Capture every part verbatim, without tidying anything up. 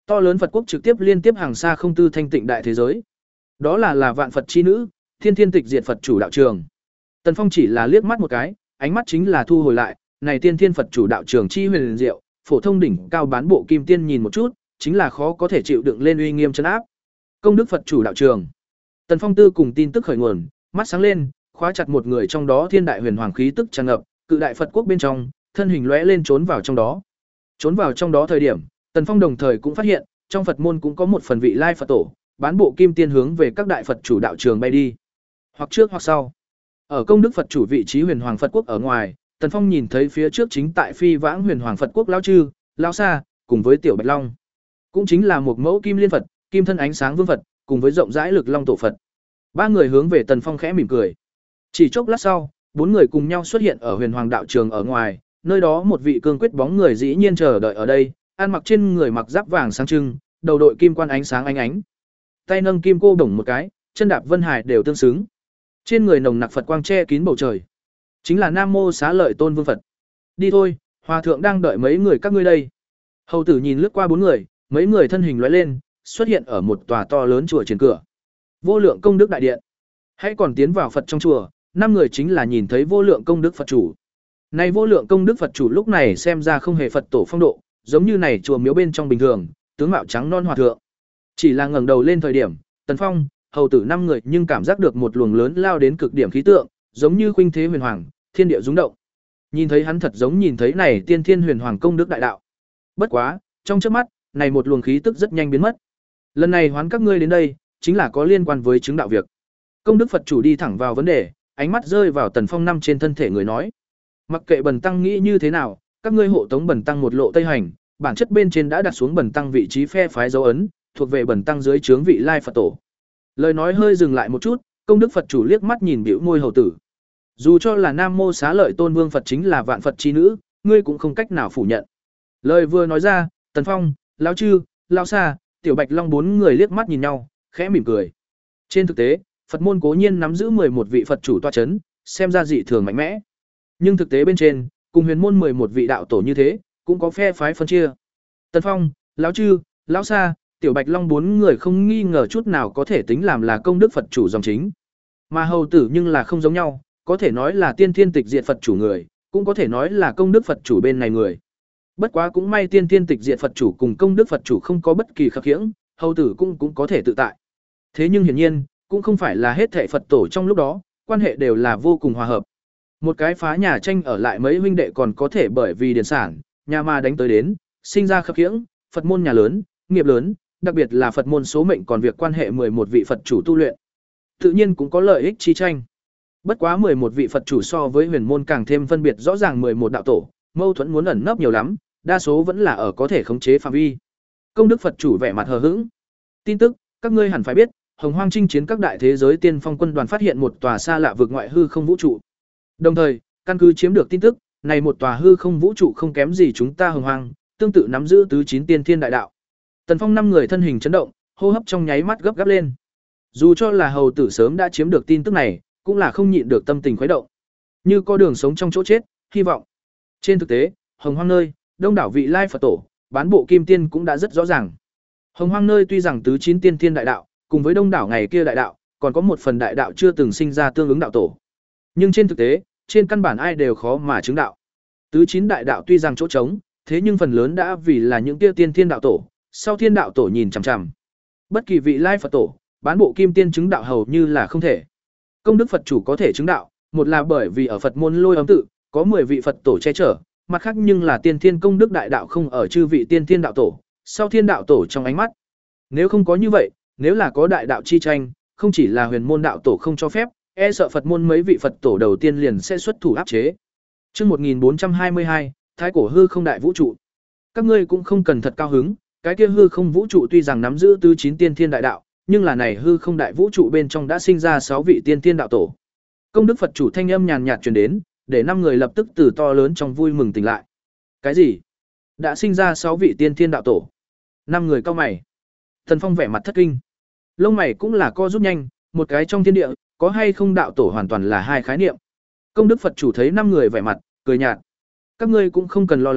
To lớn Phật quốc trực tiếp liên tiếp hàng xa không tư thanh tịnh đại thế giới. Đó là là vạn Phật chi nữ, thiên thiên tịch diệt Phật chủ đạo trường. Tần Phong chỉ là liếc mắt một cái, ánh mắt chính là thu hồi lại, này tiên thiên Phật chủ đạo trường chi huyền liền diệu, phổ thông đỉnh cao bán bộ kim tiên nhìn một chút, chính là khó có thể chịu đựng lên uy nghiêm trấn áp. Công đức Phật chủ đạo trường. Tần Phong tư cùng tin tức khởi nguồn, mắt sáng lên, khóa chặt một người trong đó thiên đại huyền hoàng khí tức tràn ngập, cự đại Phật quốc bên trong, thân hình lóe lên trốn vào trong đó. Trốn vào trong đó thời điểm, Tần Phong đồng thời cũng phát hiện, trong Phật môn cũng có một phần vị lai Phật tổ, bán bộ kim tiên hướng về các đại Phật chủ đạo trường bay đi, hoặc trước hoặc sau. Ở công đức Phật chủ vị trí huyền hoàng Phật quốc ở ngoài, Tần Phong nhìn thấy phía trước chính tại phi vãng huyền hoàng Phật quốc lão chư, lão sa, cùng với tiểu Bạch Long, cũng chính là một mẫu kim liên Phật, kim thân ánh sáng vương Phật, cùng với rộng rãi lực long tổ Phật. Ba người hướng về Tần Phong khẽ mỉm cười. Chỉ chốc lát sau, bốn người cùng nhau xuất hiện ở huyền hoàng đạo trường ở ngoài, nơi đó một vị cương quyết bóng người dĩ nhiên chờ đợi ở đây, ăn mặc trên người mặc giáp vàng sáng trưng, đầu đội kim quan ánh sáng ánh ánh, tay nâng kim cô đồng một cái, chân đạp vân hải đều tương xứng. Trên người nồng nặc Phật quang che kín bầu trời, chính là Nam Mô Xá Lợi Tôn Vương Phật. Đi thôi, hòa thượng đang đợi mấy người các ngươi đây. Hầu tử nhìn lướt qua bốn người, mấy người thân hình lóe lên, xuất hiện ở một tòa to lớn chùa trên cửa. Vô lượng công đức đại điện. Hãy còn tiến vào Phật trong chùa, năm người chính là nhìn thấy vô lượng công đức Phật chủ. Này vô lượng công đức Phật chủ lúc này xem ra không hề Phật tổ phong độ, giống như này chùa miếu bên trong bình thường, tướng mạo trắng non hòa thượng. Chỉ là ngẩng đầu lên thời điểm, Tần Phong, hầu tử năm người nhưng cảm giác được một luồng lớn lao đến cực điểm khí tượng, giống như khuynh thế huyền hoàng, thiên địa rung động. Nhìn thấy hắn thật giống nhìn thấy này tiên thiên huyền hoàng công đức đại đạo. Bất quá, trong chớp mắt, này một luồng khí tức rất nhanh biến mất. Lần này hoán các ngươi đến đây, chính là có liên quan với chứng đạo việc. Công đức Phật chủ đi thẳng vào vấn đề, ánh mắt rơi vào Tần Phong năm trên thân thể người nói: mặc kệ bần tăng nghĩ như thế nào, các ngươi hộ tống bần tăng một lộ tây hành, bản chất bên trên đã đặt xuống bần tăng vị trí phe phái dấu ấn, thuộc về bần tăng dưới trướng vị lai Phật tổ. Lời nói hơi dừng lại một chút, công đức Phật chủ liếc mắt nhìn bĩu môi hầu tử. Dù cho là Nam Mô Xá Lợi Tôn Vương Phật chính là vạn Phật chi nữ, ngươi cũng không cách nào phủ nhận. Lời vừa nói ra, Tần Phong, lão chư, lão sa, tiểu Bạch Long bốn người liếc mắt nhìn nhau, khẽ mỉm cười. Trên thực tế, Phật môn cố nhiên nắm giữ mười một vị Phật chủ tọa chấn, xem ra dị thường mạnh mẽ. Nhưng thực tế bên trên, cùng huyền môn mười một vị đạo tổ như thế, cũng có phe phái phân chia. Tần Phong, lão chư, lão sa, tiểu Bạch Long bốn người không nghi ngờ chút nào có thể tính làm là công đức Phật chủ dòng chính. Mà hầu tử nhưng là không giống nhau, có thể nói là tiên thiên tịch diệt Phật chủ người, cũng có thể nói là công đức Phật chủ bên này người. Bất quá cũng may tiên thiên tịch diệt Phật chủ cùng công đức Phật chủ không có bất kỳ khập khiễng, hầu tử cũng cũng có thể tự tại. Thế nhưng hiển nhiên, cũng không phải là hết thảy Phật tổ trong lúc đó, quan hệ đều là vô cùng hòa hợp. Một cái phá nhà tranh ở lại mấy huynh đệ còn có thể bởi vì điển sản, nhà ma đánh tới đến, sinh ra khập khiễng, Phật môn nhà lớn, nghiệp lớn, đặc biệt là Phật môn số mệnh còn việc quan hệ mười một vị Phật chủ tu luyện. Tự nhiên cũng có lợi ích chi tranh. Bất quá mười một vị Phật chủ so với huyền môn càng thêm phân biệt rõ ràng mười một đạo tổ, mâu thuẫn muốn ẩn nấp nhiều lắm, đa số vẫn là ở có thể khống chế phạm vi. Công đức Phật chủ vẻ mặt hờ hững. Tin tức, các ngươi hẳn phải biết, Hồng Hoang chinh chiến các đại thế giới tiên phong quân đoàn phát hiện một tòa xa lạ vực ngoại hư không vũ trụ. Đồng thời, căn cứ chiếm được tin tức, này một tòa hư không vũ trụ không kém gì chúng ta Hồng Hoang, tương tự nắm giữ tứ chín tiên thiên đại đạo. Tần Phong năm người thân hình chấn động, hô hấp trong nháy mắt gấp gáp lên. Dù cho là hầu tử sớm đã chiếm được tin tức này, cũng là không nhịn được tâm tình khuấy động. Như có đường sống trong chỗ chết, hy vọng. Trên thực tế, Hồng Hoang nơi, đông đảo vị lai Phật tổ, bán bộ kim tiên cũng đã rất rõ ràng. Hồng Hoang nơi tuy rằng tứ chín tiên thiên đại đạo, cùng với đông đảo ngày kia đại đạo, còn có một phần đại đạo chưa từng sinh ra tương ứng đạo tổ. Nhưng trên thực tế, trên căn bản ai đều khó mà chứng đạo. Tứ chín đại đạo tuy rằng chỗ trống, thế nhưng phần lớn đã vì là những kia tiên thiên đạo tổ, sau thiên đạo tổ nhìn chằm chằm. Bất kỳ vị lai Phật tổ, bán bộ kim tiên chứng đạo hầu như là không thể. Công đức Phật chủ có thể chứng đạo, một là bởi vì ở Phật môn Lôi Âm tự, có mười vị Phật tổ che chở, mặt khác nhưng là tiên thiên công đức đại đạo không ở chư vị tiên thiên đạo tổ, sau thiên đạo tổ trong ánh mắt. Nếu không có như vậy, nếu là có đại đạo chi tranh, không chỉ là huyền môn đạo tổ không cho phép, e sợ Phật môn mấy vị Phật tổ đầu tiên liền sẽ xuất thủ áp chế. Chương một nghìn bốn trăm hai mươi hai, Thái cổ hư không đại vũ trụ. Các ngươi cũng không cần thật cao hứng, cái kia hư không vũ trụ tuy rằng nắm giữ tứ chín tiên thiên đại đạo, nhưng là này hư không đại vũ trụ bên trong đã sinh ra sáu vị tiên thiên đạo tổ. Công đức Phật chủ thanh âm nhàn nhạt truyền đến, để năm người lập tức từ to lớn trong vui mừng tỉnh lại. Cái gì? Đã sinh ra sáu vị tiên thiên đạo tổ? Năm người cau mày. Thần Phong vẻ mặt thất kinh. Lông mày cũng là co rút nhanh, một cái trong thiên địa, có hay không đạo tổ hoàn toàn là hai khái niệm. Công đức Phật chủ thấy năm người vẻ mặt, cười nhạt. Các ngươi cũng không cần lo lắng,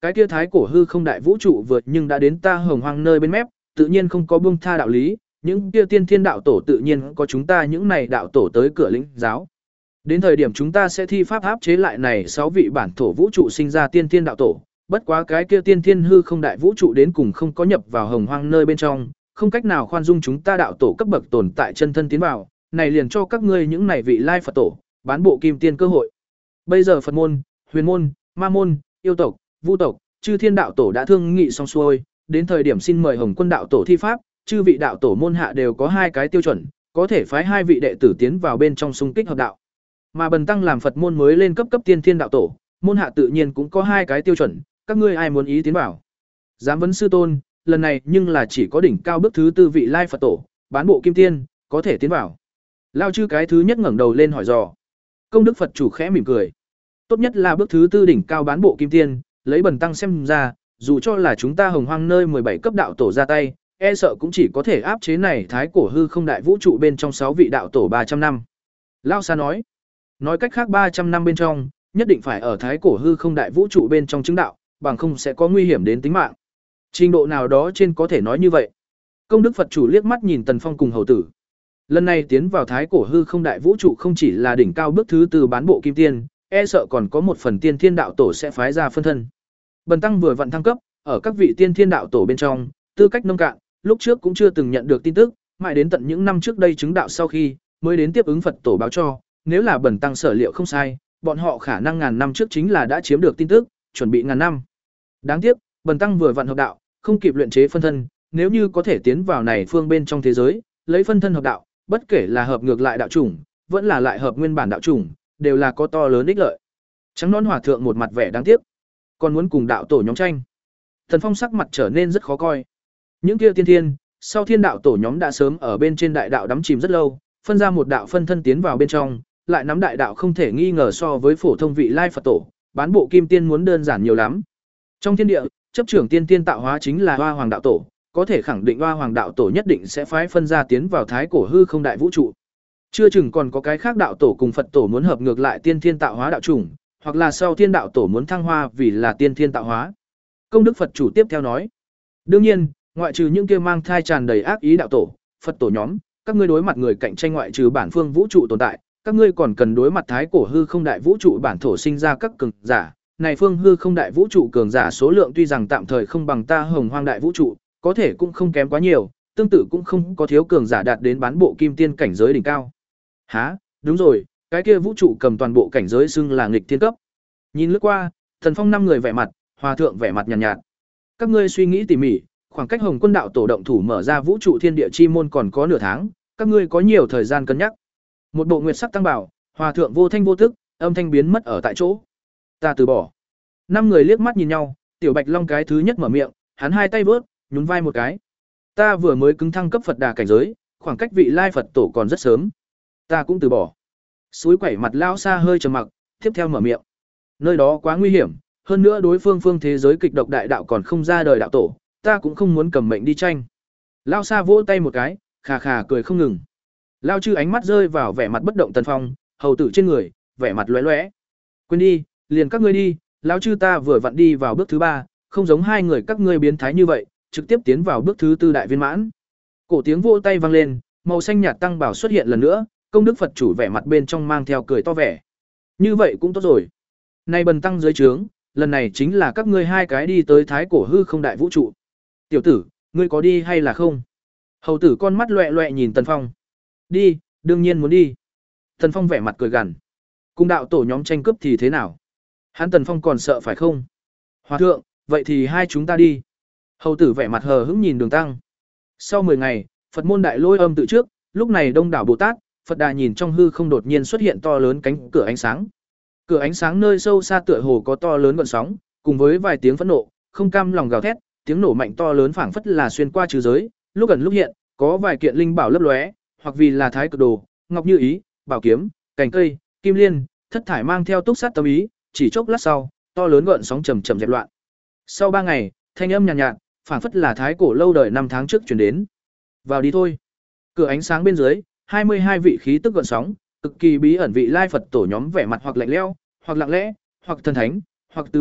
Cái kia thái cổ hư không đại vũ trụ vượt nhưng đã đến ta hồng hoang nơi bên mép, tự nhiên không có buông tha đạo lý, những kia tiên thiên đạo tổ tự nhiên có chúng ta những này đạo tổ tới cửa lĩnh giáo. Đến thời điểm chúng ta sẽ thi pháp áp chế lại này sáu vị bản thổ vũ trụ sinh ra tiên thiên đạo tổ, bất quá cái kia tiên thiên hư không đại vũ trụ đến cùng không có nhập vào hồng hoang nơi bên trong, không cách nào khoan dung chúng ta đạo tổ cấp bậc tồn tại chân thân tiến vào, này liền cho các ngươi những này vị lai Phật tổ, bán bộ kim tiên cơ hội. Bây giờ Phật môn, Huyền môn, Ma môn, yêu tộc, Vu tộc, chư thiên đạo tổ đã thương nghị xong xuôi, đến thời điểm xin mời Hồng Quân đạo tổ thi pháp, chư vị đạo tổ môn hạ đều có hai cái tiêu chuẩn, có thể phái hai vị đệ tử tiến vào bên trong xung kích hợp đạo. Mà Bần tăng làm Phật môn mới lên cấp cấp tiên thiên đạo tổ, môn hạ tự nhiên cũng có hai cái tiêu chuẩn, các ngươi ai muốn ý tiến vào? Giám vấn sư tôn, lần này nhưng là chỉ có đỉnh cao bước thứ tư vị lai Phật tổ, bán bộ kim tiên, có thể tiến vào. Lao chư cái thứ nhất ngẩng đầu lên hỏi dò. Công đức Phật chủ khẽ mỉm cười. Tốt nhất là bước thứ tư đỉnh cao bán bộ kim tiên, lấy Bần tăng xem ra, dù cho là chúng ta hồng hoang nơi mười bảy cấp đạo tổ ra tay, e sợ cũng chỉ có thể áp chế này thái cổ hư không đại vũ trụ bên trong sáu vị đạo tổ ba trăm năm. Lao Sa nói. Nói cách khác ba trăm năm bên trong, nhất định phải ở thái cổ hư không đại vũ trụ bên trong chứng đạo, bằng không sẽ có nguy hiểm đến tính mạng. Trình độ nào đó trên có thể nói như vậy. Công đức Phật chủ liếc mắt nhìn Tần Phong cùng hầu tử. Lần này tiến vào thái cổ hư không đại vũ trụ không chỉ là đỉnh cao bước thứ từ bán bộ kim tiên, e sợ còn có một phần tiên thiên đạo tổ sẽ phái ra phân thân. Bần tăng vừa vặn thăng cấp, ở các vị tiên thiên đạo tổ bên trong, tư cách nông cạn, lúc trước cũng chưa từng nhận được tin tức, mãi đến tận những năm trước đây chứng đạo sau khi, mới đến tiếp ứng Phật tổ báo cho, nếu là bần tăng sở liệu không sai, bọn họ khả năng ngàn năm trước chính là đã chiếm được tin tức, chuẩn bị ngàn năm. Đáng tiếc, bần tăng vừa vặn hợp đạo, không kịp luyện chế phân thân, nếu như có thể tiến vào này phương bên trong thế giới, lấy phân thân hợp đạo, bất kể là hợp ngược lại đạo chủng, vẫn là lại hợp nguyên bản đạo chủng, đều là có to lớn ích lợi. Trắng nón hòa thượng một mặt vẻ đáng tiếc, còn muốn cùng đạo tổ nhóm tranh. Thần Phong sắc mặt trở nên rất khó coi. Những kia tiên thiên, sau thiên đạo tổ nhóm đã sớm ở bên trên đại đạo đắm chìm rất lâu, phân ra một đạo phân thân tiến vào bên trong, lại nắm đại đạo không thể nghi ngờ so với phổ thông vị lai Phật tổ, bán bộ kim tiên muốn đơn giản nhiều lắm. Trong thiên địa, chấp trưởng tiên tiên tạo hóa chính là Hoa Hoàng đạo tổ, có thể khẳng định Hoa Hoàng đạo tổ nhất định sẽ phái phân ra tiến vào thái cổ hư không đại vũ trụ. Chưa chừng còn có cái khác đạo tổ cùng Phật tổ muốn hợp ngược lại tiên thiên tạo hóa đạo chủng, hoặc là sau thiên đạo tổ muốn thăng hoa vì là tiên thiên tạo hóa. Công đức Phật chủ tiếp theo nói, đương nhiên, ngoại trừ những kia mang thai tràn đầy ác ý đạo tổ, Phật tổ nhóm, các ngươi đối mặt người cạnh tranh ngoại trừ bản phương vũ trụ tồn tại, các ngươi còn cần đối mặt thái cổ hư không đại vũ trụ bản thổ sinh ra các cường giả. Này phương hư không đại vũ trụ cường giả số lượng tuy rằng tạm thời không bằng ta hồng hoang đại vũ trụ, có thể cũng không kém quá nhiều, tương tự cũng không có thiếu cường giả đạt đến bán bộ kim tiên cảnh giới đỉnh cao. Hả, đúng rồi, cái kia vũ trụ cầm toàn bộ cảnh giới xưng là nghịch thiên cấp. Nhìn lướt qua, Thần Phong năm người vẻ mặt, hòa thượng vẻ mặt nhàn nhạt, nhạt. Các ngươi suy nghĩ tỉ mỉ, khoảng cách Hồng Quân đạo tổ động thủ mở ra vũ trụ thiên địa chi môn còn có nửa tháng, các ngươi có nhiều thời gian cân nhắc. Một bộ nguyệt sắc tăng bảo, hòa thượng vô thanh vô tức, âm thanh biến mất ở tại chỗ. Ta từ bỏ. Năm người liếc mắt nhìn nhau, Tiểu Bạch Long cái thứ nhất mở miệng, hắn hai tay vớt, nhún vai một cái. Ta vừa mới cứng thăng cấp Phật đà cảnh giới, khoảng cách vị lai Phật tổ còn rất sớm. Ta cũng từ bỏ. Suối quẩy mặt lao xa hơi trầm mặc, tiếp theo mở miệng. Nơi đó quá nguy hiểm, hơn nữa đối phương phương thế giới kịch độc đại đạo còn không ra đời đạo tổ, ta cũng không muốn cầm mệnh đi tranh. Lao xa vỗ tay một cái, khà khà cười không ngừng. Lao chư ánh mắt rơi vào vẻ mặt bất động Tần Phong, hầu tử trên người, vẻ mặt lóe lóe. Quên đi, liền các ngươi đi, lão chư ta vừa vặn đi vào bước thứ ba, không giống hai người các ngươi biến thái như vậy, trực tiếp tiến vào bước thứ tư đại viên mãn. Cổ tiếng vỗ tay vang lên, màu xanh nhạt tăng bảo xuất hiện lần nữa, công đức Phật chủ vẻ mặt bên trong mang theo cười to vẻ. Như vậy cũng tốt rồi. Nay bần tăng dưới trướng, lần này chính là các ngươi hai cái đi tới thái cổ hư không đại vũ trụ. Tiểu tử, ngươi có đi hay là không? Hầu tử con mắt loẹ loẹ nhìn Tần Phong. Đi, đương nhiên muốn đi. Tần Phong vẻ mặt cười gằn. Cùng đạo tổ nhóm tranh cướp thì thế nào? Hắn Tần Phong còn sợ phải không? Hòa thượng, vậy thì hai chúng ta đi. Hầu tử vẻ mặt hờ hững nhìn Đường Tăng. Sau mười ngày, Phật môn đại lôi âm tự trước, lúc này đông đảo Bồ Tát, Phật Đà nhìn trong hư không đột nhiên xuất hiện to lớn cánh cửa ánh sáng. Cửa ánh sáng nơi sâu xa tựa hồ có to lớn gợn sóng, cùng với vài tiếng phẫn nộ, không cam lòng gào thét, tiếng nổ mạnh to lớn phảng phất là xuyên qua trừ giới, lúc gần lúc hiện, có vài kiện linh bảo lấp lóe, hoặc vì là thái cực đồ, ngọc như ý, bảo kiếm, cành cây, kim liên, thất thải mang theo túc sát tâm ý, chỉ chốc lát sau, to lớn gợn sóng trầm trầm dẹp loạn. Sau ba ngày, thanh âm nhàn nhạt, nhạt phảng phất là thái cổ lâu đời năm tháng trước truyền đến. Vào đi thôi. Cửa ánh sáng bên dưới, hai mươi hai vị khí tức gợn sóng, cực kỳ bí ẩn vị lai Phật tổ nhóm vẻ mặt hoặc lạnh lẽo, hoặc lặng lẽ, hoặc thần thánh, hoặc từ bi,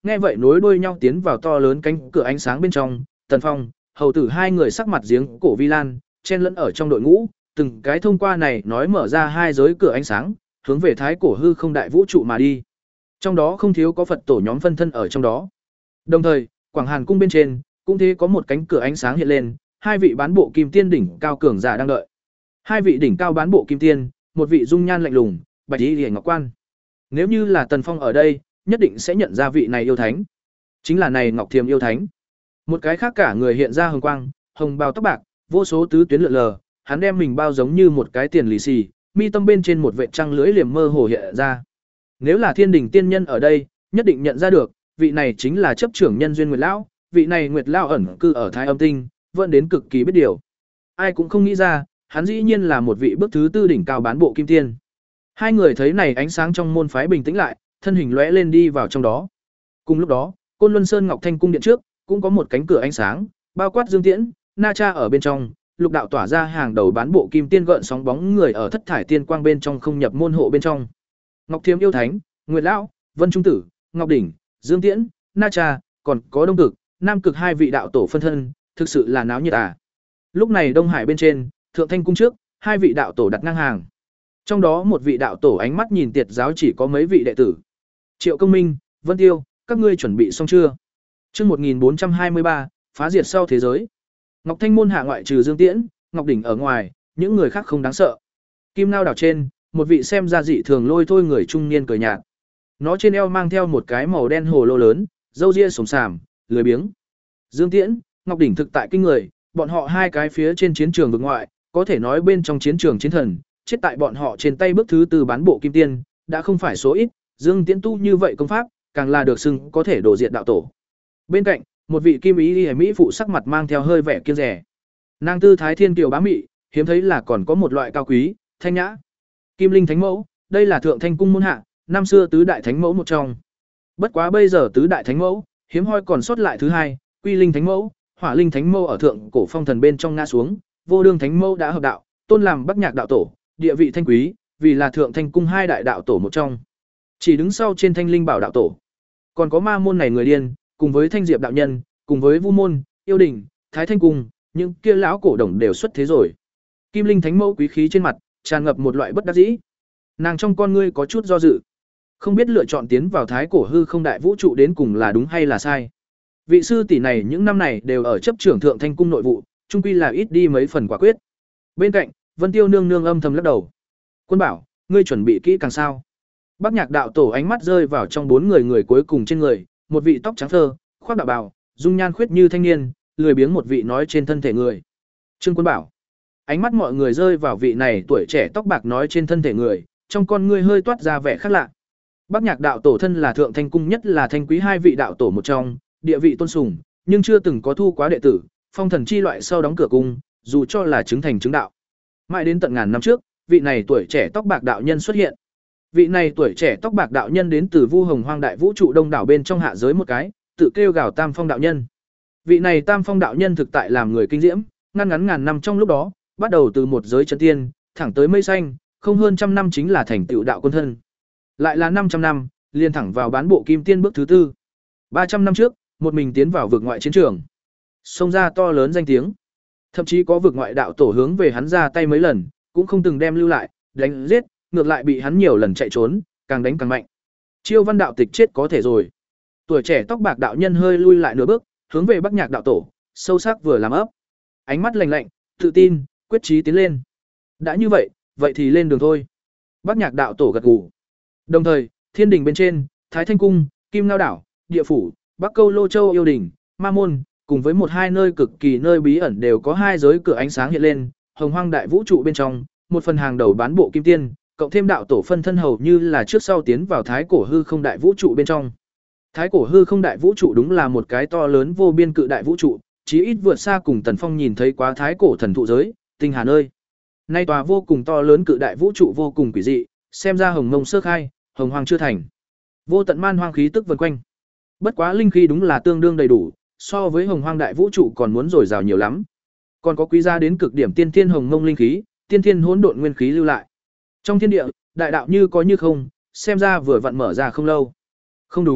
nghe vậy nối đuôi nhau tiến vào to lớn cánh cửa ánh sáng bên trong, Tần Phong, Hầu Tử hai người sắc mặt giếng cổ vi lan, chen lẫn ở trong đội ngũ, từng cái thông qua này nói mở ra hai giới cửa ánh sáng, hướng về thái cổ hư không đại vũ trụ mà đi. Trong đó không thiếu có Phật tổ nhóm phân thân ở trong đó. Đồng thời, Quảng Hàn cung bên trên cũng thế có một cánh cửa ánh sáng hiện lên, hai vị bán bộ kim tiên đỉnh cao cường giả đang đợi. Hai vị đỉnh cao bán bộ kim tiên, một vị dung nhan lạnh lùng, bạch y liễu ngọc quan. Nếu như là Tần Phong ở đây, nhất định sẽ nhận ra vị này yêu thánh. Chính là này Ngọc Thiềm yêu thánh. Một cái khác cả người hiện ra hồng quang, hồng bào tóc bạc, vô số tứ tuyến lượn lờ, hắn đem mình bao giống như một cái tiền lì xì, mi tâm bên trên một vệt trăng lưỡi liềm mơ hồ hiện ra. Nếu là Thiên Đình tiên nhân ở đây, nhất định nhận ra được, vị này chính là chấp trưởng nhân duyên Nguyệt lão, vị này Nguyệt lão ẩn cư ở Thái Âm Tinh, vẫn đến cực kỳ biết điều. Ai cũng không nghĩ ra, hắn dĩ nhiên là một vị bước thứ tư đỉnh cao bán bộ kim tiên. Hai người thấy này ánh sáng trong môn phái bình tĩnh lại, thân hình lóe lên đi vào trong đó. Cùng lúc đó, Côn Luân Sơn Ngọc Thanh cung điện trước, cũng có một cánh cửa ánh sáng, bao quát Dương Tiễn, Na Cha ở bên trong, lục đạo tỏa ra hàng đầu bán bộ kim tiên gợn sóng bóng người ở thất thải tiên quang bên trong không nhập môn hộ bên trong. Ngọc Thiềm yêu thánh, Nguyệt lão, Vân Trung tử, Ngọc đỉnh, Dương Tiễn, Na Cha, còn có Đông Cực, Nam Cực hai vị đạo tổ phân thân, thực sự là náo nhiệt à. Lúc này Đông Hải bên trên, Thượng Thanh cung trước, hai vị đạo tổ đặt ngang hàng. Trong đó một vị đạo tổ ánh mắt nhìn tiệt giáo chỉ có mấy vị đệ tử. Triệu Công Minh, Vân Tiêu, các ngươi chuẩn bị xong chưa? Chương một nghìn bốn trăm hai mươi ba, phá diệt sau thế giới. Ngọc Thanh môn hạ ngoại trừ Dương Tiễn, Ngọc đỉnh ở ngoài, những người khác không đáng sợ. Kim Ngao đảo trên, một vị xem ra dị thường lôi thôi người trung niên cười nhạt. Nó trên eo mang theo một cái màu đen hồ lô lớn, râu ria sồm sàm, lười biếng. Dương Tiễn, Ngọc đỉnh thực tại kinh người, bọn họ hai cái phía trên chiến trường vực ngoại, có thể nói bên trong chiến trường chiến thần, chết tại bọn họ trên tay bước thứ tư bán bộ kim tiên, đã không phải số ít, Dương Tiễn tu như vậy công pháp, càng là được xưng có thể đổ diệt đạo tổ. Bên cạnh, một vị kim ý y mỹ phụ sắc mặt mang theo hơi vẻ kiêng rẻ. Nàng tư thái thiên kiều bá mị, hiếm thấy là còn có một loại cao quý, thanh nhã. Kim Linh Thánh Mẫu, đây là Thượng Thanh cung môn hạ, năm xưa tứ đại thánh mẫu một trong. Bất quá bây giờ tứ đại thánh mẫu, hiếm hoi còn sót lại thứ hai, Quy Linh Thánh Mẫu, Hỏa Linh Thánh Mẫu ở thượng cổ phong thần bên trong ngã xuống, Vô Đương Thánh Mẫu đã hợp đạo, tôn làm Bắc Nhạc đạo tổ, địa vị thanh quý, vì là Thượng Thanh cung hai đại đạo tổ một trong. Chỉ đứng sau trên Thanh Linh Bảo đạo tổ. Còn có ma môn này người điên, cùng với Thanh Diệp đạo nhân, cùng với Vu môn, Yêu Đình, Thái Thanh cung, những kia lão cổ đồng đều xuất thế rồi. Kim Linh Thánh Mẫu quý khí trên mặt, tràn ngập một loại bất đắc dĩ. Nàng trong con ngươi có chút do dự, không biết lựa chọn tiến vào thái cổ hư không đại vũ trụ đến cùng là đúng hay là sai. Vị sư tỷ này những năm này đều ở chấp trưởng Thượng Thanh cung nội vụ, chung quy là ít đi mấy phần quả quyết. Bên cạnh, Vân Tiêu nương nương âm thầm lắc đầu. Quân bảo, ngươi chuẩn bị kỹ càng sao? Bắc Nhạc đạo tổ ánh mắt rơi vào trong bốn người người cuối cùng trên người, một vị tóc trắng phơ, khoác đạo bào, dung nhan khuyết như thanh niên, lười biếng một vị nói trên thân thể người. Trương Quân bảo. Ánh mắt mọi người rơi vào vị này tuổi trẻ tóc bạc nói trên thân thể người, trong con ngươi hơi toát ra vẻ khác lạ. Bắc Nhạc đạo tổ thân là Thượng Thanh cung nhất là thanh quý hai vị đạo tổ một trong, địa vị tôn sùng, nhưng chưa từng có thu quá đệ tử, phong thần chi loại sau đóng cửa cung, dù cho là chứng thành chứng đạo. Mãi đến tận ngàn năm trước, vị này tuổi trẻ tóc bạc đạo nhân xuất hiện. Vị này tuổi trẻ tóc bạc đạo nhân đến từ Vu Hồng Hoang đại vũ trụ đông đảo bên trong hạ giới một cái, tự kêu gào Tam Phong đạo nhân. Vị này Tam Phong đạo nhân thực tại làm người kinh diễm, ngăn ngắn ngàn năm trong lúc đó, bắt đầu từ một giới chân tiên, thẳng tới mây xanh, không hơn trăm năm chính là thành tựu đạo quân thân. Lại là năm trăm năm, liền thẳng vào bán bộ kim tiên bước thứ tư. ba trăm năm trước, một mình tiến vào vực ngoại chiến trường. Xông ra to lớn danh tiếng. Thậm chí có vực ngoại đạo tổ hướng về hắn ra tay mấy lần, cũng không từng đem lưu lại, đánh giết, ngược lại bị hắn nhiều lần chạy trốn, càng đánh càng mạnh. Chiêu Văn đạo tịch chết có thể rồi. Tuổi trẻ tóc bạc đạo nhân hơi lui lại nửa bước, hướng về Bắc Nhạc đạo tổ, sâu sắc vừa làm ấp. Ánh mắt lạnh lạnh, tự tin, quyết chí tiến lên. Đã như vậy, vậy thì lên đường thôi. Bắc Nhạc đạo tổ gật gù. Đồng thời, Thiên Đình bên trên, Thái Thanh cung, Kim Ngao đảo, Địa phủ, Bắc Câu Lô Châu Yêu Đình, Ma môn, cùng với một hai nơi cực kỳ nơi bí ẩn đều có hai giới cửa ánh sáng hiện lên, Hồng Hoang đại vũ trụ bên trong, một phần hàng đầu bán bộ kim tiên, cộng thêm đạo tổ phân thân hầu như là trước sau tiến vào thái cổ hư không đại vũ trụ bên trong. Thái cổ hư không đại vũ trụ đúng là một cái to lớn vô biên cự đại vũ trụ, chí ít vượt xa cùng Tần Phong nhìn thấy quá thái cổ thần thụ giới, tinh hà nơi. Nay tòa vô cùng to lớn cự đại vũ trụ vô cùng quỷ dị, xem ra hồng mông sơ khai, hồng hoang chưa thành. Vô tận man hoang khí tức vần quanh. Bất quá linh khí đúng là tương đương đầy đủ, so với hồng hoang đại vũ trụ còn muốn dồi dào nhiều lắm. Còn có quý giá đến cực điểm tiên thiên hồng mông linh khí, tiên thiên hỗn độn nguyên khí lưu lại. Trong thiên địa, đại đạo như có như không, xem ra vừa vặn mở ra không lâu. Không đúng,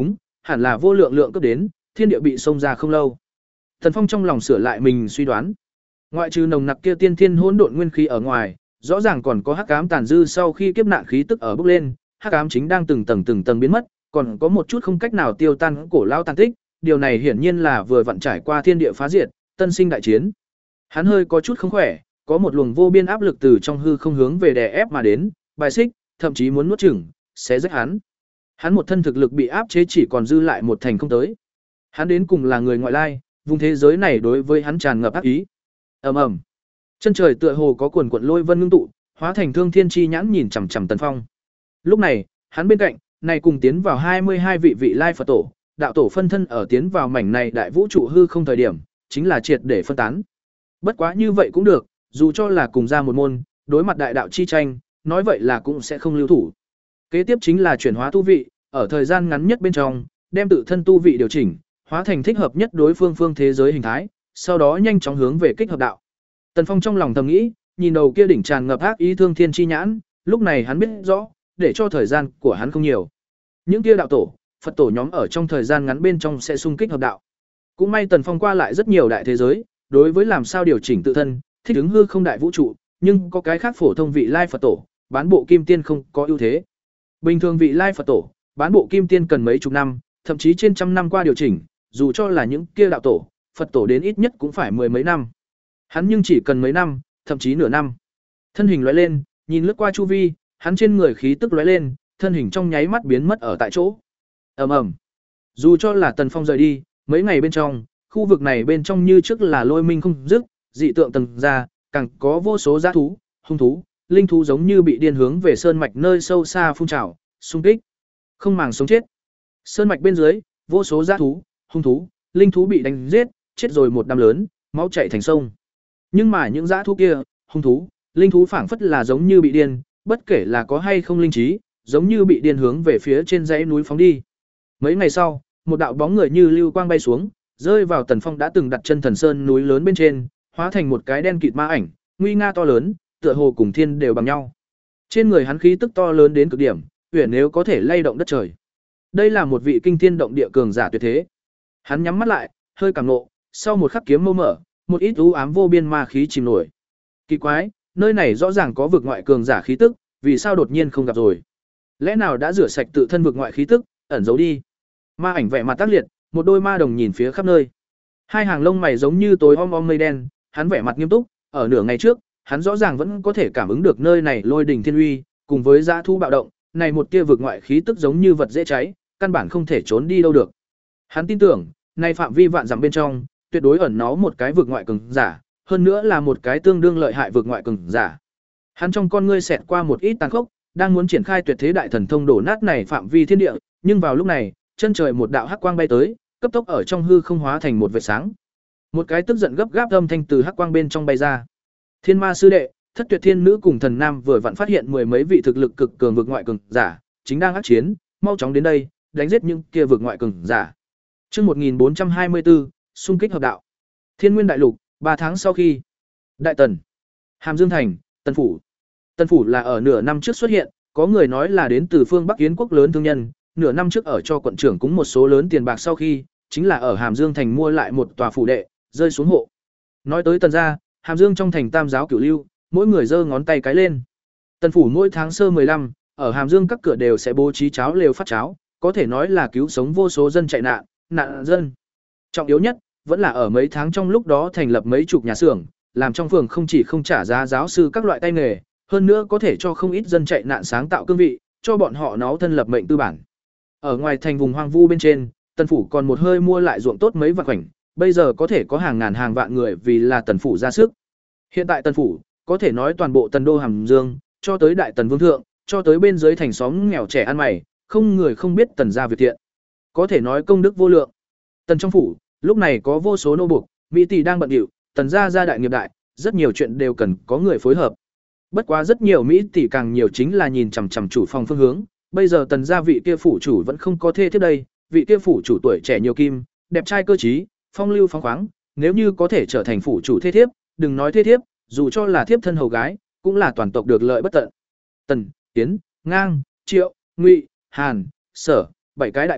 hẳn là vô lượng lượng cấp đến, thiên địa bị xông ra không lâu. Tần Phong trong lòng sửa lại mình suy đoán. Ngoại trừ nồng nặc kia tiên thiên hỗn độn nguyên khí ở ngoài, rõ ràng còn có hắc ám tàn dư sau khi kiếp nạn khí tức ở bốc lên, hắc ám chính đang từng tầng từng tầng biến mất, còn có một chút không cách nào tiêu tan cổ lao tàn tích, điều này hiển nhiên là vừa vặn trải qua thiên địa phá diệt, tân sinh đại chiến. Hắn hơi có chút không khỏe, có một luồng vô biên áp lực từ trong hư không hướng về đè ép mà đến, bài xích, thậm chí muốn nuốt chửng, xé rách hắn. Hắn một thân thực lực bị áp chế chỉ còn dư lại một thành không tới. Hắn đến cùng là người ngoại lai, vùng thế giới này đối với hắn tràn ngập ác ý. Ầm ầm. Chân trời tựa hồ có quần quần lôi vân ngưng tụ, hóa thành thương thiên chi nhãn nhìn chằm chằm Tần Phong. Lúc này, hắn bên cạnh, này cùng tiến vào hai mươi hai vị vị lai Phật tổ, đạo tổ phân thân ở tiến vào mảnh này đại vũ trụ hư không thời điểm, chính là triệt để phân tán. Bất quá như vậy cũng được, dù cho là cùng ra một môn, đối mặt đại đạo chi tranh, nói vậy là cũng sẽ không lưu thủ. Kế tiếp chính là chuyển hóa tu vị, ở thời gian ngắn nhất bên trong, đem tự thân tu vị điều chỉnh, hóa thành thích hợp nhất đối phương phương thế giới hình thái, sau đó nhanh chóng hướng về kích hợp đạo. Tần Phong trong lòng thầm nghĩ, nhìn đầu kia đỉnh tràn ngập ác ý thương thiên chi nhãn, lúc này hắn biết rõ, để cho thời gian của hắn không nhiều. Những kia đạo tổ, Phật tổ nhóm ở trong thời gian ngắn bên trong sẽ xung kích hợp đạo. Cũng may Tần Phong qua lại rất nhiều đại thế giới, đối với làm sao điều chỉnh tự thân, thích ứng hư không đại vũ trụ, nhưng có cái khác phổ thông vị lai Phật tổ, bán bộ kim tiên không có ưu thế. Bình thường vị lai Phật tổ, bán bộ kim tiên cần mấy chục năm, thậm chí trên trăm năm qua điều chỉnh, dù cho là những kia đạo tổ, Phật tổ đến ít nhất cũng phải mười mấy năm. Hắn nhưng chỉ cần mấy năm, thậm chí nửa năm. Thân hình lóe lên, nhìn lướt qua chu vi, hắn trên người khí tức lóe lên, thân hình trong nháy mắt biến mất ở tại chỗ. Ầm ầm. Dù cho là Tần Phong rời đi, mấy ngày bên trong, khu vực này bên trong như trước là lôi minh không dứt, dị tượng tầng ra, càng có vô số dã thú, hung thú, linh thú giống như bị điên hướng về sơn mạch nơi sâu xa phun trào, xung kích. Không màng sống chết. Sơn mạch bên dưới, vô số dã thú, hung thú, linh thú bị đánh giết, chết rồi một đám lớn, máu chảy thành sông. Nhưng mà những dã thú kia, hung thú, linh thú phảng phất là giống như bị điên, bất kể là có hay không linh trí, giống như bị điên hướng về phía trên dãy núi phóng đi. Mấy ngày sau, một đạo bóng người như lưu quang bay xuống, rơi vào Tần Phong đã từng đặt chân Thần Sơn núi lớn bên trên, hóa thành một cái đen kịt ma ảnh, nguy nga to lớn, tựa hồ cùng thiên đều bằng nhau. Trên người hắn khí tức to lớn đến cực điểm, huyền nếu có thể lay động đất trời. Đây là một vị kinh thiên động địa cường giả tuyệt thế. Hắn nhắm mắt lại, hơi cảm nộ, sau một khắc kiếm mâu mở, một ít u ám vô biên ma khí chìm nổi. Kỳ quái, nơi này rõ ràng có vực ngoại cường giả khí tức, vì sao đột nhiên không gặp rồi? Lẽ nào đã rửa sạch tự thân vực ngoại khí tức, ẩn giấu đi? Ma ảnh vẻ mặt tác liệt, một đôi ma đồng nhìn phía khắp nơi. Hai hàng lông mày giống như tối om om mây đen, hắn vẻ mặt nghiêm túc, ở nửa ngày trước, hắn rõ ràng vẫn có thể cảm ứng được nơi này lôi đình thiên uy, cùng với dã thu bạo động, này một tia vực ngoại khí tức giống như vật dễ cháy, căn bản không thể trốn đi đâu được. Hắn tin tưởng, này phạm vi vạn dặm bên trong, tuyệt đối ẩn nó một cái vực ngoại cường giả, hơn nữa là một cái tương đương lợi hại vực ngoại cường giả. Hắn trong con ngươi xẹt qua một ít tàn khốc, đang muốn triển khai tuyệt thế đại thần thông đổ nát này phạm vi thiên địa, nhưng vào lúc này, chân trời một đạo hắc quang bay tới, cấp tốc ở trong hư không hóa thành một vệt sáng. Một cái tức giận gấp gáp âm thanh từ hắc quang bên trong bay ra. Thiên Ma sư đệ, Thất Tuyệt Thiên nữ cùng Thần Nam vừa vặn phát hiện mười mấy vị thực lực cực cường vực ngoại cường giả, chính đang ác chiến, mau chóng đến đây, đánh giết những kia vực ngoại cường giả. Chương một nghìn bốn trăm hai mươi tư, xung kích hợp đạo. Thiên Nguyên đại lục, ba tháng sau khi. Đại Tần, Hàm Dương thành, Tần phủ. Tần phủ là ở nửa năm trước xuất hiện, có người nói là đến từ phương Bắc Yến quốc lớn thương nhân, nửa năm trước ở cho quận trưởng cúng một số lớn tiền bạc sau khi, chính là ở Hàm Dương thành mua lại một tòa phủ đệ, rơi xuống hộ. Nói tới Tần gia, Hàm Dương trong thành tam giáo cửu lưu, mỗi người giơ ngón tay cái lên. Tần phủ mỗi tháng sơ mười lăm, ở Hàm Dương các cửa đều sẽ bố trí cháo lều phát cháo, có thể nói là cứu sống vô số dân chạy nạn, nạn dân. Trọng yếu nhất, vẫn là ở mấy tháng trong lúc đó thành lập mấy chục nhà xưởng, làm trong phường không chỉ không trả giá giáo sư các loại tay nghề, hơn nữa có thể cho không ít dân chạy nạn sáng tạo cương vị, cho bọn họ náo thân lập mệnh tư bản. Ở ngoài thành vùng hoang vu bên trên, Tần phủ còn một hơi mua lại ruộng tốt mấy vạn khoảnh, bây giờ có thể có hàng ngàn hàng vạn người vì là Tần phủ ra sức. Hiện tại Tần phủ, có thể nói toàn bộ Tần đô Hàm Dương, cho tới đại Tần vương thượng, cho tới bên dưới thành xóm nghèo trẻ ăn mày, không người không biết Tần gia việc thiện. Có thể nói công đức vô lượng. Tần trong phủ, lúc này có vô số nô buộc, mỹ tỷ đang bận rộn, Tần gia gia đại nghiệp đại, rất nhiều chuyện đều cần có người phối hợp. Bất quá rất nhiều mỹ tỷ càng nhiều chính là nhìn chằm chằm chủ phòng phương hướng, bây giờ Tần gia vị kia phủ chủ vẫn không có thê thiếp đây, vị kia phủ chủ tuổi trẻ nhiều kim, đẹp trai cơ trí, phong lưu phóng khoáng, nếu như có thể trở thành phủ chủ thê thiếp, đừng nói thê thiếp, dù cho là thiếp thân hầu gái, cũng là toàn tộc được lợi bất tận. Tần, Tiến, Ngang, Triệu, Ngụy, Hàn, Sở, bảy cái đại quốc,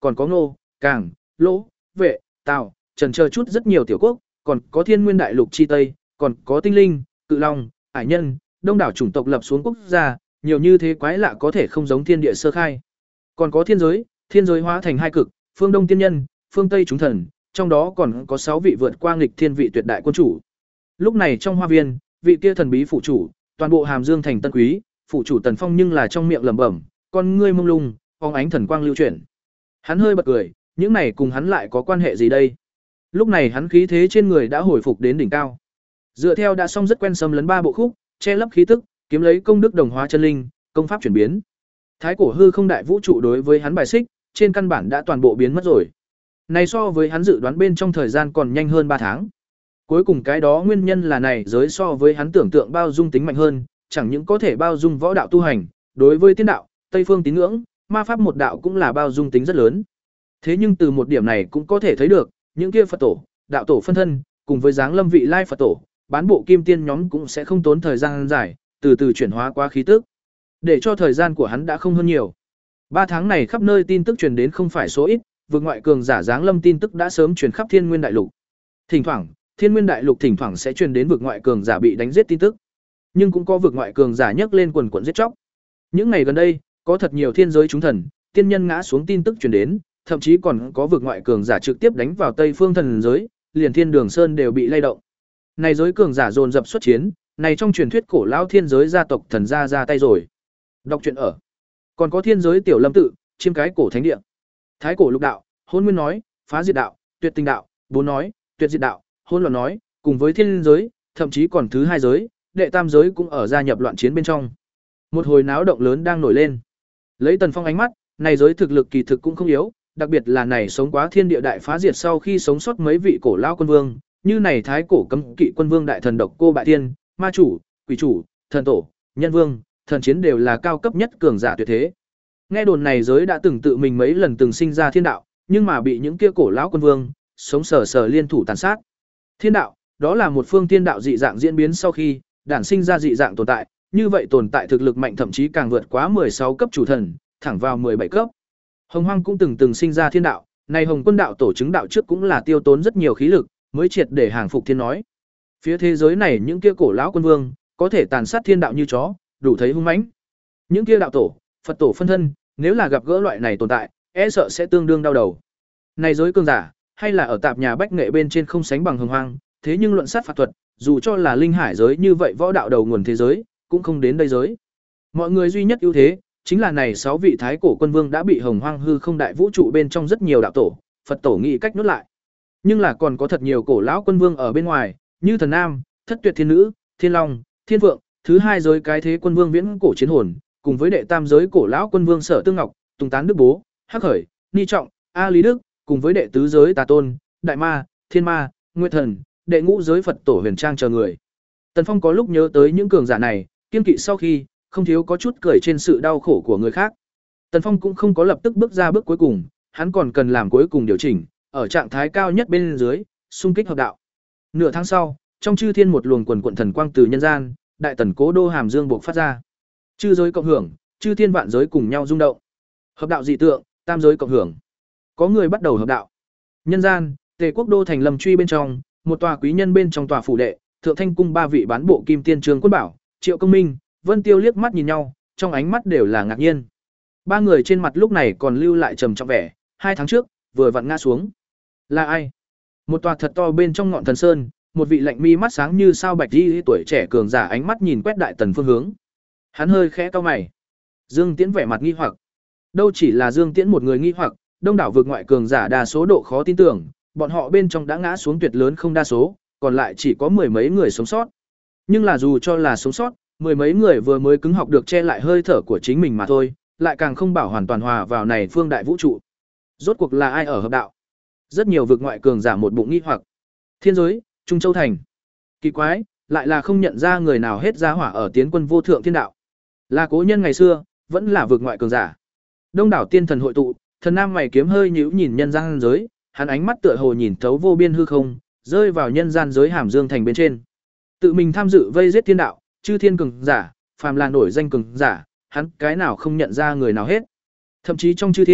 còn có Ngô, Càng, Lỗ, Vệ, Tào, Trần chờ chút rất nhiều tiểu quốc, còn có Thiên Nguyên đại lục chi Tây, còn có Tinh Linh, Cự Long, Hải Nhân, đông đảo chủng tộc lập xuống quốc gia, nhiều như thế quái lạ có thể không giống thiên địa sơ khai. Còn có thiên giới, thiên giới hóa thành hai cực, phương Đông tiên nhân, phương Tây chúng thần, trong đó còn có sáu vị vượt qua nghịch thiên vị tuyệt đại quân chủ. Lúc này trong hoa viên, vị kia thần bí phụ chủ, toàn bộ Hàm Dương thành tân quý, phụ chủ Tần Phong nhưng là trong miệng lẩm bẩm, con ngươi mông lung, phóng ánh thần quang lưu chuyển. Hắn hơi bật cười, những này cùng hắn lại có quan hệ gì đây? Lúc này hắn khí thế trên người đã hồi phục đến đỉnh cao. Dựa theo đã xong rất quen xâm lấn ba bộ khúc, che lấp khí tức, kiếm lấy công đức đồng hóa chân linh, công pháp chuyển biến. Thái cổ hư không đại vũ trụ đối với hắn bài xích, trên căn bản đã toàn bộ biến mất rồi. Này so với hắn dự đoán bên trong thời gian còn nhanh hơn ba tháng. Cuối cùng cái đó nguyên nhân là này giới so với hắn tưởng tượng bao dung tính mạnh hơn, chẳng những có thể bao dung võ đạo tu hành, đối với tiên đạo, Tây phương tín ngưỡng, ma pháp một đạo cũng là bao dung tính rất lớn. Thế nhưng từ một điểm này cũng có thể thấy được, những kia Phật tổ, đạo tổ phân thân, cùng với dáng lâm vị lai Phật tổ, bán bộ kim tiên nhóm cũng sẽ không tốn thời gian dài, từ từ chuyển hóa qua khí tức. Để cho thời gian của hắn đã không hơn nhiều. Ba tháng này khắp nơi tin tức truyền đến không phải số ít, vượt ngoại cường giả dáng lâm tin tức đã sớm truyền khắp Thiên Nguyên đại lục. Thỉnh thoảng, Thiên Nguyên đại lục thỉnh thoảng sẽ truyền đến vượt ngoại cường giả bị đánh giết tin tức. Nhưng cũng có vượt ngoại cường giả nhấc lên quần quần giết chóc. Những ngày gần đây, có thật nhiều thiên giới chúng thần, tiên nhân ngã xuống tin tức truyền đến, thậm chí còn có vượt ngoại cường giả trực tiếp đánh vào Tây Phương thần giới, liền Thiên Đường Sơn đều bị lay động. Này giới cường giả dồn dập xuất chiến, này trong truyền thuyết cổ lão thiên giới gia tộc thần gia ra tay rồi. Đọc truyện ở. Còn có thiên giới tiểu lâm tự, chiêm cái cổ thánh địa. Thái cổ lục đạo, Hôn Nguyên nói, phá diệt đạo, tuyệt tình đạo, bốn nói, tuyệt diệt đạo, hôn loạn nói, cùng với thiên giới, thậm chí còn thứ hai giới, đệ tam giới cũng ở gia nhập loạn chiến bên trong. Một hồi náo động lớn đang nổi lên. Lấy Tần Phong ánh mắt, này giới thực lực kỳ thực cũng không yếu, đặc biệt là này sống quá thiên địa đại phá diệt sau khi sống sót mấy vị cổ lão quân vương, như này thái cổ cấm kỵ quân vương đại thần độc cô bại thiên, ma chủ, quỷ chủ, thần tổ, nhân vương, thần chiến đều là cao cấp nhất cường giả tuyệt thế. Nghe đồn này giới đã từng tự mình mấy lần từng sinh ra thiên đạo, nhưng mà bị những kia cổ lão quân vương sống sờ sờ liên thủ tàn sát. Thiên đạo, đó là một phương thiên đạo dị dạng diễn biến sau khi đản sinh ra dị dạng tồn tại, như vậy tồn tại thực lực mạnh thậm chí càng vượt quá mười sáu cấp chủ thần, thẳng vào mười bảy cấp. Hồng Hoang cũng từng từng sinh ra thiên đạo, này Hồng Quân đạo tổ chứng đạo trước cũng là tiêu tốn rất nhiều khí lực, mới triệt để hàng phục thiên nói. Phía thế giới này những kia cổ lão quân vương, có thể tàn sát thiên đạo như chó, đủ thấy hung mãnh. Những kia đạo tổ, Phật tổ phân thân, nếu là gặp gỡ loại này tồn tại, e sợ sẽ tương đương đau đầu. Này giới cường giả, hay là ở tạp nhà bách nghệ bên trên không sánh bằng Hồng Hoang, thế nhưng luận sát phạt thuật, dù cho là linh hải giới như vậy võ đạo đầu nguồn thế giới, cũng không đến đây giới. Mọi người duy nhất ưu thế, chính là này sáu vị thái cổ quân vương đã bị Hồng Hoang hư không đại vũ trụ bên trong rất nhiều đạo tổ, Phật tổ nghĩ cách nuốt lại. Nhưng là còn có thật nhiều cổ lão quân vương ở bên ngoài, như Thần Nam, Thất Tuyệt Thiên Nữ, Thiên Long, Thiên Phượng, thứ hai giới cái thế quân vương viễn cổ chiến hồn, cùng với đệ tam giới cổ lão quân vương Sở Tương Ngọc, Tùng Tán Đức Bố, Hắc Khởi, Ni Trọng, A Lý Đức, cùng với đệ tứ giới Tà Tôn, Đại Ma, Thiên Ma, Nguyệt Thần, đệ ngũ giới Phật tổ Huyền Trang chờ người. Tần Phong có lúc nhớ tới những cường giả này, kiên kỵ sau khi, không thiếu có chút cười trên sự đau khổ của người khác. Tần Phong cũng không có lập tức bước ra bước cuối cùng, hắn còn cần làm cuối cùng điều chỉnh, ở trạng thái cao nhất bên dưới, xung kích hợp đạo. Nửa tháng sau, trong chư thiên một luồng quần quần thần quang từ nhân gian, đại tần cố đô Hàm Dương buộc phát ra. Chư giới cộng hưởng, chư thiên vạn giới cùng nhau rung động. Hợp đạo dị tượng, tam giới cộng hưởng. Có người bắt đầu hợp đạo. Nhân gian, Tề Quốc đô thành Lâm Truy bên trong, một tòa quý nhân bên trong tòa phủ đệ, Thượng Thanh cung ba vị bán bộ kim tiên Trương Quân Bảo, Triệu Công Minh, Vân Tiêu liếc mắt nhìn nhau, trong ánh mắt đều là ngạc nhiên. Ba người trên mặt lúc này còn lưu lại trầm trọng vẻ, hai tháng trước, vừa vặn ngã xuống. Là ai? Một tòa thật to bên trong ngọn thần sơn, một vị lạnh mi mắt sáng như sao bạch y tuổi trẻ cường giả ánh mắt nhìn quét đại tần phương hướng. Hắn hơi khẽ cau mày. Dương Tiễn vẻ mặt nghi hoặc. Đâu chỉ là Dương Tiễn một người nghi hoặc, đông đảo vực ngoại cường giả đa số độ khó tin tưởng, bọn họ bên trong đã ngã xuống tuyệt lớn không đa số, còn lại chỉ có mười mấy người sống sót. Nhưng là dù cho là sống sót, mười mấy người vừa mới cứng học được che lại hơi thở của chính mình mà thôi, lại càng không bảo hoàn toàn hòa vào này phương đại vũ trụ. Rốt cuộc là ai ở hợp đạo? Rất nhiều vực ngoại cường giả một bụng nghi hoặc. Thiên giới, Trung Châu thành. Kỳ quái, lại là không nhận ra người nào hết ra hỏa ở tiến quân vô thượng thiên đạo. Là cố nhân ngày xưa, vẫn là vực ngoại cường giả. Đông đảo tiên thần hội tụ, thần nam mày kiếm hơi nhíu nhìn nhân gian giới, hắn ánh mắt tựa hồ nhìn thấu vô biên hư không, rơi vào nhân gian giới Hàm Dương thành bên trên. Tự mình tham dự vây giết thiên đạo, chư thiên cường giả, phàm là nổi danh cường giả, hắn cái nào không nhận ra người nào hết. Thậm chí trong chư thiên,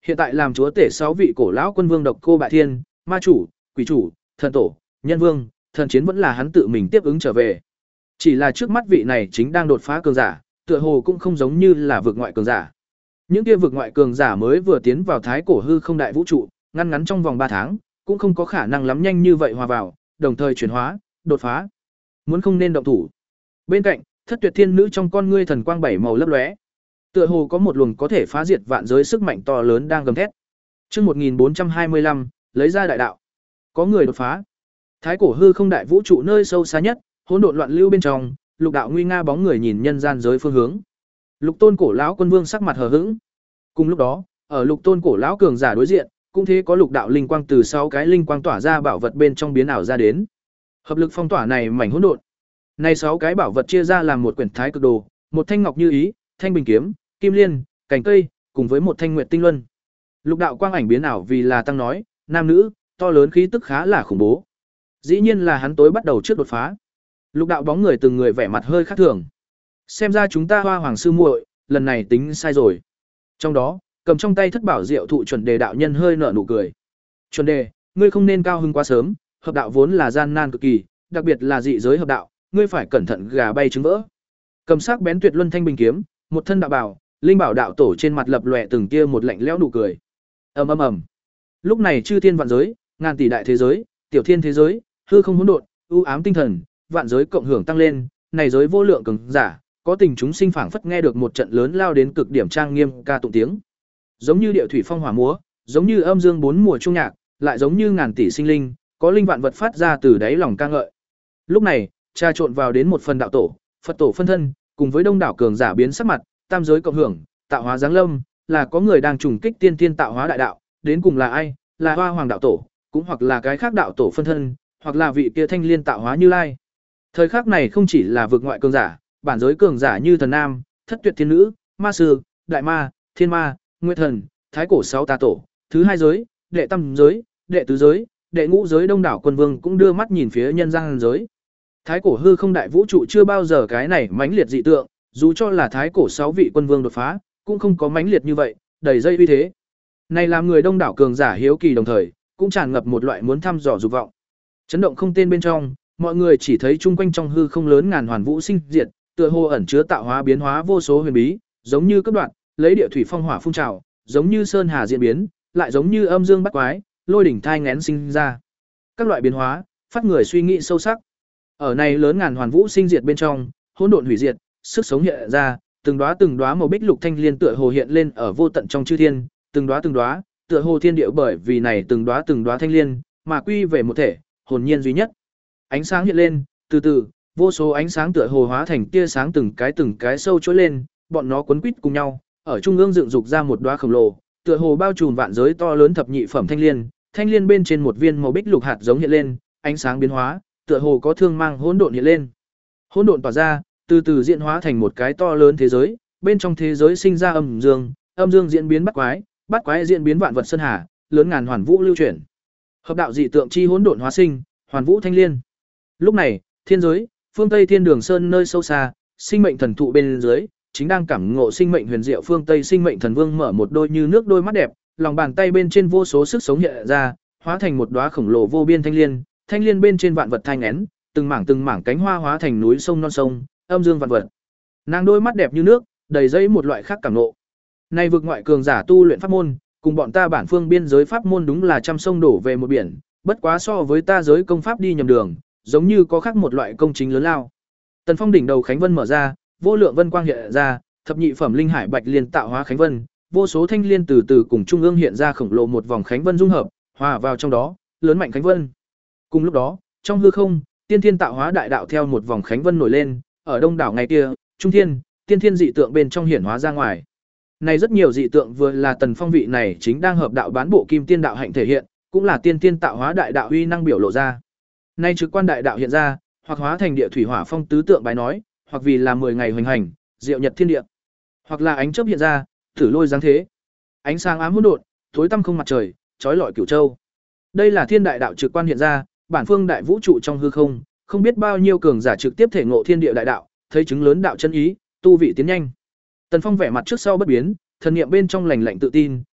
Hiện tại làm chúa tể sáu vị cổ lão quân vương độc cô bại thiên, ma chủ, quỷ chủ, thần tổ, nhân vương, thần chiến vẫn là hắn tự mình tiếp ứng trở về. Chỉ là trước mắt vị này chính đang đột phá cường giả, tựa hồ cũng không giống như là vực ngoại cường giả. Những kia vực ngoại cường giả mới vừa tiến vào thái cổ hư không đại vũ trụ, ngăn ngắn trong vòng ba tháng, cũng không có khả năng lắm nhanh như vậy hòa vào, đồng thời chuyển hóa, đột phá. Muốn không nên động thủ. Bên cạnh, Thất Tuyệt Thiên Nữ trong con ngươi thần quang bảy màu lấp lóe. Tựa hồ có một luồng có thể phá diệt vạn giới sức mạnh to lớn đang gầm thét. Chương một nghìn bốn trăm hai mươi lăm, lấy ra đại đạo. Có người đột phá. Thái cổ hư không đại vũ trụ nơi sâu xa nhất, hỗn độn loạn lưu bên trong, Lục đạo nguy nga bóng người nhìn nhân gian giới phương hướng. Lục Tôn cổ lão quân vương sắc mặt hờ hững. Cùng lúc đó, ở Lục Tôn cổ lão cường giả đối diện, cũng thế có lục đạo linh quang từ sáu cái linh quang tỏa ra bảo vật bên trong biến ảo ra đến. Hợp lực phong tỏa này mảnh hỗn độn. Này sáu cái bảo vật chia ra làm một quyển thái cực đồ, một thanh ngọc như ý, thanh bình kiếm, kim liên, cành cây, cùng với một thanh nguyệt tinh luân. Lục đạo quang ảnh biến ảo vì là tăng nói, nam nữ, to lớn khí tức khá là khủng bố. Dĩ nhiên là hắn tối bắt đầu trước đột phá. Lục đạo bóng người từng người vẻ mặt hơi khác thường. Xem ra chúng ta Hoa Hoàng sư muội, lần này tính sai rồi. Trong đó, cầm trong tay thất bảo diệu thụ chuẩn đề đạo nhân hơi nở nụ cười. Chuẩn đề, ngươi không nên cao hứng quá sớm, hợp đạo vốn là gian nan cực kỳ, đặc biệt là dị giới hợp đạo, ngươi phải cẩn thận gà bay trứng vỡ. Cầm sắc bén tuyệt luân thanh bình kiếm, một thân đạo bảo, linh bảo đạo tổ trên mặt lập lòe từng kia một lạnh lẽo nụ cười. Ầm ầm ầm. Lúc này chư thiên vạn giới, ngàn tỷ đại thế giới, tiểu thiên thế giới, hư không hỗn độn, ưu ám tinh thần, vạn giới cộng hưởng tăng lên, này giới vô lượng cường giả, có tình chúng sinh phảng phất nghe được một trận lớn lao đến cực điểm trang nghiêm ca tụng tiếng. Giống như điệu thủy phong hỏa múa, giống như âm dương bốn mùa trung nhạc, lại giống như ngàn tỷ sinh linh, có linh vạn vật phát ra từ đáy lòng ca ngợi. Lúc này, trà trộn vào đến một phần đạo tổ, Phật tổ phân thân, cùng với đông đảo cường giả biến sắc mặt, tam giới cộng hưởng, tạo hóa giáng lâm, là có người đang trùng kích tiên tiên tạo hóa đại đạo, đến cùng là ai? Là Hoa Hoàng đạo tổ, cũng hoặc là cái khác đạo tổ phân thân, hoặc là vị kia thanh liên tạo hóa Như Lai. Thời khắc này không chỉ là vực ngoại cường giả, bản giới cường giả như thần nam, Thất Tuyệt Thiên Nữ, ma sư, đại ma, thiên ma, nguyệt thần, thái cổ sáu tà tổ, thứ hai giới, đệ tam giới, đệ tứ giới, đệ ngũ giới đông đảo quân vương cũng đưa mắt nhìn phía nhân gian giới. Thái cổ hư không đại vũ trụ chưa bao giờ cái này mãnh liệt dị tượng, dù cho là thái cổ sáu vị quân vương đột phá, cũng không có mãnh liệt như vậy, đầy dây uy thế. Này làm người đông đảo cường giả hiếu kỳ đồng thời, cũng tràn ngập một loại muốn thăm dò dục vọng. Chấn động không tên bên trong, mọi người chỉ thấy chung quanh trong hư không lớn ngàn hoàn vũ sinh diệt, tựa hồ ẩn chứa tạo hóa biến hóa vô số huyền bí, giống như cấp đoạn, lấy địa thủy phong hỏa phun trào, giống như sơn hà diễn biến, lại giống như âm dương bắt quái, lôi đỉnh thai nghén sinh ra. Các loại biến hóa, phát người suy nghĩ sâu sắc. Ở này lớn ngàn hoàn vũ sinh diệt bên trong, hỗn độn hủy diệt, sức sống hiện ra, từng đóa từng đóa màu bích lục thanh liên tựa hồ hiện lên ở vô tận trong chư thiên, từng đóa từng đóa, tựa hồ thiên địa bởi vì này từng đóa từng đóa thanh liên, mà quy về một thể, hồn nhiên duy nhất. Ánh sáng hiện lên, từ từ, vô số ánh sáng tựa hồ hóa thành tia sáng từng cái từng cái sâu chối lên, bọn nó quấn quýt cùng nhau, ở trung ương dựng dục ra một đóa khổng lồ, tựa hồ bao trùm vạn giới to lớn thập nhị phẩm thanh liên, thanh liên bên trên một viên màu bích lục hạt giống hiện lên, ánh sáng biến hóa, tựa hồ có thương mang hỗn độn hiện lên. Hỗn độn tỏa ra, từ từ diễn hóa thành một cái to lớn thế giới, bên trong thế giới sinh ra âm dương, âm dương diễn biến bắt quái, bắt quái diễn biến vạn vật sơn hà, lớn ngàn hoàn vũ lưu chuyển. Hợp đạo dị tượng chi hỗn độn hóa sinh, hoàn vũ thanh liên. Lúc này, thiên giới, phương Tây Thiên Đường Sơn nơi sâu xa, sinh mệnh thần thụ bên dưới, chính đang cảm ngộ sinh mệnh huyền diệu phương Tây sinh mệnh thần vương mở một đôi như nước đôi mắt đẹp, lòng bàn tay bên trên vô số sức sống hiện ra, hóa thành một đóa khổng lồ vô biên thanh liên, thanh liên bên trên vạn vật thanh én, từng mảng từng mảng cánh hoa hóa thành núi sông non sông, âm dương vạn vật. Nàng đôi mắt đẹp như nước, đầy dẫy một loại khác cảm ngộ. Nay vực ngoại cường giả tu luyện pháp môn, cùng bọn ta bản phương biên giới pháp môn đúng là trăm sông đổ về một biển, bất quá so với ta giới công pháp đi nhầm đường, giống như có khác một loại công chính lớn lao. Tần Phong đỉnh đầu khánh vân mở ra, vô lượng vân quang hiện ra, thập nhị phẩm linh hải bạch liên tạo hóa khánh vân, vô số thanh liên từ từ cùng trung ương hiện ra khổng lồ một vòng khánh vân dung hợp, hòa vào trong đó, lớn mạnh khánh vân. Cùng lúc đó, trong hư không, tiên thiên tạo hóa đại đạo theo một vòng khánh vân nổi lên, ở đông đảo ngày kia, trung thiên, tiên thiên dị tượng bên trong hiển hóa ra ngoài. Này rất nhiều dị tượng vừa là Tần Phong vị này chính đang hợp đạo bán bộ kim tiên đạo hạnh thể hiện, cũng là tiên thiên tạo hóa đại đạo uy năng biểu lộ ra. Nay trực quan đại đạo hiện ra, hoặc hóa thành địa thủy hỏa phong tứ tượng bái nói, hoặc vì là mười ngày hoành hành, diệu nhật thiên địa, hoặc là ánh chớp hiện ra, thử lôi giáng thế. Ánh sáng ám hỗn độn, tối tăm không mặt trời, chói lọi cửu châu. Đây là thiên đại đạo trực quan hiện ra, bản phương đại vũ trụ trong hư không, không biết bao nhiêu cường giả trực tiếp thể ngộ thiên địa đại đạo, thấy chứng lớn đạo chân ý, tu vị tiến nhanh. Tần Phong vẻ mặt trước sau bất biến, thần niệm bên trong lành lạnh tự tin,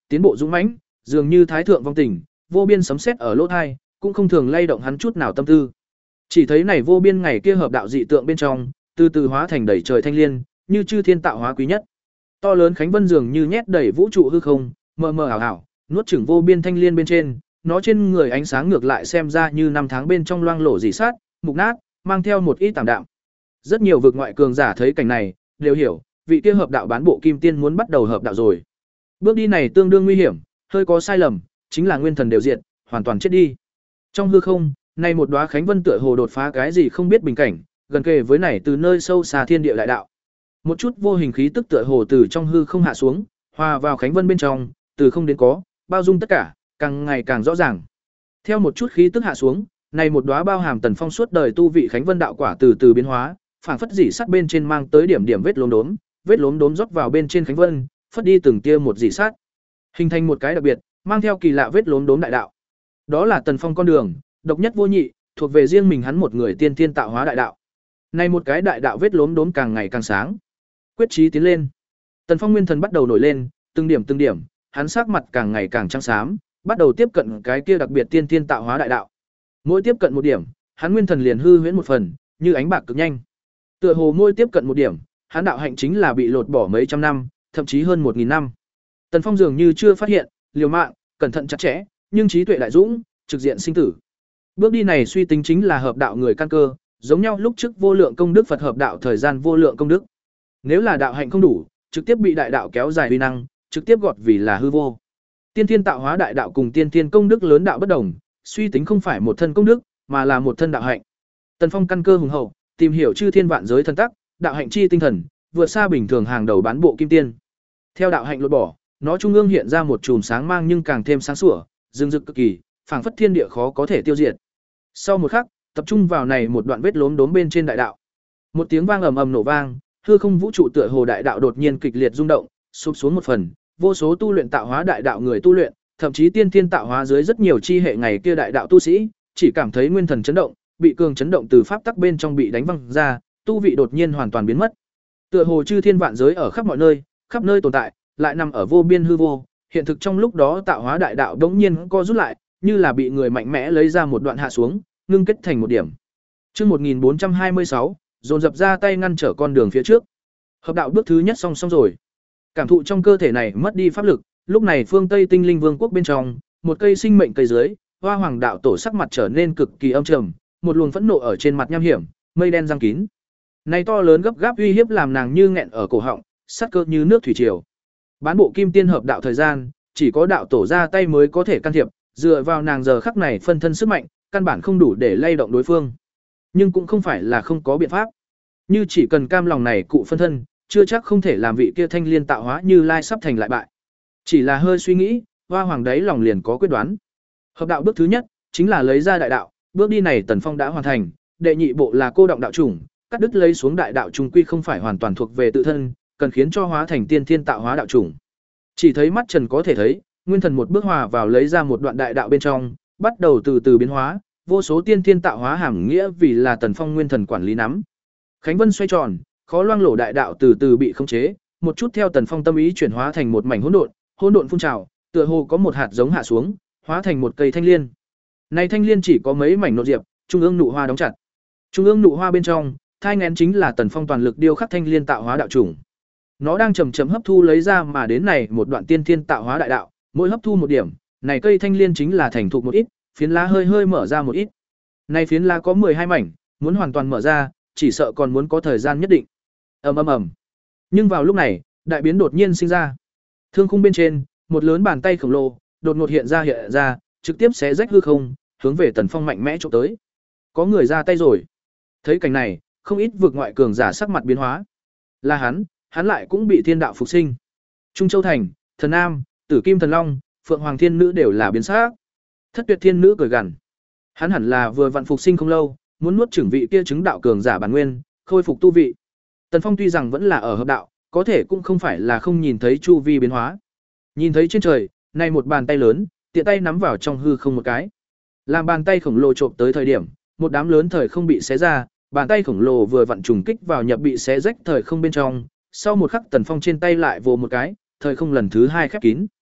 tiến bộ dũng mãnh, dường như thái thượng vong tình, vô biên sấm sét ở lỗ tai, cũng không thường lay động hắn chút nào tâm tư. Chỉ thấy này vô biên ngày kia hợp đạo dị tượng bên trong, từ từ hóa thành đầy trời thanh liên, như chư thiên tạo hóa quý nhất. To lớn khánh vân dường như nhét đầy vũ trụ hư không, mờ mờ ảo ảo, nuốt chửng vô biên thanh liên bên trên, nó trên người ánh sáng ngược lại xem ra như năm tháng bên trong loang lổ dị sát, mục nát, mang theo một ít tạm đạm. Rất nhiều vực ngoại cường giả thấy cảnh này, đều hiểu, vị kia hợp đạo bán bộ kim tiên muốn bắt đầu hợp đạo rồi. Bước đi này tương đương nguy hiểm, hơi có sai lầm, chính là nguyên thần đều diệt, hoàn toàn chết đi. Trong hư không, này một đóa khánh vân tựa hồ đột phá cái gì không biết bình cảnh, gần kề với này từ nơi sâu xa thiên địa đại đạo. Một chút vô hình khí tức tựa hồ từ trong hư không hạ xuống, hòa vào khánh vân bên trong, từ không đến có, bao dung tất cả, càng ngày càng rõ ràng. Theo một chút khí tức hạ xuống, này một đóa bao hàm Tần Phong suốt đời tu vị khánh vân đạo quả từ từ biến hóa, phảng phất dỉ sắt bên trên mang tới điểm điểm vết lốm đốm, vết lốm đốm rót vào bên trên khánh vân, phất đi từng tia một dỉ sắt, hình thành một cái đặc biệt, mang theo kỳ lạ vết lốm đốm đại đạo. Đó là Tần Phong con đường, độc nhất vô nhị, thuộc về riêng mình hắn một người tiên tiên tạo hóa đại đạo. Này một cái đại đạo vết lốm đốm càng ngày càng sáng. Quyết chí tiến lên. Tần Phong nguyên thần bắt đầu nổi lên, từng điểm từng điểm, hắn sắc mặt càng ngày càng trắng xám, bắt đầu tiếp cận cái kia đặc biệt tiên tiên tạo hóa đại đạo. Mỗi tiếp cận một điểm, hắn nguyên thần liền hư huyễn một phần, như ánh bạc cực nhanh. Tựa hồ mỗi tiếp cận một điểm, hắn đạo hạnh chính là bị lột bỏ mấy trăm năm, thậm chí hơn một nghìn năm. Tần Phong dường như chưa phát hiện, liều mạng, cẩn thận chặt chẽ, nhưng trí tuệ đại dũng, trực diện sinh tử. Bước đi này suy tính chính là hợp đạo người căn cơ, giống nhau lúc trước vô lượng công đức Phật hợp đạo thời gian vô lượng công đức. Nếu là đạo hạnh không đủ, trực tiếp bị đại đạo kéo dài uy năng, trực tiếp gọt vì là hư vô. Tiên thiên tạo hóa đại đạo cùng tiên thiên công đức lớn đạo bất đồng, suy tính không phải một thân công đức, mà là một thân đạo hạnh. Tần Phong căn cơ hùng hậu, tìm hiểu chư thiên vạn giới thần tắc, đạo hạnh chi tinh thần, vượt xa bình thường hàng đầu bán bộ kim tiên. Theo đạo hạnh lột bỏ, nó trung ương hiện ra một chùm sáng mang nhưng càng thêm sáng sủa, rừng rực cực kỳ, phảng phất thiên địa khó có thể tiêu diệt. Sau một khắc, tập trung vào này một đoạn vết lốm đốm bên trên đại đạo. Một tiếng vang ầm ầm nổ vang, hư không vũ trụ tựa hồ đại đạo đột nhiên kịch liệt rung động, sụp xuống một phần, vô số tu luyện tạo hóa đại đạo người tu luyện, thậm chí tiên thiên tạo hóa dưới rất nhiều chi hệ ngày kia đại đạo tu sĩ, chỉ cảm thấy nguyên thần chấn động, bị cường chấn động từ pháp tắc bên trong bị đánh văng ra, tu vị đột nhiên hoàn toàn biến mất. Tựa hồ chư thiên vạn giới ở khắp mọi nơi, khắp nơi tồn tại, lại nằm ở vô biên hư vô, hiện thực trong lúc đó tạo hóa đại đạo đống nhiên co rút lại, như là bị người mạnh mẽ lấy ra một đoạn hạ xuống, ngưng kết thành một điểm. Chương một nghìn bốn trăm hai mươi sáu, dồn dập ra tay ngăn trở con đường phía trước. Hợp đạo bước thứ nhất xong xong rồi. Cảm thụ trong cơ thể này mất đi pháp lực, lúc này phương Tây Tinh Linh Vương quốc bên trong, một cây sinh mệnh cây dưới, Hoa Hoàng đạo tổ sắc mặt trở nên cực kỳ âm trầm, một luồng phẫn nộ ở trên mặt nham hiểm, mây đen giăng kín. Này to lớn gấp gáp uy hiếp làm nàng như nghẹn ở cổ họng, sát cơ như nước thủy triều. Bán bộ kim tiên hợp đạo thời gian, chỉ có đạo tổ ra tay mới có thể can thiệp, dựa vào nàng giờ khắc này phân thân sức mạnh, căn bản không đủ để lay động đối phương. Nhưng cũng không phải là không có biện pháp. Như chỉ cần cam lòng này cụ phân thân, chưa chắc không thể làm vị kia thanh liên tạo hóa như lai sắp thành lại bại. Chỉ là hơi suy nghĩ, Hoa Hoàng đấy lòng liền có quyết đoán. Hợp đạo bước thứ nhất chính là lấy ra đại đạo, bước đi này Tần Phong đã hoàn thành, đệ nhị bộ là cô động đạo chủng, cắt đứt lấy xuống đại đạo trùng quy không phải hoàn toàn thuộc về tự thân, cần khiến cho hóa thành tiên thiên tạo hóa đạo chủng. Chỉ thấy mắt Trần có thể thấy, nguyên thần một bước hòa vào lấy ra một đoạn đại đạo bên trong, bắt đầu từ từ biến hóa, vô số tiên thiên tạo hóa hàm nghĩa vì là Tần Phong nguyên thần quản lý nắm. Khánh vân xoay tròn, khó loang lổ đại đạo từ từ bị khống chế, một chút theo Tần Phong tâm ý chuyển hóa thành một mảnh hỗn độn, hỗn độn phun trào, tựa hồ có một hạt giống hạ xuống, hóa thành một cây thanh liên. Này thanh liên chỉ có mấy mảnh nộ diệp, trung ương nụ hoa đóng chặt. Trung ương nụ hoa bên trong, thai nghén chính là Tần Phong toàn lực điêu khắc thanh liên tạo hóa đạo chủng. Nó đang chậm chậm hấp thu lấy ra mà đến này một đoạn tiên thiên tạo hóa đại đạo, mỗi hấp thu một điểm, này cây thanh liên chính là thành thục một ít, phiến lá hơi hơi mở ra một ít. Này phiến lá có mười hai mảnh, muốn hoàn toàn mở ra, chỉ sợ còn muốn có thời gian nhất định. Ầm ầm ầm. Nhưng vào lúc này, đại biến đột nhiên sinh ra. Thương khung bên trên, một lớn bàn tay khổng lồ đột ngột hiện ra hiện ra, trực tiếp xé rách hư không, hướng về Tần Phong mạnh mẽ chụp tới. Có người ra tay rồi. Thấy cảnh này, không ít vực ngoại cường giả sắc mặt biến hóa. Là hắn, hắn lại cũng bị thiên đạo phục sinh. Trung Châu Thành, Thần Nam, Tử Kim Thần Long, Phượng Hoàng Thiên Nữ đều là biến sắc. Thất Tuyệt Thiên Nữ cười gằn. Hắn hẳn là vừa vặn phục sinh không lâu, muốn nuốt chửng vị kia chứng đạo cường giả bản nguyên, khôi phục tu vị. Tần Phong tuy rằng vẫn là ở hợp đạo, có thể cũng không phải là không nhìn thấy chu vi biến hóa. Nhìn thấy trên trời, này một bàn tay lớn, tiện tay nắm vào trong hư không một cái. Làm bàn tay khổng lồ chộp tới thời điểm, một đám lớn thời không bị xé ra, bàn tay khổng lồ vừa vặn trùng kích vào nhập bị xé rách thời không bên trong, sau một khắc Tần Phong trên tay lại vồ một cái, thời không lần thứ hai khép kín.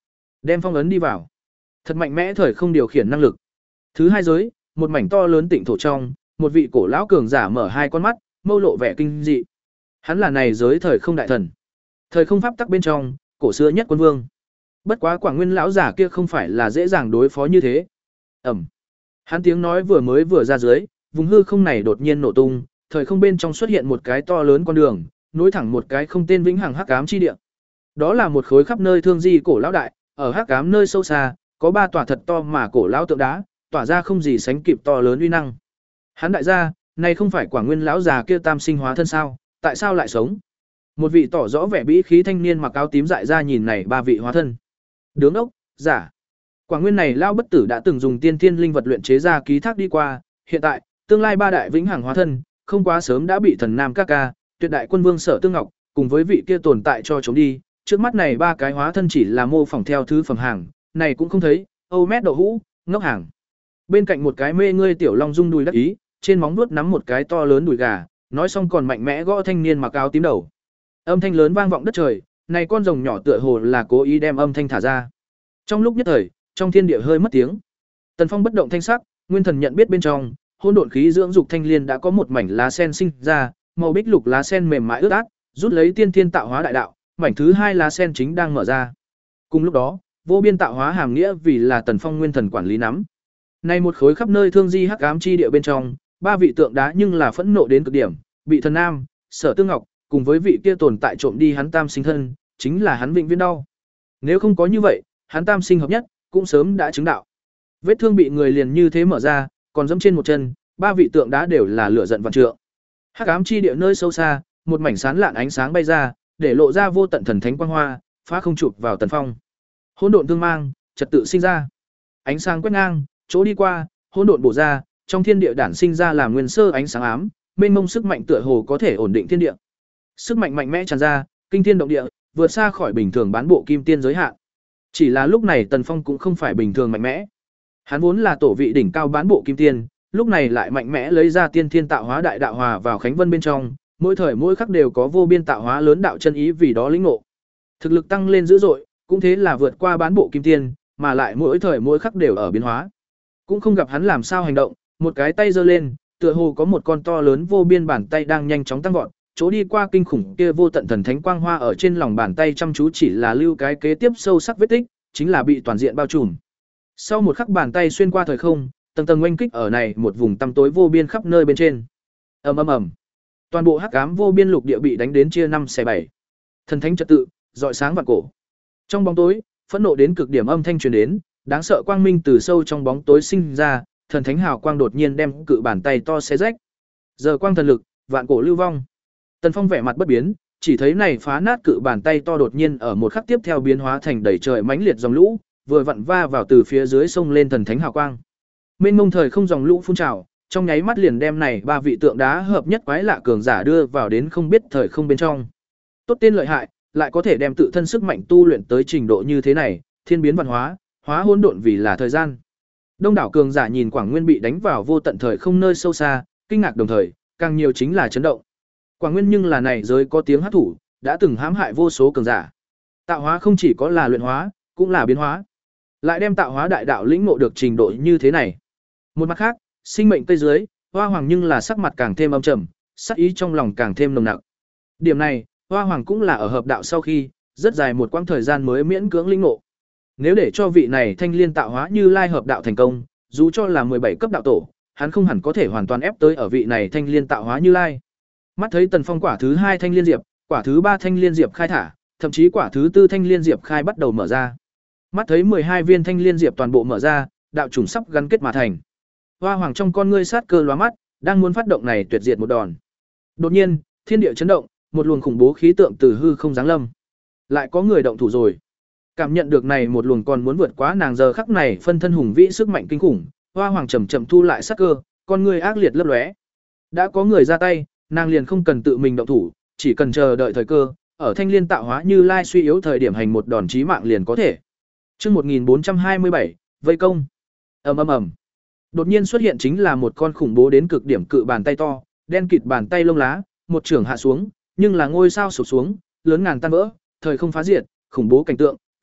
đem phong ấn đi vào. Thật mạnh mẽ thời không điều khiển năng lực. Thứ hai giới, một mảnh to lớn tịnh thổ trong, một vị cổ lão cường giả mở hai con mắt, mâu lộ vẻ kinh dị. Hắn là này giới thời không đại thần. Thời không pháp tắc bên trong, cổ xưa nhất quân vương. Bất quá Quảng Nguyên lão giả kia không phải là dễ dàng đối phó như thế. Ẩm. Hắn tiếng nói vừa mới vừa ra dưới, vùng hư không này đột nhiên nổ tung, thời không bên trong xuất hiện một cái to lớn con đường, nối thẳng một cái không tên vĩnh hằng hắc ám chi địa. Đó là một khối khắp nơi thương di cổ lão đại, ở hắc ám nơi sâu xa, có ba tòa thật to mà cổ lão tượng đá, tỏa ra không gì sánh kịp to lớn uy năng. Hắn đại gia, này không phải Quảng Nguyên lão già kia tam sinh hóa thân sao, tại sao lại sống? Một vị tỏ rõ vẻ bĩ khí thanh niên mặc áo tím dại ra nhìn này ba vị hóa thân. Đứng ốc, giả. Quảng Nguyên này lao bất tử đã từng dùng tiên thiên linh vật luyện chế ra ký thác đi qua, hiện tại, tương lai ba đại vĩnh hằng hóa thân, không quá sớm đã bị thần nam các ca, tuyệt đại quân vương Sở Tương Ngọc, cùng với vị kia tồn tại cho chống đi, trước mắt này ba cái hóa thân chỉ là mô phỏng theo thứ phẩm hàng, này cũng không thấy, Âu mét đậu hũ, ngốc hàng. Bên cạnh một cái mê ngươi tiểu long dung đùi đắc ý, trên móng vuốt nắm một cái to lớn đùi gà, nói xong còn mạnh mẽ gõ thanh niên mặc áo tím đầu. Âm thanh lớn vang vọng đất trời, này con rồng nhỏ tựa hồ là cố ý đem âm thanh thả ra. Trong lúc nhất thời, trong thiên địa hơi mất tiếng. Tần Phong bất động thanh sắc, nguyên thần nhận biết bên trong, hỗn độn khí dưỡng dục thanh liên đã có một mảnh lá sen sinh ra, màu bích lục lá sen mềm mại ướt át, rút lấy tiên thiên tạo hóa đại đạo, mảnh thứ hai lá sen chính đang mở ra. Cùng lúc đó, vô biên tạo hóa hàm nghĩa vì là Tần Phong nguyên thần quản lý nắm. Nay một khối khắp nơi thương di hắc ám chi địa bên trong, ba vị tượng đá nhưng là phẫn nộ đến cực điểm, bị thần nam, Sở Tương Ngọc, cùng với vị kia tồn tại trộm đi hắn tam sinh thân, chính là hắn vĩnh viễn đau. Nếu không có như vậy, hắn tam sinh hợp nhất, cũng sớm đã chứng đạo. Vết thương bị người liền như thế mở ra, còn dẫm trên một chân, ba vị tượng đá đều là lửa giận vạn trượng. Hắc ám chi địa nơi sâu xa, một mảnh sáng lạn ánh sáng bay ra, để lộ ra vô tận thần thánh quang hoa, phá không chụp vào Tần Phong. Hỗn độn tương mang, trật tự sinh ra. Ánh sáng quét ngang, chỗ đi qua, hỗn độn bổ ra, trong thiên địa đản sinh ra làm nguyên sơ ánh sáng ám, mênh mông sức mạnh tựa hồ có thể ổn định thiên địa. Sức mạnh mạnh mẽ tràn ra, kinh thiên động địa, vượt xa khỏi bình thường bán bộ kim tiên giới hạn. Chỉ là lúc này Tần Phong cũng không phải bình thường mạnh mẽ. Hắn vốn là tổ vị đỉnh cao bán bộ kim tiên, lúc này lại mạnh mẽ lấy ra tiên thiên tạo hóa đại đạo hòa vào khánh vân bên trong, mỗi thời mỗi khắc đều có vô biên tạo hóa lớn đạo chân ý vì đó lĩnh ngộ. Thực lực tăng lên dữ dội, cũng thế là vượt qua bán bộ kim tiên, mà lại mỗi thời mỗi khắc đều ở biến hóa. Cũng không gặp hắn làm sao hành động, một cái tay giơ lên, tựa hồ có một con to lớn vô biên bàn tay đang nhanh chóng tăng vọt, chỗ đi qua kinh khủng kia vô tận thần thánh quang hoa ở trên lòng bàn tay chăm chú chỉ là lưu cái kế tiếp sâu sắc vết tích, chính là bị toàn diện bao trùm. Sau một khắc bàn tay xuyên qua thời không, tầng tầng oanh kích ở này một vùng tăm tối vô biên khắp nơi bên trên. Ầm ầm ầm. Toàn bộ hắc ám vô biên lục địa bị đánh đến chia năm xẻ bảy. Thần thánh trật tự, rọi sáng vạn cổ. Trong bóng tối, phẫn nộ đến cực điểm âm thanh truyền đến, đáng sợ quang minh từ sâu trong bóng tối sinh ra, thần thánh hào quang đột nhiên đem cự bàn tay to xé rách. Giờ quang thần lực, vạn cổ lưu vong. Tần Phong vẻ mặt bất biến, chỉ thấy này phá nát cự bàn tay to đột nhiên ở một khắc tiếp theo biến hóa thành đầy trời mãnh liệt dòng lũ, vừa vặn va vào từ phía dưới sông lên thần thánh hào quang. Mênh mông thời không dòng lũ phun trào, trong nháy mắt liền đem này ba vị tượng đá hợp nhất quái lạ cường giả đưa vào đến không biết thời không bên trong. Tốt tên lợi hại, lại có thể đem tự thân sức mạnh tu luyện tới trình độ như thế này, thiên biến văn hóa, hóa hỗn độn vì là thời gian. Đông đảo cường giả nhìn Quảng Nguyên bị đánh vào vô tận thời không nơi sâu xa, kinh ngạc đồng thời, càng nhiều chính là chấn động. Quảng Nguyên nhưng là này giới có tiếng hát thủ, đã từng hãm hại vô số cường giả. Tạo hóa không chỉ có là luyện hóa, cũng là biến hóa. Lại đem tạo hóa đại đạo lĩnh ngộ được trình độ như thế này. Một mặt khác, sinh mệnh tây dưới, Hoa Hoàng nhưng là sắc mặt càng thêm âm trầm, sắc ý trong lòng càng thêm nồng nặc. Điểm này, Hoa Hoàng cũng là ở hợp đạo sau khi, rất dài một quãng thời gian mới miễn cưỡng lĩnh ngộ. Nếu để cho vị này thanh liên tạo hóa như lai hợp đạo thành công, dù cho là mười bảy cấp đạo tổ, hắn không hẳn có thể hoàn toàn ép tới ở vị này thanh liên tạo hóa như lai. Mắt thấy Tần Phong quả thứ hai thanh liên diệp, quả thứ ba thanh liên diệp khai thả, thậm chí quả thứ tư thanh liên diệp khai bắt đầu mở ra. Mắt thấy mười hai viên thanh liên diệp toàn bộ mở ra, đạo chủng sắp gắn kết mà thành. Hoa Hoàng trong con ngươi sát cơ lóa mắt, đang muốn phát động này tuyệt diệt một đòn. Đột nhiên, thiên địa chấn động, một luồng khủng bố khí tượng từ hư không giáng lâm. Lại có người động thủ rồi. Cảm nhận được này một luồng còn muốn vượt quá nàng giờ khắc này phân thân hùng vĩ sức mạnh kinh khủng, Hoa Hoàng chậm chậm thu lại sát cơ, con ngươi ác liệt lấp lóe. Đã có người ra tay, nàng liền không cần tự mình động thủ, chỉ cần chờ đợi thời cơ, ở thanh liên tạo hóa như lai suy yếu thời điểm hành một đòn chí mạng liền có thể. Chương một nghìn bốn trăm hai mươi bảy, vây công. Ầm ầm ầm. Đột nhiên xuất hiện chính là một con khủng bố đến cực điểm cự bàn tay to, đen kịt bàn tay lông lá, một trường hạ xuống, nhưng là ngôi sao sụp xuống, lớn ngàn tan vỡ, thời không phá diệt, khủng bố cảnh tượng,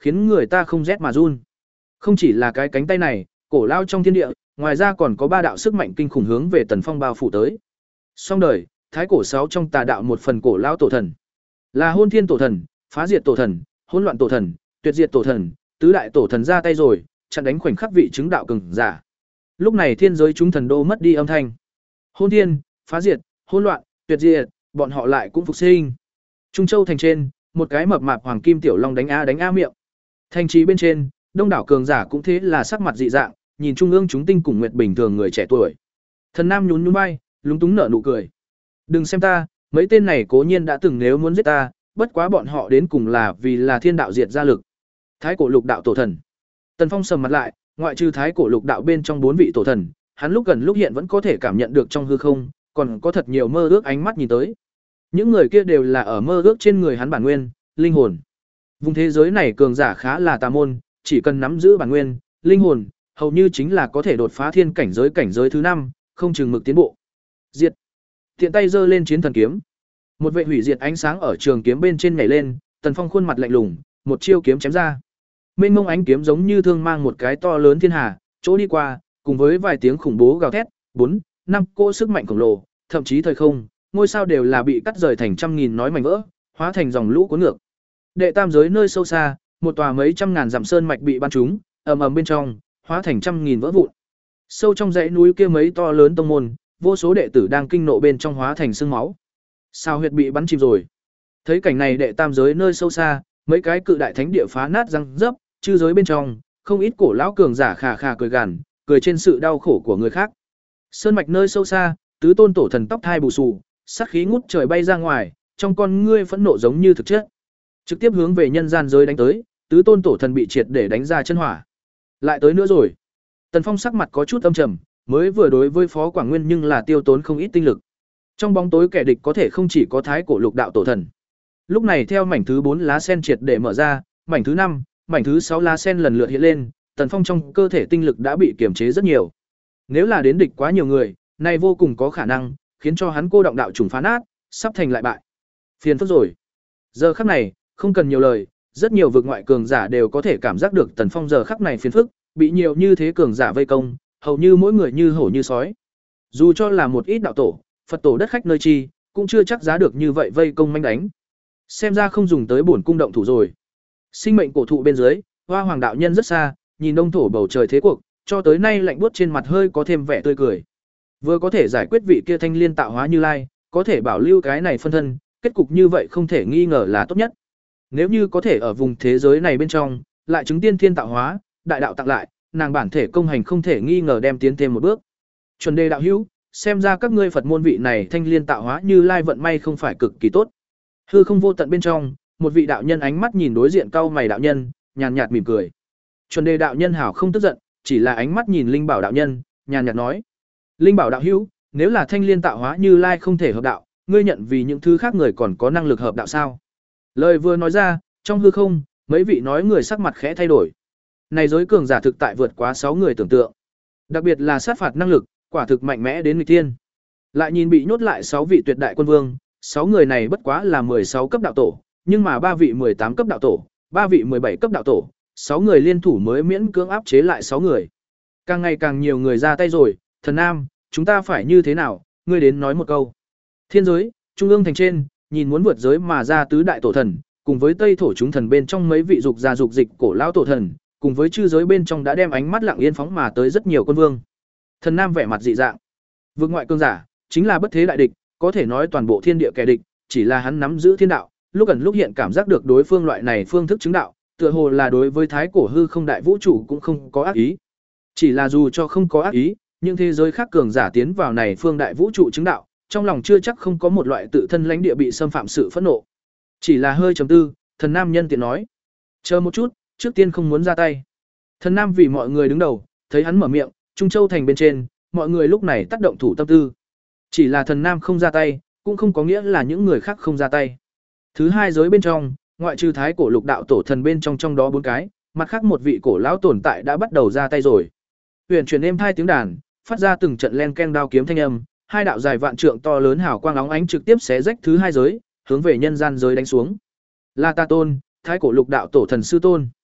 khiến người ta không rét mà run. Không chỉ là cái cánh tay này, cổ lao trong thiên địa, ngoài ra còn có ba đạo sức mạnh kinh khủng hướng về Tần Phong bao phủ tới. Song đời, thái cổ sáu trong tà đạo một phần cổ lao tổ thần, là Hôn Thiên tổ thần, Phá Diệt tổ thần, Hỗn Loạn tổ thần, Tuyệt Diệt tổ thần, tứ đại tổ thần ra tay rồi, chặn đánh khoảnh khắc vị chứng đạo cường giả. Lúc này thiên giới chúng thần đô mất đi âm thanh. Hôn Thiên, Phá Diệt, Hỗn Loạn, Tuyệt Diệt, bọn họ lại cũng phục sinh. Trung Châu thành trên, một cái mập mạp hoàng kim tiểu long đánh a đánh a miệng. Thành trì bên trên, đông đảo cường giả cũng thế là sắc mặt dị dạng, nhìn trung ương chúng tinh cùng nguyệt bình thường người trẻ tuổi. Thần Nam nhún nhún vai, lúng túng nở nụ cười. Đừng xem ta, mấy tên này cố nhiên đã từng nếu muốn giết ta, bất quá bọn họ đến cùng là vì là thiên đạo diệt ra lực. Thái cổ lục đạo tổ thần. Tần Phong sầm mặt lại, ngoại trừ thái cổ lục đạo bên trong bốn vị tổ thần, hắn lúc gần lúc hiện vẫn có thể cảm nhận được trong hư không, còn có thật nhiều mơ ước ánh mắt nhìn tới. Những người kia đều là ở mơ ước trên người hắn bản nguyên, linh hồn. Vùng thế giới này cường giả khá là tà môn, chỉ cần nắm giữ bản nguyên, linh hồn, hầu như chính là có thể đột phá thiên cảnh giới cảnh giới thứ năm, không chừng mực tiến bộ. Diệt. Tiện tay giơ lên chiến thần kiếm. Một vệ hủy diệt ánh sáng ở trường kiếm bên trên nhảy lên, Tần Phong khuôn mặt lạnh lùng, một chiêu kiếm chém ra. Mênh mông ánh kiếm giống như thương mang một cái to lớn thiên hà, chỗ đi qua, cùng với vài tiếng khủng bố gào thét, bốn, năm cỗ sức mạnh khổng lồ, thậm chí thời không, ngôi sao đều là bị cắt rời thành trăm nghìn nói mảnh vỡ, hóa thành dòng lũ cuốn ngược. Đệ tam giới nơi sâu xa, một tòa mấy trăm ngàn dặm sơn mạch bị ban trúng, ầm ầm bên trong, hóa thành trăm nghìn vỡ vụn. Sâu trong dãy núi kia mấy to lớn tông môn, vô số đệ tử đang kinh nộ bên trong hóa thành xương máu. Sao huyệt bị bắn chìm rồi. Thấy cảnh này đệ tam giới nơi sâu xa, mấy cái cự đại thánh địa phá nát răng rớp, chư giới bên trong, không ít cổ lão cường giả khà khà cười gằn, cười trên sự đau khổ của người khác. Sơn mạch nơi sâu xa, tứ tôn tổ thần tóc thai bù xù, sát khí ngút trời bay ra ngoài, trong con ngươi phẫn nộ giống như thực chất. Trực tiếp hướng về nhân gian giới đánh tới, tứ tôn tổ thần bị triệt để đánh ra chân hỏa. Lại tới nữa rồi. Tần Phong sắc mặt có chút âm trầm, mới vừa đối với Phó Quảng Nguyên nhưng là tiêu tốn không ít tinh lực. Trong bóng tối kẻ địch có thể không chỉ có thái cổ lục đạo tổ thần. Lúc này theo mảnh thứ bốn lá sen triệt để mở ra, mảnh thứ năm, mảnh thứ sáu lá sen lần lượt hiện lên, Tần Phong trong cơ thể tinh lực đã bị kiềm chế rất nhiều. Nếu là đến địch quá nhiều người, này vô cùng có khả năng khiến cho hắn cô động đạo trùng phá nát, sắp thành lại bại. Phiền phức rồi. Giờ khắc này, không cần nhiều lời, rất nhiều vực ngoại cường giả đều có thể cảm giác được Tần Phong giờ khắc này phiền phức, bị nhiều như thế cường giả vây công, hầu như mỗi người như hổ như sói. Dù cho là một ít đạo tổ, Phật tổ đất khách nơi chi, cũng chưa chắc giá được như vậy vây công manh đánh. Xem ra không dùng tới bổn cung động thủ rồi. Sinh mệnh cổ thụ bên dưới, Hoa Hoàng đạo nhân rất xa, nhìn đông thổ bầu trời thế cuộc, cho tới nay lạnh buốt trên mặt hơi có thêm vẻ tươi cười. Vừa có thể giải quyết vị kia thanh liên tạo hóa Như Lai, có thể bảo lưu cái này phân thân, kết cục như vậy không thể nghi ngờ là tốt nhất. Nếu như có thể ở vùng thế giới này bên trong, lại chứng tiên thiên tạo hóa, đại đạo tặng lại, nàng bản thể công hành không thể nghi ngờ đem tiến thêm một bước. Chuẩn đề đạo hữu, xem ra các ngươi Phật môn vị này thanh liên tạo hóa Như Lai vận may không phải cực kỳ tốt. Hư không vô tận bên trong, một vị đạo nhân ánh mắt nhìn đối diện cau mày đạo nhân, nhàn nhạt mỉm cười. Chuẩn đề đạo nhân hảo không tức giận, chỉ là ánh mắt nhìn Linh Bảo đạo nhân, nhàn nhạt nói: "Linh Bảo đạo hữu, nếu là thanh liên tạo hóa Như Lai không thể hợp đạo, ngươi nhận vì những thứ khác người còn có năng lực hợp đạo sao?" Lời vừa nói ra, trong hư không, mấy vị nói người sắc mặt khẽ thay đổi. Này giới cường giả thực tại vượt quá sáu người tưởng tượng. Đặc biệt là sát phạt năng lực, quả thực mạnh mẽ đến nghịch thiên. Lại nhìn bị nhốt lại sáu vị tuyệt đại quân vương, sáu người này bất quá là mười sáu cấp đạo tổ, nhưng mà ba vị mười tám cấp đạo tổ, ba vị mười bảy cấp đạo tổ, sáu người liên thủ mới miễn cưỡng áp chế lại sáu người. Càng ngày càng nhiều người ra tay rồi, Thần Nam, chúng ta phải như thế nào, ngươi đến nói một câu. Thiên giới, trung ương thành trên, nhìn muốn vượt giới mà ra tứ đại tổ thần, cùng với Tây thổ chúng thần bên trong mấy vị dục gia dục dịch cổ lão tổ thần, cùng với chư giới bên trong đã đem ánh mắt lặng yên phóng mà tới rất nhiều quân vương. Thần Nam vẻ mặt dị dạng. Vực ngoại cương giả, chính là bất thế đại địch, có thể nói toàn bộ thiên địa kẻ địch, chỉ là hắn nắm giữ thiên đạo, lúc ẩn lúc hiện cảm giác được đối phương loại này phương thức chứng đạo, tựa hồ là đối với thái cổ hư không đại vũ trụ cũng không có ác ý. Chỉ là dù cho không có ác ý, nhưng thế giới khác cường giả tiến vào này phương đại vũ trụ chứng đạo, trong lòng chưa chắc không có một loại tự thân lãnh địa bị xâm phạm sự phẫn nộ. Chỉ là hơi trầm tư, Thần Nam nhân tiện nói: "Chờ một chút, trước tiên không muốn ra tay." Thần Nam vì mọi người đứng đầu, thấy hắn mở miệng, Trung Châu thành bên trên, mọi người lúc này tác động thủ tâm tư. Chỉ là Thần Nam không ra tay, cũng không có nghĩa là những người khác không ra tay. Thứ hai giới bên trong, ngoại trừ thái cổ lục đạo tổ thần bên trong trong đó bốn cái, mặt khác một vị cổ lão tồn tại đã bắt đầu ra tay rồi. Huyền truyền êm hai tiếng đàn, phát ra từng trận len ken đao kiếm thanh âm, hai đạo dài vạn trượng to lớn hào quang óng ánh trực tiếp xé rách thứ hai giới, hướng về nhân gian giới đánh xuống. La Ta Tôn, thái cổ lục đạo tổ thần sư tôn.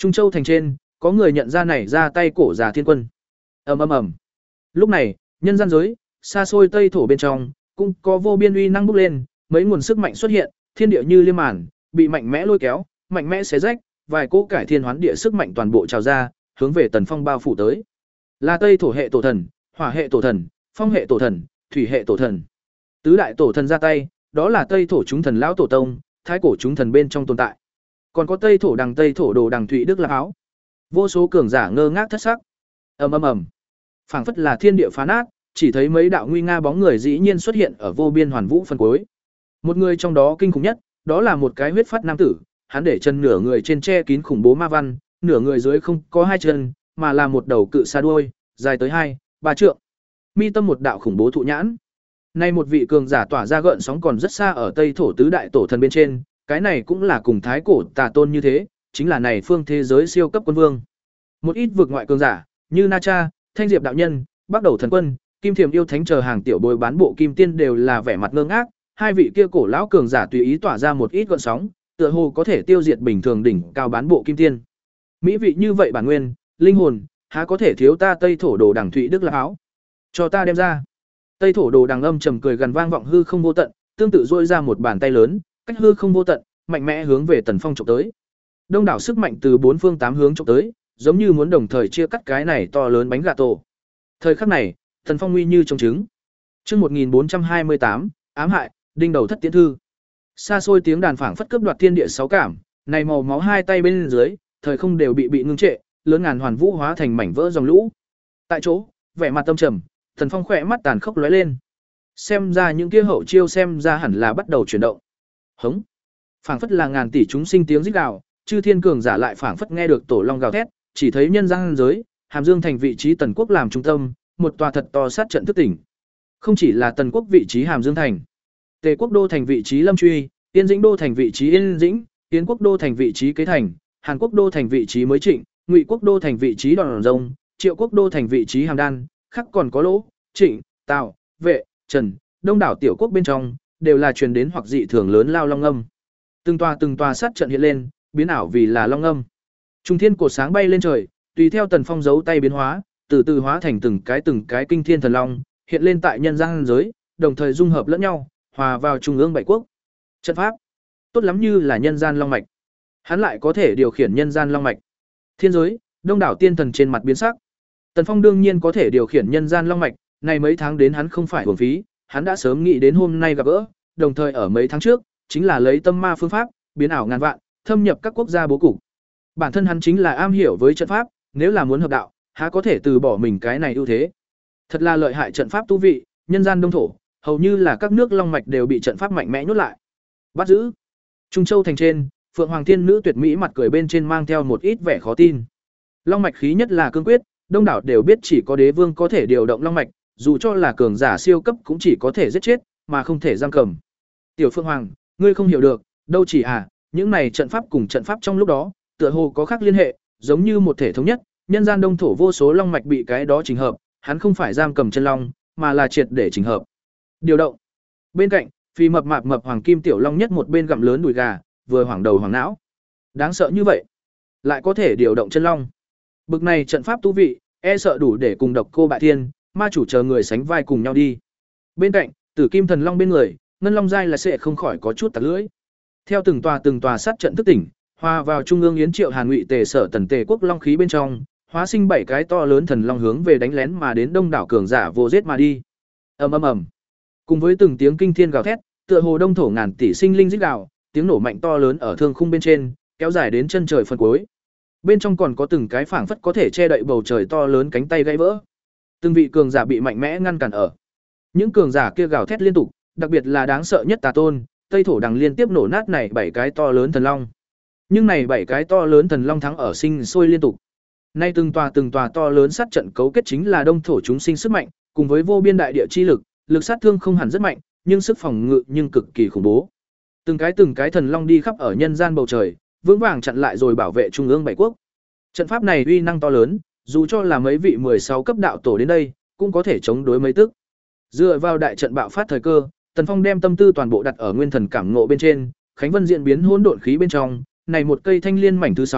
Trung Châu thành trên, có người nhận ra này ra tay cổ già thiên quân. Ầm ầm ầm. Lúc này, nhân gian giới, xa xôi Tây thổ bên trong, cũng có vô biên uy năng bốc lên, mấy nguồn sức mạnh xuất hiện, thiên địa như liêm màn, bị mạnh mẽ lôi kéo, mạnh mẽ xé rách, vài cỗ cải thiên hoán địa sức mạnh toàn bộ trào ra, hướng về Tần Phong bao phủ tới. Là Tây thổ hệ tổ thần, hỏa hệ tổ thần, phong hệ tổ thần, thủy hệ tổ thần. Tứ đại tổ thần ra tay, đó là Tây thổ chúng thần lão tổ tông, thái cổ chúng thần bên trong tồn tại. Còn có Tây thổ đằng Tây thổ đồ đằng Thụy Đức là áo. Vô số cường giả ngơ ngác thất sắc. Ầm ầm ầm. Phảng phất là thiên địa phá nát, chỉ thấy mấy đạo nguy nga bóng người dĩ nhiên xuất hiện ở vô biên hoàn vũ phân cuối. Một người trong đó kinh khủng nhất, đó là một cái huyết phát nam tử, hắn để chân nửa người trên che kín khủng bố ma văn, nửa người dưới không có hai chân, mà là một đầu cự sa đuôi, dài tới hai, ba trượng. Mi tâm một đạo khủng bố thụ nhãn. Nay một vị cường giả tỏa ra gợn sóng còn rất xa ở Tây thổ tứ đại tổ thần bên trên, cái này cũng là cùng thái cổ tà tôn như thế, chính là này phương thế giới siêu cấp quân vương. Một ít vực ngoại cường giả, như Na Cha, Thanh Diệp đạo nhân, Bắc Đầu thần quân, Kim Thiềm yêu thánh chờ hàng tiểu bối bán bộ kim tiên đều là vẻ mặt ngơ ngác, hai vị kia cổ lão cường giả tùy ý tỏa ra một ít gợn sóng, tựa hồ có thể tiêu diệt bình thường đỉnh cao bán bộ kim tiên. Mỹ vị như vậy bản nguyên, linh hồn, há có thể thiếu ta Tây thổ đồ đằng Thụy Đức là áo. Cho ta đem ra. Tây thổ đồ đằng âm trầm cười gần vang vọng hư không vô tận, tương tự duỗi ra một bàn tay lớn, cách hư không vô tận, mạnh mẽ hướng về Tần Phong chụp tới. Đông đảo sức mạnh từ bốn phương tám hướng chụp tới, giống như muốn đồng thời chia cắt cái này to lớn bánh gà tổ. Thời khắc này, Tần Phong nguy như trông trứng. Chương một nghìn bốn trăm hai mươi tám, ám hại, đinh đầu thất tiến thư. Xa xôi tiếng đàn phảng phất cướp đoạt thiên địa sáu cảm, này màu máu hai tay bên dưới, thời không đều bị bị ngưng trệ, lớn ngàn hoàn vũ hóa thành mảnh vỡ dòng lũ. Tại chỗ, vẻ mặt tâm trầm, Tần Phong khỏe mắt tàn khốc lóe lên. Xem ra những kia hậu chiêu xem ra hẳn là bắt đầu chuyển động. Hống. Phảng phất là ngàn tỷ chúng sinh tiếng rít gào, chư thiên cường giả lại phảng phất nghe được tổ long gào thét, chỉ thấy nhân gian giới, Hàm Dương thành vị trí Tần quốc làm trung tâm, một tòa thật to sát trận thức tỉnh. Không chỉ là Tần quốc vị trí Hàm Dương thành, Tề quốc đô thành vị trí Lâm Truy, Yên Dĩnh đô thành vị trí Yên Dĩnh, Yến quốc đô thành vị trí Kế Thành, Hàn quốc đô thành vị trí Mới Trịnh, Ngụy quốc đô thành vị trí Đòn Rồng, Triệu quốc đô thành vị trí Hàm Đan, khác còn có Lỗ, Trịnh, Tào, Vệ, Trần, đông đảo tiểu quốc bên trong đều là truyền đến hoặc dị thường lớn lao long âm. Từng tòa từng tòa sát trận hiện lên, biến ảo vì là long âm. Trung thiên cột sáng bay lên trời, tùy theo Tần Phong giấu tay biến hóa, từ từ hóa thành từng cái từng cái kinh thiên thần long, hiện lên tại nhân gian giới, đồng thời dung hợp lẫn nhau, hòa vào trung ương bảy quốc. Trận pháp tốt lắm như là nhân gian long mạch. Hắn lại có thể điều khiển nhân gian long mạch. Thiên giới, đông đảo tiên thần trên mặt biến sắc. Tần Phong đương nhiên có thể điều khiển nhân gian long mạch, này mấy tháng đến hắn không phải uổng phí, hắn đã sớm nghĩ đến hôm nay gặp gỡ, đồng thời ở mấy tháng trước, chính là lấy tâm ma phương pháp, biến ảo ngàn vạn, thâm nhập các quốc gia bố cục. Bản thân hắn chính là am hiểu với trận pháp, nếu là muốn hợp đạo, há có thể từ bỏ mình cái này ưu thế. Thật là lợi hại trận pháp tu vị, nhân gian đông thổ, hầu như là các nước long mạch đều bị trận pháp mạnh mẽ nhốt lại. Bắt giữ. Trung Châu thành trên, Phượng Hoàng Thiên nữ tuyệt mỹ mặt cười bên trên mang theo một ít vẻ khó tin. Long mạch khí nhất là cương quyết, đông đảo đều biết chỉ có đế vương có thể điều động long mạch, dù cho là cường giả siêu cấp cũng chỉ có thể giết chết, mà không thể giam cầm. Tiểu Phượng Hoàng, ngươi không hiểu được, đâu chỉ à, những này trận pháp cùng trận pháp trong lúc đó, tựa hồ có khác liên hệ, giống như một thể thống nhất, nhân gian đông thổ vô số long mạch bị cái đó chỉnh hợp, hắn không phải giam cầm chân long, mà là triệt để chỉnh hợp. Điều động. Bên cạnh, phi mập mạp mập hoàng kim tiểu long nhất một bên gặm lớn đùi gà, vừa hoảng đầu hoảng não. Đáng sợ như vậy, lại có thể điều động chân long. Bực này trận pháp tu vị, e sợ đủ để cùng Độc Cô Bại Thiên, ma chủ chờ người sánh vai cùng nhau đi. Bên cạnh, Tử Kim Thần Long bên người, Ngân Long giai là sẽ không khỏi có chút tặc lưỡi. Theo từng tòa từng tòa sát trận thức tỉnh, hòa vào trung ương yến triệu Hàn Ngụy Tề Sở Tần Tề quốc long khí bên trong, hóa sinh bảy cái to lớn thần long hướng về đánh lén mà đến đông đảo cường giả vô giết mà đi. Ầm ầm ầm. Cùng với từng tiếng kinh thiên gào thét, tựa hồ đông thổ ngàn tỷ sinh linh rít gào, tiếng nổ mạnh to lớn ở thương khung bên trên, kéo dài đến chân trời phần cuối. Bên trong còn có từng cái phảng phất có thể che đậy bầu trời to lớn cánh tay gãy vỡ. Từng vị cường giả bị mạnh mẽ ngăn cản ở. Những cường giả kia gào thét liên tục, đặc biệt là đáng sợ nhất Tà Tôn, Tây thổ đằng liên tiếp nổ nát này bảy cái to lớn thần long. Nhưng này bảy cái to lớn thần long thắng ở sinh sôi liên tục. Nay từng tòa từng tòa to lớn sát trận cấu kết chính là đông thổ chúng sinh sức mạnh, cùng với vô biên đại địa chi lực, lực sát thương không hẳn rất mạnh, nhưng sức phòng ngự nhưng cực kỳ khủng bố. Từng cái từng cái thần long đi khắp ở nhân gian bầu trời, vững vàng chặn lại rồi bảo vệ trung ương bảy quốc. Trận pháp này uy năng to lớn, dù cho là mấy vị mười sáu cấp đạo tổ đến đây, cũng có thể chống đối mấy tức. Dựa vào đại trận bạo phát thời cơ, Tần Phong đem tâm tư toàn bộ đặt ở nguyên thần cảm ngộ bên trên, Khánh Vân diễn biến hỗn độn khí bên trong, này một cây thanh liên mảnh thứ sáu,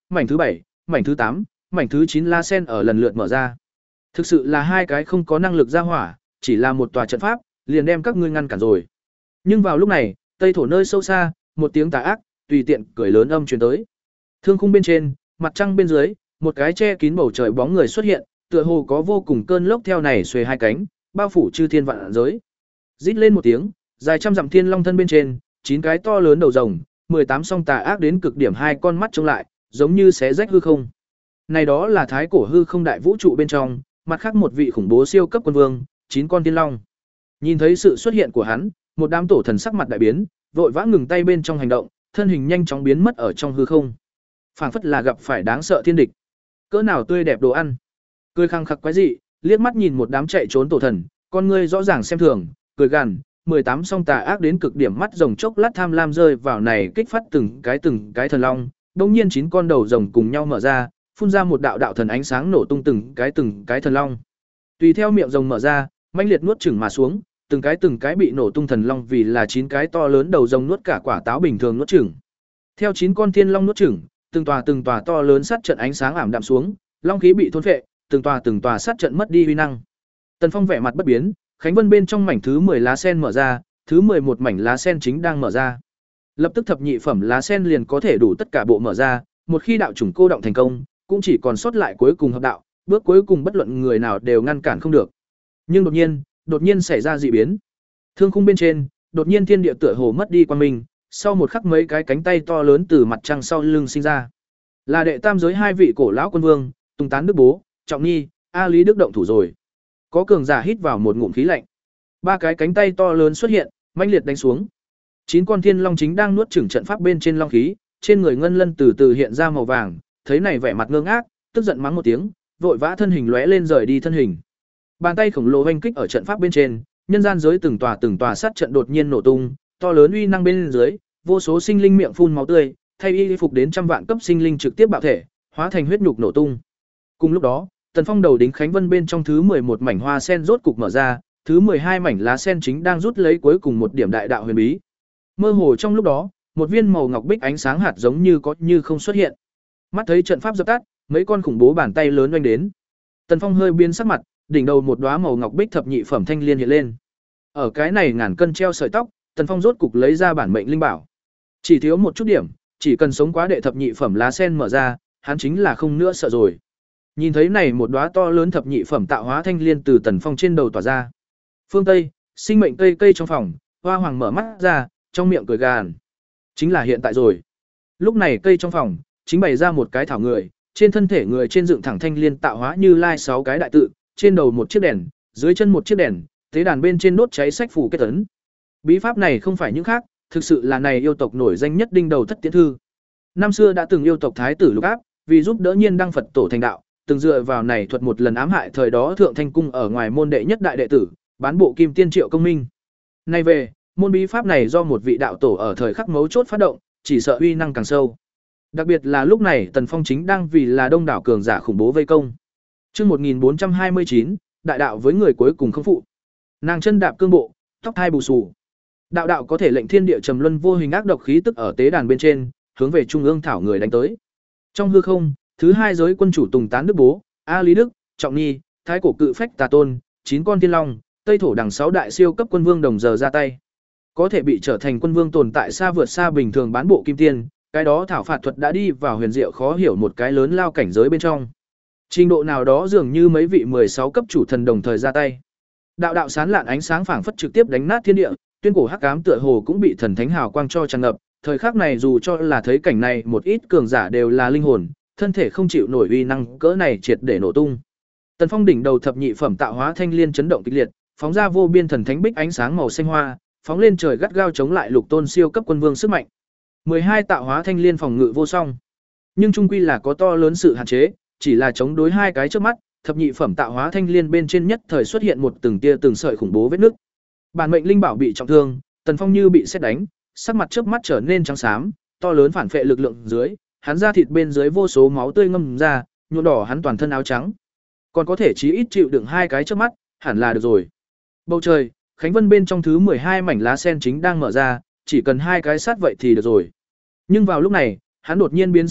mảnh thứ bảy, mảnh thứ tám, mảnh thứ chín lá sen ở lần lượt mở ra. Thực sự là hai cái không có năng lực ra hỏa, chỉ là một tòa trận pháp, liền đem các ngươi ngăn cản rồi. Nhưng vào lúc này, tây thổ nơi sâu xa, một tiếng tà ác, tùy tiện cười lớn âm truyền tới. Thương khung bên trên, mặt trăng bên dưới, một cái che kín bầu trời bóng người xuất hiện, tựa hồ có vô cùng cơn lốc theo này xuề hai cánh, bao phủ chư thiên vạn giới. Rít lên một tiếng, dài trăm dặm thiên long thân bên trên, chín cái to lớn đầu rồng, mười tám song tà ác đến cực điểm hai con mắt trông lại, giống như xé rách hư không. Này đó là thái cổ hư không đại vũ trụ bên trong, mặt khác một vị khủng bố siêu cấp quân vương, chín con thiên long. Nhìn thấy sự xuất hiện của hắn, một đám tổ thần sắc mặt đại biến, vội vã ngừng tay bên trong hành động, thân hình nhanh chóng biến mất ở trong hư không. Phảng phất là gặp phải đáng sợ thiên địch. Cỡ nào tươi đẹp đồ ăn. Cười khăng khặc quái dị, liếc mắt nhìn một đám chạy trốn tổ thần, con ngươi rõ ràng xem thường, cười gằn, mười tám song tà ác đến cực điểm mắt rồng chốc lát tham lam rơi vào này kích phát từng cái từng cái thần long, đột nhiên chín con đầu rồng cùng nhau mở ra, phun ra một đạo đạo thần ánh sáng nổ tung từng cái từng cái thần long. Tùy theo miệng rồng mở ra, mãnh liệt nuốt chửng mà xuống, từng cái từng cái bị nổ tung thần long vì là chín cái to lớn đầu rồng nuốt cả quả táo bình thường nuốt chửng. Theo chín con thiên long nuốt chửng, từng tòa từng tòa to lớn sát trận ánh sáng ảm đạm xuống, long khí bị thôn phệ, từng tòa từng tòa sát trận mất đi uy năng. Tần Phong vẻ mặt bất biến, Khánh Vân bên trong mảnh thứ mười lá sen mở ra, thứ mười một mảnh lá sen chính đang mở ra. Lập tức thập nhị phẩm lá sen liền có thể đủ tất cả bộ mở ra, một khi đạo chủng cô động thành công, cũng chỉ còn sót lại cuối cùng hợp đạo, bước cuối cùng bất luận người nào đều ngăn cản không được. Nhưng đột nhiên, đột nhiên xảy ra dị biến. Thương khung bên trên, đột nhiên thiên địa tựa hồ mất đi quang minh, sau một khắc mấy cái cánh tay to lớn từ mặt trăng sau lưng sinh ra. Là đệ tam giới hai vị cổ lão quân vương, Tùng Tán Đức Bố, Trọng Nhi, A Lý Đức động thủ rồi. Có cường giả hít vào một ngụm khí lạnh. Ba cái cánh tay to lớn xuất hiện, mãnh liệt đánh xuống. Chín con thiên long chính đang nuốt chửng trận pháp bên trên long khí, trên người ngân lân từ từ hiện ra màu vàng, thấy này vẻ mặt ngơ ngác, tức giận mắng một tiếng, vội vã thân hình lóe lên rời đi thân hình. Bàn tay khổng lồ oanh kích ở trận pháp bên trên, nhân gian giới từng tòa từng tòa sát trận đột nhiên nổ tung, to lớn uy năng bên dưới, vô số sinh linh miệng phun máu tươi, thay y phục đến trăm vạn cấp sinh linh trực tiếp bạo thể, hóa thành huyết nhục nổ tung. Cùng lúc đó, Tần Phong đầu đính Khánh Vân bên trong thứ mười một mảnh hoa sen rốt cục mở ra, thứ mười hai mảnh lá sen chính đang rút lấy cuối cùng một điểm đại đạo huyền bí. Mơ hồ trong lúc đó, một viên màu ngọc bích ánh sáng hạt giống như có như không xuất hiện. Mắt thấy trận pháp dập tắt, mấy con khủng bố bàn tay lớn oanh đến. Tần Phong hơi biến sắc mặt, đỉnh đầu một đóa màu ngọc bích thập nhị phẩm thanh liên hiện lên. Ở cái này ngàn cân treo sợi tóc, Tần Phong rốt cục lấy ra bản mệnh linh bảo. Chỉ thiếu một chút điểm, chỉ cần sống quá đệ thập nhị phẩm lá sen mở ra, hắn chính là không nữa sợ rồi. Nhìn thấy này một đóa to lớn thập nhị phẩm tạo hóa thanh liên từ Tần Phong trên đầu tỏa ra. Phương Tây, sinh mệnh cây cây trong phòng, Hoa Hoàng mở mắt ra, trong miệng cười gàn. Chính là hiện tại rồi. Lúc này cây trong phòng, chính bày ra một cái thảo người, trên thân thể người trên dựng thẳng thanh liên tạo hóa như lai sáu cái đại tự, trên đầu một chiếc đèn, dưới chân một chiếc đèn, tế đàn bên trên đốt cháy sách phù kết ấn. Bí pháp này không phải những khác, thực sự là này yêu tộc nổi danh nhất đinh đầu thất tiễn thư. Năm xưa đã từng yêu tộc thái tử Lục Áp, vì giúp đỡ nhiên đăng Phật tổ thành đạo, từng dựa vào này thuật một lần ám hại thời đó thượng thanh cung ở ngoài môn đệ nhất đại đệ tử, bán bộ kim tiên Triệu Công Minh. Nay về, môn bí pháp này do một vị đạo tổ ở thời khắc mấu chốt phát động, chỉ sợ uy năng càng sâu. Đặc biệt là lúc này Tần Phong chính đang vì là đông đảo cường giả khủng bố vây công. Chương một nghìn bốn trăm hai mươi chín, đại đạo với người cuối cùng không phụ. Nàng chân đạp cương bộ, tóc thai bù xù. Đạo đạo có thể lệnh thiên địa trầm luân vô hình ác độc khí tức ở tế đàn bên trên, hướng về trung ương thảo người đánh tới. Trong hư không, thứ hai giới quân chủ Tùng Tán Đức Bố, A Lý Đức, Trọng Nhi, Thái cổ cự phách Tà Tôn, chín con thiên long, Tây thổ đằng sáu đại siêu cấp quân vương đồng giờ ra tay. Có thể bị trở thành quân vương tồn tại xa vượt xa bình thường bán bộ kim tiên, cái đó thảo phạt thuật đã đi vào huyền diệu khó hiểu một cái lớn lao cảnh giới bên trong. Trình độ nào đó dường như mấy vị mười sáu cấp chủ thần đồng thời ra tay. Đạo đạo sán lạn ánh sáng phảng phất trực tiếp đánh nát thiên địa, tuyên cổ hắc ám tựa hồ cũng bị thần thánh hào quang cho tràn ngập, thời khắc này dù cho là thấy cảnh này một ít cường giả đều là linh hồn, thân thể không chịu nổi uy năng cỡ này triệt để nổ tung. Tần Phong đỉnh đầu thập nhị phẩm tạo hóa thanh liên chấn động kịch liệt, phóng ra vô biên thần thánh bích ánh sáng màu xanh hoa, phóng lên trời gắt gao chống lại lục tôn siêu cấp quân vương sức mạnh. mười hai tạo hóa thanh liên phòng ngự vô song, nhưng trung quy là có to lớn sự hạn chế, chỉ là chống đối hai cái trước mắt, thập nhị phẩm tạo hóa thanh liên bên trên nhất thời xuất hiện một từng tia từng sợi khủng bố vết nứt. Bản mệnh linh bảo bị trọng thương, Tần Phong như bị sét đánh, sắc mặt chớp mắt trở nên trắng xám, to lớn phản phệ lực lượng dưới, hắn da thịt bên dưới vô số máu tươi ngâm ra, nhuộm đỏ hắn toàn thân áo trắng. Còn có thể chí ít chịu đựng hai cái chớp mắt, hẳn là được rồi. Bầu trời, Khánh Vân bên trong thứ mười hai mảnh lá sen chính đang mở ra, chỉ cần hai cái sát vậy thì được rồi. Nhưng vào lúc này, hắn đột nhiên biến sắc mặt,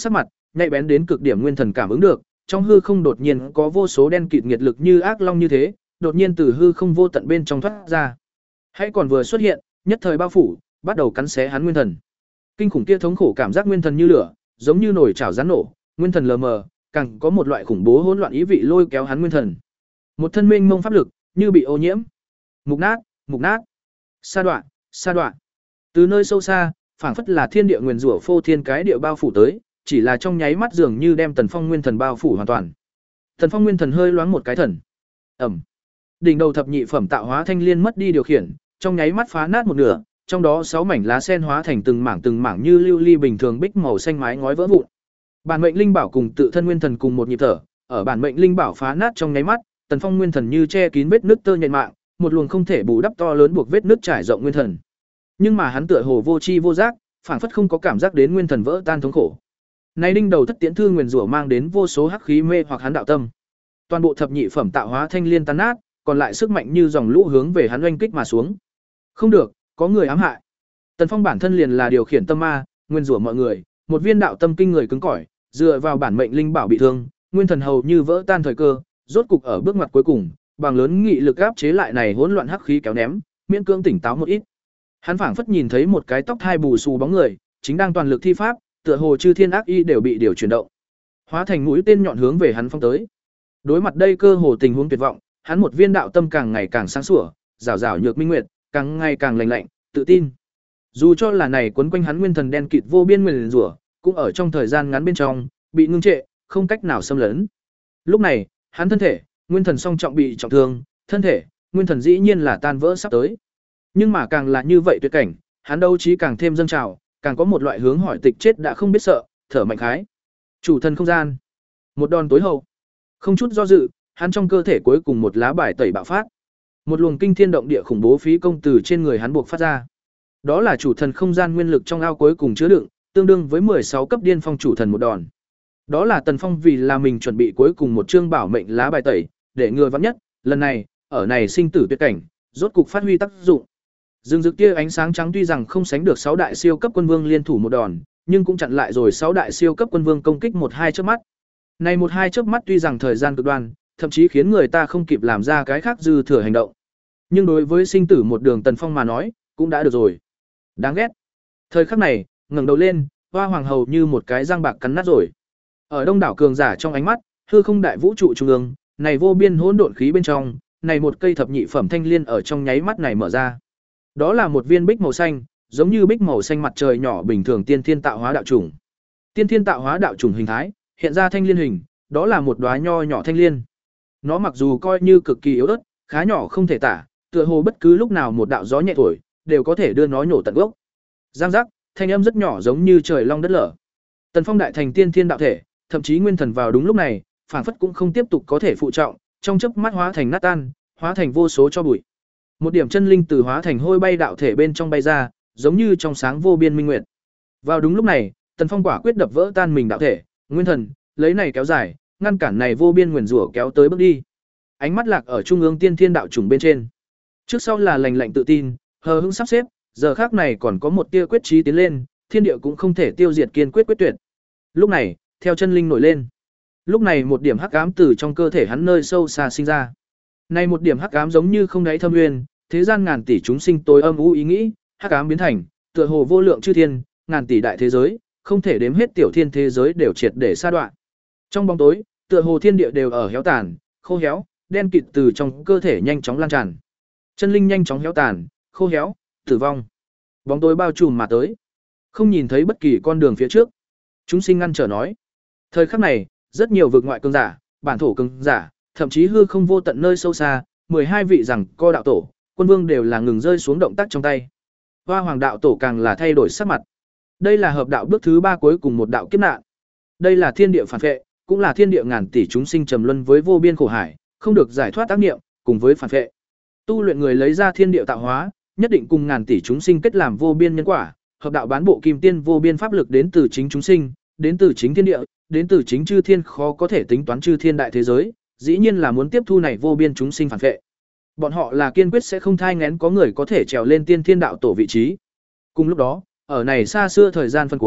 nhạy bén đến cực điểm nguyên thần cảm ứng được, trong hư không đột nhiên có vô số đen kịt nghiệt lực như ác long như thế, đột nhiên từ hư không vô tận bên trong thoát ra. Hãy còn vừa xuất hiện, nhất thời bao phủ, bắt đầu cắn xé hắn nguyên thần. Kinh khủng kia thống khổ cảm giác nguyên thần như lửa, giống như nồi chảo rán nổ, nguyên thần lờ mờ, càng có một loại khủng bố hỗn loạn ý vị lôi kéo hắn nguyên thần. Một thân mênh mông pháp lực, như bị ô nhiễm. Mục nát, mục nát. Sa đoạn, sa đoạn. Từ nơi sâu xa, phảng phất là thiên địa nguyên rủa phô thiên cái địa bao phủ tới, chỉ là trong nháy mắt dường như đem Tần Phong nguyên thần bao phủ hoàn toàn. Tần Phong nguyên thần hơi loáng một cái thần. Ầm. Đỉnh đầu thập nhị phẩm tạo hóa thanh liên mất đi điều khiển, trong nháy mắt phá nát một nửa, trong đó sáu mảnh lá sen hóa thành từng mảng từng mảng như lưu ly bình thường bích màu xanh mái ngói vỡ vụn. Bản mệnh linh bảo cùng tự thân nguyên thần cùng một nhịp thở, ở bản mệnh linh bảo phá nát trong nháy mắt, Tần Phong nguyên thần như che kín vết nứt tơ nhện mạng, một luồng không thể bù đắp to lớn buộc vết nứt trải rộng nguyên thần. Nhưng mà hắn tựa hồ vô tri vô giác, phảng phất không có cảm giác đến nguyên thần vỡ tan thống khổ. Này đinh đầu thất tiễn thư nguyên rủa mang đến vô số hắc khí mê hoặc hắn đạo tâm. Toàn bộ thập nhị phẩm tạo hóa thanh liên tan nát, còn lại sức mạnh như dòng lũ hướng về hắn oanh kích mà xuống. Không được, có người ám hại. Tần Phong bản thân liền là điều khiển tâm ma, nguyên rủa mọi người, một viên đạo tâm kinh người cứng cỏi, dựa vào bản mệnh linh bảo bị thương, nguyên thần hầu như vỡ tan thời cơ, rốt cục ở bước ngoặt cuối cùng, bằng lớn nghị lực áp chế lại này hỗn loạn hắc khí kéo ném, miễn cưỡng tỉnh táo một ít. Hắn phảng phất nhìn thấy một cái tóc hai bù xù bóng người, chính đang toàn lực thi pháp, tựa hồ chư thiên ác y đều bị điều chuyển động, hóa thành mũi tên nhọn hướng về hắn phóng tới. Đối mặt đây cơ hồ tình huống tuyệt vọng, hắn một viên đạo tâm càng ngày càng sáng sủa, rảo rảo nhược minh nguyệt, càng ngày càng lành lạnh, tự tin. Dù cho là này quấn quanh hắn nguyên thần đen kịt vô biên nguyền rủa, cũng ở trong thời gian ngắn bên trong bị ngưng trệ, không cách nào xâm lấn. Lúc này, hắn thân thể, nguyên thần song trọng bị trọng thương, thân thể, nguyên thần dĩ nhiên là tan vỡ sắp tới. Nhưng mà càng là như vậy tuyệt cảnh, hắn đấu trí càng thêm dâng trào, càng có một loại hướng hỏi tịch chết đã không biết sợ, thở mạnh khái. Chủ thần không gian, một đòn tối hậu. Không chút do dự, hắn trong cơ thể cuối cùng một lá bài tẩy bạo phát. Một luồng kinh thiên động địa khủng bố phí công từ trên người hắn buộc phát ra. Đó là chủ thần không gian nguyên lực trong ao cuối cùng chứa đựng, tương đương với mười sáu cấp điên phong chủ thần một đòn. Đó là Tần Phong vì là mình chuẩn bị cuối cùng một chương bảo mệnh lá bài tẩy, để ngừa vắn nhất, lần này, ở này sinh tử tuyệt cảnh, rốt cục phát huy tác dụng. Dương rực kia ánh sáng trắng tuy rằng không sánh được sáu đại siêu cấp quân vương liên thủ một đòn, nhưng cũng chặn lại rồi sáu đại siêu cấp quân vương công kích một hai chớp mắt. Này một hai chớp mắt tuy rằng thời gian cực đoan, thậm chí khiến người ta không kịp làm ra cái khác dư thừa hành động. Nhưng đối với sinh tử một đường Tần Phong mà nói, cũng đã được rồi. Đáng ghét. Thời khắc này, ngẩng đầu lên, Hoa Hoàng hầu như một cái răng bạc cắn nát rồi. Ở đông đảo cường giả trong ánh mắt, hư không đại vũ trụ trung ương, này vô biên hỗn độn khí bên trong, này một cây thập nhị phẩm thanh liên ở trong nháy mắt này mở ra. Đó là một viên bích màu xanh, giống như bích màu xanh mặt trời nhỏ bình thường tiên thiên tạo hóa đạo chủng. Tiên thiên tạo hóa đạo chủng hình thái, hiện ra thanh liên hình, đó là một đóa nho nhỏ thanh liên. Nó mặc dù coi như cực kỳ yếu ớt, khá nhỏ không thể tả, tựa hồ bất cứ lúc nào một đạo gió nhẹ thổi, đều có thể đưa nó nhổ tận gốc. Giang giác, thanh âm rất nhỏ giống như trời long đất lở. Tần Phong đại thành tiên thiên đạo thể, thậm chí nguyên thần vào đúng lúc này, phảng phất cũng không tiếp tục có thể phụ trọng, trong chớp mắt hóa thành nát tan, hóa thành vô số cho bụi. Một điểm chân linh từ hóa thành hôi bay đạo thể bên trong bay ra, giống như trong sáng vô biên minh nguyệt. Vào đúng lúc này, Tần Phong quả quyết đập vỡ tan mình đạo thể, nguyên thần, lấy này kéo dài, ngăn cản này vô biên nguyền rủa kéo tới bước đi. Ánh mắt lạc ở trung ương tiên thiên đạo chủng bên trên. Trước sau là lành lạnh tự tin, hờ hững sắp xếp, giờ khác này còn có một tia quyết chí tiến lên, thiên địa cũng không thể tiêu diệt kiên quyết quyết tuyệt. Lúc này, theo chân linh nổi lên. Lúc này một điểm hắc ám từ trong cơ thể hắn nơi sâu xa sinh ra. Này một điểm hắc ám giống như không đáy thâm nguyên, thế gian ngàn tỷ chúng sinh tối âm u ý nghĩ, hắc ám biến thành, tựa hồ vô lượng chư thiên, ngàn tỷ đại thế giới, không thể đếm hết tiểu thiên thế giới đều triệt để sa đoạn. Trong bóng tối, tựa hồ thiên địa đều ở héo tàn, khô héo, đen kịt từ trong cơ thể nhanh chóng lan tràn. Chân linh nhanh chóng héo tàn, khô héo, tử vong. Bóng tối bao trùm mà tới, không nhìn thấy bất kỳ con đường phía trước. Chúng sinh ngăn trở nói. Thời khắc này, rất nhiều vực ngoại cường giả, bản thổ cường giả, thậm chí hư không vô tận nơi sâu xa, mười hai vị rằng co đạo tổ, quân vương đều là ngừng rơi xuống động tác trong tay. Hoa Hoàng đạo tổ càng là thay đổi sắc mặt. Đây là hợp đạo bước thứ ba cuối cùng một đạo kiếp nạn. Đây là thiên địa phản vệ, cũng là thiên địa ngàn tỷ chúng sinh trầm luân với vô biên khổ hải, không được giải thoát tác niệm, cùng với phản vệ. Tu luyện người lấy ra thiên địa tạo hóa, nhất định cùng ngàn tỷ chúng sinh kết làm vô biên nhân quả, hợp đạo bán bộ kim tiên vô biên pháp lực đến từ chính chúng sinh, đến từ chính thiên địa, đến từ chính chư thiên khó có thể tính toán chư thiên đại thế giới, dĩ nhiên là muốn tiếp thu này vô biên chúng sinh phản vệ. Bọn họ là kiên quyết sẽ không thai nghén có người có thể trèo lên tiên thiên đạo tổ vị trí. Cùng lúc đó, ở này xa xưa thời gian phân cuối,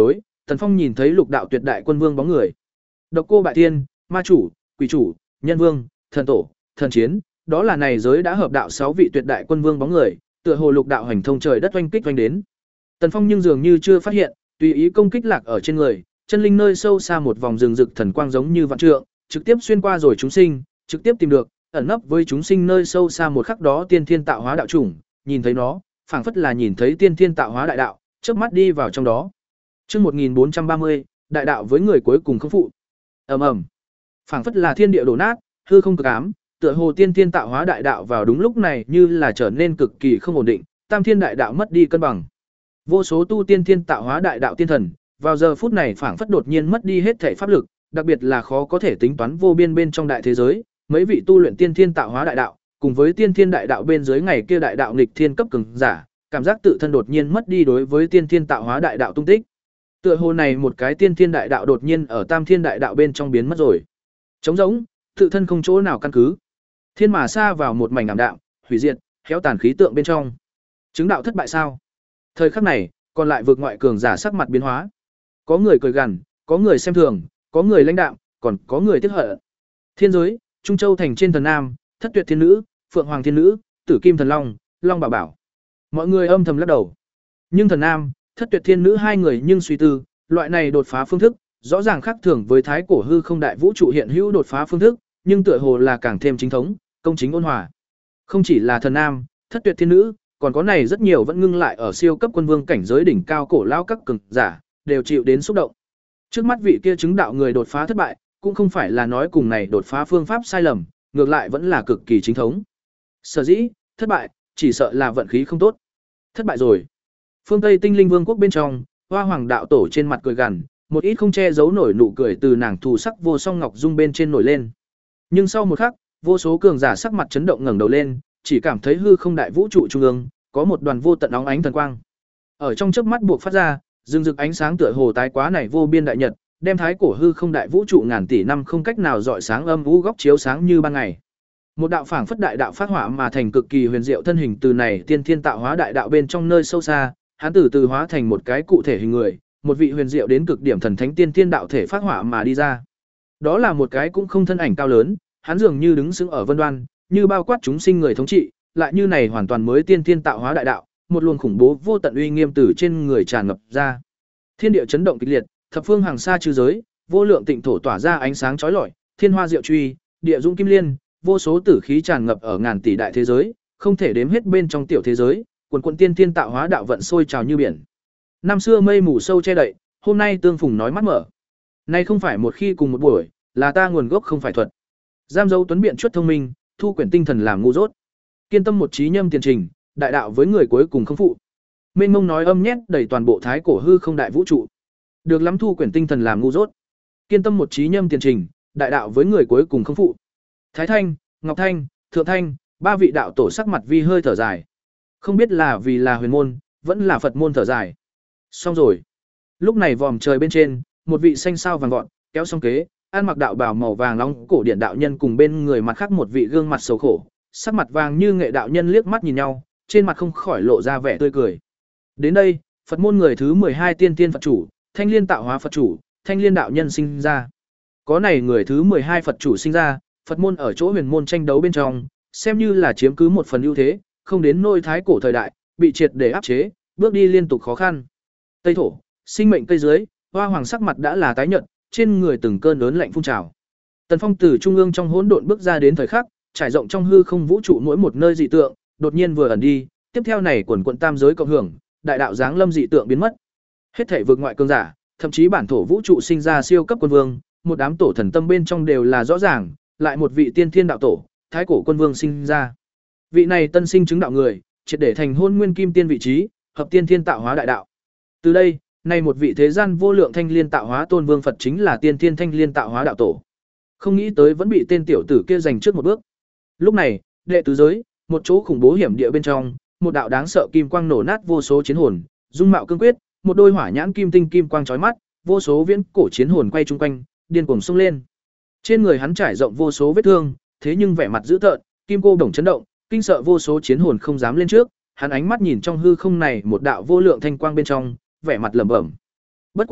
Tần Phong nhìn thấy lục đạo tuyệt đại quân vương bóng người. Độc Cô Bại Thiên, Ma chủ, Quỷ chủ, Nhân Vương, Thần Tổ, Thần Chiến, đó là này giới đã hợp đạo sáu vị tuyệt đại quân vương bóng người, tựa hồ lục đạo hành thông trời đất oanh kích oanh đến. Tần Phong nhưng dường như chưa phát hiện, tùy ý công kích lạc ở trên người, chân linh nơi sâu xa một vòng rừng rực thần quang giống như vạn trượng, trực tiếp xuyên qua rồi chúng sinh, trực tiếp tìm được, ẩn nấp với chúng sinh nơi sâu xa một khắc đó tiên thiên tạo hóa đạo chủng, nhìn thấy nó, phảng phất là nhìn thấy tiên thiên tạo hóa đại đạo, chớp mắt đi vào trong đó. Chương một nghìn bốn trăm ba mươi, đại đạo với người cuối cùng không phụ. Ầm ầm. Phảng phất là thiên địa đổ nát, hư không cực ám, tựa hồ tiên thiên tạo hóa đại đạo vào đúng lúc này như là trở nên cực kỳ không ổn định, tam thiên đại đạo mất đi cân bằng. Vô số tu tiên thiên tạo hóa đại đạo tiên thần, vào giờ phút này phảng phất đột nhiên mất đi hết thể pháp lực, đặc biệt là khó có thể tính toán vô biên bên trong đại thế giới, mấy vị tu luyện tiên thiên tạo hóa đại đạo, cùng với tiên thiên đại đạo bên dưới ngày kia đại đạo nghịch thiên cấp cường giả, cảm giác tự thân đột nhiên mất đi đối với tiên thiên tạo hóa đại đạo tung tích. Tựa hồ này một cái tiên thiên đại đạo đột nhiên ở tam thiên đại đạo bên trong biến mất rồi. Trống rỗng, tự thân không chỗ nào căn cứ. Thiên mà xa vào một mảnh ảm đạm, hủy diệt, khéo tàn khí tượng bên trong. Chứng đạo thất bại sao? Thời khắc này, còn lại vượt ngoại cường giả sắc mặt biến hóa. Có người cười gằn, có người xem thường, có người lãnh đạm, còn có người tiếc hận. Thiên giới, Trung Châu thành trên thần nam, Thất Tuyệt thiên nữ, Phượng Hoàng thiên nữ, Tử Kim thần long, Long bảo bảo. Mọi người âm thầm lắc đầu. Nhưng thần nam, Thất Tuyệt thiên nữ hai người nhưng suy tư, loại này đột phá phương thức, rõ ràng khác thường với thái cổ hư không đại vũ trụ hiện hữu đột phá phương thức, nhưng tựa hồ là càng thêm chính thống, công chính ôn hòa. Không chỉ là thần nam, Thất Tuyệt thiên nữ, còn có này rất nhiều vẫn ngưng lại ở siêu cấp quân vương cảnh giới đỉnh cao cổ lao các cường giả, đều chịu đến xúc động. Trước mắt vị kia chứng đạo người đột phá thất bại, cũng không phải là nói cùng này đột phá phương pháp sai lầm, ngược lại vẫn là cực kỳ chính thống. Sở dĩ, thất bại, chỉ sợ là vận khí không tốt. Thất bại rồi. Phương Tây Tinh Linh Vương quốc bên trong, Hoa Hoàng đạo tổ trên mặt cười gằn, một ít không che giấu nổi nụ cười từ nàng thù sắc vô song ngọc dung bên trên nổi lên. Nhưng sau một khắc, vô số cường giả sắc mặt chấn động ngẩng đầu lên, chỉ cảm thấy hư không đại vũ trụ trung ương, có một đoàn vô tận óng ánh thần quang. Ở trong chớp mắt buộc phát ra, rừng rực ánh sáng tựa hồ tái quá này vô biên đại nhật, đem thái cổ hư không đại vũ trụ ngàn tỷ năm không cách nào dọi sáng âm u góc chiếu sáng như ban ngày. Một đạo phảng phất đại đạo phát hỏa mà thành cực kỳ huyền diệu thân hình từ này tiên thiên tạo hóa đại đạo bên trong nơi sâu xa, hắn từ từ hóa thành một cái cụ thể hình người, một vị huyền diệu đến cực điểm thần thánh tiên thiên đạo thể phát hỏa mà đi ra. Đó là một cái cũng không thân ảnh cao lớn, hắn dường như đứng sững ở vân đoan, như bao quát chúng sinh người thống trị, lại như này hoàn toàn mới tiên thiên tạo hóa đại đạo, một luồng khủng bố vô tận uy nghiêm từ trên người tràn ngập ra. Thiên địa chấn động kịch liệt, thập phương hàng xa chư giới, vô lượng tịnh thổ tỏa ra ánh sáng chói lọi, thiên hoa diệu truy, địa dung kim liên, vô số tử khí tràn ngập ở ngàn tỷ đại thế giới, không thể đếm hết bên trong tiểu thế giới, quần quần tiên thiên tạo hóa đạo vận sôi trào như biển. Năm xưa mây mù sâu che đậy, hôm nay tương phùng nói mắt mở. Nay không phải một khi cùng một buổi, là ta nguồn gốc không phải thuật. Giam dấu tuấn biện chuất thông minh, thu quyển tinh thần làm ngu dốt. Kiên tâm một trí nhâm tiền trình, đại đạo với người cuối cùng không phụ. Mênh mông nói âm nhét đầy toàn bộ thái cổ hư không đại vũ trụ. Được lắm thu quyển tinh thần làm ngu dốt. Kiên tâm một trí nhâm tiền trình, đại đạo với người cuối cùng không phụ. Thái Thanh, Ngọc Thanh, Thượng Thanh, ba vị đạo tổ sắc mặt vi hơi thở dài. Không biết là vì là huyền môn, vẫn là Phật môn thở dài. Xong rồi. Lúc này vòm trời bên trên, một vị xanh sao vàng vọt, kéo song kế, ăn mặc đạo bào màu vàng nóng cổ điển đạo nhân cùng bên người mặt khác một vị gương mặt xấu khổ, sắc mặt vàng như nghệ đạo nhân liếc mắt nhìn nhau, trên mặt không khỏi lộ ra vẻ tươi cười. Đến đây, Phật môn người thứ mười hai tiên tiên Phật chủ, Thanh Liên tạo hóa Phật chủ, Thanh Liên đạo nhân sinh ra. Có này người thứ mười hai Phật chủ sinh ra, Phật môn ở chỗ huyền môn tranh đấu bên trong, xem như là chiếm cứ một phần ưu thế, không đến nôi thái cổ thời đại, bị triệt để áp chế, bước đi liên tục khó khăn. Tây thổ, sinh mệnh cây dưới, Hoa Hoàng sắc mặt đã là tái nhợt, trên người từng cơn lớn lạnh phun trào. Tần Phong từ trung ương trong hỗn độn bước ra đến thời khắc, trải rộng trong hư không vũ trụ mỗi một nơi dị tượng, đột nhiên vừa ẩn đi, tiếp theo này quần quần tam giới cộng hưởng, đại đạo giáng lâm dị tượng biến mất. Hết thảy vượt ngoại cường giả, thậm chí bản thổ vũ trụ sinh ra siêu cấp quân vương, một đám tổ thần tâm bên trong đều là rõ ràng, lại một vị tiên thiên đạo tổ, thái cổ quân vương sinh ra. Vị này tân sinh chứng đạo người, triệt để thành hôn nguyên kim tiên vị trí, hợp tiên thiên tạo hóa đại đạo. Từ đây, này một vị thế gian vô lượng thanh liên tạo hóa tôn vương Phật chính là tiên thiên thanh liên tạo hóa đạo tổ. Không nghĩ tới vẫn bị tên tiểu tử kia giành trước một bước. Lúc này, đệ tứ giới, một chỗ khủng bố hiểm địa bên trong, một đạo đáng sợ kim quang nổ nát vô số chiến hồn, dung mạo cương quyết, một đôi hỏa nhãn kim tinh kim quang chói mắt, vô số viễn cổ chiến hồn quay chung quanh, điên cuồng xông lên. Trên người hắn trải rộng vô số vết thương, thế nhưng vẻ mặt dữ tợn, kim cô đồng chấn động, kinh sợ vô số chiến hồn không dám lên trước, hắn ánh mắt nhìn trong hư không này một đạo vô lượng thanh quang bên trong, vẻ mặt lẩm bẩm. Bất quá,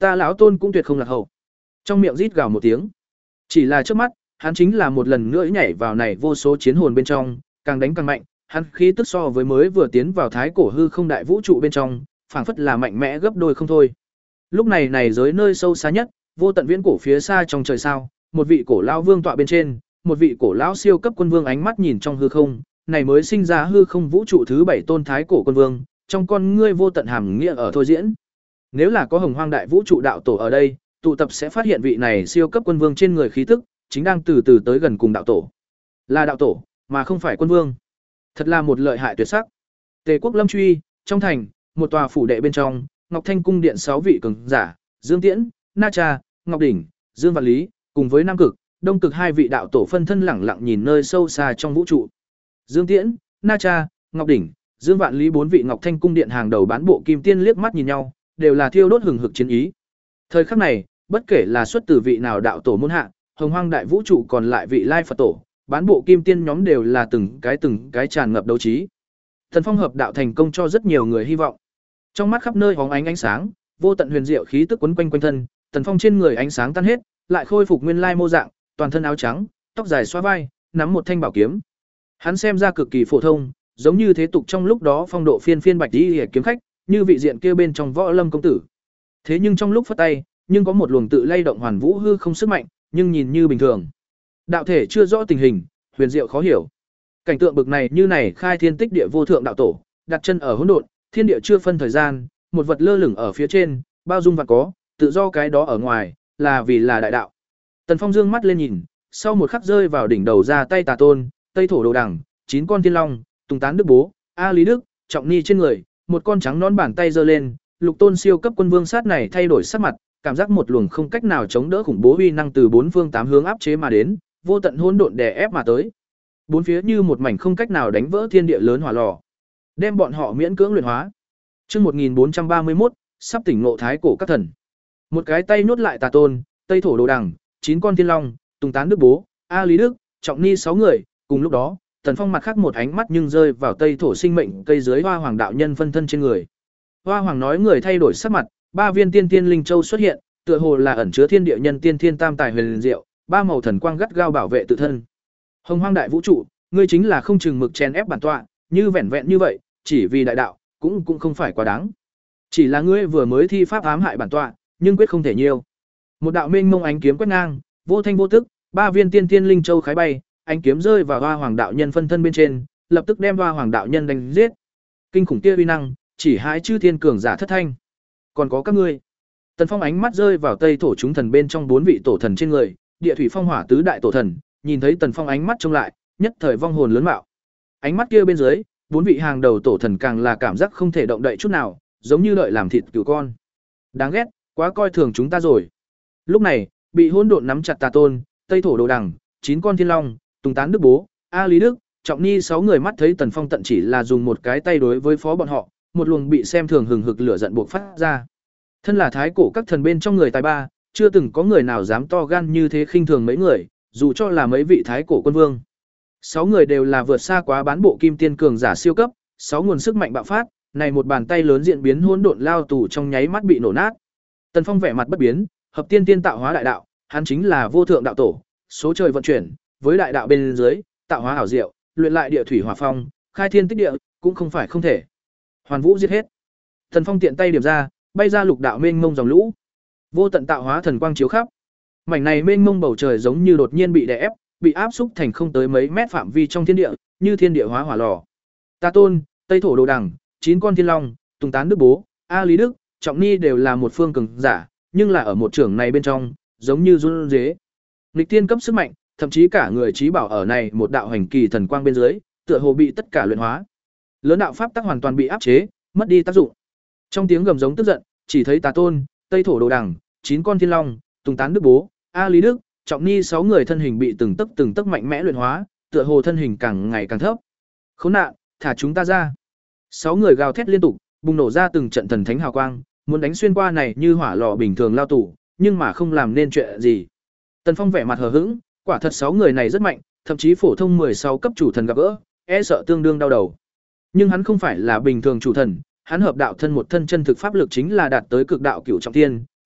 ta lão tôn cũng tuyệt không lạc hậu. Trong miệng rít gào một tiếng. Chỉ là trước mắt, hắn chính là một lần nữa nhảy vào này vô số chiến hồn bên trong, càng đánh càng mạnh, hắn khí tức so với mới vừa tiến vào thái cổ hư không đại vũ trụ bên trong, phảng phất là mạnh mẽ gấp đôi không thôi. Lúc này này giới nơi sâu xa nhất, vô tận viễn cổ phía xa trong trời sao, một vị cổ lão vương tọa bên trên, một vị cổ lão siêu cấp quân vương ánh mắt nhìn trong hư không, này mới sinh ra hư không vũ trụ thứ bảy tôn thái cổ quân vương, trong con ngươi vô tận hàm nghĩa ở thôi diễn. Nếu là có Hồng Hoang đại vũ trụ đạo tổ ở đây, tụ tập sẽ phát hiện vị này siêu cấp quân vương trên người khí tức, chính đang từ từ tới gần cùng đạo tổ. Là đạo tổ, mà không phải quân vương. Thật là một lợi hại tuyệt sắc. Tề Quốc Lâm Truy, trong thành, một tòa phủ đệ bên trong, Ngọc Thanh cung điện sáu vị cường giả, Dương Tiễn, Na Cha, Ngọc Đỉnh, Dương Vạn Lý, cùng với Nam Cực, Đông Cực hai vị đạo tổ phân thân lẳng lặng nhìn nơi sâu xa trong vũ trụ. Dương Tiễn, Na Cha, Ngọc Đỉnh, Dương Vạn Lý bốn vị Ngọc Thanh cung điện hàng đầu bán bộ kim tiên liếc mắt nhìn nhau, đều là thiêu đốt hừng hực chiến ý. Thời khắc này, bất kể là xuất từ vị nào đạo tổ môn hạ, Hồng Hoang đại vũ trụ còn lại vị lai Phật tổ, bán bộ kim tiên nhóm đều là từng cái từng cái tràn ngập đấu trí. Thần Phong hợp đạo thành công cho rất nhiều người hy vọng. Trong mắt khắp nơi hóng ánh ánh sáng, vô tận huyền diệu khí tức quấn quanh quanh thân, Tần Phong trên người ánh sáng tan hết, lại khôi phục nguyên lai mô dạng, toàn thân áo trắng, tóc dài xóa vai, nắm một thanh bảo kiếm. Hắn xem ra cực kỳ phổ thông, giống như thế tục trong lúc đó phong độ phiên phiên bạch y kiếm khách, như vị diện kia bên trong Võ Lâm công tử. Thế nhưng trong lúc phất tay, nhưng có một luồng tự lay động hoàn vũ hư không sức mạnh, nhưng nhìn như bình thường. Đạo thể chưa rõ tình hình, huyền diệu khó hiểu. Cảnh tượng bực này như này khai thiên tích địa vô thượng đạo tổ, đặt chân ở hỗn độn, thiên địa chưa phân thời gian, một vật lơ lửng ở phía trên, bao dung vạn có, tự do cái đó ở ngoài, là vì là đại đạo. Tần Phong dương mắt lên nhìn, sau một khắc rơi vào đỉnh đầu ra tay Tà Tôn, Tây Thổ Đồ Đằng, chín con thiên long, Tùng Tán Đức Bố, A Lý Đức, Trọng Ni trên người, một con trắng nón bàn tay giơ lên, Lục Tôn siêu cấp quân vương sát này thay đổi sắc mặt, cảm giác một luồng không cách nào chống đỡ khủng bố uy năng từ bốn phương tám hướng áp chế mà đến, vô tận hỗn độn đè ép mà tới. Bốn phía như một mảnh không cách nào đánh vỡ thiên địa lớn hỏa lò, đem bọn họ miễn cưỡng luyện hóa. Chương một nghìn bốn trăm ba mươi mốt, sắp tỉnh ngộ thái cổ các thần. Một cái tay nhốt lại Tà Tôn, Tây Thổ Đồ Đằng, chín con thiên long, Tùng Tán Đức Bố, A Lý Đức, Trọng Ni sáu người, cùng lúc đó, Tần Phong mặt khác một ánh mắt nhưng rơi vào Tây Thổ sinh mệnh cây dưới Hoa Hoàng đạo nhân phân thân trên người. Hoa Hoàng nói người thay đổi sắc mặt, ba viên tiên tiên linh châu xuất hiện, tựa hồ là ẩn chứa thiên địa nhân tiên thiên tam tài huyền diệu, ba màu thần quang gắt gao bảo vệ tự thân. Hồng Hoang đại vũ trụ, ngươi chính là không chừng mực chèn ép bản tọa, như vẻn vẹn như vậy, chỉ vì đại đạo, cũng cũng không phải quá đáng. Chỉ là ngươi vừa mới thi pháp ám hại bản tọa, nhưng quyết không thể nhiều. Một đạo mênh mông ánh kiếm quét ngang, vô thanh vô tức, ba viên tiên tiên linh châu khái bay, ánh kiếm rơi vào Hoa Hoàng đạo nhân phân thân bên trên, lập tức đem Hoa Hoàng đạo nhân đánh giết. Kinh khủng kia uy năng, chỉ hãi chư thiên cường giả thất thanh. Còn có các ngươi. Tần Phong ánh mắt rơi vào Tây Thổ chúng thần bên trong bốn vị tổ thần trên người, Địa Thủy Phong Hỏa tứ đại tổ thần, nhìn thấy Tần Phong ánh mắt trông lại, nhất thời vong hồn lớn mạo. Ánh mắt kia bên dưới, bốn vị hàng đầu tổ thần càng là cảm giác không thể động đậy chút nào, giống như đợi làm thịt cừu con. Đáng ghét, quá coi thường chúng ta rồi. Lúc này, bị hỗn độn nắm chặt Tà Tôn, Tây Thổ Đồ Đằng, chín con thiên long, Tùng Tán Đức Bố, A Lý Đức, Trọng Ni sáu người mắt thấy Tần Phong tận chỉ là dùng một cái tay đối với phó bọn họ, một luồng bị xem thường hừng hực lửa giận buộc phát ra. Thân là thái cổ các thần bên trong người tài ba, chưa từng có người nào dám to gan như thế khinh thường mấy người, dù cho là mấy vị thái cổ quân vương. Sáu người đều là vượt xa quá bán bộ kim tiên cường giả siêu cấp, sáu nguồn sức mạnh bạo phát, này một bàn tay lớn diễn biến hỗn độn lao tù trong nháy mắt bị nổ nát. Tần Phong vẻ mặt bất biến, hợp tiên tiên tạo hóa đại đạo, hắn chính là vô thượng đạo tổ, số trời vận chuyển, với đại đạo bên dưới, tạo hóa hảo diệu, luyện lại địa thủy hỏa phong, khai thiên tích địa, cũng không phải không thể. Hoàn vũ giết hết. Tần Phong tiện tay điểm ra, bay ra lục đạo mênh mông dòng lũ. Vô tận tạo hóa thần quang chiếu khắp. Mảnh này mênh mông bầu trời giống như đột nhiên bị đè ép, bị áp xúc thành không tới mấy mét phạm vi trong thiên địa, như thiên địa hóa hỏa lò. Tà Tôn, Tây Thổ Đồ Đằng, chín con thiên long, Tùng Tán Đức Bố, A Lý Đức, Trọng Ni đều là một phương cường giả, nhưng là ở một trưởng này bên trong, giống như run rế. Nghịch tiên cấp sức mạnh, thậm chí cả người trí bảo ở này một đạo hành kỳ thần quang bên dưới, tựa hồ bị tất cả luyện hóa. Lớn đạo pháp tắc hoàn toàn bị áp chế, mất đi tác dụng. Trong tiếng gầm giống tức giận, chỉ thấy Tà Tôn, Tây Thổ Đồ Đằng, chín con thiên long, Tùng Tán Đức Bố, A Lý Đức, Trọng Ni sáu người thân hình bị từng tấc từng tấc mạnh mẽ luyện hóa, tựa hồ thân hình càng ngày càng thấp. Khốn nạn, thả chúng ta ra. Sáu người gào thét liên tục, bùng nổ ra từng trận thần thánh hào quang, muốn đánh xuyên qua này như hỏa lò bình thường lao tù, nhưng mà không làm nên chuyện gì. Tần Phong vẻ mặt hờ hững, quả thật sáu người này rất mạnh, thậm chí phổ thông mười sáu cấp chủ thần gặp gỡ, e sợ tương đương đau đầu. Nhưng hắn không phải là bình thường chủ thần, hắn hợp đạo thân một thân chân thực pháp lực chính là đạt tới cực đạo cửu trọng thiên,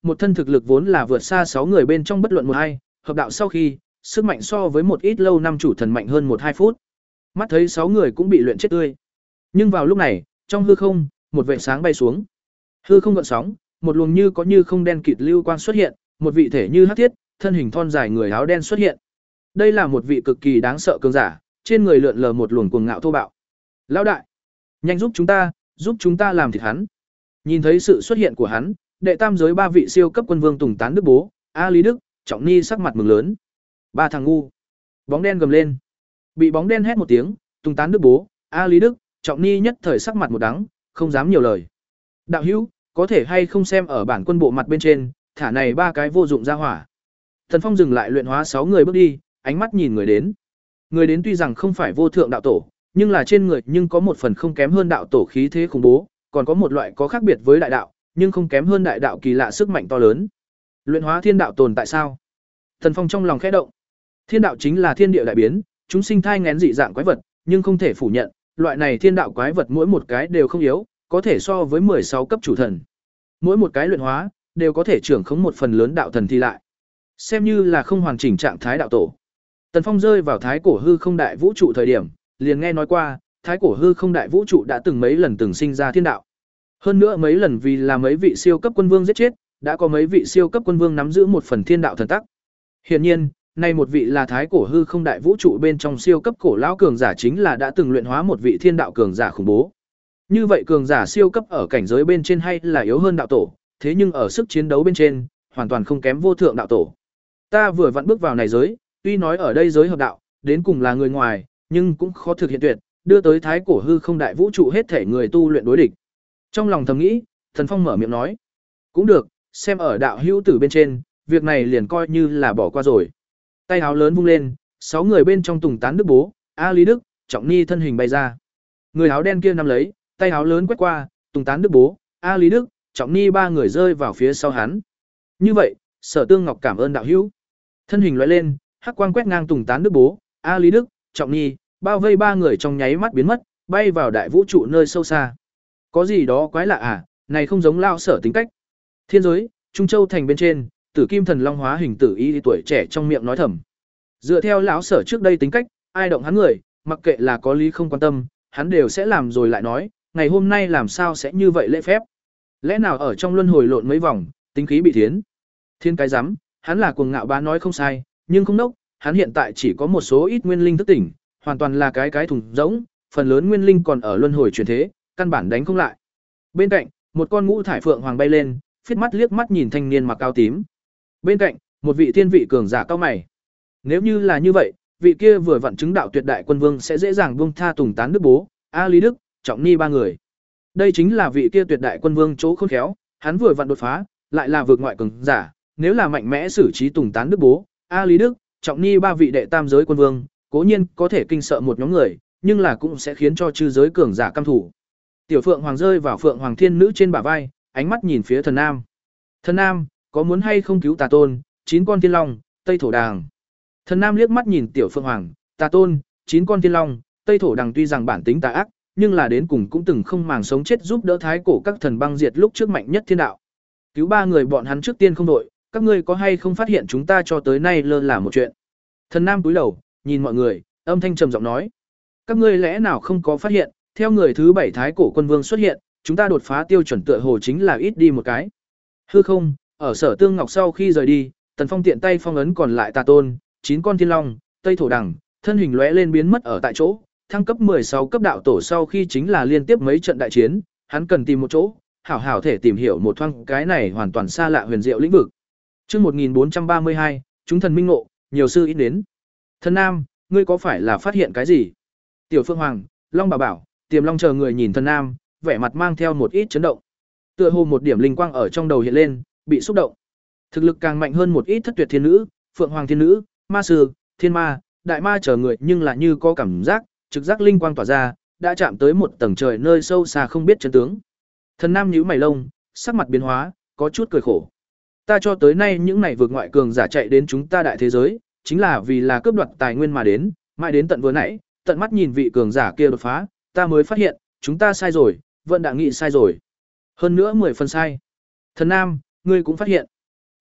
một thân thực lực vốn là vượt xa sáu người bên trong bất luận một hai, hợp đạo sau khi, sức mạnh so với một ít lâu năm chủ thần mạnh hơn một hai phút. Mắt thấy sáu người cũng bị luyện chết tươi. Nhưng vào lúc này, trong hư không, một vệt sáng bay xuống. Hư không gợn sóng, một luồng như có như không đen kịt lưu quang xuất hiện, một vị thể như hắc thiết, thân hình thon dài người áo đen xuất hiện. Đây là một vị cực kỳ đáng sợ cường giả, trên người lượn lờ một luồng cuồng ngạo thô bạo. Lão đại, nhanh giúp chúng ta, giúp chúng ta làm thịt hắn. Nhìn thấy sự xuất hiện của hắn, đệ tam giới ba vị siêu cấp quân vương Tùng Tán Đức Bố, A Lý Đức, Trọng Ni sắc mặt mừng lớn. Ba thằng ngu. Bóng đen gầm lên. Bị bóng đen hét một tiếng, Tùng Tán Đức Bố, A Lý Đức, Trọng Ni nhất thời sắc mặt một đắng, không dám nhiều lời. Đạo hữu, có thể hay không xem ở bản quân bộ mặt bên trên, thả này ba cái vô dụng ra hỏa. Thần Phong dừng lại luyện hóa sáu người bước đi, ánh mắt nhìn người đến. Người đến tuy rằng không phải vô thượng đạo tổ, nhưng là trên người nhưng có một phần không kém hơn đạo tổ khí thế khủng bố, còn có một loại có khác biệt với đại đạo, nhưng không kém hơn đại đạo kỳ lạ sức mạnh to lớn. Luyện hóa thiên đạo tồn tại sao? Thần Phong trong lòng khẽ động. Thiên đạo chính là thiên địa đại biến, chúng sinh thai nghén dị dạng quái vật, nhưng không thể phủ nhận, loại này thiên đạo quái vật mỗi một cái đều không yếu, có thể so với mười sáu cấp chủ thần. Mỗi một cái luyện hóa đều có thể trưởng khống một phần lớn đạo thần thi lại. Xem như là không hoàn chỉnh trạng thái đạo tổ. Tần Phong rơi vào thái cổ hư không đại vũ trụ thời điểm, liền nghe nói qua, thái cổ hư không đại vũ trụ đã từng mấy lần từng sinh ra thiên đạo. Hơn nữa mấy lần vì là mấy vị siêu cấp quân vương giết chết, đã có mấy vị siêu cấp quân vương nắm giữ một phần thiên đạo thần tắc. Hiển nhiên, nay một vị là thái cổ hư không đại vũ trụ bên trong siêu cấp cổ lão cường giả chính là đã từng luyện hóa một vị thiên đạo cường giả khủng bố. Như vậy cường giả siêu cấp ở cảnh giới bên trên hay là yếu hơn đạo tổ, thế nhưng ở sức chiến đấu bên trên, hoàn toàn không kém vô thượng đạo tổ. Ta vừa vặn bước vào này giới, tuy nói ở đây giới hợp đạo, đến cùng là người ngoài, nhưng cũng khó thực hiện tuyệt, đưa tới thái cổ hư không đại vũ trụ hết thể người tu luyện đối địch. Trong lòng thầm nghĩ, Thần Phong mở miệng nói, cũng được, xem ở đạo hữu tử bên trên, việc này liền coi như là bỏ qua rồi. Tay áo lớn vung lên, sáu người bên trong Tùng Tán Đức Bố, A Lý Đức, Trọng Ni thân hình bay ra. Người áo đen kia nắm lấy, tay áo lớn quét qua, Tùng Tán Đức Bố, A Lý Đức, Trọng Ni ba người rơi vào phía sau hắn. Như vậy, Sở Tương Ngọc cảm ơn đạo hữu. Thân hình lóe lên, hắc quang quét ngang Tùng Tán Đức Bố, A Lý Đức, Trọng Ni, bao vây ba người trong nháy mắt biến mất, bay vào đại vũ trụ nơi sâu xa. Có gì đó quái lạ à, này không giống lao Sở tính cách. Thiên giới, Trung Châu thành bên trên, Tử Kim Thần Long hóa hình tử y tuổi trẻ trong miệng nói thầm. Dựa theo lão Sở trước đây tính cách, ai động hắn người, mặc kệ là có lý không quan tâm, hắn đều sẽ làm rồi lại nói, ngày hôm nay làm sao sẽ như vậy lễ phép. Lẽ nào ở trong luân hồi lộn mấy vòng, tính khí bị thiến. Thiên cái rắm, hắn là cuồng ngạo bá nói không sai, nhưng không nốc, hắn hiện tại chỉ có một số ít nguyên linh thức tỉnh, hoàn toàn là cái cái thùng rỗng, phần lớn nguyên linh còn ở luân hồi chuyển thế, căn bản đánh không lại. Bên cạnh, một con ngũ thải phượng hoàng bay lên, phiết mắt liếc mắt nhìn thanh niên mặc áo tím. Bên cạnh, một vị thiên vị cường giả cao mày. Nếu như là như vậy, vị kia vừa vặn chứng đạo tuyệt đại quân vương sẽ dễ dàng buông tha Tùng Tán Đức Bố, A Lý Đức, Trọng Ni ba người. Đây chính là vị kia tuyệt đại quân vương chỗ khôn khéo, hắn vừa vặn đột phá, lại là vượt ngoại cường giả, nếu là mạnh mẽ xử trí Tùng Tán Đức Bố, A Lý Đức, Trọng Ni ba vị đệ tam giới quân vương, cố nhiên có thể kinh sợ một nhóm người, nhưng là cũng sẽ khiến cho chư giới cường giả căm thủ. Tiểu Phượng Hoàng rơi vào Phượng Hoàng Thiên Nữ trên bả vai, ánh mắt nhìn phía Thần Nam. Thần Nam, có muốn hay không cứu Tà Tôn, chín con thiên long, Tây Thổ Đàng. Thần Nam liếc mắt nhìn Tiểu Phượng Hoàng, Tà Tôn, chín con thiên long, Tây Thổ Đàng tuy rằng bản tính tà ác, nhưng là đến cùng cũng từng không màng sống chết giúp đỡ thái cổ các thần băng diệt lúc trước mạnh nhất thiên đạo. Cứu ba người bọn hắn trước tiên không đội, các ngươi có hay không phát hiện chúng ta cho tới nay lơ là một chuyện. Thần Nam cúi đầu, nhìn mọi người, âm thanh trầm giọng nói: các ngươi lẽ nào không có phát hiện, theo người thứ bảy thái cổ quân vương xuất hiện, chúng ta đột phá tiêu chuẩn tựa hồ chính là ít đi một cái. Hư không, ở Sở Tương Ngọc sau khi rời đi, Tần Phong tiện tay phong ấn còn lại Tà Tôn, chín con thiên long, Tây Thổ Đằng, thân hình lóe lên biến mất ở tại chỗ, thăng cấp mười sáu cấp đạo tổ sau khi chính là liên tiếp mấy trận đại chiến, hắn cần tìm một chỗ, hảo hảo thể tìm hiểu một thoáng cái này hoàn toàn xa lạ huyền diệu lĩnh vực. Chương một nghìn bốn trăm ba mươi hai, chúng thần minh ngộ, nhiều sư ít đến. Thần Nam, ngươi có phải là phát hiện cái gì? Tiểu Phương Hoàng, Long Bảo Bảo, Tiềm Long chờ người nhìn Thần Nam, vẻ mặt mang theo một ít chấn động. Tựa hồ một điểm linh quang ở trong đầu hiện lên, bị xúc động. Thực lực càng mạnh hơn một ít thất tuyệt thiên nữ, Phượng Hoàng thiên nữ, Ma sư, Thiên Ma, Đại Ma chờ người, nhưng là như có cảm giác, trực giác linh quang tỏa ra, đã chạm tới một tầng trời nơi sâu xa không biết chân tướng. Thần Nam nhíu mày lông, sắc mặt biến hóa, có chút cười khổ. Ta cho tới nay những này vượt ngoại cường giả chạy đến chúng ta đại thế giới, chính là vì là cướp đoạt tài nguyên mà đến, mãi đến tận vừa nãy, tận mắt nhìn vị cường giả kia đột phá, ta mới phát hiện, chúng ta sai rồi, vận đã nghĩ sai rồi. Hơn nữa mười phần sai. Thần Nam, ngươi cũng phát hiện.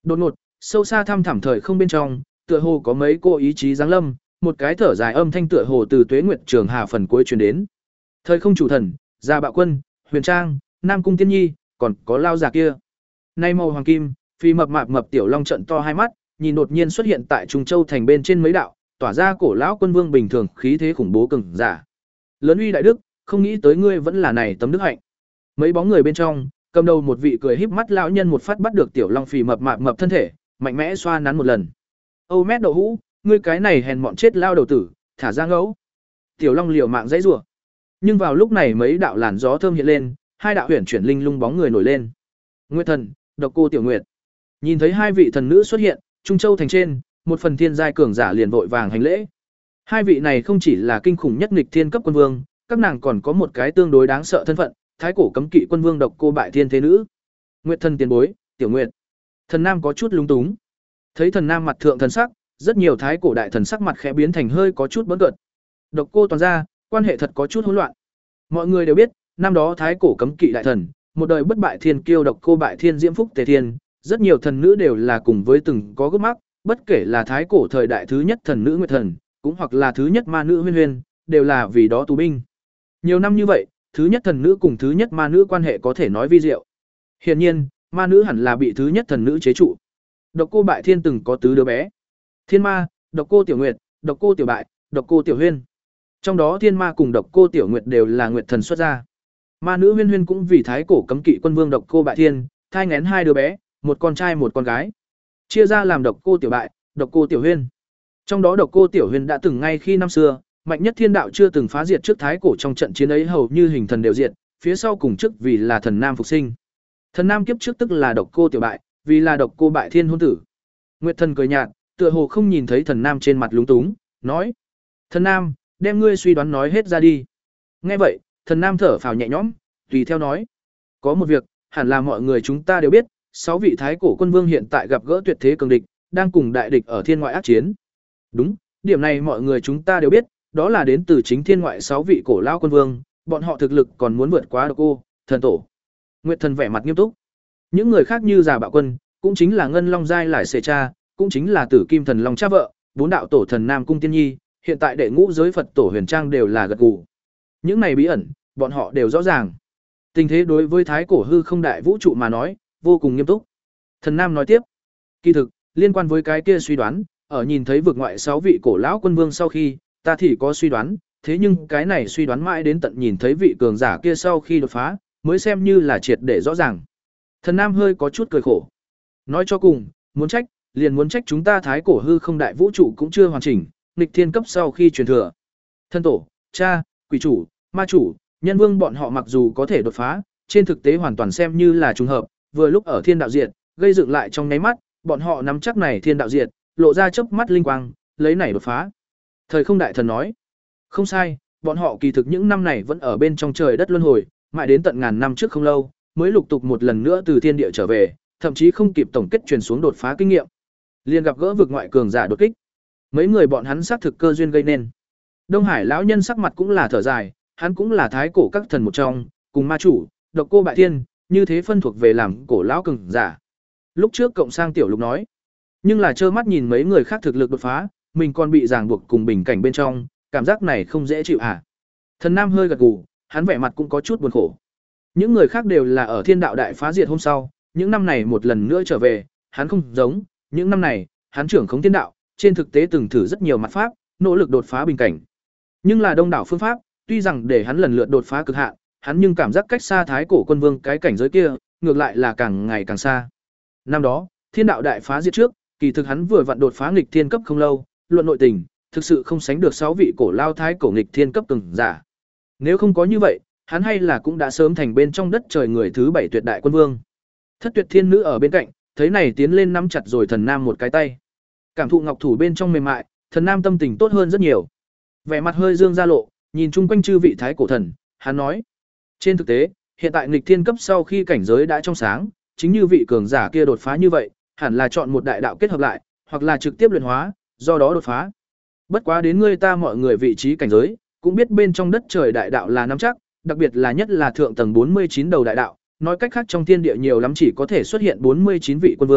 Đột ngột, sâu xa thăm thẳm thời không bên trong, tựa hồ có mấy cô ý chí giáng lâm, một cái thở dài âm thanh tựa hồ từ Tuế Nguyệt Trường Hà phần cuối truyền đến. Thời không chủ thần, Gia Bạo Quân, Huyền Trang, Nam Cung Tiên Nhi, còn có lao già kia. Nay màu hoàng kim, phi mập mạp mập tiểu long trận to hai mắt, nhìn đột nhiên xuất hiện tại Trung Châu thành bên trên mấy đạo, tỏa ra cổ lão quân vương bình thường khí thế khủng bố cường giả. Lớn uy đại đức, không nghĩ tới ngươi vẫn là này tấm đức hạnh. Mấy bóng người bên trong, cầm đầu một vị cười híp mắt lão nhân một phát bắt được tiểu long phì mập mạp mập thân thể, mạnh mẽ xoa nắn một lần. Âu mét đậu hũ, ngươi cái này hèn mọn chết lao đầu tử, thả ra ngẫu. Tiểu long liều mạng dãy rủa. Nhưng vào lúc này mấy đạo làn gió thơm hiện lên, hai đạo huyền chuyển linh lung bóng người nổi lên. Nguyệt thần, Độc Cô Tiểu Nguyệt. Nhìn thấy hai vị thần nữ xuất hiện, Trung Châu thành trên, một phần thiên giai cường giả liền vội vàng hành lễ. Hai vị này không chỉ là kinh khủng nhất nghịch thiên cấp quân vương, các nàng còn có một cái tương đối đáng sợ thân phận, thái cổ cấm kỵ quân vương Độc Cô Bại Thiên thế nữ. Nguyệt thần tiền bối, Tiểu Nguyệt. Thần nam có chút lung túng. Thấy thần nam mặt thượng thần sắc, rất nhiều thái cổ đại thần sắc mặt khẽ biến thành hơi có chút bỡn cợt. Độc Cô toàn ra, quan hệ thật có chút hỗn loạn. Mọi người đều biết, năm đó thái cổ cấm kỵ đại thần, một đời bất bại thiên kiêu Độc Cô Bại Thiên diễm phúc tề thiên, rất nhiều thần nữ đều là cùng với từng có gốc mắc, bất kể là thái cổ thời đại thứ nhất thần nữ Nguyệt thần, cũng hoặc là thứ nhất ma nữ Huyên Huyên, đều là vì đó tù binh. Nhiều năm như vậy, thứ nhất thần nữ cùng thứ nhất ma nữ quan hệ có thể nói vi diệu. Hiển nhiên, ma nữ hẳn là bị thứ nhất thần nữ chế trụ. Độc Cô Bại Thiên từng có tứ đứa bé. Thiên Ma, Độc Cô Tiểu Nguyệt, Độc Cô Tiểu Bại, Độc Cô Tiểu Huyên. Trong đó Thiên Ma cùng Độc Cô Tiểu Nguyệt đều là Nguyệt thần xuất gia. Ma nữ Huyên Huyên cũng vì thái cổ cấm kỵ quân vương Độc Cô Bại Thiên, thai nghén hai đứa bé, một con trai một con gái. Chia ra làm Độc Cô Tiểu Bại, Độc Cô Tiểu Huyên. Trong đó Độc Cô Tiểu Huyên đã từng ngay khi năm xưa, mạnh nhất thiên đạo chưa từng phá diệt trước thái cổ trong trận chiến ấy hầu như hình thần đều diệt, phía sau cùng trước vì là thần nam phục sinh. Thần nam kiếp trước tức là Độc Cô Tiểu Bại, vì là Độc Cô Bại Thiên hôn tử. Nguyệt thần cười nhạt, tựa hồ không nhìn thấy thần nam trên mặt lúng túng, nói: "Thần nam, đem ngươi suy đoán nói hết ra đi." Nghe vậy, thần nam thở phào nhẹ nhõm, tùy theo nói: "Có một việc, hẳn là mọi người chúng ta đều biết, sáu vị thái cổ quân vương hiện tại gặp gỡ tuyệt thế cường địch, đang cùng đại địch ở thiên ngoại ác chiến." Đúng, điểm này mọi người chúng ta đều biết, đó là đến từ chính thiên ngoại sáu vị cổ lao quân vương, bọn họ thực lực còn muốn vượt quá Độc Cô, thần tổ. Nguyệt thần vẻ mặt nghiêm túc. Những người khác như Già Bạo Quân, cũng chính là Ngân Long giai lại Sệ cha, cũng chính là Tử Kim thần long cha vợ, bốn đạo tổ thần Nam Cung Tiên Nhi, hiện tại đệ ngũ giới Phật tổ Huyền Trang đều là gật gù. Những này bí ẩn, bọn họ đều rõ ràng. Tình thế đối với thái cổ hư không đại vũ trụ mà nói, vô cùng nghiêm túc. Thần Nam nói tiếp, kỳ thực, liên quan với cái kia suy đoán, ở nhìn thấy vực ngoại sáu vị cổ lão quân vương sau khi, ta thì có suy đoán, thế nhưng cái này suy đoán mãi đến tận nhìn thấy vị cường giả kia sau khi đột phá, mới xem như là triệt để rõ ràng. Thần Nam hơi có chút cười khổ. Nói cho cùng, muốn trách, liền muốn trách chúng ta thái cổ hư không đại vũ trụ cũng chưa hoàn chỉnh, nghịch thiên cấp sau khi truyền thừa. Thân tổ, cha, quỷ chủ, ma chủ, nhân vương bọn họ mặc dù có thể đột phá, trên thực tế hoàn toàn xem như là trùng hợp, vừa lúc ở thiên đạo diệt, gây dựng lại trong nháy mắt, bọn họ nắm chắc này thiên đạo diệt, lộ ra chớp mắt linh quang, lấy này đột phá. Thời không đại thần nói, không sai, bọn họ kỳ thực những năm này vẫn ở bên trong trời đất luân hồi, mãi đến tận ngàn năm trước không lâu, mới lục tục một lần nữa từ thiên địa trở về, thậm chí không kịp tổng kết truyền xuống đột phá kinh nghiệm. Liền gặp gỡ vực ngoại cường giả đột kích. Mấy người bọn hắn xác thực cơ duyên gây nên. Đông Hải lão nhân sắc mặt cũng là thở dài, hắn cũng là thái cổ các thần một trong, cùng ma chủ, Độc Cô Bại Thiên, như thế phân thuộc về làm cổ lão cường giả. Lúc trước cộng sang tiểu lục nói, nhưng là trơ mắt nhìn mấy người khác thực lực đột phá, mình còn bị ràng buộc cùng bình cảnh bên trong, cảm giác này không dễ chịu à? Thần Nam hơi gật gù, hắn vẻ mặt cũng có chút buồn khổ. Những người khác đều là ở thiên đạo đại phá diệt hôm sau, những năm này một lần nữa trở về, hắn không giống, những năm này, hắn trưởng khống thiên đạo, trên thực tế từng thử rất nhiều mặt pháp, nỗ lực đột phá bình cảnh. Nhưng là đông đảo phương pháp, tuy rằng để hắn lần lượt đột phá cực hạn, hắn nhưng cảm giác cách xa thái cổ quân vương cái cảnh giới kia, ngược lại là càng ngày càng xa. Năm đó, thiên đạo đại phá diệt trước, kỳ thực hắn vừa vặn đột phá nghịch thiên cấp không lâu, luận nội tình, thực sự không sánh được sáu vị cổ lao thái cổ nghịch thiên cấp cường giả. Nếu không có như vậy, hắn hay là cũng đã sớm thành bên trong đất trời người thứ bảy tuyệt đại quân vương. Thất tuyệt thiên nữ ở bên cạnh, thấy này tiến lên nắm chặt rồi thần nam một cái tay. Cảm thụ ngọc thủ bên trong mềm mại, thần nam tâm tình tốt hơn rất nhiều. Vẻ mặt hơi dương ra lộ, nhìn chung quanh chư vị thái cổ thần, hắn nói: trên thực tế, hiện tại nghịch thiên cấp sau khi cảnh giới đã trong sáng, chính như vị cường giả kia đột phá như vậy, hẳn là chọn một đại đạo kết hợp lại, hoặc là trực tiếp luyện hóa, do đó đột phá. Bất quá đến ngươi ta mọi người vị trí cảnh giới, cũng biết bên trong đất trời đại đạo là nắm chắc, đặc biệt là nhất là thượng tầng bốn mươi chín đầu đại đạo, nói cách khác trong thiên địa nhiều lắm chỉ có thể xuất hiện bốn mươi chín vị quân vương,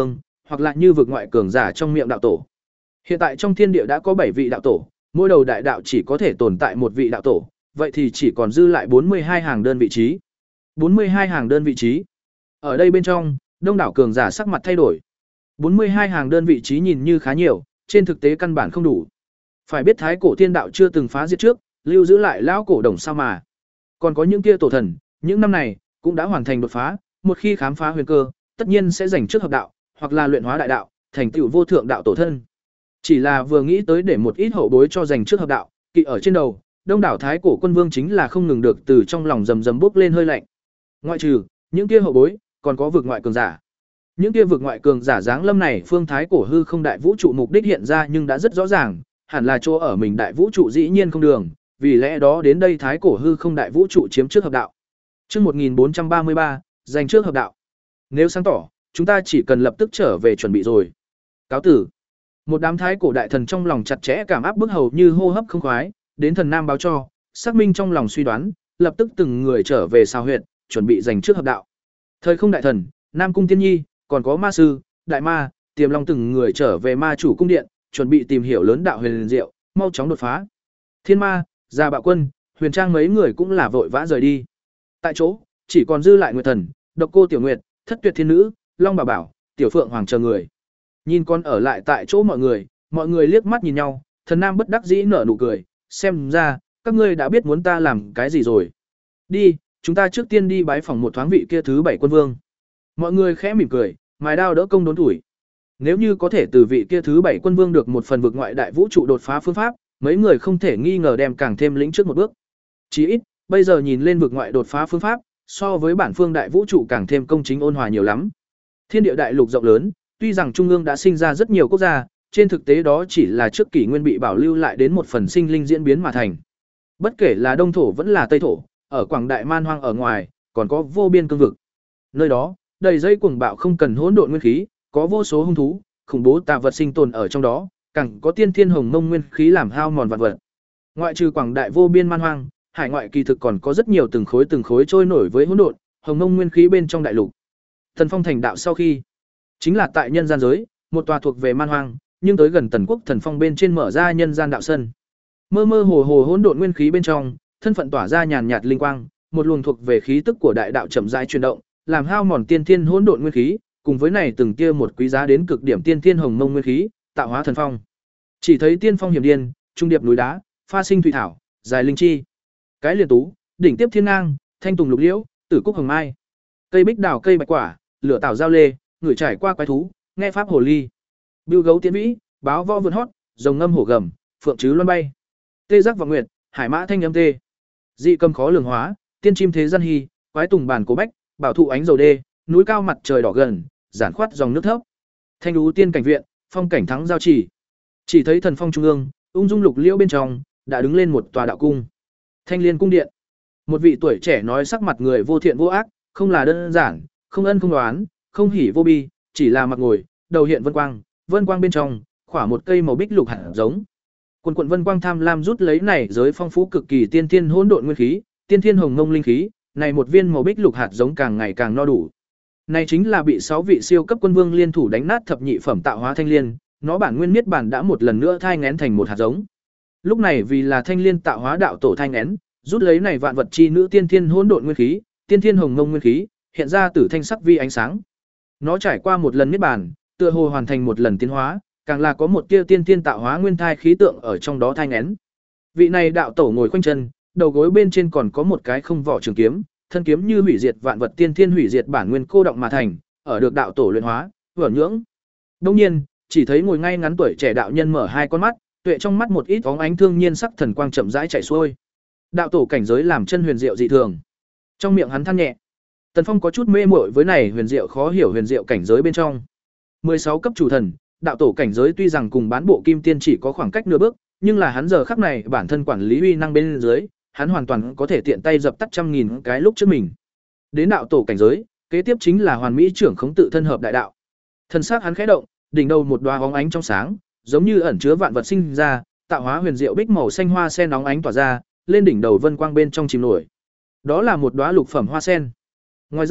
hoặc là như vực ngoại cường giả trong miệng đạo tổ. Hiện tại trong thiên địa đã có bảy vị đạo tổ, mỗi đầu đại đạo chỉ có thể tồn tại một vị đạo tổ, vậy thì chỉ còn dư lại bốn mươi hai hàng đơn vị trí. bốn mươi hai hàng đơn vị trí. Ở đây bên trong, đông đảo cường giả sắc mặt thay đổi. bốn mươi hai hàng đơn vị trí nhìn như khá nhiều, trên thực tế căn bản không đủ. Phải biết thái cổ thiên đạo chưa từng phá diệt trước, lưu giữ lại lão cổ đồng sao mà. Còn có những kia tổ thần, những năm này cũng đã hoàn thành đột phá, một khi khám phá huyền cơ, tất nhiên sẽ giành trước hợp đạo, hoặc là luyện hóa đại đạo, thành tựu vô thượng đạo tổ thân. Chỉ là vừa nghĩ tới để một ít hậu bối cho giành trước hợp đạo, kỵ ở trên đầu, đông đảo thái cổ quân vương chính là không ngừng được từ trong lòng rầm rầm bốc lên hơi lạnh. Ngoại trừ những kia hậu bối, còn có vực ngoại cường giả. Những kia vực ngoại cường giả dáng lâm này, phương thái cổ hư không đại vũ trụ mục đích hiện ra nhưng đã rất rõ ràng, hẳn là chỗ ở mình đại vũ trụ dĩ nhiên không đường, vì lẽ đó đến đây thái cổ hư không đại vũ trụ chiếm trước hợp đạo. Chương một nghìn bốn trăm ba mươi ba, giành trước hợp đạo. Nếu sáng tỏ, chúng ta chỉ cần lập tức trở về chuẩn bị rồi. Cáo tử. Một đám thái cổ đại thần trong lòng chặt chẽ cảm áp bức hầu như hô hấp không khoái, đến thần nam báo cho, xác minh trong lòng suy đoán, lập tức từng người trở về sao huyệt, chuẩn bị giành trước hợp đạo. Thời không đại thần, Nam cung Tiên Nhi, còn có ma sư, đại ma, Tiềm Long từng người trở về ma chủ cung điện, chuẩn bị tìm hiểu lớn đạo huyền diệu, mau chóng đột phá. Thiên ma, Gia Bạo Quân, Huyền Trang mấy người cũng là vội vã rời đi. Tại chỗ, chỉ còn dư lại Nguyệt Thần, Độc Cô Tiểu Nguyệt, Thất Tuyệt Thiên Nữ, Long Bảo Bảo, Tiểu Phượng Hoàng chờ người. Nhìn con ở lại tại chỗ mọi người, mọi người liếc mắt nhìn nhau, Thần Nam bất đắc dĩ nở nụ cười, xem ra các ngươi đã biết muốn ta làm cái gì rồi. Đi, chúng ta trước tiên đi bái phỏng một thoáng vị kia thứ bảy quân vương. Mọi người khẽ mỉm cười, mài đao đỡ công đốn tuổi. Nếu như có thể từ vị kia thứ bảy quân vương được một phần vực ngoại đại vũ trụ đột phá phương pháp, mấy người không thể nghi ngờ đem càng thêm lĩnh trước một bước. Chí ít, bây giờ nhìn lên vực ngoại đột phá phương pháp, so với bản phương đại vũ trụ càng thêm công chính ôn hòa nhiều lắm. Thiên địa đại lục rộng lớn, tuy rằng trung ương đã sinh ra rất nhiều quốc gia, trên thực tế đó chỉ là trước kỷ nguyên bị bảo lưu lại đến một phần sinh linh diễn biến mà thành. Bất kể là Đông thổ vẫn là Tây thổ, ở quảng đại man hoang ở ngoài, còn có vô biên cương vực. Nơi đó, đầy dây cuồng bạo không cần hỗn độn nguyên khí, có vô số hung thú, khủng bố tà vật sinh tồn ở trong đó, càng có tiên thiên hồng mông nguyên khí làm hao mòn vạn vật. Ngoại trừ quảng đại vô biên man hoang, hải ngoại kỳ thực còn có rất nhiều từng khối từng khối trôi nổi với hỗn độn, hồng mông nguyên khí bên trong đại lục. Thần Phong thành đạo sau khi, chính là tại nhân gian giới, một tòa thuộc về man hoang, nhưng tới gần Tần Quốc Thần Phong bên trên mở ra nhân gian đạo sân. Mơ mơ hồ hồ hỗn độn nguyên khí bên trong, thân phận tỏa ra nhàn nhạt linh quang, một luồng thuộc về khí tức của đại đạo chậm rãi chuyển động, làm hao mòn tiên thiên hỗn độn nguyên khí, cùng với này từng kia một quý giá đến cực điểm tiên thiên hồng mông nguyên khí, tạo hóa thần phong. Chỉ thấy tiên phong hiểm điên, trung điệp núi đá, pha sinh thủy thảo, dài linh chi. Cái liền tú, đỉnh tiếp thiên ngang, thanh tùng lục liễu, tử cúc hồng mai. Cây bích đào cây bạch quả, lửa tảo giao lê, người trải qua quái thú, nghe pháp hồ ly. Bưu gấu tiến vĩ, báo võ vượn hót, rồng ngâm hổ gầm, phượng chứ loan bay. Tê giác vọng nguyệt, hải mã thanh âm tê. Dị cầm khó lường hóa, tiên chim thế gian hy, quái tùng bản cổ bách, bảo thụ ánh dầu đê, núi cao mặt trời đỏ gần, giản khoát dòng nước thấp. Thanh đú tiên cảnh viện, phong cảnh thắng giao chỉ. Chỉ thấy thần phong trung ương, ung dung lục liễu bên trong, đã đứng lên một tòa đạo cung. Thanh Liên cung điện. Một vị tuổi trẻ nói sắc mặt người vô thiện vô ác, không là đơn giản, không ân không đoán, không hỉ vô bi, chỉ là mặt ngồi, đầu hiện vân quang, vân quang bên trong, khỏa một cây màu bích lục hạt giống. Quần quần vân quang tham lam rút lấy này giới phong phú cực kỳ tiên thiên hỗn độn nguyên khí, tiên thiên hồng ngông linh khí, này một viên màu bích lục hạt giống càng ngày càng no đủ. Này chính là bị sáu vị siêu cấp quân vương liên thủ đánh nát thập nhị phẩm tạo hóa thanh liên, nó bản nguyên niết bản đã một lần nữa thai nghén thành một hạt giống. Lúc này vì là thanh liên tạo hóa đạo tổ thai nghén, rút lấy này vạn vật chi nữ tiên thiên hỗn độn nguyên khí, tiên thiên hồng ngông nguyên khí, hiện ra tử thanh sắc vi ánh sáng. Nó trải qua một lần niết bản, tựa hồ hoàn thành một lần tiến hóa, càng là có một tia tiên thiên tạo hóa nguyên thai khí tượng ở trong đó thai nghén. Vị này đạo tổ ngồi khoanh chân, đầu gối bên trên còn có một cái không vỏ trường kiếm, thân kiếm như hủy diệt vạn vật tiên thiên hủy diệt bản nguyên cô động mà thành, ở được đạo tổ luyện hóa, vở nhưỡng. Đương nhiên, chỉ thấy ngồi ngay ngắn tuổi trẻ đạo nhân mở hai con mắt, tuệ trong mắt một ít bóng ánh thương nhiên sắc thần quang chậm rãi chảy xuôi. Đạo tổ cảnh giới làm chân huyền diệu dị thường. Trong miệng hắn than nhẹ. Tần Phong có chút mê muội với này huyền diệu khó hiểu huyền diệu cảnh giới bên trong. mười sáu cấp chủ thần, đạo tổ cảnh giới tuy rằng cùng bán bộ kim tiên chỉ có khoảng cách nửa bước, nhưng là hắn giờ khắc này bản thân quản lý uy năng bên dưới, hắn hoàn toàn có thể tiện tay dập tắt trăm nghìn cái lúc trước mình. Đến đạo tổ cảnh giới, kế tiếp chính là hoàn mỹ trưởng khống tự thân hợp đại đạo. Thân xác hắn khẽ động, đỉnh đầu một đóa bóng ánh trong sáng, giống như ẩn chứa vạn vật sinh ra, tạo hóa huyền diệu bích màu xanh hoa sen nóng ánh tỏa ra, lên đỉnh đầu vân quang bên trong chìm nổi. Đó là một đóa lục phẩm hoa sen. Ngoài ra,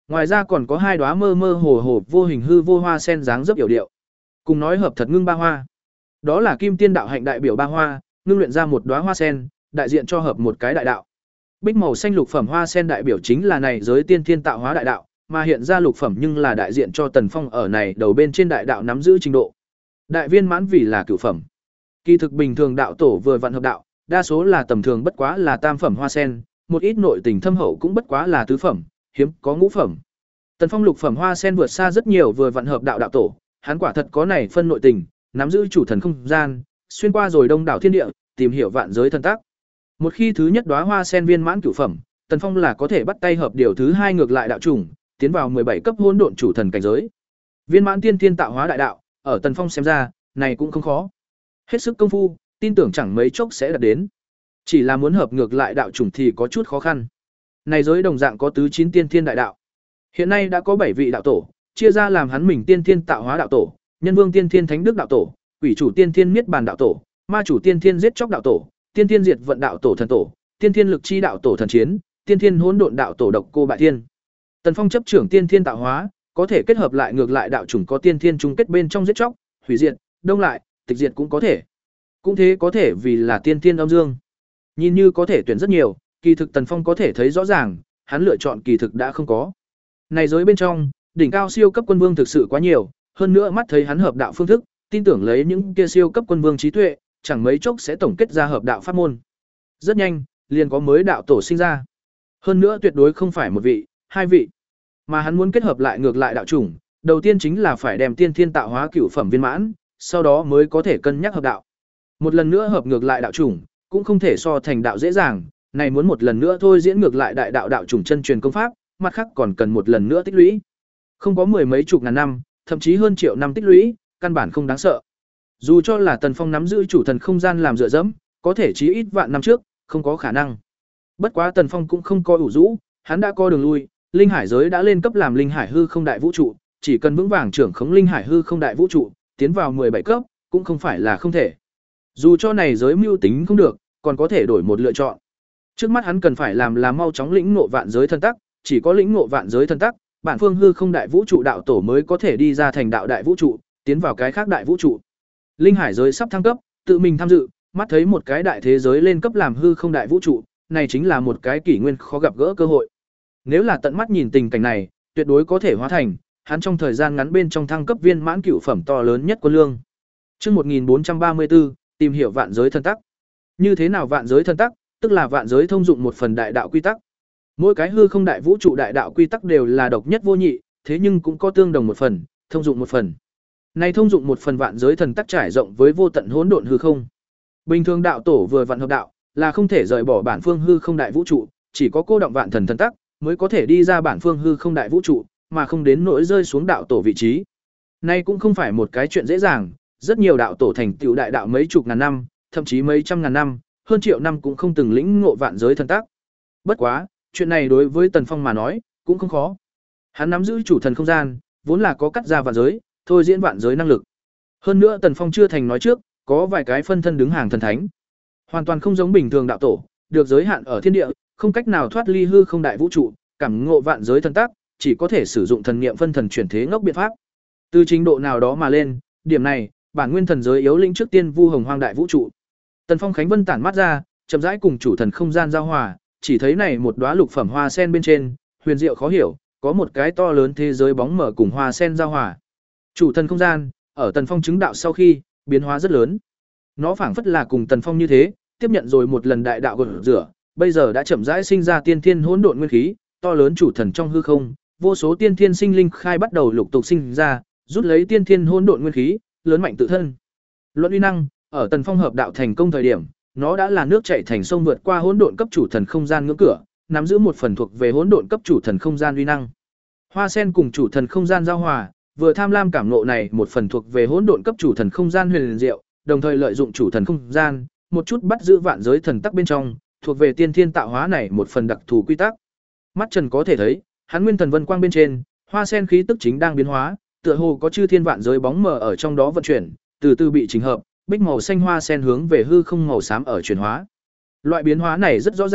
ngoài ra còn có hai đóa mơ mơ hồ hồ vô hình hư vô hoa sen dáng dấp yểu điệu. Cùng nói hợp thật ngưng ba hoa. Đó là kim tiên đạo hạnh đại biểu ba hoa, ngưng luyện ra một đóa hoa sen, đại diện cho hợp một cái đại đạo. Bích màu xanh lục phẩm hoa sen đại biểu chính là này giới tiên thiên tạo hóa đại đạo, mà hiện ra lục phẩm nhưng là đại diện cho Tần Phong ở này đầu bên trên đại đạo nắm giữ trình độ. Đại viên mãn vì là cửu phẩm. Kỳ thực bình thường đạo tổ vừa vặn hợp đạo, đa số là tầm thường bất quá là tam phẩm hoa sen, một ít nội tình thâm hậu cũng bất quá là tứ phẩm, hiếm có ngũ phẩm. Tần Phong lục phẩm hoa sen vượt xa rất nhiều vừa vặn hợp đạo đạo tổ, hắn quả thật có này phân nội tình, nắm giữ chủ thần không gian, xuyên qua rồi đông đảo thiên địa, tìm hiểu vạn giới thần tác. Một khi thứ nhất đóa hoa sen viên mãn cửu phẩm, Tần Phong là có thể bắt tay hợp điều thứ hai ngược lại đạo chủng, tiến vào mười bảy cấp hỗn độn chủ thần cảnh giới. Viên mãn tiên thiên tạo hóa đại đạo, ở Tần Phong xem ra, này cũng không khó. Hết sức công phu, tin tưởng chẳng mấy chốc sẽ đạt đến. Chỉ là muốn hợp ngược lại đạo chủng thì có chút khó khăn. Này giới đồng dạng có tứ chín tiên thiên đại đạo. Hiện nay đã có bảy vị đạo tổ, chia ra làm hắn mình tiên thiên tạo hóa đạo tổ, nhân vương tiên thiên thánh đức đạo tổ, quỷ chủ tiên thiên niết bàn đạo tổ, ma chủ tiên thiên giết chóc đạo tổ, tiên thiên diệt vận đạo tổ thần tổ, tiên thiên lực chi đạo tổ thần chiến, tiên thiên hỗn độn đạo tổ độc cô bại thiên. Tần Phong chấp trưởng tiên thiên tạo hóa, có thể kết hợp lại ngược lại đạo chủng có tiên thiên chung kết bên trong giết chóc, hủy diệt, đông lại, tịch diệt cũng có thể. Cũng thế có thể vì là tiên thiên âm dương. Nhìn như có thể tuyển rất nhiều, kỳ thực Tần Phong có thể thấy rõ ràng, hắn lựa chọn kỳ thực đã không có. Này giới bên trong, đỉnh cao siêu cấp quân vương thực sự quá nhiều, hơn nữa mắt thấy hắn hợp đạo phương thức, tin tưởng lấy những kia siêu cấp quân vương trí tuệ, chẳng mấy chốc sẽ tổng kết ra hợp đạo pháp môn. Rất nhanh, liền có mới đạo tổ sinh ra. Hơn nữa tuyệt đối không phải một vị, hai vị, mà hắn muốn kết hợp lại ngược lại đạo chủng, đầu tiên chính là phải đem tiên thiên tạo hóa cửu phẩm viên mãn, sau đó mới có thể cân nhắc hợp đạo. Một lần nữa hợp ngược lại đạo chủng, cũng không thể so thành đạo dễ dàng, này muốn một lần nữa thôi diễn ngược lại đại đạo đạo chủng chân truyền công pháp, mặt khác còn cần một lần nữa tích lũy. Không có mười mấy chục ngàn năm, thậm chí hơn triệu năm tích lũy, căn bản không đáng sợ. Dù cho là Tần Phong nắm giữ chủ thần không gian làm dựa dẫm, có thể chí ít vạn năm trước, không có khả năng. Bất quá Tần Phong cũng không có ủ rũ, hắn đã có đường lui, linh hải giới đã lên cấp làm linh hải hư không đại vũ trụ, chỉ cần vững vàng trưởng khống linh hải hư không đại vũ trụ, tiến vào mười bảy cấp, cũng không phải là không thể. Dù cho này giới mưu tính không được, còn có thể đổi một lựa chọn. Trước mắt hắn cần phải làm là mau chóng lĩnh ngộ vạn giới thần tắc, chỉ có lĩnh ngộ vạn giới thần tắc, bản phương hư không đại vũ trụ đạo tổ mới có thể đi ra thành đạo đại vũ trụ, tiến vào cái khác đại vũ trụ. Linh hải giới sắp thăng cấp, tự mình tham dự, mắt thấy một cái đại thế giới lên cấp làm hư không đại vũ trụ, này chính là một cái kỷ nguyên khó gặp gỡ cơ hội. Nếu là tận mắt nhìn tình cảnh này, tuyệt đối có thể hóa thành hắn trong thời gian ngắn bên trong thăng cấp viên mãn cửu phẩm to lớn nhất quân lương. Chương một nghìn bốn trăm ba mươi tư, tìm hiểu vạn giới thần tắc. Như thế nào vạn giới thần tắc, tức là vạn giới thông dụng một phần đại đạo quy tắc. Mỗi cái hư không đại vũ trụ đại đạo quy tắc đều là độc nhất vô nhị, thế nhưng cũng có tương đồng một phần, thông dụng một phần. Này thông dụng một phần vạn giới thần tắc trải rộng với vô tận hỗn độn hư không. Bình thường đạo tổ vừa vạn hợp đạo, là không thể rời bỏ bản phương hư không đại vũ trụ, chỉ có cô động vạn thần thần tắc mới có thể đi ra bản phương hư không đại vũ trụ, mà không đến nỗi rơi xuống đạo tổ vị trí. Này cũng không phải một cái chuyện dễ dàng, rất nhiều đạo tổ thành tựu đại đạo mấy chục ngàn năm, thậm chí mấy trăm ngàn năm, hơn triệu năm cũng không từng lĩnh ngộ vạn giới thần tắc. Bất quá, chuyện này đối với Tần Phong mà nói, cũng không khó. Hắn nắm giữ chủ thần không gian, vốn là có cắt ra vạn giới, thôi diễn vạn giới năng lực. Hơn nữa Tần Phong chưa thành nói trước, có vài cái phân thân đứng hàng thần thánh. Hoàn toàn không giống bình thường đạo tổ, được giới hạn ở thiên địa, không cách nào thoát ly hư không đại vũ trụ, cảm ngộ vạn giới thần tắc, chỉ có thể sử dụng thần niệm phân thần chuyển thế ngốc biện pháp. Từ trình độ nào đó mà lên, điểm này, bản nguyên thần giới yếu lĩnh trước tiên vu hồng hoang đại vũ trụ. Tần Phong Khánh Vân tản mắt ra, chậm rãi cùng chủ thần không gian giao hòa, chỉ thấy này một đóa lục phẩm hoa sen bên trên, huyền diệu khó hiểu, có một cái to lớn thế giới bóng mở cùng hoa sen giao hòa. Chủ thần không gian, ở Tần Phong chứng đạo sau khi, biến hóa rất lớn. Nó phảng phất là cùng Tần Phong như thế, tiếp nhận rồi một lần đại đạo gột rửa, bây giờ đã chậm rãi sinh ra tiên thiên hỗn độn nguyên khí, to lớn chủ thần trong hư không, vô số tiên thiên sinh linh khai bắt đầu lục tục sinh ra, rút lấy tiên thiên hỗn độn nguyên khí, lớn mạnh tự thân. Luận uy năng, ở Tần Phong hợp đạo thành công thời điểm, nó đã là nước chảy thành sông vượt qua hỗn độn cấp chủ thần không gian ngưỡng cửa, nắm giữ một phần thuộc về hỗn độn cấp chủ thần không gian uy năng. Hoa sen cùng chủ thần không gian giao hòa, vừa tham lam cảm ngộ này một phần thuộc về hỗn độn cấp chủ thần không gian huyền diệu, đồng thời lợi dụng chủ thần không gian, một chút bắt giữ vạn giới thần tắc bên trong, thuộc về tiên thiên tạo hóa này một phần đặc thù quy tắc. Mắt Trần có thể thấy, hắn nguyên thần vân quang bên trên, hoa sen khí tức chính đang biến hóa, tựa hồ có chư thiên vạn giới bóng mờ ở trong đó vận chuyển, từ từ bị chỉnh hợp, bích màu xanh hoa sen hướng về hư không màu xám ở chuyển hóa. Loại biến hóa này rất rõ ràng,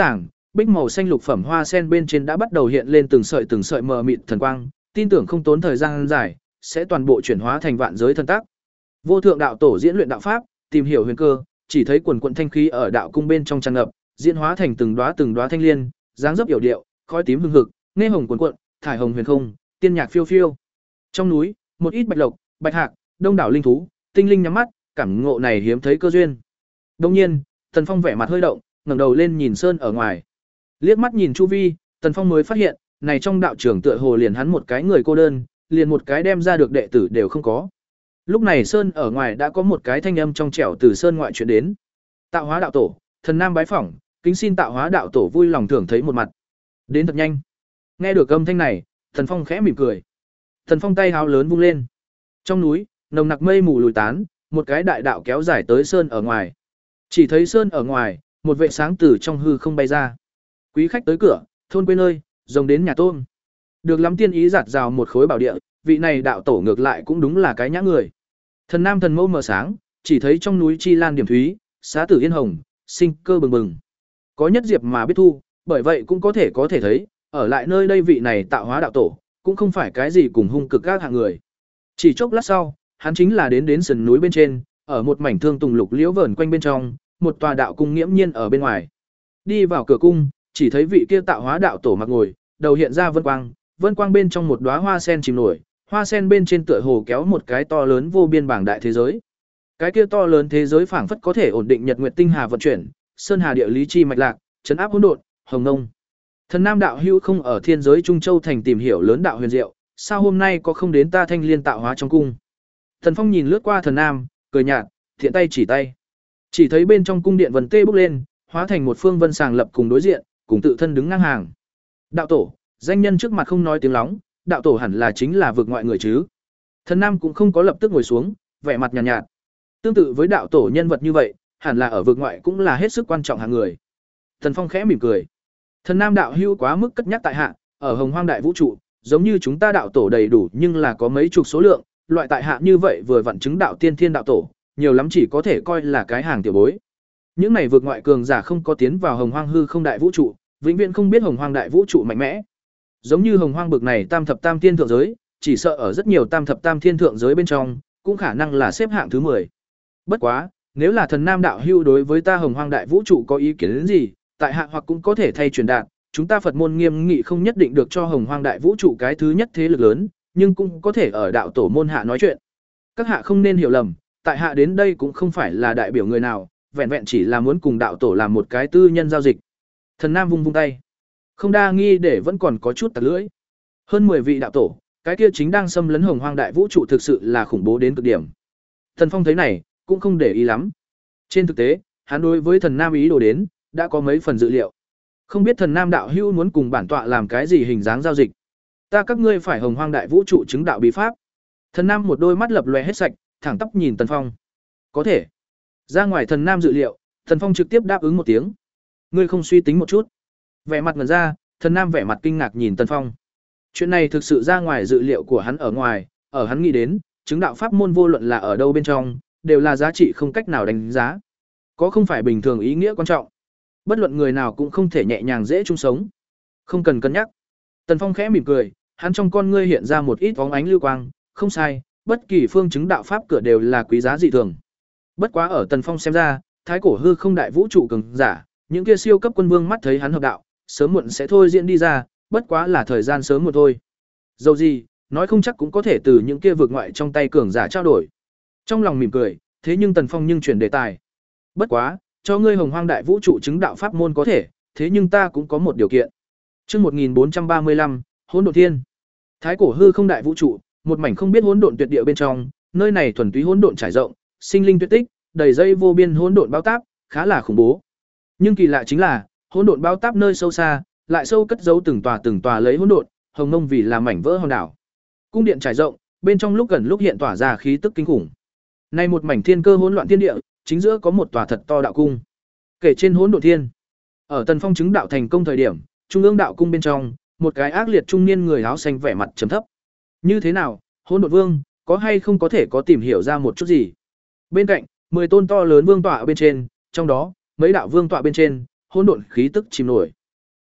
bích màu xanh lục phẩm hoa sen bên trên đã bắt đầu hiện lên từng sợi từng sợi mờ mịt thần quang, tin tưởng không tốn thời gian dài, sẽ toàn bộ chuyển hóa thành vạn giới thần tác. Vô thượng đạo tổ diễn luyện đạo pháp, tìm hiểu huyền cơ, chỉ thấy quần quần thanh khí ở đạo cung bên trong tràn ngập, diễn hóa thành từng đóa từng đóa thanh liên, dáng dấp yểu điệu, khói tím hừng hực, nghe hồng cuồn cuộn, thải hồng huyền không, tiên nhạc phiêu phiêu. Trong núi, một ít bạch lộc, bạch hạc, đông đảo linh thú, tinh linh nhắm mắt, cảm ngộ này hiếm thấy cơ duyên. Đương nhiên, Tần Phong vẻ mặt hơi động, ngẩng đầu lên nhìn sơn ở ngoài. Liếc mắt nhìn chu vi, Tần Phong mới phát hiện, này trong đạo trường tựa hồ liền hắn một cái người cô đơn, liền một cái đem ra được đệ tử đều không có. Lúc này sơn ở ngoài đã có một cái thanh âm trong trẻo từ sơn ngoại truyền đến. Tạo Hóa đạo tổ, thần nam bái phỏng, kính xin Tạo Hóa đạo tổ vui lòng thưởng thấy một mặt. Đến thật nhanh. Nghe được âm thanh này, Tần Phong khẽ mỉm cười. Tần Phong tay háo lớn vung lên. Trong núi, nồng nặc mây mù lùi tán, một cái đại đạo kéo dài tới sơn ở ngoài. Chỉ thấy sơn ở ngoài, một vệ sáng từ trong hư không bay ra. Quý khách tới cửa, thôn quê nơi, rồng đến nhà tôm. Được lắm tiên ý giạt rào một khối bảo địa, vị này đạo tổ ngược lại cũng đúng là cái nhã người. Thần nam thần mâu mờ sáng, chỉ thấy trong núi chi lan điểm thúy, xá tử yên hồng, sinh cơ bừng bừng. Có nhất diệp mà biết thu, bởi vậy cũng có thể có thể thấy, ở lại nơi đây vị này Tạo Hóa đạo tổ, cũng không phải cái gì cùng hung cực các hạng người. Chỉ chốc lát sau, hắn chính là đến đến sườn núi bên trên, ở một mảnh thương tùng lục liễu vờn quanh bên trong, một tòa đạo cung nghiễm nhiên ở bên ngoài. Đi vào cửa cung, chỉ thấy vị kia Tạo Hóa đạo tổ mặc ngồi, đầu hiện ra vân quang, vân quang bên trong một đóa hoa sen chìm nổi, hoa sen bên trên tựa hồ kéo một cái to lớn vô biên bảng đại thế giới. Cái kia to lớn thế giới phảng phất có thể ổn định nhật nguyệt tinh hà vận chuyển, sơn hà địa lý chi mạch lạc, trấn áp hỗn độn, hồng nông. Thần Nam đạo hữu không ở thiên giới Trung Châu thành tìm hiểu lớn đạo huyền diệu, sao hôm nay có không đến ta Thanh Liên Tạo Hóa trong cung? Thần Phong nhìn lướt qua Thần Nam, cười nhạt, thiện tay chỉ tay. Chỉ thấy bên trong cung điện vần tê bốc lên, hóa thành một phương vân sàng lập cùng đối diện, cùng tự thân đứng ngang hàng. Đạo tổ, danh nhân trước mặt không nói tiếng lóng, đạo tổ hẳn là chính là vực ngoại người chứ? Thần Nam cũng không có lập tức ngồi xuống, vẻ mặt nhàn nhạt, nhạt. Tương tự với đạo tổ nhân vật như vậy, hẳn là ở vực ngoại cũng là hết sức quan trọng hạng người. Thần Phong khẽ mỉm cười. Thần Nam đạo hữu quá mức cất nhắc tại hạ, ở Hồng Hoang đại vũ trụ, giống như chúng ta đạo tổ đầy đủ nhưng là có mấy chục số lượng, loại tại hạ như vậy vừa vặn chứng đạo tiên thiên đạo tổ, nhiều lắm chỉ có thể coi là cái hàng tiểu bối. Những này vượt ngoại cường giả không có tiến vào Hồng Hoang hư không đại vũ trụ, vĩnh viễn không biết Hồng Hoang đại vũ trụ mạnh mẽ. Giống như Hồng Hoang bực này tam thập tam thiên thượng giới, chỉ sợ ở rất nhiều tam thập tam thiên thượng giới bên trong, cũng khả năng là xếp hạng thứ mười. Bất quá, nếu là Thần Nam đạo hữu đối với ta Hồng Hoang đại vũ trụ có ý kiến đến gì, tại hạ hoặc cũng có thể thay truyền đạt, chúng ta Phật môn nghiêm nghị không nhất định được cho Hồng Hoang đại vũ trụ cái thứ nhất thế lực lớn, nhưng cũng có thể ở đạo tổ môn hạ nói chuyện. Các hạ không nên hiểu lầm, tại hạ đến đây cũng không phải là đại biểu người nào, vẹn vẹn chỉ là muốn cùng đạo tổ làm một cái tư nhân giao dịch. Thần Nam vung vung tay, không đa nghi để vẫn còn có chút tặc lưỡi. Hơn mười vị đạo tổ, cái kia chính đang xâm lấn Hồng Hoang đại vũ trụ thực sự là khủng bố đến cực điểm. Thần Phong thấy này, cũng không để ý lắm. Trên thực tế, hắn đối với Thần Nam ý đồ đến, đã có mấy phần dự liệu. Không biết Thần Nam đạo hữu muốn cùng bản tọa làm cái gì hình dáng giao dịch. Ta các ngươi phải Hồng Hoang đại vũ trụ chứng đạo bí pháp. Thần Nam một đôi mắt lập lòe hết sạch, thẳng tắp nhìn Tần Phong. Có thể. Ra ngoài Thần Nam dự liệu, Tần Phong trực tiếp đáp ứng một tiếng. Ngươi không suy tính một chút. Vẻ mặt ngẩn ra, Thần Nam vẻ mặt kinh ngạc nhìn Tần Phong. Chuyện này thực sự ra ngoài dự liệu của hắn ở ngoài, ở hắn nghĩ đến, chứng đạo pháp môn vô luận là ở đâu bên trong, đều là giá trị không cách nào đánh giá. Có không phải bình thường ý nghĩa quan trọng. Bất luận người nào cũng không thể nhẹ nhàng dễ chung sống. Không cần cân nhắc. Tần Phong khẽ mỉm cười, hắn trong con ngươi hiện ra một ít bóng ánh lưu quang, không sai, bất kỳ phương chứng đạo pháp cửa đều là quý giá dị thường. Bất quá ở Tần Phong xem ra, thái cổ hư không đại vũ trụ cường giả, những kia siêu cấp quân vương mắt thấy hắn hợp đạo, sớm muộn sẽ thôi diễn đi ra, bất quá là thời gian sớm một thôi. Dầu gì, nói không chắc cũng có thể từ những kia vượt ngoại trong tay cường giả trao đổi. Trong lòng mỉm cười, thế nhưng Tần Phong nhưng chuyển đề tài. Bất quá, cho ngươi Hồng Hoang đại vũ trụ chứng đạo pháp môn có thể, thế nhưng ta cũng có một điều kiện. Chương một nghìn bốn trăm ba mươi lăm, Hỗn Độn Thiên. Thái cổ hư không đại vũ trụ, một mảnh không biết hỗn độn tuyệt địa bên trong, nơi này thuần túy hỗn độn trải rộng, sinh linh tuyệt tích, đầy dây vô biên hỗn độn bao táp, khá là khủng bố. Nhưng kỳ lạ chính là, hỗn độn bao táp nơi sâu xa, lại sâu cất giấu từng tòa từng tòa lấy hỗn độn, hồng mông vì là mảnh vỡ hòn đảo. Cung điện trải rộng, bên trong lúc gần lúc hiện tỏa ra khí tức kinh khủng. Nay một mảnh thiên cơ hỗn loạn thiên địa, chính giữa có một tòa thật to đạo cung. Kể trên hỗn độn thiên, ở Tần Phong chứng đạo thành công thời điểm, trung ương đạo cung bên trong, một cái ác liệt trung niên người áo xanh vẻ mặt trầm thấp. Như thế nào, Hỗn Độn Vương, có hay không có thể có tìm hiểu ra một chút gì? Bên cạnh, mười tôn to lớn vương tọa bên trên, trong đó, mấy đạo vương tọa bên trên, hỗn độn khí tức chìm nổi.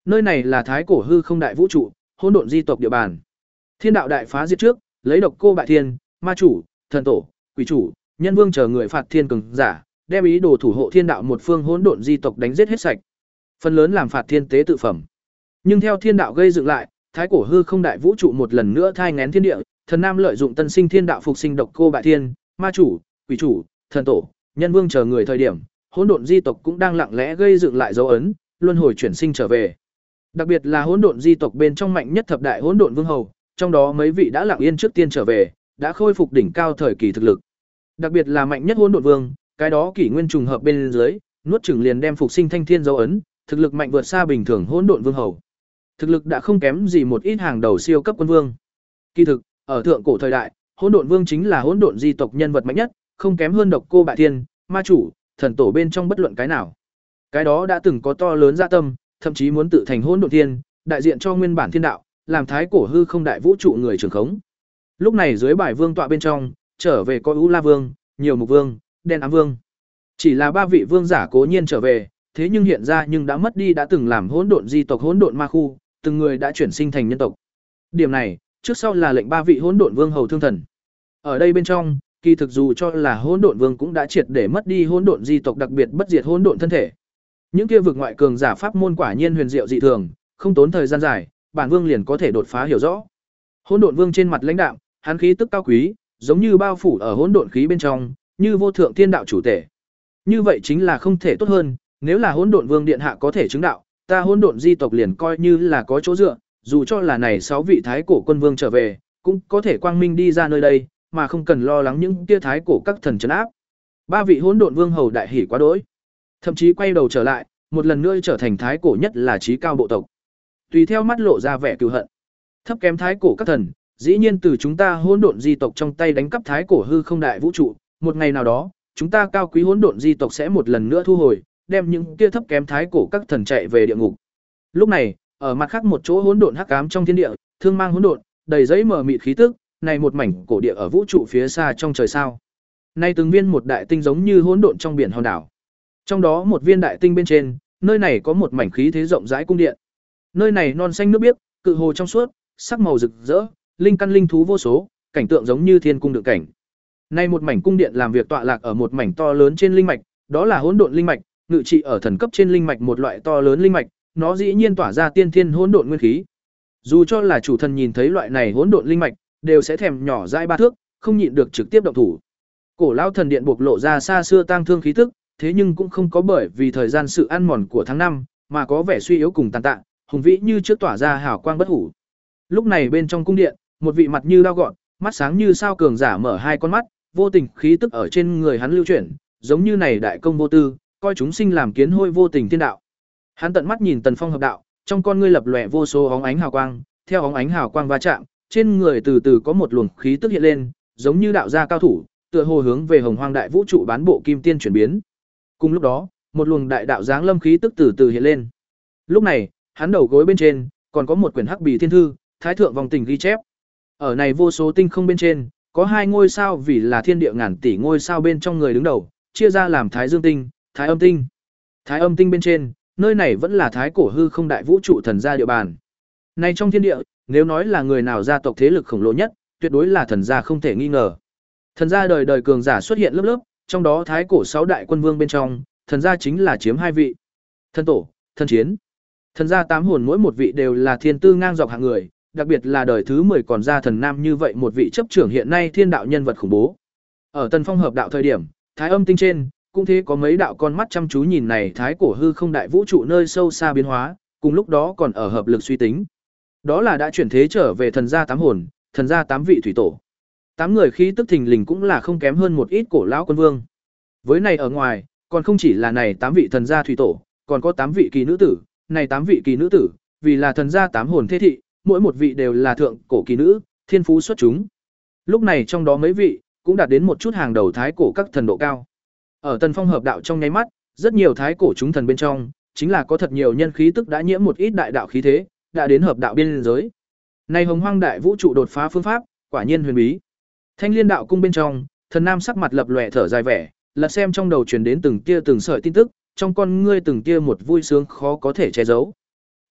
Nơi này là thái cổ hư không đại vũ trụ, hỗn độn di tộc địa bàn. Thiên đạo đại phá diệt trước, lấy độc cô bại thiên, ma chủ, thần tổ, quỷ chủ, nhân vương chờ người phạt thiên cường giả, đem ý đồ thủ hộ thiên đạo một phương hỗn độn di tộc đánh giết hết sạch. Phần lớn làm phạt thiên tế tự phẩm. Nhưng theo thiên đạo gây dựng lại, thái cổ hư không đại vũ trụ một lần nữa thai nghén thiên địa, thần nam lợi dụng tân sinh thiên đạo phục sinh độc cô bại thiên, ma chủ, quỷ chủ, thần tổ, nhân vương chờ người thời điểm, hỗn độn di tộc cũng đang lặng lẽ gây dựng lại dấu ấn, luân hồi chuyển sinh trở về. Đặc biệt là hỗn độn di tộc bên trong mạnh nhất thập đại hỗn độn vương hầu, trong đó mấy vị đã lặng yên trước tiên trở về, đã khôi phục đỉnh cao thời kỳ thực lực. Đặc biệt là mạnh nhất hỗn độn vương, cái đó kỷ nguyên trùng hợp bên dưới, nuốt chửng liền đem phục sinh thanh thiên dấu ấn, thực lực mạnh vượt xa bình thường hỗn độn vương hầu. Thực lực đã không kém gì một ít hàng đầu siêu cấp quân vương. Kỳ thực, ở thượng cổ thời đại, hỗn độn vương chính là hỗn độn di tộc nhân vật mạnh nhất, không kém hơn độc cô bại thiên, ma chủ, thần tổ bên trong bất luận cái nào. Cái đó đã từng có to lớn dạ tâm, thậm chí muốn tự thành hỗn độn thiên, đại diện cho nguyên bản thiên đạo, làm thái cổ hư không đại vũ trụ người trưởng khống. Lúc này dưới bài vương tọa bên trong, trở về có U La Vương, nhiều mục vương, đen ám vương. Chỉ là ba vị vương giả cố nhiên trở về, thế nhưng hiện ra nhưng đã mất đi đã từng làm hỗn độn di tộc hỗn độn ma khu, từng người đã chuyển sinh thành nhân tộc. Điểm này, trước sau là lệnh ba vị hỗn độn vương hầu thương thần. Ở đây bên trong, kỳ thực dù cho là hỗn độn vương cũng đã triệt để mất đi hỗn độn di tộc đặc biệt bất diệt hỗn độn thân thể. Những kia vực ngoại cường giả pháp môn quả nhiên huyền diệu dị thường, không tốn thời gian dài, bản vương liền có thể đột phá hiểu rõ. Hỗn độn vương trên mặt lãnh đạm, hắn khí tức cao quý, giống như bao phủ ở hỗn độn khí bên trong, như vô thượng thiên đạo chủ thể. Như vậy chính là không thể tốt hơn, nếu là hỗn độn vương điện hạ có thể chứng đạo, ta hỗn độn di tộc liền coi như là có chỗ dựa, dù cho là này sáu vị thái cổ quân vương trở về, cũng có thể quang minh đi ra nơi đây, mà không cần lo lắng những kia thái cổ các thần trấn áp. Ba vị hỗn độn vương hầu đại hỉ quá đỗi, thậm chí quay đầu trở lại, một lần nữa trở thành thái cổ nhất là trí cao bộ tộc. Tùy theo mắt lộ ra vẻ cừu hận. Thấp kém thái cổ các thần, dĩ nhiên từ chúng ta hỗn độn di tộc trong tay đánh cắp thái cổ hư không đại vũ trụ, một ngày nào đó, chúng ta cao quý hỗn độn di tộc sẽ một lần nữa thu hồi, đem những kia thấp kém thái cổ các thần chạy về địa ngục. Lúc này, ở mặt khác một chỗ hỗn độn hắc ám trong thiên địa, thương mang hỗn độn, đầy giấy mờ mịt khí tức, này một mảnh cổ địa ở vũ trụ phía xa trong trời sao. Nay từng viên một đại tinh giống như hỗn độn trong biển hòn đảo. Trong đó một viên đại tinh bên trên, nơi này có một mảnh khí thế rộng rãi cung điện. Nơi này non xanh nước biếc, cự hồ trong suốt, sắc màu rực rỡ, linh căn linh thú vô số, cảnh tượng giống như thiên cung đượng cảnh. Nay một mảnh cung điện làm việc tọa lạc ở một mảnh to lớn trên linh mạch, đó là hỗn độn linh mạch, ngự trị ở thần cấp trên linh mạch một loại to lớn linh mạch, nó dĩ nhiên tỏa ra tiên thiên hỗn độn nguyên khí. Dù cho là chủ thần nhìn thấy loại này hỗn độn linh mạch, đều sẽ thèm nhỏ dãi ba thước, không nhịn được trực tiếp động thủ. Cổ lão thần điện bộc lộ ra xa xưa tang thương khí tức, thế nhưng cũng không có bởi vì thời gian sự ăn mòn của tháng năm, mà có vẻ suy yếu cùng tàn tạ, hùng vĩ như trước tỏa ra hào quang bất hủ. Lúc này bên trong cung điện, một vị mặt như dao gọn, mắt sáng như sao cường giả mở hai con mắt, vô tình khí tức ở trên người hắn lưu chuyển, giống như này đại công vô tư, coi chúng sinh làm kiến hôi vô tình thiên đạo. Hắn tận mắt nhìn Tần Phong hợp đạo, trong con ngươi lập lòe vô số óng ánh hào quang, theo óng ánh hào quang va chạm, trên người từ từ có một luồng khí tức hiện lên, giống như đạo gia cao thủ, tựa hồ hướng về Hồng Hoang đại vũ trụ bán bộ kim tiên chuyển biến. Cùng lúc đó, một luồng đại đạo dáng lâm khí tức từ từ hiện lên. Lúc này, hắn đầu gối bên trên còn có một quyển hắc bì thiên thư, thái thượng vòng tình ghi chép. Ở này vô số tinh không bên trên, có hai ngôi sao vì là thiên địa ngàn tỷ ngôi sao bên trong người đứng đầu, chia ra làm Thái Dương tinh, Thái Âm tinh. Thái Âm tinh bên trên, nơi này vẫn là thái cổ hư không đại vũ trụ thần gia địa bàn. Này trong thiên địa, nếu nói là người nào gia tộc thế lực khổng lồ nhất, tuyệt đối là thần gia không thể nghi ngờ. Thần gia đời đời cường giả xuất hiện lớp lớp, trong đó thái cổ sáu đại quân vương bên trong, thần gia chính là chiếm hai vị. Thần tổ, thần chiến. Thần gia tám hồn mỗi một vị đều là thiên tư ngang dọc hạng người, đặc biệt là đời thứ mười còn ra thần nam như vậy một vị chấp trưởng hiện nay thiên đạo nhân vật khủng bố. Ở Tần Phong hợp đạo thời điểm, Thái Âm tinh trên, cũng thế có mấy đạo con mắt chăm chú nhìn này thái cổ hư không đại vũ trụ nơi sâu xa biến hóa, cùng lúc đó còn ở hợp lực suy tính. Đó là đã chuyển thế trở về thần gia tám hồn, thần gia tám vị thủy tổ. Tám người khí tức thình lình cũng là không kém hơn một ít cổ lão quân vương. Với này ở ngoài, còn không chỉ là này tám vị thần gia thủy tổ, còn có tám vị kỳ nữ tử, này tám vị kỳ nữ tử, vì là thần gia tám hồn thế thị, mỗi một vị đều là thượng cổ kỳ nữ, thiên phú xuất chúng. Lúc này trong đó mấy vị cũng đạt đến một chút hàng đầu thái cổ các thần độ cao. Ở Tần Phong hợp đạo trong nháy mắt, rất nhiều thái cổ chúng thần bên trong, chính là có thật nhiều nhân khí tức đã nhiễm một ít đại đạo khí thế, đã đến hợp đạo biên giới. Này Hồng Hoang đại vũ trụ đột phá phương pháp, quả nhiên huyền bí. Thanh Liên đạo cung bên trong, thần nam sắc mặt lập lòe thở dài vẻ, lật xem trong đầu truyền đến từng tia từng sợi tin tức, trong con ngươi từng tia một vui sướng khó có thể che giấu.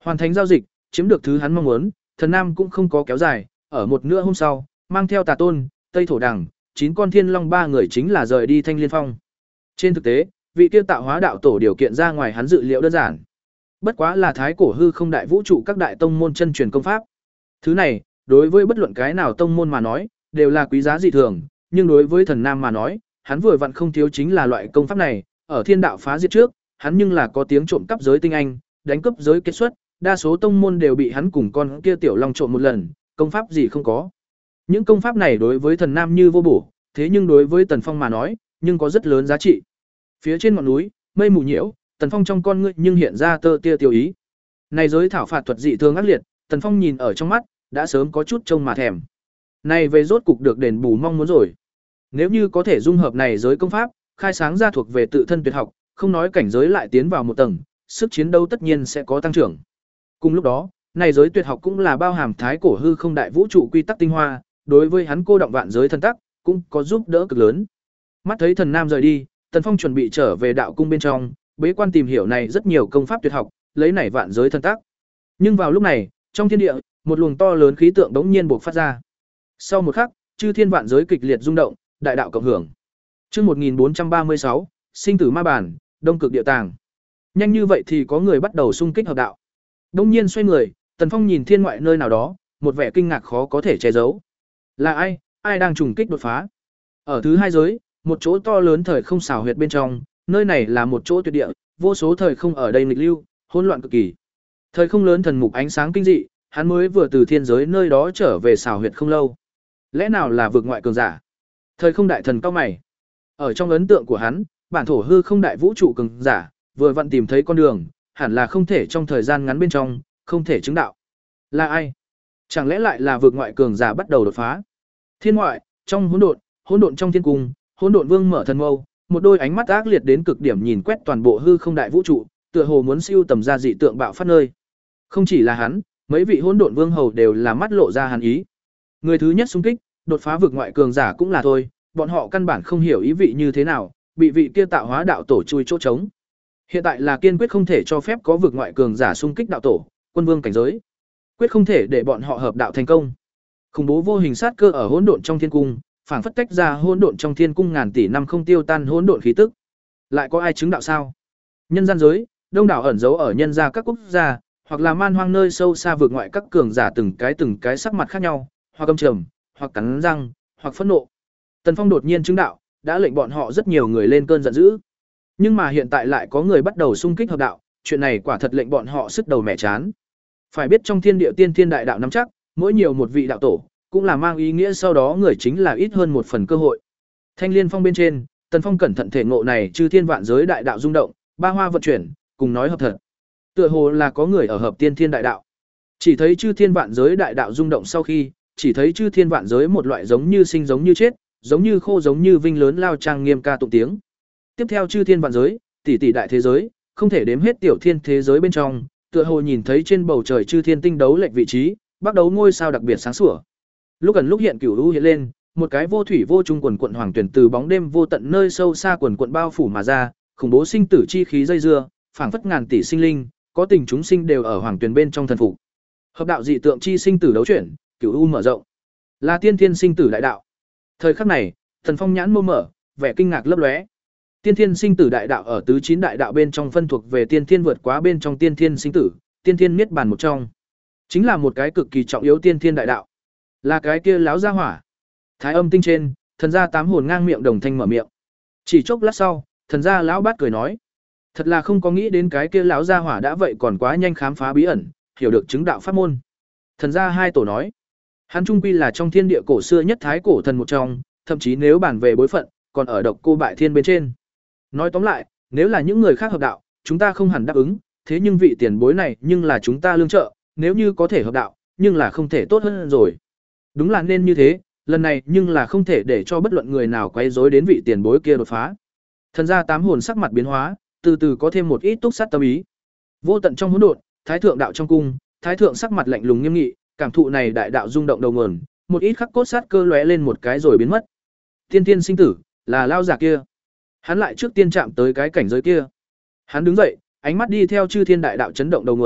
Hoàn thành giao dịch, chiếm được thứ hắn mong muốn, Thần Nam cũng không có kéo dài, ở một nửa hôm sau, mang theo Tà Tôn, Tây Thổ Đằng, chín con thiên long ba người chính là rời đi Thanh Liên Phong. Trên thực tế, vị tiêu tạo hóa đạo tổ điều kiện ra ngoài hắn dự liệu đơn giản. Bất quá là thái cổ hư không đại vũ trụ các đại tông môn chân truyền công pháp. Thứ này, đối với bất luận cái nào tông môn mà nói, đều là quý giá dị thường, nhưng đối với Thần Nam mà nói, hắn vừa vặn không thiếu chính là loại công pháp này, ở thiên đạo phá diệt trước, hắn nhưng là có tiếng trộm cắp giới tinh anh, đánh cướp giới kết xuất, đa số tông môn đều bị hắn cùng con kia tiểu long trộm một lần, công pháp gì không có. Những công pháp này đối với Thần Nam như vô bổ, thế nhưng đối với Tần Phong mà nói, nhưng có rất lớn giá trị. Phía trên ngọn núi, mây mù nhiễu, Tần Phong trong con ngươi nhưng hiện ra tơ tia tiêu ý. Này giới thảo phạt thuật dị thường ác liệt, Tần Phong nhìn ở trong mắt, đã sớm có chút trông mà thèm. Này về rốt cục được đền bù mong muốn rồi. Nếu như có thể dung hợp này giới công pháp, khai sáng ra thuộc về tự thân tuyệt học, không nói cảnh giới lại tiến vào một tầng, sức chiến đấu tất nhiên sẽ có tăng trưởng. Cùng lúc đó, này giới tuyệt học cũng là bao hàm thái cổ hư không đại vũ trụ quy tắc tinh hoa, đối với hắn cô động vạn giới thân tắc, cũng có giúp đỡ cực lớn. Mắt thấy Thần Nam rời đi, Tần Phong chuẩn bị trở về đạo cung bên trong, bế quan tìm hiểu này rất nhiều công pháp tuyệt học, lấy nảy vạn giới thân tắc. Nhưng vào lúc này, trong thiên địa, một luồng to lớn khí tượng bỗng nhiên bộc phát ra. Sau một khắc, chư thiên vạn giới kịch liệt rung động, đại đạo cộng hưởng. Chương một nghìn bốn trăm ba mươi sáu, sinh tử ma bản, đông cực địa tàng. Nhanh như vậy thì có người bắt đầu xung kích hợp đạo. Đông nhiên xoay người, Tần Phong nhìn thiên ngoại nơi nào đó, một vẻ kinh ngạc khó có thể che giấu. Là ai, ai đang trùng kích đột phá? Ở thứ hai giới, một chỗ to lớn thời không xảo huyệt bên trong, nơi này là một chỗ tuyệt địa, vô số thời không ở đây nghịch lưu, hỗn loạn cực kỳ. Thời không lớn thần mục ánh sáng kinh dị, hắn mới vừa từ thiên giới nơi đó trở về xảo huyệt không lâu. Lẽ nào là vực ngoại cường giả? Thời không đại thần cao mày. Ở trong ấn tượng của hắn, bản thổ hư không đại vũ trụ cường giả, vừa vặn tìm thấy con đường, hẳn là không thể trong thời gian ngắn bên trong, không thể chứng đạo. Là ai? Chẳng lẽ lại là vực ngoại cường giả bắt đầu đột phá? Thiên ngoại, trong hỗn độn, hỗn độn trong thiên cung, hỗn độn vương mở thần mâu, một đôi ánh mắt ác liệt đến cực điểm nhìn quét toàn bộ hư không đại vũ trụ, tựa hồ muốn siêu tầm ra dị tượng bạo phát nơi. Không chỉ là hắn, mấy vị hỗn độn vương hầu đều là mắt lộ ra hàn ý. Người thứ nhất xung kích, đột phá vực ngoại cường giả cũng là thôi, bọn họ căn bản không hiểu ý vị như thế nào, bị vị kia tạo hóa đạo tổ chui chỗ trống. Hiện tại là kiên quyết không thể cho phép có vực ngoại cường giả xung kích đạo tổ, quân vương cảnh giới. Quyết không thể để bọn họ hợp đạo thành công. Khủng bố vô hình sát cơ ở hỗn độn trong thiên cung, phảng phất tách ra hỗn độn trong thiên cung ngàn tỷ năm không tiêu tan hỗn độn khí tức. Lại có ai chứng đạo sao? Nhân gian giới, đông đảo ẩn giấu ở nhân gia các quốc gia, hoặc là man hoang nơi sâu xa vượt ngoại các cường giả từng cái từng cái sắc mặt khác nhau, hoặc âm trầm, hoặc cắn răng, hoặc phẫn nộ. Tần Phong đột nhiên chứng đạo, đã lệnh bọn họ rất nhiều người lên cơn giận dữ. Nhưng mà hiện tại lại có người bắt đầu xung kích hợp đạo, chuyện này quả thật lệnh bọn họ sứt đầu mẻ chán. Phải biết trong thiên địa tiên thiên đại đạo nắm chắc, mỗi nhiều một vị đạo tổ, cũng là mang ý nghĩa sau đó người chính là ít hơn một phần cơ hội. Thanh Liên Phong bên trên, Tần Phong cẩn thận thể ngộ này chư thiên vạn giới đại đạo rung động, ba hoa vận chuyển, cùng nói hợp thật. Tựa hồ là có người ở hợp tiên thiên đại đạo. Chỉ thấy chư thiên vạn giới đại đạo rung động sau khi, chỉ thấy chư thiên vạn giới một loại giống như sinh giống như chết, giống như khô giống như vinh lớn lao trang nghiêm ca tụng tiếng. Tiếp theo chư thiên vạn giới, tỷ tỷ đại thế giới, không thể đếm hết tiểu thiên thế giới bên trong, tựa hồ nhìn thấy trên bầu trời chư thiên tinh đấu lệch vị trí, bắt đấu ngôi sao đặc biệt sáng sủa. Lúc gần lúc hiện cửu u hiện lên, một cái vô thủy vô trung quần quận hoàng tuyển từ bóng đêm vô tận nơi sâu xa quần quận bao phủ mà ra, khủng bố sinh tử chi khí dây dưa, phảng phất ngàn tỷ sinh linh, có tình chúng sinh đều ở hoàng tuyển bên trong thần phục. Hợp đạo dị tượng chi sinh tử đấu chuyển, cửu u mở rộng, là tiên thiên sinh tử đại đạo. Thời khắc này, Thần Phong nhãn mô mở, vẻ kinh ngạc lấp lóe. Tiên thiên sinh tử đại đạo ở tứ chín đại đạo bên trong phân thuộc về tiên thiên vượt quá bên trong tiên thiên sinh tử, tiên thiên niết bàn một trong. Chính là một cái cực kỳ trọng yếu tiên thiên đại đạo. Là cái kia láo ra hỏa. Thái âm tinh trên, thần gia tám hồn ngang miệng đồng thanh mở miệng. Chỉ chốc lát sau, thần gia lão bát cười nói: "Thật là không có nghĩ đến cái kia lão gia hỏa đã vậy còn quá nhanh khám phá bí ẩn, hiểu được chứng đạo pháp môn." Thần gia hai tổ nói: "Hắn trung quy là trong thiên địa cổ xưa nhất thái cổ thần một trong, thậm chí nếu bàn về bối phận, còn ở độc cô bại thiên bên trên." Nói tóm lại, nếu là những người khác hợp đạo, chúng ta không hẳn đáp ứng, thế nhưng vị tiền bối này nhưng là chúng ta lương trợ, nếu như có thể hợp đạo, nhưng là không thể tốt hơn rồi. Đúng là nên như thế, lần này nhưng là không thể để cho bất luận người nào quấy rối đến vị tiền bối kia đột phá. Thần gia tám hồn sắc mặt biến hóa, từ từ có thêm một ít túc sát tâm ý. Vô tận trong hỗn độn, thái thượng đạo trong cung, thái thượng sắc mặt lạnh lùng nghiêm nghị, cảm thụ này đại đạo rung động đầu nguồn, một ít khắc cốt sát cơ lóe lên một cái rồi biến mất. Tiên tiên sinh tử, là lao giả kia. Hắn lại trước tiên chạm tới cái cảnh giới kia. Hắn đứng dậy, ánh mắt đi theo chư thiên đại đạo chấn động đầu nguồn,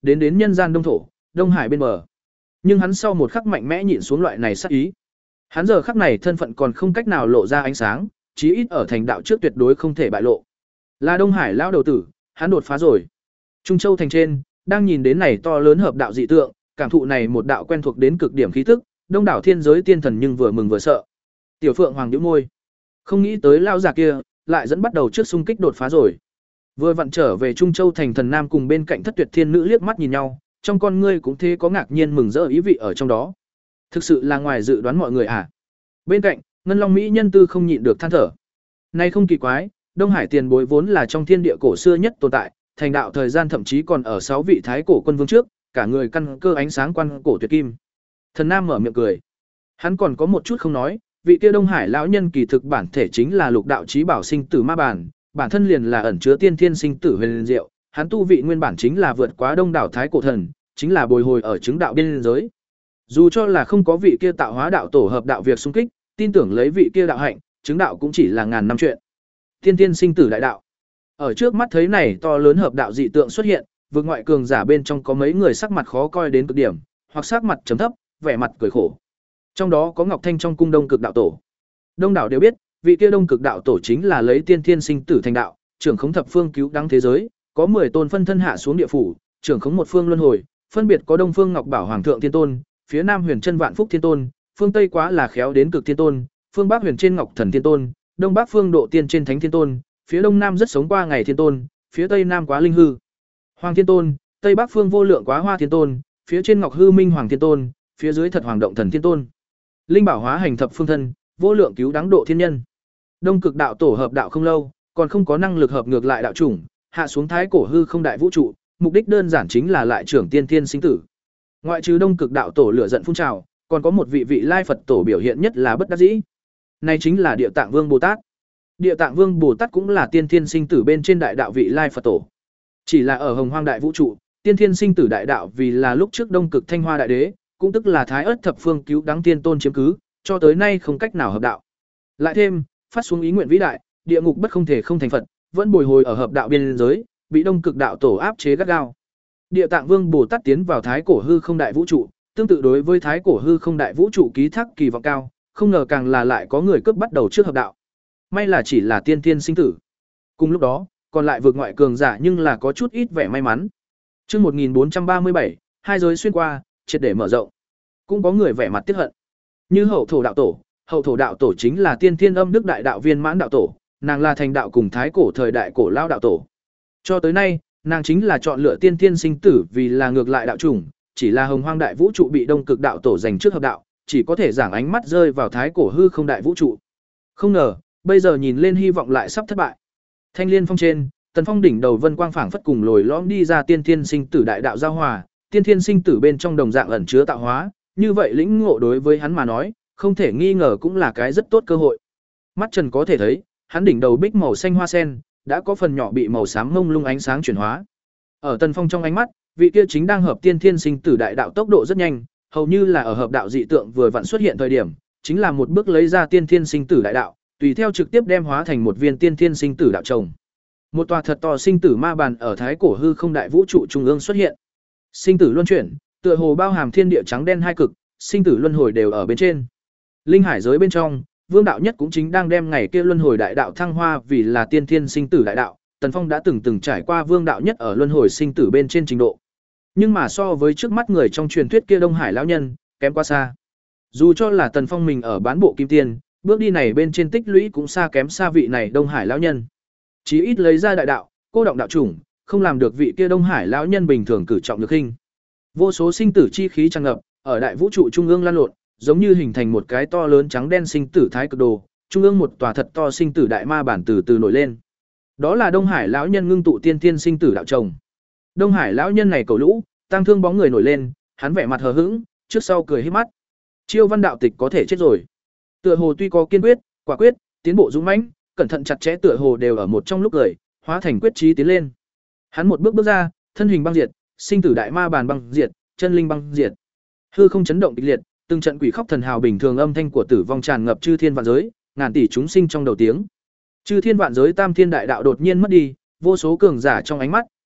đến đến nhân gian đông thổ, Đông Hải bên bờ. Nhưng hắn sau một khắc mạnh mẽ nhịn xuống loại này sát ý. Hắn giờ khắc này thân phận còn không cách nào lộ ra ánh sáng, chí ít ở thành đạo trước tuyệt đối không thể bại lộ. Là Đông Hải lão đầu tử, hắn đột phá rồi. Trung Châu thành trên, đang nhìn đến này to lớn hợp đạo dị tượng, cảm thụ này một đạo quen thuộc đến cực điểm khí tức, đông đảo thiên giới tiên thần nhưng vừa mừng vừa sợ. Tiểu Phượng Hoàng nhíu môi, không nghĩ tới lão già kia lại dẫn bắt đầu trước xung kích đột phá rồi. Vừa vặn trở về Trung Châu thành thần nam cùng bên cạnh Thất Tuyệt Thiên nữ liếc mắt nhìn nhau, trong con ngươi cũng thế có ngạc nhiên mừng rỡ ý vị ở trong đó. Thực sự là ngoài dự đoán mọi người à? Bên cạnh, Ngân Long mỹ nhân tư không nhịn được than thở. Nay không kỳ quái, Đông Hải tiền bối vốn là trong thiên địa cổ xưa nhất tồn tại, thành đạo thời gian thậm chí còn ở sáu vị thái cổ quân vương trước, cả người căn cơ ánh sáng quan cổ tuyệt kim. Thần Nam mở miệng cười. Hắn còn có một chút không nói, vị kia Đông Hải lão nhân kỳ thực bản thể chính là lục đạo chí bảo sinh tử ma bản, bản thân liền là ẩn chứa tiên thiên sinh tử huyền diệu, hắn tu vị nguyên bản chính là vượt quá đông đảo thái cổ thần, chính là bồi hồi ở chứng đạo biên giới. Dù cho là không có vị kia tạo hóa đạo tổ hợp đạo việc xung kích, tin tưởng lấy vị kia đạo hạnh, chứng đạo cũng chỉ là ngàn năm chuyện. Tiên tiên sinh tử đại đạo. Ở trước mắt thấy này to lớn hợp đạo dị tượng xuất hiện, vượt ngoại cường giả bên trong có mấy người sắc mặt khó coi đến cực điểm, hoặc sắc mặt trầm thấp, vẻ mặt cười khổ. Trong đó có Ngọc Thanh trong cung Đông Cực đạo tổ. Đông đảo đều biết, vị kia Đông Cực đạo tổ chính là lấy tiên thiên sinh tử thành đạo, trưởng khống thập phương cứu đăng thế giới, có mười tôn phân thân hạ xuống địa phủ, trưởng khống một phương luân hồi, phân biệt có Đông Phương Ngọc Bảo Hoàng thượng thiên tôn, phía Nam Huyền Chân Vạn Phúc thiên tôn, phương Tây quá là khéo đến cực thiên tôn, phương Bắc Huyền trên Ngọc Thần thiên tôn, Đông Bắc phương Độ Tiên trên Thánh thiên tôn, phía Đông Nam rất sống qua ngày thiên tôn, phía Tây Nam quá linh hư Hoàng thiên tôn, Tây Bắc phương vô lượng quá hoa thiên tôn, phía trên Ngọc Hư Minh Hoàng thiên tôn, phía dưới thật Hoàng Động Thần thiên tôn. Linh bảo hóa hành thập phương thân, vô lượng cứu đắng độ thiên nhân. Đông Cực đạo tổ hợp đạo không lâu, còn không có năng lực hợp ngược lại đạo chủng, hạ xuống thái cổ hư không đại vũ trụ, mục đích đơn giản chính là lại trưởng tiên thiên sinh tử. Ngoại trừ Đông Cực đạo tổ lửa giận phun trào, còn có một vị vị lai Phật tổ biểu hiện nhất là bất đắc dĩ. Này chính là Địa Tạng Vương Bồ Tát. Địa Tạng Vương Bồ Tát cũng là tiên thiên sinh tử bên trên đại đạo vị lai Phật tổ. Chỉ là ở Hồng Hoang đại vũ trụ, tiên thiên sinh tử đại đạo vì là lúc trước Đông Cực Thanh Hoa đại đế, cũng tức là Thái Ức thập phương cứu đắng tiên tôn chiếm cứ, cho tới nay không cách nào hợp đạo. Lại thêm, phát xuống ý nguyện vĩ đại, địa ngục bất không thể không thành Phật, vẫn bồi hồi ở hợp đạo biên giới, bị Đông Cực đạo tổ áp chế gắt gao. Địa Tạng Vương Bồ Tát tiến vào thái cổ hư không đại vũ trụ, tương tự đối với thái cổ hư không đại vũ trụ ký thác kỳ vọng cao, không ngờ càng là lại có người cướp bắt đầu trước hợp đạo. May là chỉ là tiên thiên sinh tử. Cùng lúc đó, còn lại vượt ngoại cường giả nhưng là có chút ít vẻ may mắn. Chương một nghìn bốn trăm ba mươi bảy, hai giới xuyên qua, triệt để mở rộng. Cũng có người vẻ mặt tiếc hận. Như Hậu Thổ đạo tổ, Hậu Thổ đạo tổ chính là tiên thiên âm đức đại đạo viên mãn đạo tổ, nàng là thành đạo cùng thái cổ thời đại cổ lao đạo tổ. Cho tới nay, nàng chính là chọn lựa tiên thiên sinh tử vì là ngược lại đạo chủng, chỉ là Hồng Hoang đại vũ trụ bị Đông Cực đạo tổ giành trước hợp đạo, chỉ có thể giảng ánh mắt rơi vào thái cổ hư không đại vũ trụ. Không ngờ, bây giờ nhìn lên hy vọng lại sắp thất bại. Thanh Liên Phong trên, Tần Phong đỉnh đầu vân quang phảng phất cùng lồi lõm đi ra tiên thiên sinh tử đại đạo giao hòa, tiên thiên sinh tử bên trong đồng dạng ẩn chứa tạo hóa, như vậy lĩnh ngộ đối với hắn mà nói, không thể nghi ngờ cũng là cái rất tốt cơ hội. Mắt Trần có thể thấy, hắn đỉnh đầu bích màu xanh hoa sen, đã có phần nhỏ bị màu xám mông lung ánh sáng chuyển hóa. Ở Tần Phong trong ánh mắt, vị kia chính đang hợp tiên thiên sinh tử đại đạo tốc độ rất nhanh, hầu như là ở hợp đạo dị tượng vừa vặn xuất hiện thời điểm, chính là một bước lấy ra tiên thiên sinh tử đại đạo, tùy theo trực tiếp đem hóa thành một viên tiên thiên sinh tử đạo trồng. Một tòa thật to sinh tử ma bàn ở thái cổ hư không đại vũ trụ trung ương xuất hiện. Sinh tử luân chuyển, tựa hồ bao hàm thiên địa trắng đen hai cực, sinh tử luân hồi đều ở bên trên. Linh hải giới bên trong, Vương đạo nhất cũng chính đang đem ngày kia luân hồi đại đạo thăng hoa vì là tiên thiên sinh tử đại đạo, Tần Phong đã từng từng trải qua Vương đạo nhất ở luân hồi sinh tử bên trên trình độ. Nhưng mà so với trước mắt người trong truyền thuyết kia Đông Hải lão nhân, kém quá xa. Dù cho là Tần Phong mình ở bán bộ kim tiên, bước đi này bên trên tích lũy cũng xa kém xa vị này Đông Hải lão nhân. Chí ít lấy ra đại đạo, cô động đạo chủng, không làm được vị kia Đông Hải lão nhân bình thường cử trọng được hình. Vô số sinh tử chi khí tràn ngập, ở đại vũ trụ trung ương lan lộn, giống như hình thành một cái to lớn trắng đen sinh tử thái cực đồ, trung ương một tòa thật to sinh tử đại ma bản từ từ nổi lên. Đó là Đông Hải lão nhân ngưng tụ tiên tiên sinh tử đạo trồng. Đông Hải lão nhân này cầu lũ, tăng thương bóng người nổi lên, hắn vẻ mặt hờ hững, trước sau cười híp mắt. Chiêu Văn đạo tịch có thể chết rồi. Tựa hồ tuy có kiên quyết, quả quyết, tiến bộ dũng mãnh, cẩn thận chặt chẽ tựa hồ đều ở một trong lúc cười, hóa thành quyết chí tiến lên. Hắn một bước bước ra, thân hình băng diệt, sinh tử đại ma bàn băng diệt, chân linh băng diệt. Hư không chấn động kịch liệt, từng trận quỷ khóc thần hào bình thường âm thanh của tử vong tràn ngập chư thiên vạn giới, ngàn tỷ chúng sinh trong đầu tiếng. Chư thiên vạn giới tam thiên đại đạo đột nhiên mất đi, vô số cường giả trong ánh mắt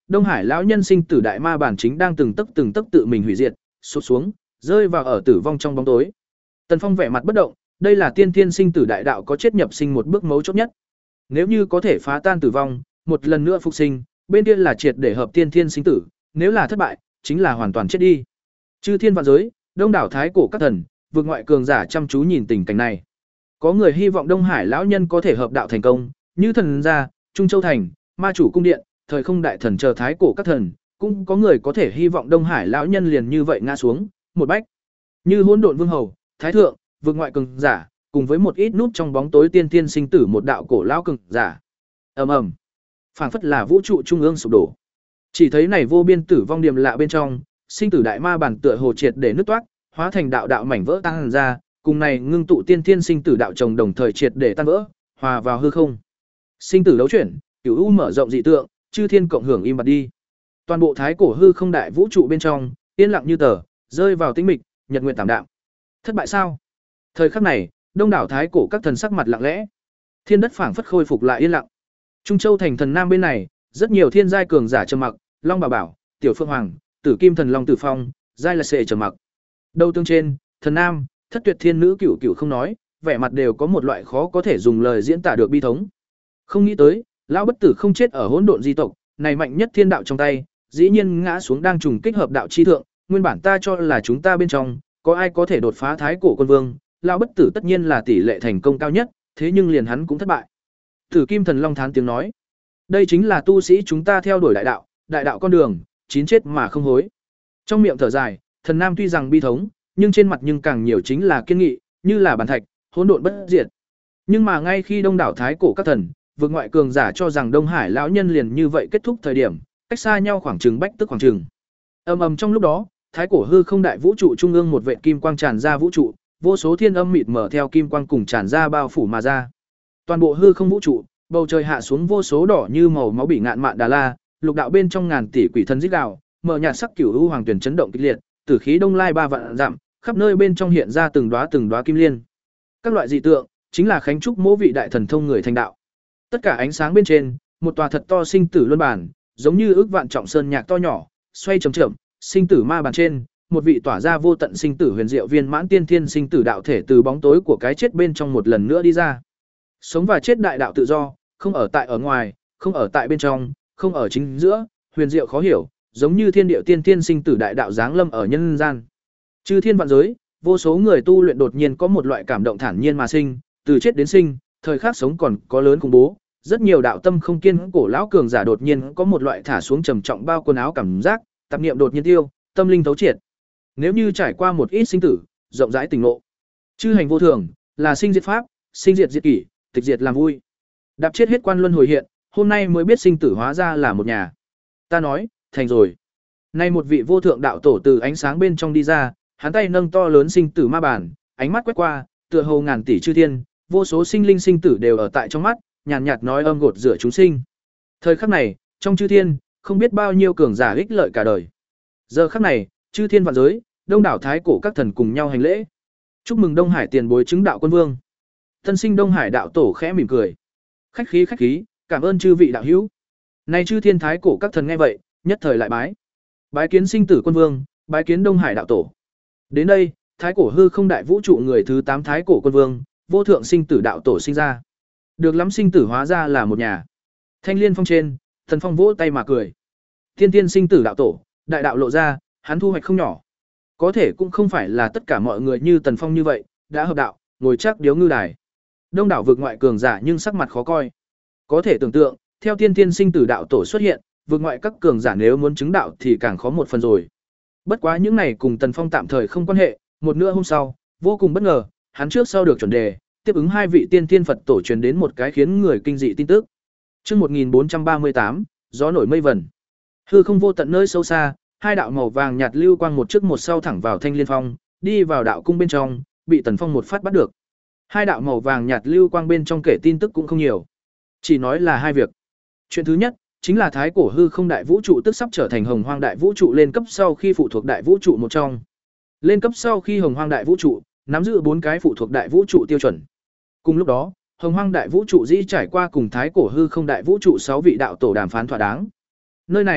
Đông Hải lão nhân sinh tử đại ma bản chính đang từng tấc từng tấc tự mình hủy diệt, sụp xuống, rơi vào ở tử vong trong bóng tối. Tần Phong vẻ mặt bất động, đây là tiên thiên sinh tử đại đạo có chết nhập sinh một bước mấu chốt nhất. Nếu như có thể phá tan tử vong, một lần nữa phục sinh, bên kia là triệt để hợp tiên thiên sinh tử, nếu là thất bại, chính là hoàn toàn chết đi. Chư thiên vạn giới, đông đảo thái cổ các thần, vượt ngoại cường giả chăm chú nhìn tình cảnh này. Có người hy vọng Đông Hải lão nhân có thể hợp đạo thành công, như thần gia, Trung Châu thành, ma chủ cung điện, thời không đại thần chờ thái cổ các thần, cũng có người có thể hy vọng Đông Hải lão nhân liền như vậy ngã xuống, một bách. Như hỗn độn vương hầu, thái thượng, vượt ngoại cường giả, cùng với một ít nút trong bóng tối tiên tiên sinh tử một đạo cổ lão cường giả. Ầm ầm. Phảng phất là vũ trụ trung ương sụp đổ. Chỉ thấy này vô biên tử vong điểm lạ bên trong, sinh tử đại ma bản tựa hồ triệt để nứt toát, hóa thành đạo đạo mảnh vỡ tan ra, cùng này ngưng tụ tiên tiên sinh tử đạo chồng đồng thời triệt để tan vỡ, hòa vào hư không. Sinh tử đấu chuyển, cửu u mở rộng dị tượng, chư thiên cộng hưởng im bặt đi. Toàn bộ thái cổ hư không đại vũ trụ bên trong, yên lặng như tờ, rơi vào tĩnh mịch, nhật nguyệt tạm đạm. Thất bại sao? Thời khắc này, đông đảo thái cổ các thần sắc mặt lặng lẽ. Thiên đất phảng phất khôi phục lại yên lặng. Trung Châu thành thần nam bên này, rất nhiều thiên giai cường giả trầm mặc, Long Bảo Bảo, Tiểu Phương Hoàng, Tử Kim thần Long Tử Phong, giai là sệ trầm mặc. Đầu tương trên, thần nam, thất tuyệt thiên nữ cửu cửu không nói, vẻ mặt đều có một loại khó có thể dùng lời diễn tả được bi thống. Không nghĩ tới, lão bất tử không chết ở hỗn độn di tộc, này mạnh nhất thiên đạo trong tay, dĩ nhiên ngã xuống đang trùng kích hợp đạo chi thượng, nguyên bản ta cho là chúng ta bên trong có ai có thể đột phá thái cổ quân vương, lão bất tử tất nhiên là tỷ lệ thành công cao nhất, thế nhưng liền hắn cũng thất bại. Tử Kim thần Long thán tiếng nói, đây chính là tu sĩ chúng ta theo đuổi đại đạo, đại đạo con đường, chín chết mà không hối. Trong miệng thở dài, thần nam tuy rằng bi thống, nhưng trên mặt nhưng càng nhiều chính là kiên nghị, như là bản thạch, hỗn độn bất diệt. Nhưng mà ngay khi đông đảo thái cổ các thần, vượt ngoại cường giả cho rằng Đông Hải lão nhân liền như vậy kết thúc thời điểm, cách xa nhau khoảng chừng bách tức khoảng chừng. Ầm ầm trong lúc đó, thái cổ hư không đại vũ trụ trung ương một vệt kim quang tràn ra vũ trụ, vô số thiên âm mịt mở theo kim quang cùng tràn ra bao phủ mà ra. Toàn bộ hư không vũ trụ, bầu trời hạ xuống vô số đỏ như màu máu bị ngạn mạn đà la, lục đạo bên trong ngàn tỷ quỷ thần rít gào, mở nhạt sắc cửu u hoàng tuyển chấn động kịch liệt, tử khí đông lai ba vạn dặm, khắp nơi bên trong hiện ra từng đóa từng đóa kim liên. Các loại dị tượng, chính là khánh trúc mỗ vị đại thần thông người thành đạo. Tất cả ánh sáng bên trên, một tòa thật to sinh tử luân bản, giống như ước vạn trọng sơn nhạc to nhỏ, xoay chậm chậm, sinh tử ma bàn trên, một vị tỏa ra vô tận sinh tử huyền diệu viên mãn tiên thiên sinh tử đạo thể từ bóng tối của cái chết bên trong một lần nữa đi ra. Sống và chết đại đạo tự do, không ở tại ở ngoài, không ở tại bên trong, không ở chính giữa, huyền diệu khó hiểu, giống như thiên địa tiên thiên sinh tử đại đạo giáng lâm ở nhân gian. Chư thiên vạn giới, vô số người tu luyện đột nhiên có một loại cảm động thản nhiên mà sinh, từ chết đến sinh, thời khắc sống còn có lớn khủng bố, rất nhiều đạo tâm không kiên cổ lão cường giả đột nhiên có một loại thả xuống trầm trọng bao quần áo cảm giác, tạp niệm đột nhiên tiêu, tâm linh thấu triệt. Nếu như trải qua một ít sinh tử, rộng rãi tỉnh ngộ. Chư hành vô thường, là sinh diệt pháp, sinh diệt diệt kỷ, tịch diệt làm vui. Đạp chết hết quan luân hồi hiện, hôm nay mới biết sinh tử hóa ra là một nhà. Ta nói, thành rồi. Nay một vị vô thượng đạo tổ từ ánh sáng bên trong đi ra, hắn tay nâng to lớn sinh tử ma bản, ánh mắt quét qua, tựa hồ ngàn tỷ chư thiên, vô số sinh linh sinh tử đều ở tại trong mắt, nhàn nhạt, nhạt nói âm gột rửa chúng sinh. Thời khắc này, trong chư thiên, không biết bao nhiêu cường giả ích lợi cả đời. Giờ khắc này, chư thiên vạn giới, đông đảo thái cổ các thần cùng nhau hành lễ. Chúc mừng Đông Hải tiền bối chứng đạo quân vương. Tân sinh Đông Hải đạo tổ khẽ mỉm cười. Khách khí khách khí, cảm ơn chư vị đạo hữu. Nay chư thiên thái cổ các thần nghe vậy, nhất thời lại bái. Bái kiến sinh tử quân vương, bái kiến Đông Hải đạo tổ. Đến đây, thái cổ hư không đại vũ trụ người thứ tám thái cổ quân vương, vô thượng sinh tử đạo tổ sinh ra. Được lắm sinh tử hóa ra là một nhà. Thanh liên phong trên, thần phong vỗ tay mà cười. Tiên tiên sinh tử đạo tổ, đại đạo lộ ra, hắn thu hoạch không nhỏ. Có thể cũng không phải là tất cả mọi người như Tần Phong như vậy, đã hợp đạo, ngồi chắc điếu ngư đài. Đông đảo vực ngoại cường giả nhưng sắc mặt khó coi. Có thể tưởng tượng, theo tiên tiên sinh tử đạo tổ xuất hiện, vực ngoại các cường giả nếu muốn chứng đạo thì càng khó một phần rồi. Bất quá những này cùng Tần Phong tạm thời không quan hệ, một nữa hôm sau, vô cùng bất ngờ, hắn trước sau được chuẩn đề, tiếp ứng hai vị tiên thiên Phật tổ truyền đến một cái khiến người kinh dị tin tức. Chương một nghìn bốn trăm ba mươi tám, gió nổi mây vẩn. Hư không vô tận nơi sâu xa, hai đạo màu vàng nhạt lưu quang một trước một sau thẳng vào Thanh Liên Phong, đi vào đạo cung bên trong, bị Tần Phong một phát bắt được. Hai đạo màu vàng nhạt lưu quang bên trong kể tin tức cũng không nhiều, chỉ nói là hai việc. Chuyện thứ nhất, chính là thái cổ hư không đại vũ trụ tức sắp trở thành hồng hoang đại vũ trụ lên cấp sau khi phụ thuộc đại vũ trụ một trong. Lên cấp sau khi hồng hoang đại vũ trụ, nắm giữ bốn cái phụ thuộc đại vũ trụ tiêu chuẩn. Cùng lúc đó, hồng hoang đại vũ trụ dĩ trải qua cùng thái cổ hư không đại vũ trụ sáu vị đạo tổ đàm phán thỏa đáng. Nơi này,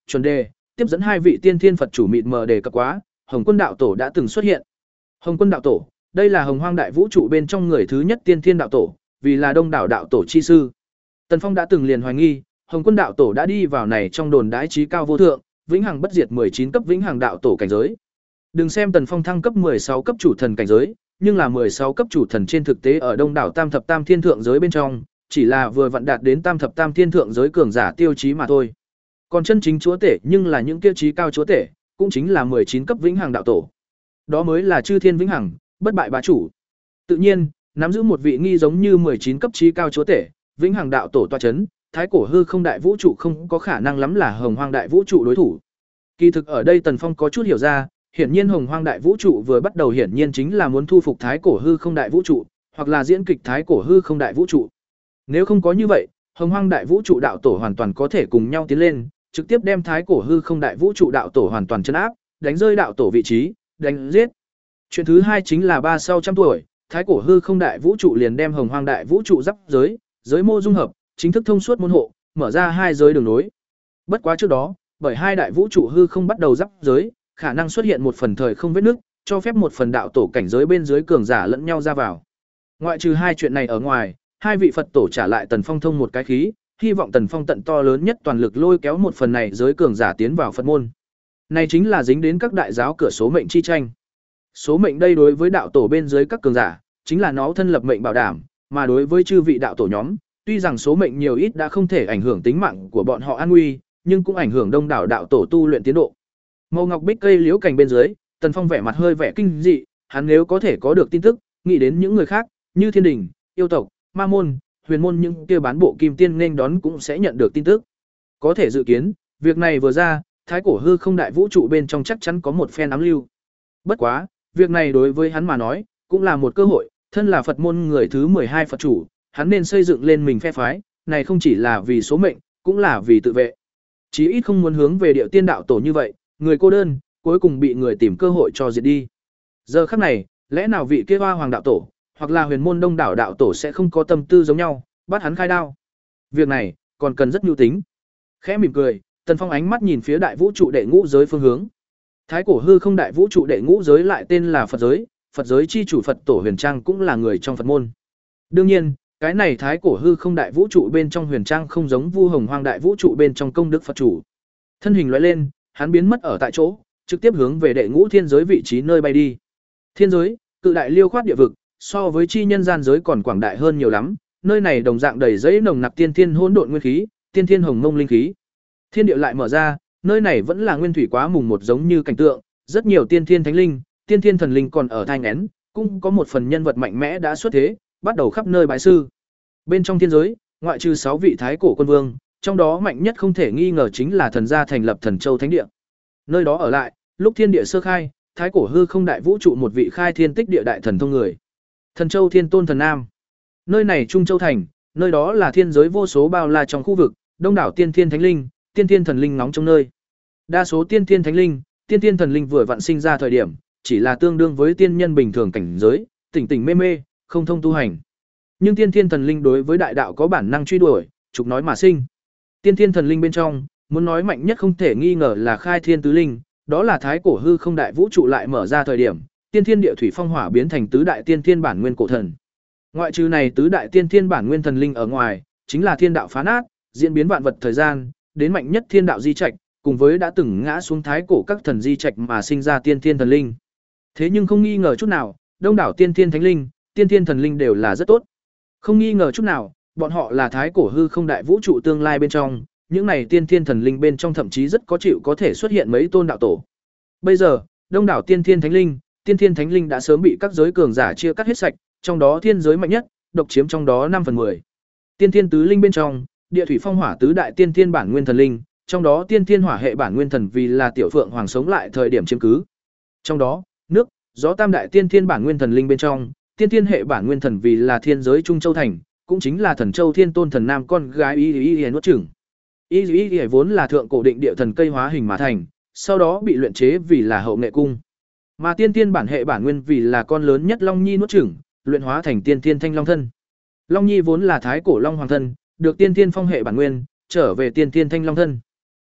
chuẩn đề, tiếp dẫn hai vị tiên thiên Phật chủ mịt mờ đề cập quá, Hồng Quân đạo tổ đã từng xuất hiện. Hồng Quân đạo tổ, đây là Hồng Hoang đại vũ trụ bên trong người thứ nhất tiên thiên đạo tổ, vì là đông đảo đạo tổ chi sư. Tần Phong đã từng liền hoài nghi, Hồng Quân đạo tổ đã đi vào này trong đồn đãi trí cao vô thượng, vĩnh hằng bất diệt mười chín cấp vĩnh hằng đạo tổ cảnh giới. Đừng xem Tần Phong thăng cấp mười sáu cấp chủ thần cảnh giới, nhưng là mười sáu cấp chủ thần trên thực tế ở đông đảo tam thập tam thiên thượng giới bên trong, chỉ là vừa vặn đạt đến tam thập tam thiên thượng giới cường giả tiêu chí mà thôi. Còn chân chính chúa tể nhưng là những tiêu chí cao chúa tể, cũng chính là mười chín cấp vĩnh hằng đạo tổ. Đó mới là chư thiên vĩnh hằng, bất bại bá chủ. Tự nhiên, nắm giữ một vị nghi giống như mười chín cấp chí cao chúa tể, vĩnh hằng đạo tổ tọa chấn, thái cổ hư không đại vũ trụ không có khả năng lắm là Hồng Hoang đại vũ trụ đối thủ. Kỳ thực ở đây Tần Phong có chút hiểu ra, hiển nhiên Hồng Hoang đại vũ trụ vừa bắt đầu hiển nhiên chính là muốn thu phục thái cổ hư không đại vũ trụ, hoặc là diễn kịch thái cổ hư không đại vũ trụ. Nếu không có như vậy, Hồng Hoang đại vũ trụ đạo tổ hoàn toàn có thể cùng nhau tiến lên, trực tiếp đem thái cổ hư không đại vũ trụ đạo tổ hoàn toàn trấn áp, đánh rơi đạo tổ vị trí, đánh giết. Chuyện thứ hai chính là ba sau trăm tuổi, thái cổ hư không đại vũ trụ liền đem Hồng Hoang đại vũ trụ giáp giới, giới mô dung hợp, chính thức thông suốt môn hộ, mở ra hai giới đường nối. Bất quá trước đó, bởi hai đại vũ trụ hư không bắt đầu giáp giới, khả năng xuất hiện một phần thời không vết nứt, cho phép một phần đạo tổ cảnh giới bên dưới cường giả lẫn nhau ra vào. Ngoại trừ hai chuyện này ở ngoài, hai vị Phật tổ trả lại Tần Phong thông một cái khí, hy vọng Tần Phong tận to lớn nhất toàn lực lôi kéo một phần này giới cường giả tiến vào Phật môn. Này chính là dính đến các đại giáo cửa số mệnh chi tranh. Số mệnh đây đối với đạo tổ bên dưới các cường giả, chính là nó thân lập mệnh bảo đảm, mà đối với chư vị đạo tổ nhóm, tuy rằng số mệnh nhiều ít đã không thể ảnh hưởng tính mạng của bọn họ an nguy, nhưng cũng ảnh hưởng đông đảo đạo tổ tu luyện tiến độ. Màu ngọc bích cây liễu cành bên dưới, Tần Phong vẻ mặt hơi vẻ kinh dị, hắn nếu có thể có được tin tức, nghĩ đến những người khác, như Thiên Đình, yêu tộc, Ma môn, Huyền môn những kia bán bộ kim tiên nên đón cũng sẽ nhận được tin tức. Có thể dự kiến, việc này vừa ra, thái cổ hư không đại vũ trụ bên trong chắc chắn có một phen ám lưu. Bất quá, việc này đối với hắn mà nói, cũng là một cơ hội, thân là Phật môn người thứ mười hai Phật chủ, hắn nên xây dựng lên mình phe phái, này không chỉ là vì số mệnh, cũng là vì tự vệ. Chí ít không muốn hướng về điệu tiên đạo tổ như vậy, người cô đơn, cuối cùng bị người tìm cơ hội cho diệt đi. Giờ khắc này, lẽ nào vị kia Hoa Hoàng đạo tổ, hoặc là Huyền môn đông đảo đạo tổ sẽ không có tâm tư giống nhau, bắt hắn khai đao. Việc này, còn cần rất nhu tính. Khẽ mỉm cười, Tần Phong ánh mắt nhìn phía đại vũ trụ đệ ngũ giới phương hướng. Thái cổ hư không đại vũ trụ đệ ngũ giới lại tên là Phật giới, Phật giới chi chủ Phật tổ Huyền Trang cũng là người trong Phật môn. Đương nhiên, cái này thái cổ hư không đại vũ trụ bên trong Huyền Trang không giống Vu Hồng Hoang đại vũ trụ bên trong công đức Phật chủ. Thân hình lóe lên, hắn biến mất ở tại chỗ, trực tiếp hướng về đệ ngũ thiên giới vị trí nơi bay đi. Thiên giới, cự đại liêu khoát địa vực, so với chi nhân gian giới còn quảng đại hơn nhiều lắm, nơi này đồng dạng đầy giấy nồng nặc tiên thiên hỗn độn nguyên khí, tiên thiên hồng mông linh khí. Thiên địa lại mở ra, nơi này vẫn là nguyên thủy quá mùng một giống như cảnh tượng, rất nhiều tiên thiên thánh linh, tiên thiên thần linh còn ở thai nghén, cũng có một phần nhân vật mạnh mẽ đã xuất thế, bắt đầu khắp nơi bái sư. Bên trong thiên giới, ngoại trừ sáu vị thái cổ quân vương, trong đó mạnh nhất không thể nghi ngờ chính là thần gia thành lập Thần Châu Thánh Địa. Nơi đó ở lại, lúc thiên địa sơ khai, thái cổ hư không đại vũ trụ một vị khai thiên tích địa đại thần thông người. Thần Châu Thiên Tôn Thần Nam. Nơi này Trung Châu thành, nơi đó là thiên giới vô số bao la trong khu vực, đông đảo tiên thiên thánh linh, tiên thiên thần linh nóng trong nơi. Đa số tiên thiên thánh linh, tiên thiên thần linh vừa vặn sinh ra thời điểm, chỉ là tương đương với tiên nhân bình thường cảnh giới, tỉnh tỉnh mê mê, không thông tu hành. Nhưng tiên thiên thần linh đối với đại đạo có bản năng truy đuổi, trục nói mà sinh. Tiên thiên thần linh bên trong, muốn nói mạnh nhất không thể nghi ngờ là khai thiên tứ linh, đó là thái cổ hư không đại vũ trụ lại mở ra thời điểm, tiên thiên địa thủy phong hỏa biến thành tứ đại tiên thiên bản nguyên cổ thần. Ngoại trừ này tứ đại tiên thiên bản nguyên thần linh ở ngoài, chính là thiên đạo phá nát, diễn biến vạn vật thời gian, đến mạnh nhất thiên đạo di trạch, cùng với đã từng ngã xuống thái cổ các thần di trạch mà sinh ra tiên thiên thần linh. Thế nhưng không nghi ngờ chút nào, đông đảo tiên thiên thánh linh, tiên thiên thần linh đều là rất tốt. Không nghi ngờ chút nào, bọn họ là thái cổ hư không đại vũ trụ tương lai bên trong, những này tiên thiên thần linh bên trong thậm chí rất có chịu có thể xuất hiện mấy tôn đạo tổ. Bây giờ, đông đảo tiên thiên thánh linh, tiên thiên thánh linh đã sớm bị các giới cường giả chia cắt hết sạch, trong đó thiên giới mạnh nhất, độc chiếm trong đó năm phần mười. Tiên thiên tứ linh bên trong, địa thủy phong hỏa tứ đại tiên thiên bản nguyên thần linh, trong đó tiên thiên hỏa hệ bản nguyên thần vì là tiểu phượng hoàng sống lại thời điểm chiếm cứ. Trong đó, nước, gió tam đại tiên thiên bản nguyên thần linh bên trong, tiên thiên hệ bản nguyên thần vì là thiên giới Trung Châu thành, cũng chính là Thần Châu Thiên Tôn thần nam con gái Y Y Y nuốt chửng. Y Y Y vốn là thượng cổ định địa thần cây hóa hình mà thành, sau đó bị luyện chế vì là hậu nghệ cung. Mà tiên thiên bản hệ bản nguyên vì là con lớn nhất Long Nhi nuốt chửng, luyện hóa thành tiên thiên thanh long thân. Long Nhi vốn là thái cổ long hoàng thân, được tiên thiên phong hệ bản nguyên, trở về tiên thiên thanh long thân.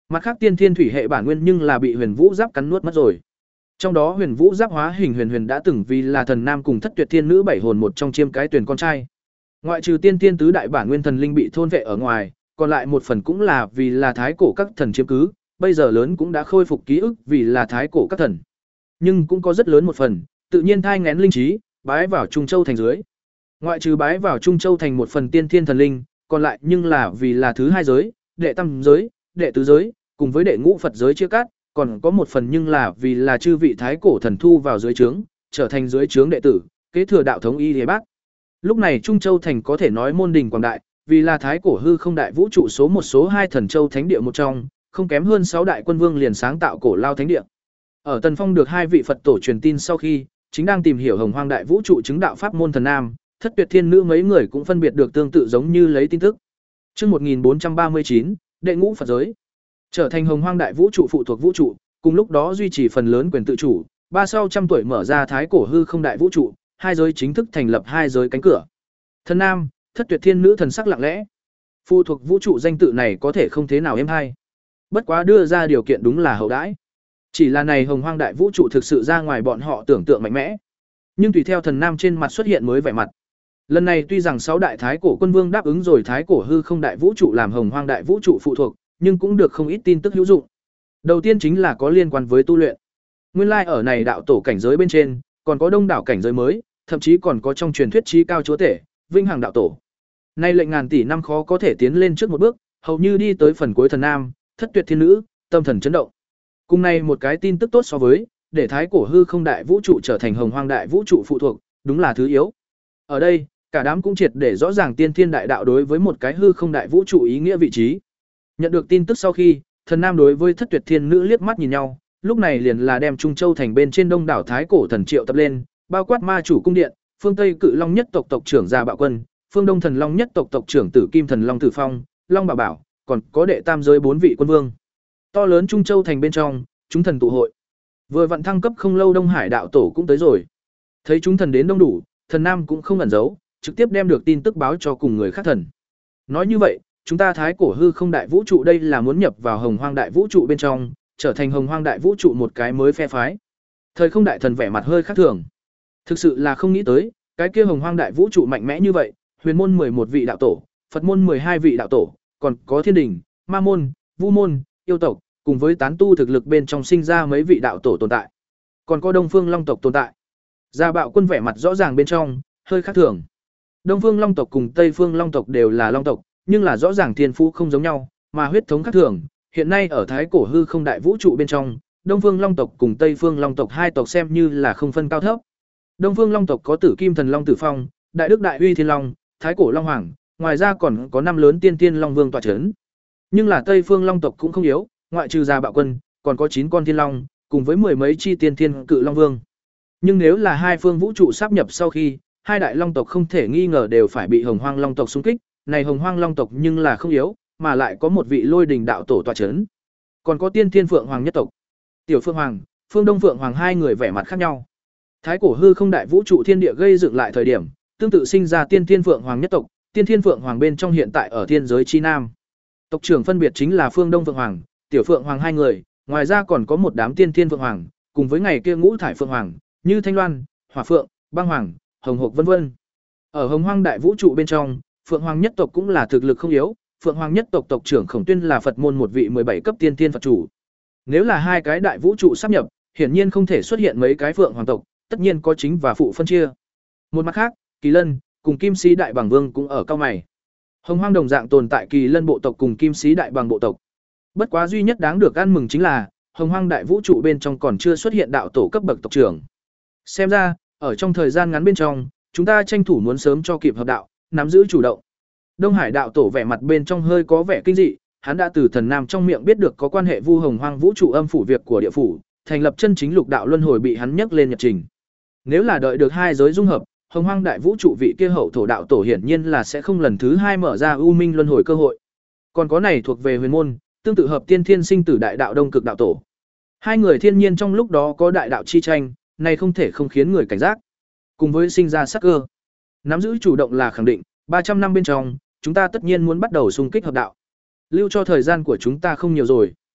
Mặt khác tiên thiên thủy hệ bản nguyên nhưng là bị Huyền Vũ Giáp cắn nuốt mất rồi. Trong đó Huyền Vũ Giáp hóa hình Huyền Huyền đã từng vì là thần nam cùng Thất Tuyệt Thiên Nữ bảy hồn một trong chiêm cái tuyển con trai. Ngoại trừ tiên thiên tứ đại bản nguyên thần linh bị thôn vệ ở ngoài, còn lại một phần cũng là vì là thái cổ các thần chiếm cứ, bây giờ lớn cũng đã khôi phục ký ức vì là thái cổ các thần. Nhưng cũng có rất lớn một phần, tự nhiên thai nghén linh trí, bái vào Trung Châu thành dưới. Ngoại trừ bái vào Trung Châu thành một phần tiên thiên thần linh, còn lại nhưng là vì là thứ hai giới, đệ tam giới, đệ tứ giới, cùng với đệ ngũ Phật giới chia cắt, còn có một phần nhưng là vì là chư vị thái cổ thần thu vào dưới trướng, trở thành dưới trướng đệ tử, kế thừa đạo thống y Lìa Bác. Lúc này Trung Châu thành có thể nói môn đình quảng đại, vì là thái cổ hư không đại vũ trụ số một số hai thần châu thánh địa một trong, không kém hơn sáu đại quân vương liền sáng tạo cổ lao thánh địa. Ở Tần Phong được hai vị Phật tổ truyền tin sau khi, chính đang tìm hiểu Hồng Hoang đại vũ trụ chứng đạo pháp môn thần nam, Thất Tuyệt Thiên Nữ mấy người cũng phân biệt được tương tự giống như lấy tin tức. Chương một nghìn bốn trăm ba mươi chín, đệ ngũ Phật giới. Trở thành Hồng Hoang đại vũ trụ phụ thuộc vũ trụ, cùng lúc đó duy trì phần lớn quyền tự chủ, ba sau trăm tuổi mở ra thái cổ hư không đại vũ trụ, hai giới chính thức thành lập hai giới cánh cửa. Thần nam, Thất Tuyệt Thiên Nữ thần sắc lặng lẽ. Phụ thuộc vũ trụ danh tự này có thể không thế nào êm hay. Bất quá đưa ra điều kiện đúng là hậu đãi. Chỉ là này Hồng Hoang đại vũ trụ thực sự ra ngoài bọn họ tưởng tượng mạnh mẽ. Nhưng tùy theo thần nam trên mặt xuất hiện mới vẻ mặt. Lần này tuy rằng sáu đại thái cổ quân vương đáp ứng rồi thái cổ hư không đại vũ trụ làm Hồng Hoang đại vũ trụ phụ thuộc, nhưng cũng được không ít tin tức hữu dụng. Đầu tiên chính là có liên quan với tu luyện. Nguyên lai ở này đạo tổ cảnh giới bên trên, còn có đông đảo cảnh giới mới, thậm chí còn có trong truyền thuyết chí cao chúa tể, vinh hằng đạo tổ. Nay lệnh ngàn tỷ năm khó có thể tiến lên trước một bước, hầu như đi tới phần cuối thần nam, Thất Tuyệt Thiên Nữ, tâm thần chấn động. Cùng này một cái tin tức tốt so với, để thái cổ hư không đại vũ trụ trở thành Hồng Hoang đại vũ trụ phụ thuộc, đúng là thứ yếu. Ở đây, cả đám cũng triệt để rõ ràng tiên thiên đại đạo đối với một cái hư không đại vũ trụ ý nghĩa vị trí. Nhận được tin tức sau khi, thần nam đối với Thất Tuyệt Thiên Nữ liếc mắt nhìn nhau, lúc này liền là đem Trung Châu thành bên trên đông đảo thái cổ thần triệu tập lên, bao quát ma chủ cung điện, phương Tây Cự Long nhất tộc tộc trưởng Gia Bạo Quân, phương Đông Thần Long nhất tộc tộc trưởng Tử Kim Thần Long Tử Phong, Long Bảo Bảo, còn có đệ tam giới bốn vị quân vương. To lớn Trung Châu thành bên trong, chúng thần tụ hội. Vừa vận thăng cấp không lâu Đông Hải đạo tổ cũng tới rồi. Thấy chúng thần đến đông đủ, thần nam cũng không ẩn giấu, trực tiếp đem được tin tức báo cho cùng người khác thần. Nói như vậy, chúng ta thái cổ hư không đại vũ trụ đây là muốn nhập vào Hồng Hoang đại vũ trụ bên trong, trở thành Hồng Hoang đại vũ trụ một cái mới phe phái. Thời không đại thần vẻ mặt hơi khác thường. Thực sự là không nghĩ tới, cái kia Hồng Hoang đại vũ trụ mạnh mẽ như vậy, huyền môn mười một vị đạo tổ, Phật môn mười hai vị đạo tổ, còn có thiên đình, ma môn, vu môn, yêu tộc, cùng với tán tu thực lực bên trong sinh ra mấy vị đạo tổ tồn tại. Còn có Đông Phương Long tộc tồn tại. Gia Bạo Quân vẻ mặt rõ ràng bên trong, hơi khác thường. Đông Phương Long tộc cùng Tây Phương Long tộc đều là Long tộc, nhưng là rõ ràng thiên phú không giống nhau, mà huyết thống khác thường. Hiện nay ở thái cổ hư không đại vũ trụ bên trong, Đông Phương Long tộc cùng Tây Phương Long tộc hai tộc xem như là không phân cao thấp. Đông Phương Long tộc có Tử Kim Thần Long Tử Phong, Đại Đức Đại Uy Thiên Long, Thái Cổ Long Hoàng, ngoài ra còn có năm lớn tiên tiên Long Vương tọa chấn. Nhưng là Tây Phương Long tộc cũng không yếu, ngoại trừ Gia Bạo Quân, còn có chín con thiên long, cùng với mười mấy chi tiên thiên cự long vương. Nhưng nếu là hai phương vũ trụ sáp nhập sau khi, hai đại long tộc không thể nghi ngờ đều phải bị Hồng Hoang Long tộc xung kích, này Hồng Hoang Long tộc nhưng là không yếu, mà lại có một vị Lôi Đình đạo tổ tọa chấn. Còn có Tiên Thiên Phượng Hoàng nhất tộc. Tiểu Phượng Hoàng, Phương Đông Phượng Hoàng hai người vẻ mặt khác nhau. Thái cổ hư không đại vũ trụ thiên địa gây dựng lại thời điểm, tương tự sinh ra Tiên Thiên Phượng Hoàng nhất tộc, Tiên Thiên Phượng Hoàng bên trong hiện tại ở thiên giới chi nam. Tộc trưởng phân biệt chính là Phương Đông Phượng Hoàng, Tiểu Phượng Hoàng hai người, ngoài ra còn có một đám Tiên Thiên Phượng Hoàng, cùng với ngày kia ngũ thải Phượng Hoàng, như Thanh Loan, Hỏa Phượng, Băng Hoàng, Hồng Hộc vân vân. Ở Hồng Hoang đại vũ trụ bên trong, Phượng Hoàng nhất tộc cũng là thực lực không yếu, Phượng Hoàng nhất tộc tộc trưởng Khổng Tuyên là Phật môn một vị mười bảy cấp tiên thiên Phật chủ. Nếu là hai cái đại vũ trụ sáp nhập, hiển nhiên không thể xuất hiện mấy cái Phượng Hoàng tộc, tất nhiên có chính và phụ phân chia. Một mặt khác, Kỳ Lân cùng Kim Sĩ Đại Bàng Vương cũng ở cao mày. Hồng Hoang đồng dạng tồn tại Kỳ Lân bộ tộc cùng Kim Sĩ Đại Bàng bộ tộc. Bất quá duy nhất đáng được ăn mừng chính là, Hồng Hoang đại vũ trụ bên trong còn chưa xuất hiện đạo tổ cấp bậc tộc trưởng. Xem ra, ở trong thời gian ngắn bên trong, chúng ta tranh thủ muốn sớm cho kịp hợp đạo, nắm giữ chủ động. Đông Hải đạo tổ vẻ mặt bên trong hơi có vẻ kinh dị, hắn đã từ thần nam trong miệng biết được có quan hệ Vu Hồng Hoang vũ trụ âm phủ việc của địa phủ, thành lập chân chính lục đạo luân hồi bị hắn nhắc lên nhật trình. Nếu là đợi được hai giới dung hợp, Hồng Hoang đại vũ trụ vị kia hậu thổ đạo tổ hiển nhiên là sẽ không lần thứ hai mở ra u minh luân hồi cơ hội. Còn có này thuộc về huyền môn, tương tự hợp tiên thiên sinh tử đại đạo đông cực đạo tổ. Hai người thiên nhiên trong lúc đó có đại đạo chi tranh, này không thể không khiến người cảnh giác. Cùng với sinh ra sắc cơ, nắm giữ chủ động là khẳng định, ba trăm năm bên trong, chúng ta tất nhiên muốn bắt đầu xung kích hợp đạo. Lưu cho thời gian của chúng ta không nhiều rồi.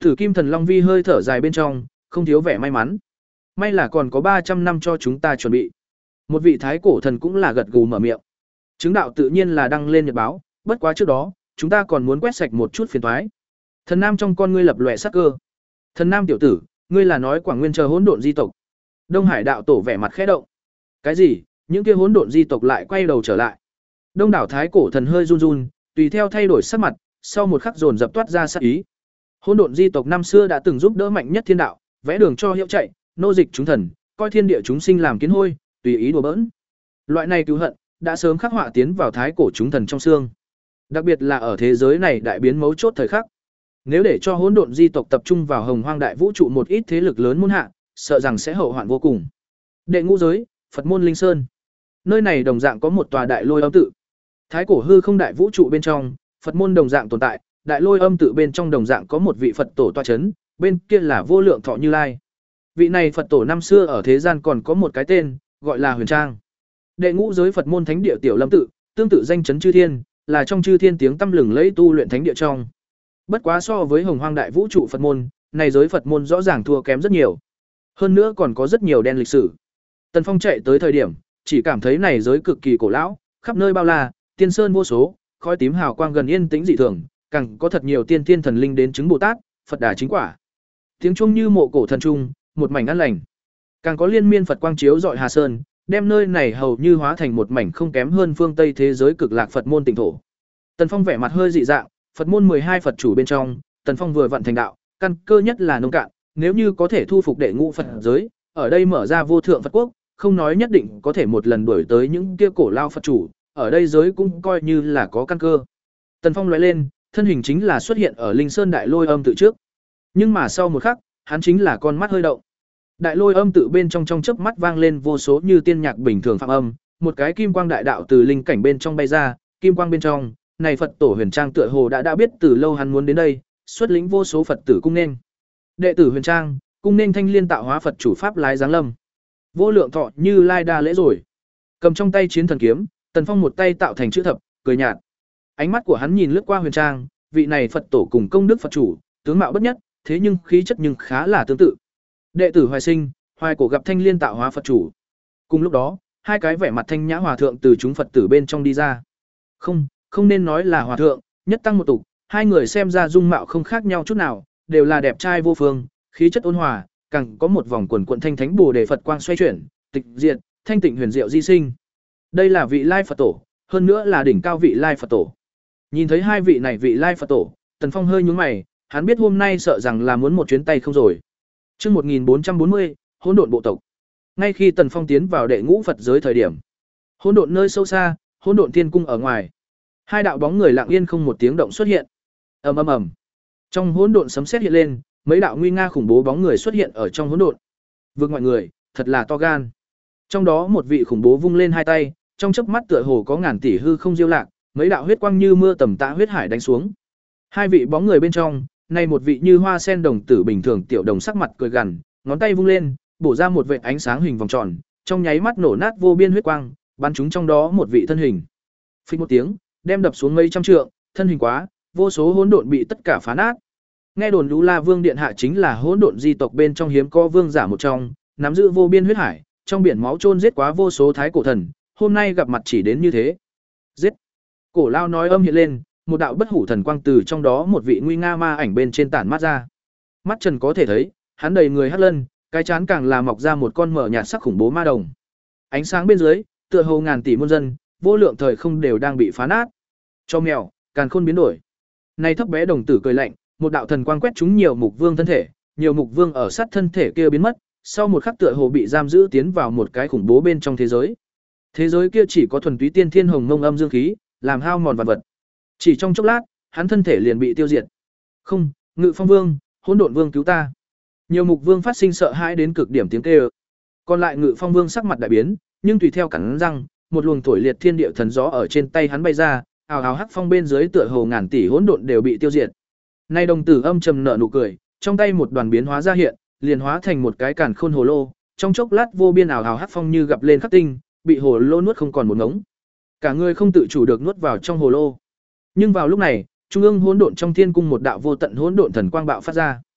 Tử Kim Thần Long Vi hơi thở dài bên trong, không thiếu vẻ may mắn. May là còn có ba trăm năm cho chúng ta chuẩn bị. Một vị thái cổ thần cũng là gật gù mở miệng. Chứng đạo tự nhiên là đăng lên nhật báo, bất quá trước đó, chúng ta còn muốn quét sạch một chút phiền toái. Thần Nam trong con ngươi lập lòe sắc cơ. Thần Nam tiểu tử, ngươi là nói Quảng Nguyên chờ hỗn độn di tộc? Đông Hải đạo tổ vẻ mặt khẽ động. Cái gì? Những kia hỗn độn di tộc lại quay đầu trở lại? Đông đảo thái cổ thần hơi run run, tùy theo thay đổi sắc mặt, sau một khắc dồn dập toát ra sát ý. Hỗn độn di tộc năm xưa đã từng giúp đỡ mạnh nhất thiên đạo, vẽ đường cho hiệu chạy, nô dịch chúng thần, coi thiên địa chúng sinh làm kiến hôi, tùy ý đùa bỡn. Loại này cứu hận đã sớm khắc họa tiến vào thái cổ chúng thần trong xương. Đặc biệt là ở thế giới này đại biến mấu chốt thời khắc. Nếu để cho hỗn độn di tộc tập trung vào Hồng Hoang đại vũ trụ một ít thế lực lớn muôn hạ, sợ rằng sẽ hậu hoạn vô cùng. Đệ ngũ giới, Phật môn Linh Sơn. Nơi này đồng dạng có một tòa đại lôi âm tự. Thái cổ hư không đại vũ trụ bên trong, Phật môn đồng dạng tồn tại, đại lôi âm tự bên trong đồng dạng có một vị Phật tổ tọa chấn, bên kia là Vô Lượng Thọ Như Lai. Vị này Phật tổ năm xưa ở thế gian còn có một cái tên, gọi là Huyền Trang. Đệ ngũ giới Phật môn thánh địa tiểu lâm tự, tương tự danh chấn chư thiên, là trong chư thiên tiếng tăm lừng lẫy tu luyện thánh địa trong. Bất quá so với Hồng Hoang đại vũ trụ Phật môn, này giới Phật môn rõ ràng thua kém rất nhiều. Hơn nữa còn có rất nhiều đen lịch sử. Tần Phong chạy tới thời điểm, chỉ cảm thấy này giới cực kỳ cổ lão, khắp nơi bao la, tiên sơn vô số, khói tím hào quang gần yên tĩnh dị thường, càng có thật nhiều tiên tiên thần linh đến chứng Bồ Tát, Phật Đà chính quả. Tiếng chuông như mộ cổ thần trung, một mảnh an lành. Càng có liên miên Phật quang chiếu rọi Hà Sơn, đem nơi này hầu như hóa thành một mảnh không kém hơn phương Tây thế giới cực lạc Phật môn tịnh thổ. Tần Phong vẻ mặt hơi dị dạng, Phật môn mười hai Phật chủ bên trong, Tần Phong vừa vận thành đạo, căn cơ nhất là nông cạn, nếu như có thể thu phục đệ ngũ Phật giới, ở đây mở ra vô thượng Phật quốc, không nói nhất định có thể một lần đuổi tới những kia cổ lao Phật chủ, ở đây giới cũng coi như là có căn cơ. Tần Phong lóe lên, thân hình chính là xuất hiện ở Linh Sơn đại lôi âm tự trước. Nhưng mà sau một khắc, hắn chính là con mắt hơi động. Đại lôi âm tự bên trong trong chớp mắt vang lên vô số như tiên nhạc bình thường phạm âm, một cái kim quang đại đạo từ linh cảnh bên trong bay ra, kim quang bên trong, này Phật tổ Huyền Trang tựa hồ đã đã biết từ lâu hắn muốn đến đây, xuất lĩnh vô số Phật tử cung nên. Đệ tử Huyền Trang, cung nên Thanh Liên tạo hóa Phật chủ pháp lái giáng lâm. Vô Lượng Thọ Như Lai đa lễ rồi. Cầm trong tay chiến thần kiếm, Tần Phong một tay tạo thành chữ thập, cười nhạt. Ánh mắt của hắn nhìn lướt qua Huyền Trang, vị này Phật tổ cùng công đức Phật chủ, tướng mạo bất nhất, thế nhưng khí chất nhưng khá là tương tự. Đệ tử Hoài Sinh, Hoài Cổ gặp Thanh Liên tạo hóa Phật chủ. Cùng lúc đó, hai cái vẻ mặt thanh nhã hòa thượng từ chúng Phật tử bên trong đi ra. Không, không nên nói là hòa thượng, nhất tăng một tục, hai người xem ra dung mạo không khác nhau chút nào, đều là đẹp trai vô phương, khí chất ôn hòa, càng có một vòng quần quận thanh thánh Bồ đề Phật quang xoay chuyển, tịch diệt, thanh tịnh huyền diệu di sinh. Đây là vị Lai Phật tổ, hơn nữa là đỉnh cao vị Lai Phật tổ. Nhìn thấy hai vị này vị Lai Phật tổ, Tần Phong hơi nhướng mày, hắn biết hôm nay sợ rằng là muốn một chuyến tay không rồi. Chương một nghìn bốn trăm bốn mươi, Hỗn độn bộ tộc. Ngay khi Tần Phong tiến vào đệ ngũ Phật giới thời điểm, hỗn độn nơi sâu xa, hỗn độn thiên cung ở ngoài, hai đạo bóng người lặng yên không một tiếng động xuất hiện. Ầm ầm ầm. Trong hỗn độn sấm sét hiện lên, mấy đạo nguy nga khủng bố bóng người xuất hiện ở trong hỗn độn. Vượt mọi người, thật là to gan. Trong đó một vị khủng bố vung lên hai tay, trong chớp mắt tựa hồ có ngàn tỷ hư không diêu lạc, mấy đạo huyết quang như mưa tầm tã huyết hải đánh xuống. Hai vị bóng người bên trong, nay một vị như hoa sen đồng tử bình thường tiểu đồng sắc mặt cười gằn, ngón tay vung lên, bổ ra một vệt ánh sáng hình vòng tròn, trong nháy mắt nổ nát vô biên huyết quang, bắn trúng trong đó một vị thân hình. Phích một tiếng, đem đập xuống mấy trăm trượng, thân hình quá, vô số hỗn độn bị tất cả phá nát. Nghe đồn Lũ La Vương điện hạ chính là hỗn độn di tộc bên trong hiếm có vương giả một trong, nắm giữ vô biên huyết hải, trong biển máu chôn giết quá vô số thái cổ thần, hôm nay gặp mặt chỉ đến như thế. Giết. Cổ lao nói âm hiện lên, một đạo bất hủ thần quang từ trong đó một vị nguy nga ma ảnh bên trên tản mát ra. Mắt Trần có thể thấy, hắn đầy người hắc lân, cái chán càng là mọc ra một con mở nhạt sắc khủng bố ma đồng. Ánh sáng bên dưới, tựa hồ ngàn tỷ muôn dân, vô lượng thời không đều đang bị phá nát. Cho mèo, càn khôn biến đổi. Nay thấp bé đồng tử cười lạnh, một đạo thần quang quét trúng nhiều mục vương thân thể, nhiều mục vương ở sát thân thể kia biến mất, sau một khắc tựa hồ bị giam giữ tiến vào một cái khủng bố bên trong thế giới. Thế giới kia chỉ có thuần túy tiên thiên hồng mông âm dương khí, làm hao mòn vật vật. Chỉ trong chốc lát, hắn thân thể liền bị tiêu diệt. Không, Ngự Phong Vương, Hỗn Độn Vương cứu ta. Nhiều mục vương phát sinh sợ hãi đến cực điểm tiếng kêu. Còn lại Ngự Phong Vương sắc mặt đại biến, nhưng tùy theo cắn răng, một luồng thổi liệt thiên địa thần gió ở trên tay hắn bay ra, ào ào hắc phong bên dưới tựa hồ ngàn tỷ hỗn độn đều bị tiêu diệt. Nay đồng tử âm trầm nở nụ cười, trong tay một đoàn biến hóa ra hiện, liền hóa thành một cái càn khôn hồ lô, trong chốc lát vô biên ảo ảo hắc phong như gặp lên khắc tinh, bị hồ lô nuốt không còn một ngống. Cả người không tự chủ được nuốt vào trong hồ lô. Nhưng vào lúc này, trung ương hỗn độn trong thiên cung một đạo vô tận hỗn độn thần quang bạo phát ra.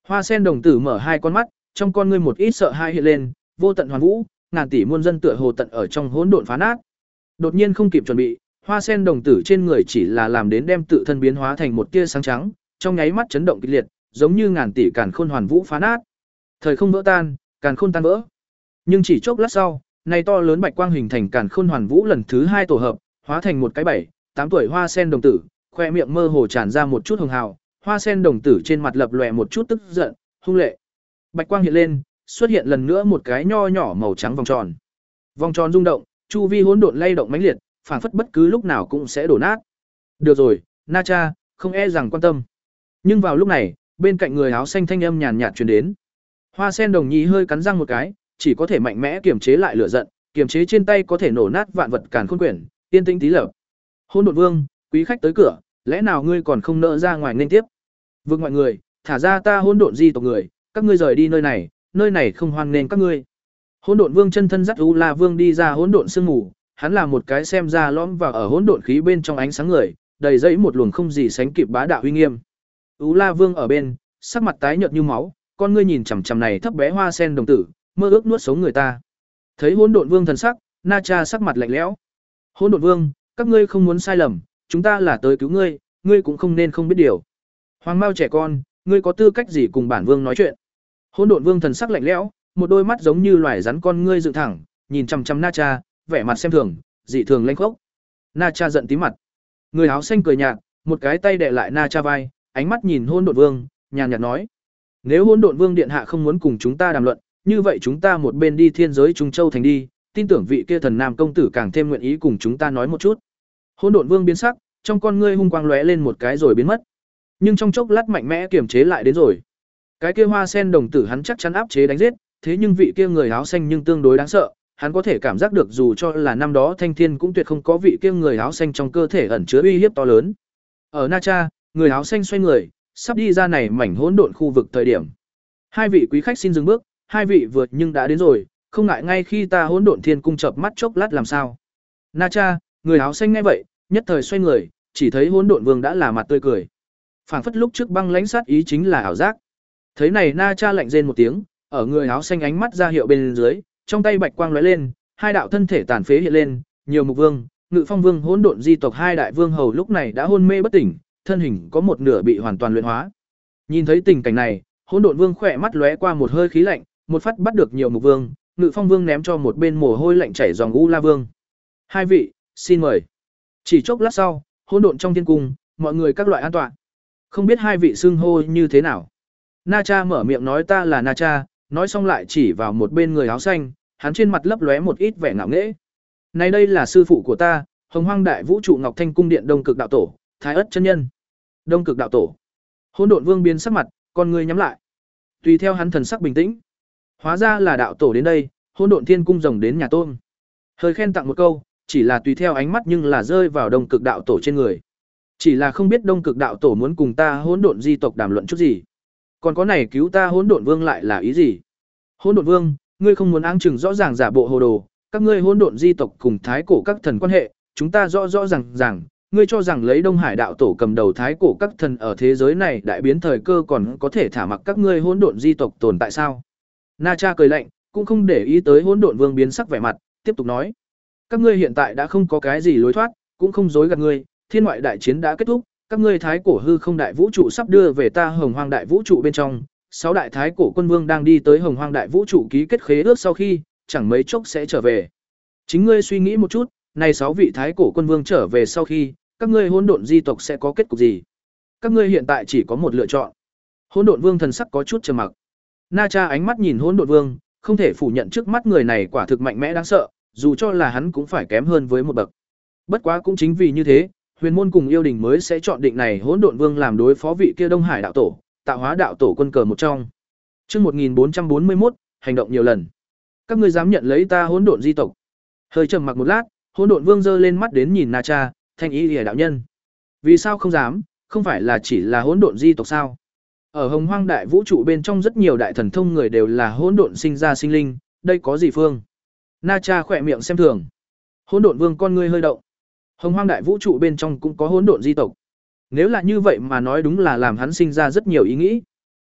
Hoa sen đồng tử mở hai con mắt, trong con ngươi một ít sợ hãi hiện lên, vô tận hoàn vũ, ngàn tỷ muôn dân tựa hồ tận ở trong hỗn độn phá nát. Đột nhiên không kịp chuẩn bị, hoa sen đồng tử trên người chỉ là làm đến đem tự thân biến hóa thành một tia sáng trắng, trong nháy mắt chấn động kịch liệt, giống như ngàn tỷ càn khôn hoàn vũ phá nát. Thời không vỡ tan, càn khôn tan vỡ. Nhưng chỉ chốc lát sau, này to lớn bạch quang hình thành càn khôn hoàn vũ lần thứ hai tổ hợp, hóa thành một cái bảy, tám tuổi hoa sen đồng tử, khoe miệng mơ hồ tràn ra một chút hường hào, hoa sen đồng tử trên mặt lập lòe một chút tức giận, hung lệ. Bạch quang hiện lên, xuất hiện lần nữa một cái nho nhỏ màu trắng vòng tròn. Vòng tròn rung động, chu vi hỗn độn lay động mãnh liệt, phảng phất bất cứ lúc nào cũng sẽ đổ nát. Được rồi, Na Cha, không e rằng quan tâm. Nhưng vào lúc này, bên cạnh người áo xanh thanh âm nhàn nhạt truyền đến. Hoa sen đồng nhi hơi cắn răng một cái, chỉ có thể mạnh mẽ kiềm chế lại lửa giận, kiềm chế trên tay có thể nổ nát vạn vật càn khôn quyển, tiên tinh tí lập. Hỗn độn vương, quý khách tới cửa, lẽ nào ngươi còn không nỡ ra ngoài nên tiếp? Vương mọi người, thả ra ta hỗn độn di tộc người, các ngươi rời đi nơi này, nơi này không hoan nên các ngươi. Hỗn độn vương chân thân dắt U La vương đi ra hỗn độn sương mù, hắn là một cái xem ra lõm vào ở hỗn độn khí bên trong ánh sáng người, đầy dẫy một luồng không gì sánh kịp bá đạo uy nghiêm. U La vương ở bên, sắc mặt tái nhợt như máu, con ngươi nhìn chằm chằm này thấp bé hoa sen đồng tử, mơ ước nuốt sống người ta. Thấy hỗn độn vương thần sắc, Na Cha sắc mặt lạnh lẽo. Hỗn độn vương, các ngươi không muốn sai lầm, chúng ta là tới cứu ngươi, ngươi cũng không nên không biết điều. Hoàng Mao trẻ con, ngươi có tư cách gì cùng bản vương nói chuyện? Hỗn độn vương thần sắc lạnh lẽo, một đôi mắt giống như loài rắn con ngươi dựng thẳng, nhìn chằm chằm Na Cha, vẻ mặt xem thường, dị thường lênh khốc. Na Cha giận tím mặt. Người áo xanh cười nhạt, một cái tay đè lại Na Cha vai, ánh mắt nhìn hỗn độn vương, nhàn nhạt nói: "Nếu hỗn độn vương điện hạ không muốn cùng chúng ta đàm luận, như vậy chúng ta một bên đi thiên giới Trung Châu thành đi, tin tưởng vị kia thần nam công tử càng thêm nguyện ý cùng chúng ta nói một chút." Hỗn độn vương biến sắc, trong con ngươi hung quang lóe lên một cái rồi biến mất. Nhưng trong chốc lát mạnh mẽ kiềm chế lại đến rồi. Cái kia hoa sen đồng tử hắn chắc chắn áp chế đánh giết, thế nhưng vị kia người áo xanh nhưng tương đối đáng sợ, hắn có thể cảm giác được dù cho là năm đó Thanh Thiên cũng tuyệt không có vị kia người áo xanh trong cơ thể ẩn chứa uy hiếp to lớn. Ở Na Cha, người áo xanh xoay người, sắp đi ra này mảnh hỗn độn khu vực thời điểm. Hai vị quý khách xin dừng bước, hai vị vượt nhưng đã đến rồi, không ngại ngay khi ta hỗn độn thiên cung chợp mắt chốc lát làm sao? Na Cha, người áo xanh nghe vậy, nhất thời xoay người, chỉ thấy hỗn độn vương đã là mặt tươi cười. Phảng phất lúc trước băng lãnh sát ý chính là ảo giác. Thấy này Na Cha lạnh rên một tiếng, ở người áo xanh ánh mắt ra hiệu bên dưới, trong tay bạch quang lóe lên, hai đạo thân thể tàn phế hiện lên, nhiều mục vương, ngự phong vương hỗn độn di tộc hai đại vương hầu lúc này đã hôn mê bất tỉnh, thân hình có một nửa bị hoàn toàn luyện hóa. Nhìn thấy tình cảnh này, hỗn độn vương khỏe mắt lóe qua một hơi khí lạnh, một phát bắt được nhiều mục vương, ngự phong vương ném cho một bên mồ hôi lạnh chảy dòng U La vương. Hai vị, xin mời. Chỉ chốc lát sau, hỗn độn trong thiên cung, mọi người các loại an toàn. Không biết hai vị xưng hô như thế nào. Na Cha mở miệng nói ta là Na Cha, nói xong lại chỉ vào một bên người áo xanh, hắn trên mặt lấp lóe một ít vẻ ngạo nghễ. Này đây là sư phụ của ta, Hồng Hoang Đại Vũ trụ Ngọc Thanh cung điện Đông Cực đạo tổ, Thái Ất chân nhân. Đông Cực đạo tổ. Hỗn độn vương biến sắc mặt, con người nhắm lại. Tùy theo hắn thần sắc bình tĩnh. Hóa ra là đạo tổ đến đây, hỗn độn thiên cung rồng đến nhà tôn. Hơi khen tặng một câu, chỉ là tùy theo ánh mắt nhưng là rơi vào Đông Cực đạo tổ trên người. Chỉ là không biết Đông Cực đạo tổ muốn cùng ta hỗn độn di tộc đàm luận chút gì. Còn có này cứu ta hỗn độn vương lại là ý gì? Hỗn độn vương, ngươi không muốn áng chừng rõ ràng giả bộ hồ đồ, các ngươi hỗn độn di tộc cùng thái cổ các thần quan hệ, chúng ta rõ rõ ràng ràng, ngươi cho rằng lấy Đông Hải đạo tổ cầm đầu thái cổ các thần ở thế giới này đại biến thời cơ còn có thể thả mặc các ngươi hỗn độn di tộc tồn tại sao? Na Cha cười lạnh, cũng không để ý tới hỗn độn vương biến sắc vẻ mặt, tiếp tục nói: các ngươi hiện tại đã không có cái gì lối thoát, cũng không dối gạt ngươi, thiên ngoại đại chiến đã kết thúc, các ngươi thái cổ hư không đại vũ trụ sắp đưa về ta Hồng Hoang đại vũ trụ bên trong, sáu đại thái cổ quân vương đang đi tới Hồng Hoang đại vũ trụ ký kết khế ước sau khi, chẳng mấy chốc sẽ trở về. Chính ngươi suy nghĩ một chút, này sáu vị thái cổ quân vương trở về sau khi, các ngươi hỗn độn di tộc sẽ có kết cục gì? Các ngươi hiện tại chỉ có một lựa chọn. Hỗn độn vương thần sắc có chút trầm mặc. Na Cha ánh mắt nhìn hỗn độn vương, không thể phủ nhận trước mắt người này quả thực mạnh mẽ đáng sợ, dù cho là hắn cũng phải kém hơn với một bậc. Bất quá cũng chính vì như thế, Huyền môn cùng yêu đình mới sẽ chọn định này hỗn độn vương làm đối phó vị kia Đông Hải đạo tổ, tạo hóa đạo tổ quân cờ một trong. Chương một nghìn bốn trăm bốn mươi mốt, hành động nhiều lần. Các ngươi dám nhận lấy ta hỗn độn di tộc? Hơi trầm mặc một lát, hỗn độn vương giơ lên mắt đến nhìn Na Cha, thanh ý liễu đạo nhân. Vì sao không dám? Không phải là chỉ là hỗn độn di tộc sao? Ở Hồng Hoang đại vũ trụ bên trong rất nhiều đại thần thông người đều là hỗn độn sinh ra sinh linh, đây có gì phương? Na Cha khỏe miệng xem thường. Hỗn độn vương con ngươi hơi động. Hồng Hoang đại vũ trụ bên trong cũng có hỗn độn di tộc. Nếu là như vậy mà nói đúng là làm hắn sinh ra rất nhiều ý nghĩ.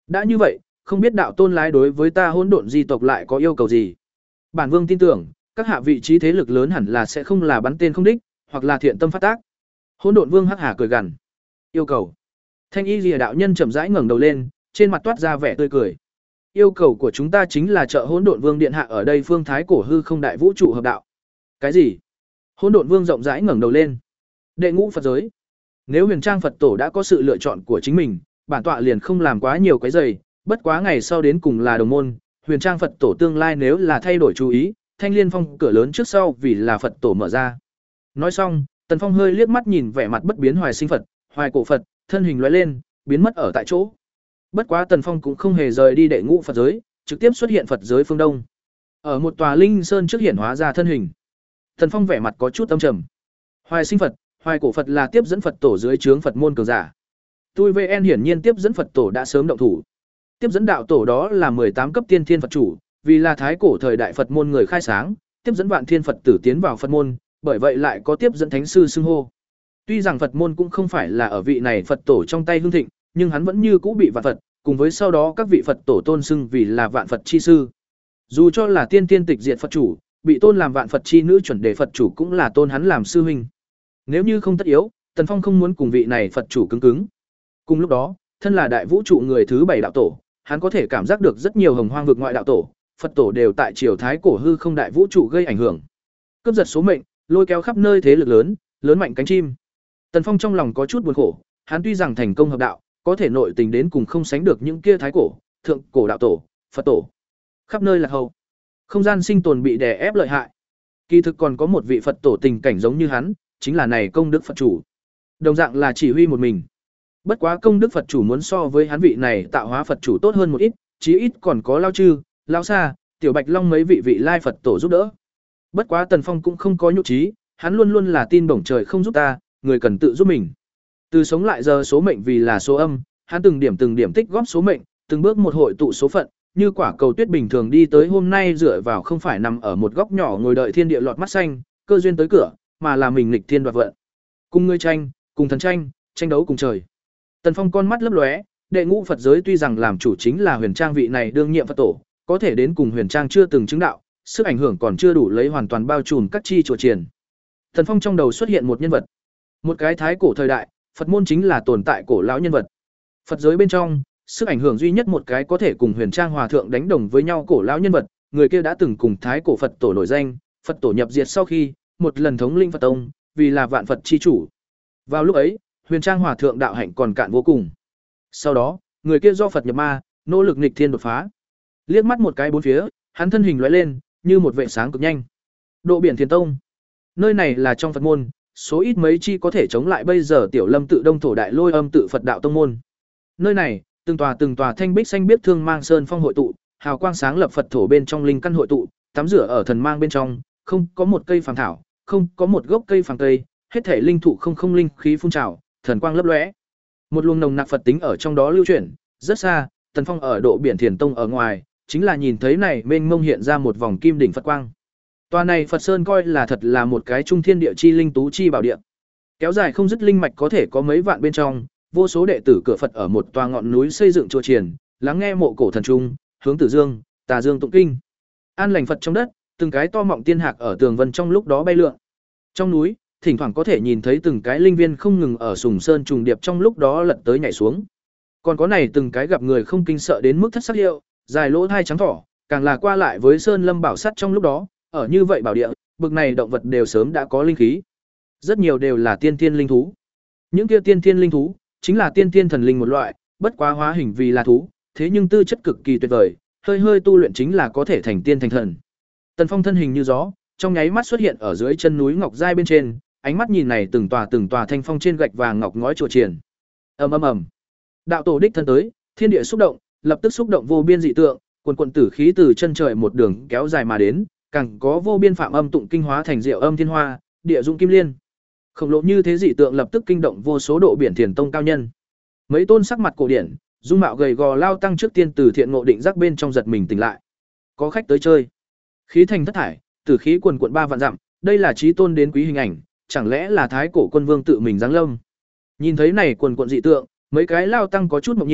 Đã như vậy, không biết đạo tôn lái đối với ta hỗn độn di tộc lại có yêu cầu gì? Bản vương tin tưởng, các hạ vị trí thế lực lớn hẳn là sẽ không là bắn tên không đích, hoặc là thiện tâm phát tác. Hỗn độn vương hắc hà cười gằn. Yêu cầu. Thanh y lìa đạo nhân chậm rãi ngẩng đầu lên, trên mặt toát ra vẻ tươi cười. Yêu cầu của chúng ta chính là trợ hỗn độn vương điện hạ ở đây phương thái cổ hư không đại vũ trụ hợp đạo. Cái gì? Hỗn độn vương rộng rãi ngẩng đầu lên. Đệ ngũ Phật giới. Nếu Huyền Trang Phật tổ đã có sự lựa chọn của chính mình, bản tọa liền không làm quá nhiều cái giày, bất quá ngày sau đến cùng là đồng môn, Huyền Trang Phật tổ tương lai nếu là thay đổi chú ý, Thanh Liên Phong cửa lớn trước sau vì là Phật tổ mở ra. Nói xong, Tần Phong hơi liếc mắt nhìn vẻ mặt bất biến Hoài Sinh Phật, Hoài Cổ Phật, thân hình lóe lên, biến mất ở tại chỗ. Bất quá Tần Phong cũng không hề rời đi đệ ngũ Phật giới, trực tiếp xuất hiện Phật giới phương Đông. Ở một tòa linh sơn trước hiển hóa ra thân hình. Tần Phong vẻ mặt có chút âm trầm. Hoài Sinh Phật, Hoài Cổ Phật là tiếp dẫn Phật tổ dưới trướng Phật môn cường giả. Tui vê en hiển nhiên tiếp dẫn Phật tổ đã sớm động thủ. Tiếp dẫn đạo tổ đó là mười tám cấp tiên thiên Phật chủ, vì là thái cổ thời đại Phật môn người khai sáng, tiếp dẫn vạn thiên Phật tử tiến vào Phật môn, bởi vậy lại có tiếp dẫn thánh sư xưng hô. Tuy rằng Phật môn cũng không phải là ở vị này Phật tổ trong tay hưng thịnh, nhưng hắn vẫn như cũ bị vạn Phật, cùng với sau đó các vị Phật tổ tôn xưng vì là vạn Phật chi sư. Dù cho là tiên tiên tịch diệt Phật chủ, bị tôn làm vạn Phật chi nữ chuẩn đề Phật chủ cũng là tôn hắn làm sư huynh. Nếu như không tất yếu, Tần Phong không muốn cùng vị này Phật chủ cứng cứng. Cùng lúc đó, thân là đại vũ trụ người thứ bảy đạo tổ, hắn có thể cảm giác được rất nhiều hồng hoang vực ngoại đạo tổ, Phật tổ đều tại triều thái cổ hư không đại vũ trụ gây ảnh hưởng. Cướp giật số mệnh, lôi kéo khắp nơi thế lực lớn, lớn mạnh cánh chim. Tần Phong trong lòng có chút buồn khổ, hắn tuy rằng thành công hợp đạo, có thể nội tình đến cùng không sánh được những kia thái cổ, thượng cổ đạo tổ, Phật tổ. Khắp nơi là hầu. Không gian sinh tồn bị đè ép lợi hại. Kỳ thực còn có một vị Phật tổ tình cảnh giống như hắn, chính là này công đức Phật chủ. Đồng dạng là chỉ huy một mình. Bất quá công đức Phật chủ muốn so với hắn vị này tạo hóa Phật chủ tốt hơn một ít, chí ít còn có Lao Chư, Lao Sa, Tiểu Bạch Long mấy vị vị lai Phật tổ giúp đỡ. Bất quá Tần Phong cũng không có nhục trí, hắn luôn luôn là tin bổng trời không giúp ta, người cần tự giúp mình. Từ sống lại giờ số mệnh vì là số âm, hắn từng điểm từng điểm tích góp số mệnh, từng bước một hội tụ số phận, như quả cầu tuyết bình thường đi tới hôm nay dựa vào không phải nằm ở một góc nhỏ ngồi đợi thiên địa lọt mắt xanh, cơ duyên tới cửa, mà là mình nghịch thiên đoạt vận. Cùng ngươi tranh, cùng thần tranh, tranh đấu cùng trời. Tần Phong con mắt lấp lóe, đệ ngũ Phật giới tuy rằng làm chủ chính là Huyền Trang vị này đương nhiệm Phật tổ, có thể đến cùng Huyền Trang chưa từng chứng đạo, sức ảnh hưởng còn chưa đủ lấy hoàn toàn bao trùm các chi chùa triền. Tần Phong trong đầu xuất hiện một nhân vật, một cái thái cổ thời đại, Phật môn chính là tồn tại cổ lão nhân vật. Phật giới bên trong, sức ảnh hưởng duy nhất một cái có thể cùng Huyền Trang hòa thượng đánh đồng với nhau cổ lão nhân vật, người kia đã từng cùng thái cổ Phật tổ nổi danh, Phật tổ nhập diệt sau khi, một lần thống lĩnh Phật tông, vì là vạn Phật chi chủ. Vào lúc ấy, Huyền Trang hòa thượng đạo hạnh còn cạn vô cùng. Sau đó, người kia do Phật nhập ma, nỗ lực nghịch thiên đột phá. Liếc mắt một cái bốn phía, hắn thân hình lóe lên, như một vệ sáng cực nhanh. Độ biển Thiền Tông. Nơi này là trong Phật môn, số ít mấy chi có thể chống lại bây giờ Tiểu Lâm tự Đông thổ đại lôi âm tự Phật đạo tông môn. Nơi này, từng tòa từng tòa thanh bích xanh biếc thương mang sơn phong hội tụ, hào quang sáng lập Phật thổ bên trong linh căn hội tụ, tắm rửa ở thần mang bên trong, không có một cây phàm thảo, không có một gốc cây phàm cây, hết thể linh thụ không không linh khí phun trào, thần quang lấp lóe. Một luồng nồng nặc Phật tính ở trong đó lưu chuyển, rất xa, Tần Phong ở độ biển Thiền Tông ở ngoài, chính là nhìn thấy này mênh mông hiện ra một vòng kim đỉnh Phật quang. Tòa này Phật Sơn coi là thật là một cái trung thiên địa chi linh tú chi bảo địa. Kéo dài không dứt linh mạch có thể có mấy vạn bên trong, vô số đệ tử cửa Phật ở một tòa ngọn núi xây dựng chùa chiền, lắng nghe mộ cổ thần trung, hướng Tử Dương, Tà Dương tụng kinh. An lành Phật trong đất, từng cái to mọng tiên hạc ở tường vân trong lúc đó bay lượn. Trong núi, thỉnh thoảng có thể nhìn thấy từng cái linh viên không ngừng ở sùng sơn trùng điệp trong lúc đó lật tới nhảy xuống. Còn có này từng cái gặp người không kinh sợ đến mức thất sắc hiệu, dài lỗ thai trắng thỏ, càng là qua lại với sơn lâm bảo sắt trong lúc đó, ở như vậy bảo địa, bực này động vật đều sớm đã có linh khí. Rất nhiều đều là tiên thiên linh thú. Những kia tiên thiên linh thú chính là tiên thiên thần linh một loại, bất quá hóa hình vì là thú, thế nhưng tư chất cực kỳ tuyệt vời, hơi hơi tu luyện chính là có thể thành tiên thành thần. Tần Phong thân hình như gió, trong nháy mắt xuất hiện ở dưới chân núi ngọc giai bên trên, ánh mắt nhìn này từng tòa từng tòa thanh phong trên gạch vàng ngọc ngói chùa chiền. Ầm ầm ầm. Đạo tổ đích thân tới, thiên địa xúc động, lập tức xúc động vô biên dị tượng, quần quần tử khí từ chân trời một đường kéo dài mà đến, càng có vô biên phạm âm tụng kinh hóa thành diệu âm thiên hoa, địa dụng kim liên. Khổng lồ như thế dị tượng lập tức kinh động vô số độ biển Thiền Tông cao nhân. Mấy tôn sắc mặt cổ điển, dung mạo gầy gò lao tăng trước tiên từ thiện ngộ định giác bên trong giật mình tỉnh lại. Có khách tới chơi. Khí thành thất thải, tử khí quần quần ba vạn dặm, đây là chí tôn đến quý hình ảnh, chẳng lẽ là thái cổ quân vương tự mình giáng lâm. Nhìn thấy này quần quần dị tượng, mấy cái lao tăng có chút ngạc nhiên,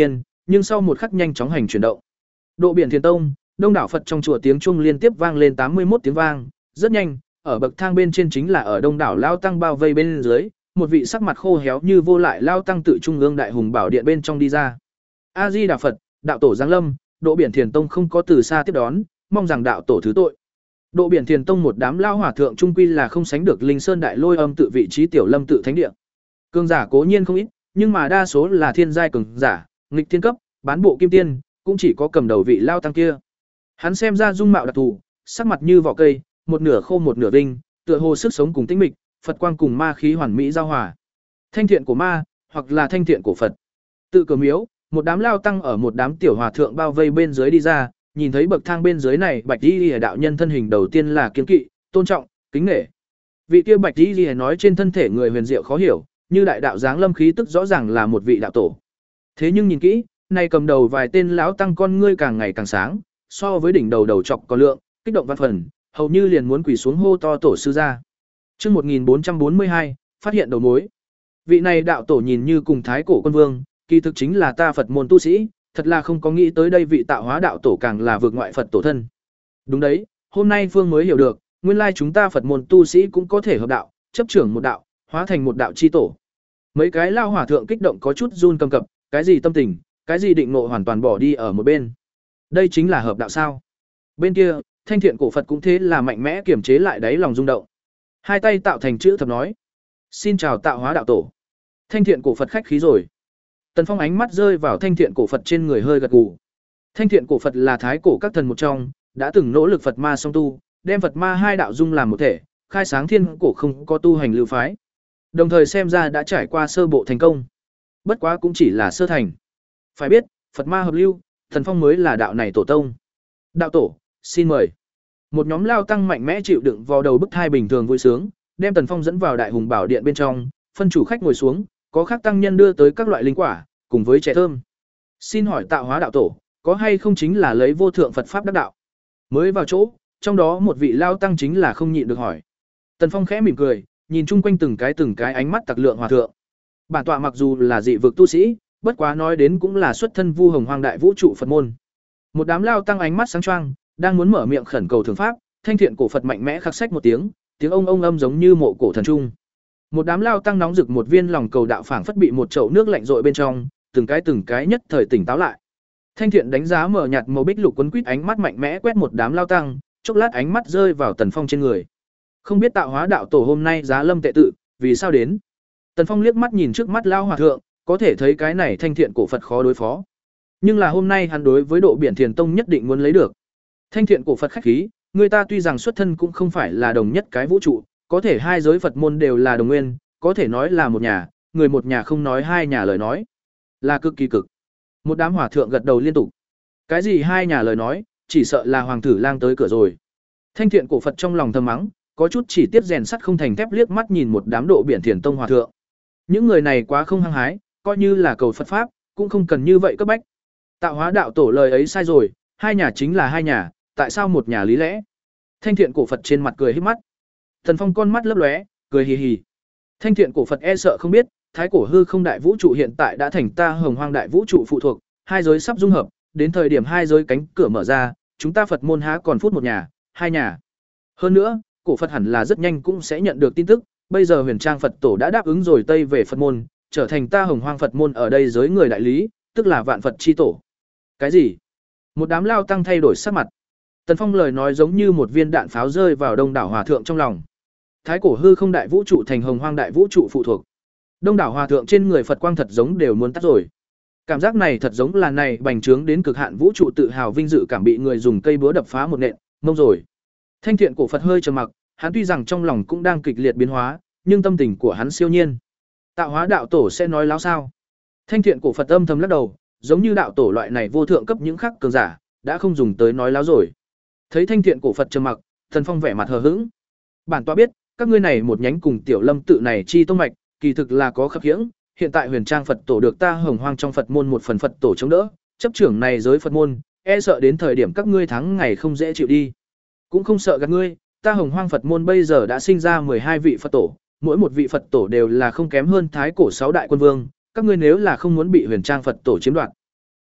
nhưng sau một khắc nhanh chóng hành chuyển động. Độ Biển Thiền Tông, đông đảo Phật trong chùa tiếng chuông liên tiếp vang lên tám mươi mốt tiếng vang, rất nhanh, ở bậc thang bên trên chính là ở đông đảo lao tăng bao vây bên dưới, một vị sắc mặt khô héo như vô lại lao tăng tự trung ương đại hùng bảo điện bên trong đi ra. A Di Đà Phật, đạo tổ giáng lâm, Độ Biển Thiền Tông không có từ xa tiếp đón, mong rằng đạo tổ thứ tội. Độ Biển Thiền Tông một đám lao hòa thượng trung quy là không sánh được Linh Sơn Đại Lôi Âm tự vị trí tiểu lâm tự thánh địa. Cường giả cố nhiên không ít, nhưng mà đa số là thiên giai cường giả, nghịch thiên cấp, bán bộ kim tiên, cũng chỉ có cầm đầu vị lao tăng kia. Hắn xem ra dung mạo đặc thù, sắc mặt như vỏ cây, một nửa khô một nửa vinh, tựa hồ sức sống cùng tĩnh mịch, Phật quang cùng ma khí hoàn mỹ giao hòa. Thanh thiện của ma, hoặc là thanh thiện của Phật. Tự cửa miếu, một đám lao tăng ở một đám tiểu hòa thượng bao vây bên dưới đi ra, nhìn thấy bậc thang bên dưới này Bạch Y Liễu đạo nhân thân hình đầu tiên là kiêng kỵ, tôn trọng, kính nể. Vị kia Bạch Y Liễu nói trên thân thể người huyền diệu khó hiểu, như đại đạo dáng lâm khí tức rõ ràng là một vị đạo tổ. Thế nhưng nhìn kỹ, này cầm đầu vài tên lão tăng con ngươi càng ngày càng sáng, so với đỉnh đầu đầu chọc có lượng, kích động văn phần, hầu như liền muốn quỳ xuống hô to tổ sư ra. Chương một nghìn bốn trăm bốn mươi hai, phát hiện đầu mối. Vị này đạo tổ nhìn như cùng thái cổ quân vương, kỳ thực chính là ta Phật môn tu sĩ, thật là không có nghĩ tới đây vị tạo hóa đạo tổ càng là vượt ngoại Phật tổ thân. Đúng đấy, hôm nay Phương mới hiểu được, nguyên lai chúng ta Phật môn tu sĩ cũng có thể hợp đạo, chấp trưởng một đạo, hóa thành một đạo chi tổ. Mấy cái lao hỏa thượng kích động có chút run cầm cập, cái gì tâm tình, cái gì định ngộ hoàn toàn bỏ đi ở một bên. Đây chính là hợp đạo sao? Bên kia, thanh thiện cổ Phật cũng thế là mạnh mẽ kiềm chế lại đáy lòng rung động. Hai tay tạo thành chữ thập nói: "Xin chào tạo hóa đạo tổ." Thanh thiện cổ Phật khách khí rồi. Tần Phong ánh mắt rơi vào thanh thiện cổ Phật trên người hơi gật gù. Thanh thiện cổ Phật là thái cổ các thần một trong, đã từng nỗ lực Phật ma song tu, đem Phật ma hai đạo dung làm một thể, khai sáng thiên cổ không có tu hành lưu phái. Đồng thời xem ra đã trải qua sơ bộ thành công. Bất quá cũng chỉ là sơ thành. Phải biết, Phật ma hợp lưu, Tần Phong mới là đạo này tổ tông. Đạo tổ, xin mời. Một nhóm lao tăng mạnh mẽ chịu đựng vào đầu bức thai bình thường vui sướng, đem Tần Phong dẫn vào đại hùng bảo điện bên trong, phân chủ khách ngồi xuống, có khác tăng nhân đưa tới các loại linh quả, cùng với trẻ thơm. Xin hỏi tạo hóa đạo tổ, có hay không chính là lấy vô thượng Phật pháp đắc đạo? Mới vào chỗ, trong đó một vị lao tăng chính là không nhịn được hỏi. Tần Phong khẽ mỉm cười, nhìn chung quanh từng cái từng cái ánh mắt tặc lượng hòa thượng. Bản tọa mặc dù là dị vực tu sĩ, bất quá nói đến cũng là xuất thân Vu Hồng Hoang đại vũ trụ Phật môn. Một đám lao tăng ánh mắt sáng choang, đang muốn mở miệng khẩn cầu thượng pháp, thanh thiện cổ Phật mạnh mẽ khắc sách một tiếng, tiếng ông ông âm giống như mộ cổ thần trung. Một đám lao tăng nóng rực một viên lòng cầu đạo phảng phất bị một chậu nước lạnh rội bên trong, từng cái từng cái nhất thời tỉnh táo lại. Thanh thiện đánh giá mở nhạt màu bích lục quấn quýt ánh mắt mạnh mẽ quét một đám lao tăng, chốc lát ánh mắt rơi vào Tần Phong trên người. Không biết tạo hóa đạo tổ hôm nay giá lâm tệ tự, vì sao đến? Tần Phong liếc mắt nhìn trước mắt lao hòa thượng, có thể thấy cái này thanh thiện cổ Phật khó đối phó. Nhưng là hôm nay hắn đối với Độ Biển Thiền Tông nhất định muốn lấy được. Thanh thiện cổ Phật khách khí, người ta tuy rằng xuất thân cũng không phải là đồng nhất cái vũ trụ, có thể hai giới Phật môn đều là đồng nguyên, có thể nói là một nhà, người một nhà không nói hai nhà lời nói, là cực kỳ cực. Một đám hòa thượng gật đầu liên tục. Cái gì hai nhà lời nói, chỉ sợ là hoàng tử lang tới cửa rồi. Thanh thiện cổ Phật trong lòng thầm mắng, có chút chỉ tiết rèn sắt không thành thép liếc mắt nhìn một đám Độ Biển Thiền Tông hòa thượng. Những người này quá không hăng hái, coi như là cầu Phật pháp, cũng không cần như vậy cấp bách. Tạo hóa đạo tổ lời ấy sai rồi, hai nhà chính là hai nhà, tại sao một nhà lý lẽ? Thanh thiện cổ Phật trên mặt cười híp mắt. Thần Phong con mắt lấp lóe, cười hì hì. Thanh thiện cổ Phật e sợ không biết, thái cổ hư không đại vũ trụ hiện tại đã thành ta Hồng Hoang đại vũ trụ phụ thuộc, hai giới sắp dung hợp, đến thời điểm hai giới cánh cửa mở ra, chúng ta Phật môn há còn phút một nhà, hai nhà. Hơn nữa, cổ Phật hẳn là rất nhanh cũng sẽ nhận được tin tức, bây giờ Huyền Trang Phật tổ đã đáp ứng rồi Tây về Phật môn, trở thành ta Hồng Hoang Phật môn ở đây giới người đại lý, tức là vạn Phật chi tổ. Cái gì? Một đám lao tăng thay đổi sắc mặt. Tần Phong lời nói giống như một viên đạn pháo rơi vào đông đảo hòa thượng trong lòng. Thái cổ hư không đại vũ trụ thành Hồng Hoang đại vũ trụ phụ thuộc. Đông đảo hòa thượng trên người Phật quang thật giống đều muốn tắt rồi. Cảm giác này thật giống là này bành trướng đến cực hạn vũ trụ tự hào vinh dự cảm bị người dùng cây búa đập phá một nện, mông rồi. Thanh thiện cổ Phật hơi trầm mặc, hắn tuy rằng trong lòng cũng đang kịch liệt biến hóa, nhưng tâm tình của hắn siêu nhiên. Tạo hóa đạo tổ sẽ nói láo sao? Thanh thiện cổ Phật âm thầm lắc đầu, giống như đạo tổ loại này vô thượng cấp những khắc cường giả, đã không dùng tới nói láo rồi. Thấy thanh thiện cổ Phật trầm mặc, Thần Phong vẻ mặt hờ hững. Bản tọa biết, các ngươi này một nhánh cùng tiểu lâm tự này chi tông mạch, kỳ thực là có khập khiễng, hiện tại Huyền Trang Phật tổ được ta Hồng Hoang trong Phật môn một phần Phật tổ chống đỡ, chấp trưởng này giới Phật môn, e sợ đến thời điểm các ngươi thắng ngày không dễ chịu đi. Cũng không sợ gạt ngươi, ta Hồng Hoang Phật môn bây giờ đã sinh ra mười hai vị Phật tổ, mỗi một vị Phật tổ đều là không kém hơn thái cổ sáu đại quân vương, các ngươi nếu là không muốn bị Huyền Trang Phật tổ chiếm đoạt,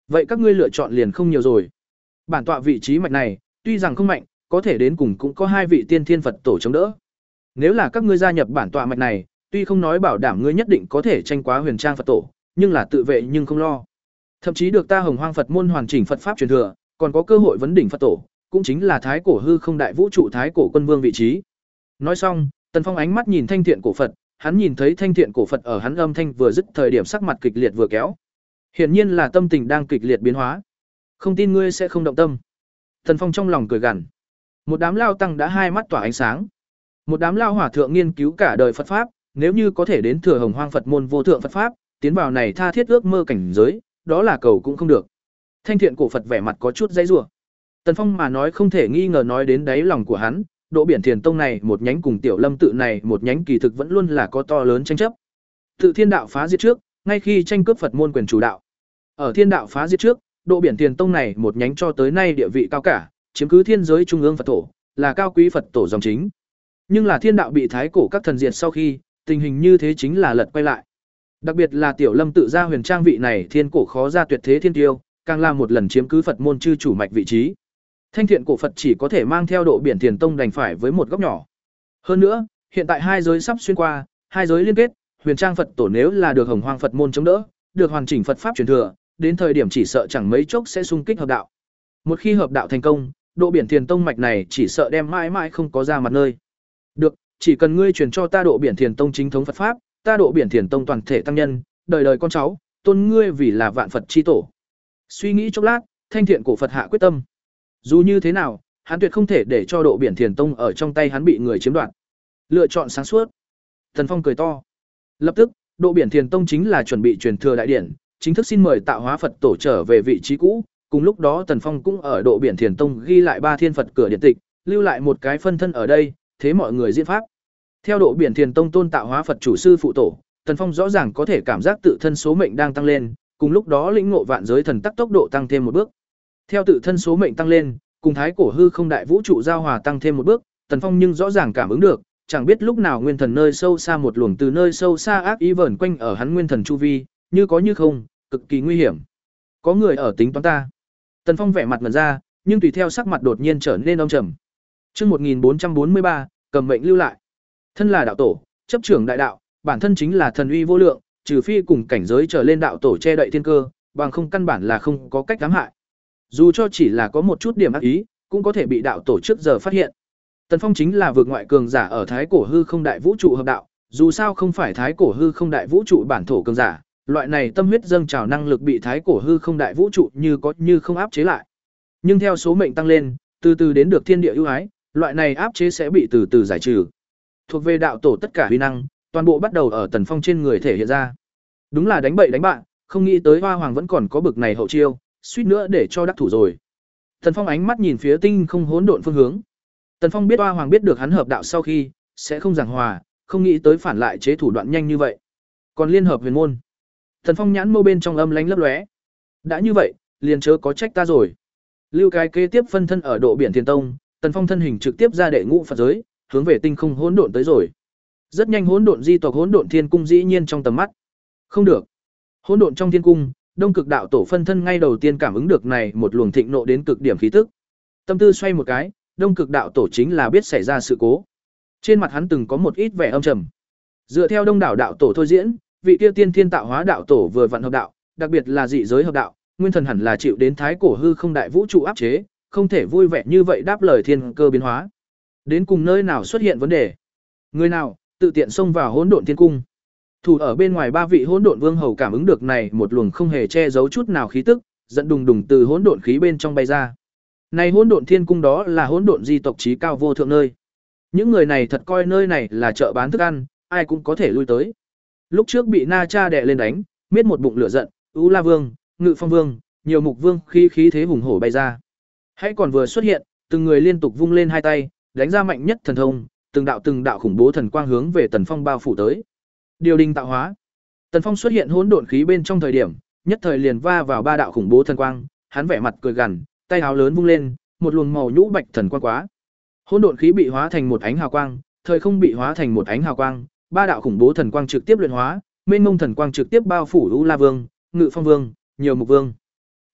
Vậy các ngươi lựa chọn liền không nhiều rồi. Bản tọa vị trí mạch này, tuy rằng không mạnh, có thể đến cùng cũng có hai vị tiên thiên Phật tổ chống đỡ. Nếu là các ngươi gia nhập bản tọa mạch này, tuy không nói bảo đảm ngươi nhất định có thể tranh quá Huyền Trang Phật tổ, nhưng là tự vệ nhưng không lo. Thậm chí được ta Hồng Hoang Phật môn hoàn chỉnh Phật pháp truyền thừa, còn có cơ hội vấn đỉnh Phật tổ, cũng chính là thái cổ hư không đại vũ trụ thái cổ quân vương vị trí. Nói xong, Tần Phong ánh mắt nhìn thanh thiện cổ Phật, hắn nhìn thấy thanh thiện cổ Phật ở hắn âm thanh vừa dứt thời điểm sắc mặt kịch liệt vừa kéo. Hiển nhiên là tâm tình đang kịch liệt biến hóa. Không tin ngươi sẽ không động tâm. Tần Phong trong lòng cười gằn. Một đám lao tăng đã hai mắt tỏa ánh sáng. Một đám lao hòa thượng nghiên cứu cả đời Phật pháp, nếu như có thể đến thừa Hồng Hoang Phật môn vô thượng Phật pháp, tiến vào này tha thiết ước mơ cảnh giới, đó là cầu cũng không được. Thanh thiện cổ Phật vẻ mặt có chút dãy rủa. Tần Phong mà nói không thể nghi ngờ nói đến đáy lòng của hắn, Độ Biển Thiền Tông này một nhánh cùng Tiểu Lâm tự này một nhánh kỳ thực vẫn luôn là có to lớn tranh chấp. Tự Thiên đạo phá diệt trước, ngay khi tranh cướp Phật môn quyền chủ đạo. Ở Thiên đạo phá diệt trước, Độ Biển Thiền Tông này một nhánh cho tới nay địa vị cao cả, chiếm cứ thiên giới trung ương Phật tổ, là cao quý Phật tổ dòng chính. Nhưng là Thiên đạo bị thái cổ các thần diệt sau khi, tình hình như thế chính là lật quay lại. Đặc biệt là Tiểu Lâm tự ra Huyền Trang vị này thiên cổ khó ra tuyệt thế thiên tiêu, càng là một lần chiếm cứ Phật môn chư chủ mạch vị trí. Thanh thiện cổ Phật chỉ có thể mang theo Độ Biển Thiền Tông đành phải với một góc nhỏ. Hơn nữa, hiện tại hai giới sắp xuyên qua, hai giới liên kết, Huyền Trang Phật tổ nếu là được Hồng Hoang Phật môn chống đỡ, được hoàn chỉnh Phật pháp truyền thừa, đến thời điểm chỉ sợ chẳng mấy chốc sẽ xung kích hợp đạo. Một khi hợp đạo thành công, Độ Biển Thiền Tông mạch này chỉ sợ đem mãi mãi không có ra mặt nơi. Được, chỉ cần ngươi truyền cho ta Độ Biển Thiền Tông chính thống Phật pháp, ta Độ Biển Thiền Tông toàn thể tăng nhân, đời đời con cháu, tôn ngươi vì là vạn Phật chi tổ. Suy nghĩ chốc lát, thanh thiện cổ Phật hạ quyết tâm. Dù như thế nào, hắn tuyệt không thể để cho Độ Biển Thiền Tông ở trong tay hắn bị người chiếm đoạt. Lựa chọn sáng suốt. Tần Phong cười to. Lập tức, Độ Biển Thiền Tông chính là chuẩn bị truyền thừa đại điển, chính thức xin mời tạo hóa Phật tổ trở về vị trí cũ. Cùng lúc đó Tần Phong cũng ở Độ Biển Thiền Tông ghi lại ba thiên Phật cửa điện tịch, lưu lại một cái phân thân ở đây, thế mọi người diễn pháp. Theo Độ Biển Thiền Tông tôn tạo hóa Phật chủ sư phụ tổ, Tần Phong rõ ràng có thể cảm giác tự thân số mệnh đang tăng lên, cùng lúc đó lĩnh ngộ vạn giới thần tắc tốc độ tăng thêm một bước. Theo tự thân số mệnh tăng lên, cùng thái cổ hư không đại vũ trụ giao hòa tăng thêm một bước, Tần Phong nhưng rõ ràng cảm ứng được, chẳng biết lúc nào nguyên thần nơi sâu xa một luồng từ nơi sâu xa ác ý vờn quanh ở hắn nguyên thần chu vi, như có như không, cực kỳ nguy hiểm. Có người ở tính toán ta. Tần Phong vẻ mặt ngẩn ra, nhưng tùy theo sắc mặt đột nhiên trở nên âm trầm. Chương một nghìn bốn trăm bốn mươi ba, cầm mệnh lưu lại. Thân là đạo tổ, chấp trưởng đại đạo, bản thân chính là thần uy vô lượng, trừ phi cùng cảnh giới trở lên đạo tổ che đậy thiên cơ, bằng không căn bản là không có cách ám hại. Dù cho chỉ là có một chút điểm ác ý, cũng có thể bị đạo tổ trước giờ phát hiện. Tần Phong chính là vượt ngoại cường giả ở thái cổ hư không đại vũ trụ hợp đạo, dù sao không phải thái cổ hư không đại vũ trụ bản thổ cường giả, loại này tâm huyết dâng trào năng lực bị thái cổ hư không đại vũ trụ như có như không áp chế lại. Nhưng theo số mệnh tăng lên, từ từ đến được thiên địa ưu ái, loại này áp chế sẽ bị từ từ giải trừ. Thuộc về đạo tổ tất cả huy năng, toàn bộ bắt đầu ở Tần Phong trên người thể hiện ra. Đúng là đánh bậy đánh bạn, không nghĩ tới Hoa Hoàng vẫn còn có bực này hậu chiêu, suýt nữa để cho đắc thủ rồi. Tần Phong ánh mắt nhìn phía tinh không hỗn độn phương hướng. Tần Phong biết Hoa Hoàng biết được hắn hợp đạo sau khi sẽ không giảng hòa, không nghĩ tới phản lại chế thủ đoạn nhanh như vậy. Còn liên hợp huyền môn. Tần Phong nhãn mâu bên trong âm lánh lấp lóe. Đã như vậy, liền chớ có trách ta rồi. Lưu cái kế tiếp phân thân ở Độ Biển Thiền Tông, Tần Phong thân hình trực tiếp ra đệ ngũ Phật giới, hướng về tinh không hỗn độn tới rồi. Rất nhanh hỗn độn di tộc hỗn độn thiên cung dĩ nhiên trong tầm mắt. Không được. Hỗn độn trong thiên cung, Đông Cực đạo tổ phân thân ngay đầu tiên cảm ứng được này một luồng thịnh nộ đến cực điểm khí tức. Tâm tư xoay một cái, Đông Cực đạo tổ chính là biết xảy ra sự cố. Trên mặt hắn từng có một ít vẻ âm trầm. Dựa theo Đông đảo đạo tổ thôi diễn, vị kia tiên thiên tạo hóa đạo tổ vừa vặn hợp đạo, đặc biệt là dị giới hợp đạo, nguyên thần hẳn là chịu đến thái cổ hư không đại vũ trụ áp chế, không thể vui vẻ như vậy đáp lời thiên cơ biến hóa. Đến cùng nơi nào xuất hiện vấn đề? Người nào tự tiện xông vào hỗn độn thiên cung? Thủ ở bên ngoài ba vị hỗn độn vương hầu cảm ứng được này một luồng không hề che giấu chút nào khí tức, dẫn đùng đùng từ hỗn độn khí bên trong bay ra. Này hỗn độn thiên cung đó là hỗn độn di tộc chí cao vô thượng nơi. Những người này thật coi nơi này là chợ bán thức ăn, ai cũng có thể lui tới. Lúc trước bị Na Cha đè lên đánh, miết một bụng lửa giận, U La Vương, Ngự Phong Vương, nhiều mục vương khí khí thế hùng hổ bay ra. Hãy còn vừa xuất hiện, từng người liên tục vung lên hai tay, đánh ra mạnh nhất thần thông, từng đạo từng đạo khủng bố thần quang hướng về Tần Phong bao phủ tới. Điều đình tạo hóa. Tần Phong xuất hiện hỗn độn khí bên trong thời điểm, nhất thời liền va vào ba đạo khủng bố thần quang, hắn vẻ mặt cười gằn, tay áo lớn vung lên, một luồng màu nhũ bạch thần quang quá. Hỗn độn khí bị hóa thành một ánh hào quang, thời không bị hóa thành một ánh hào quang, ba đạo khủng bố thần quang trực tiếp luyện hóa, mênh mông thần quang trực tiếp bao phủ U La Vương, Ngự Phong Vương, nhiều mục vương.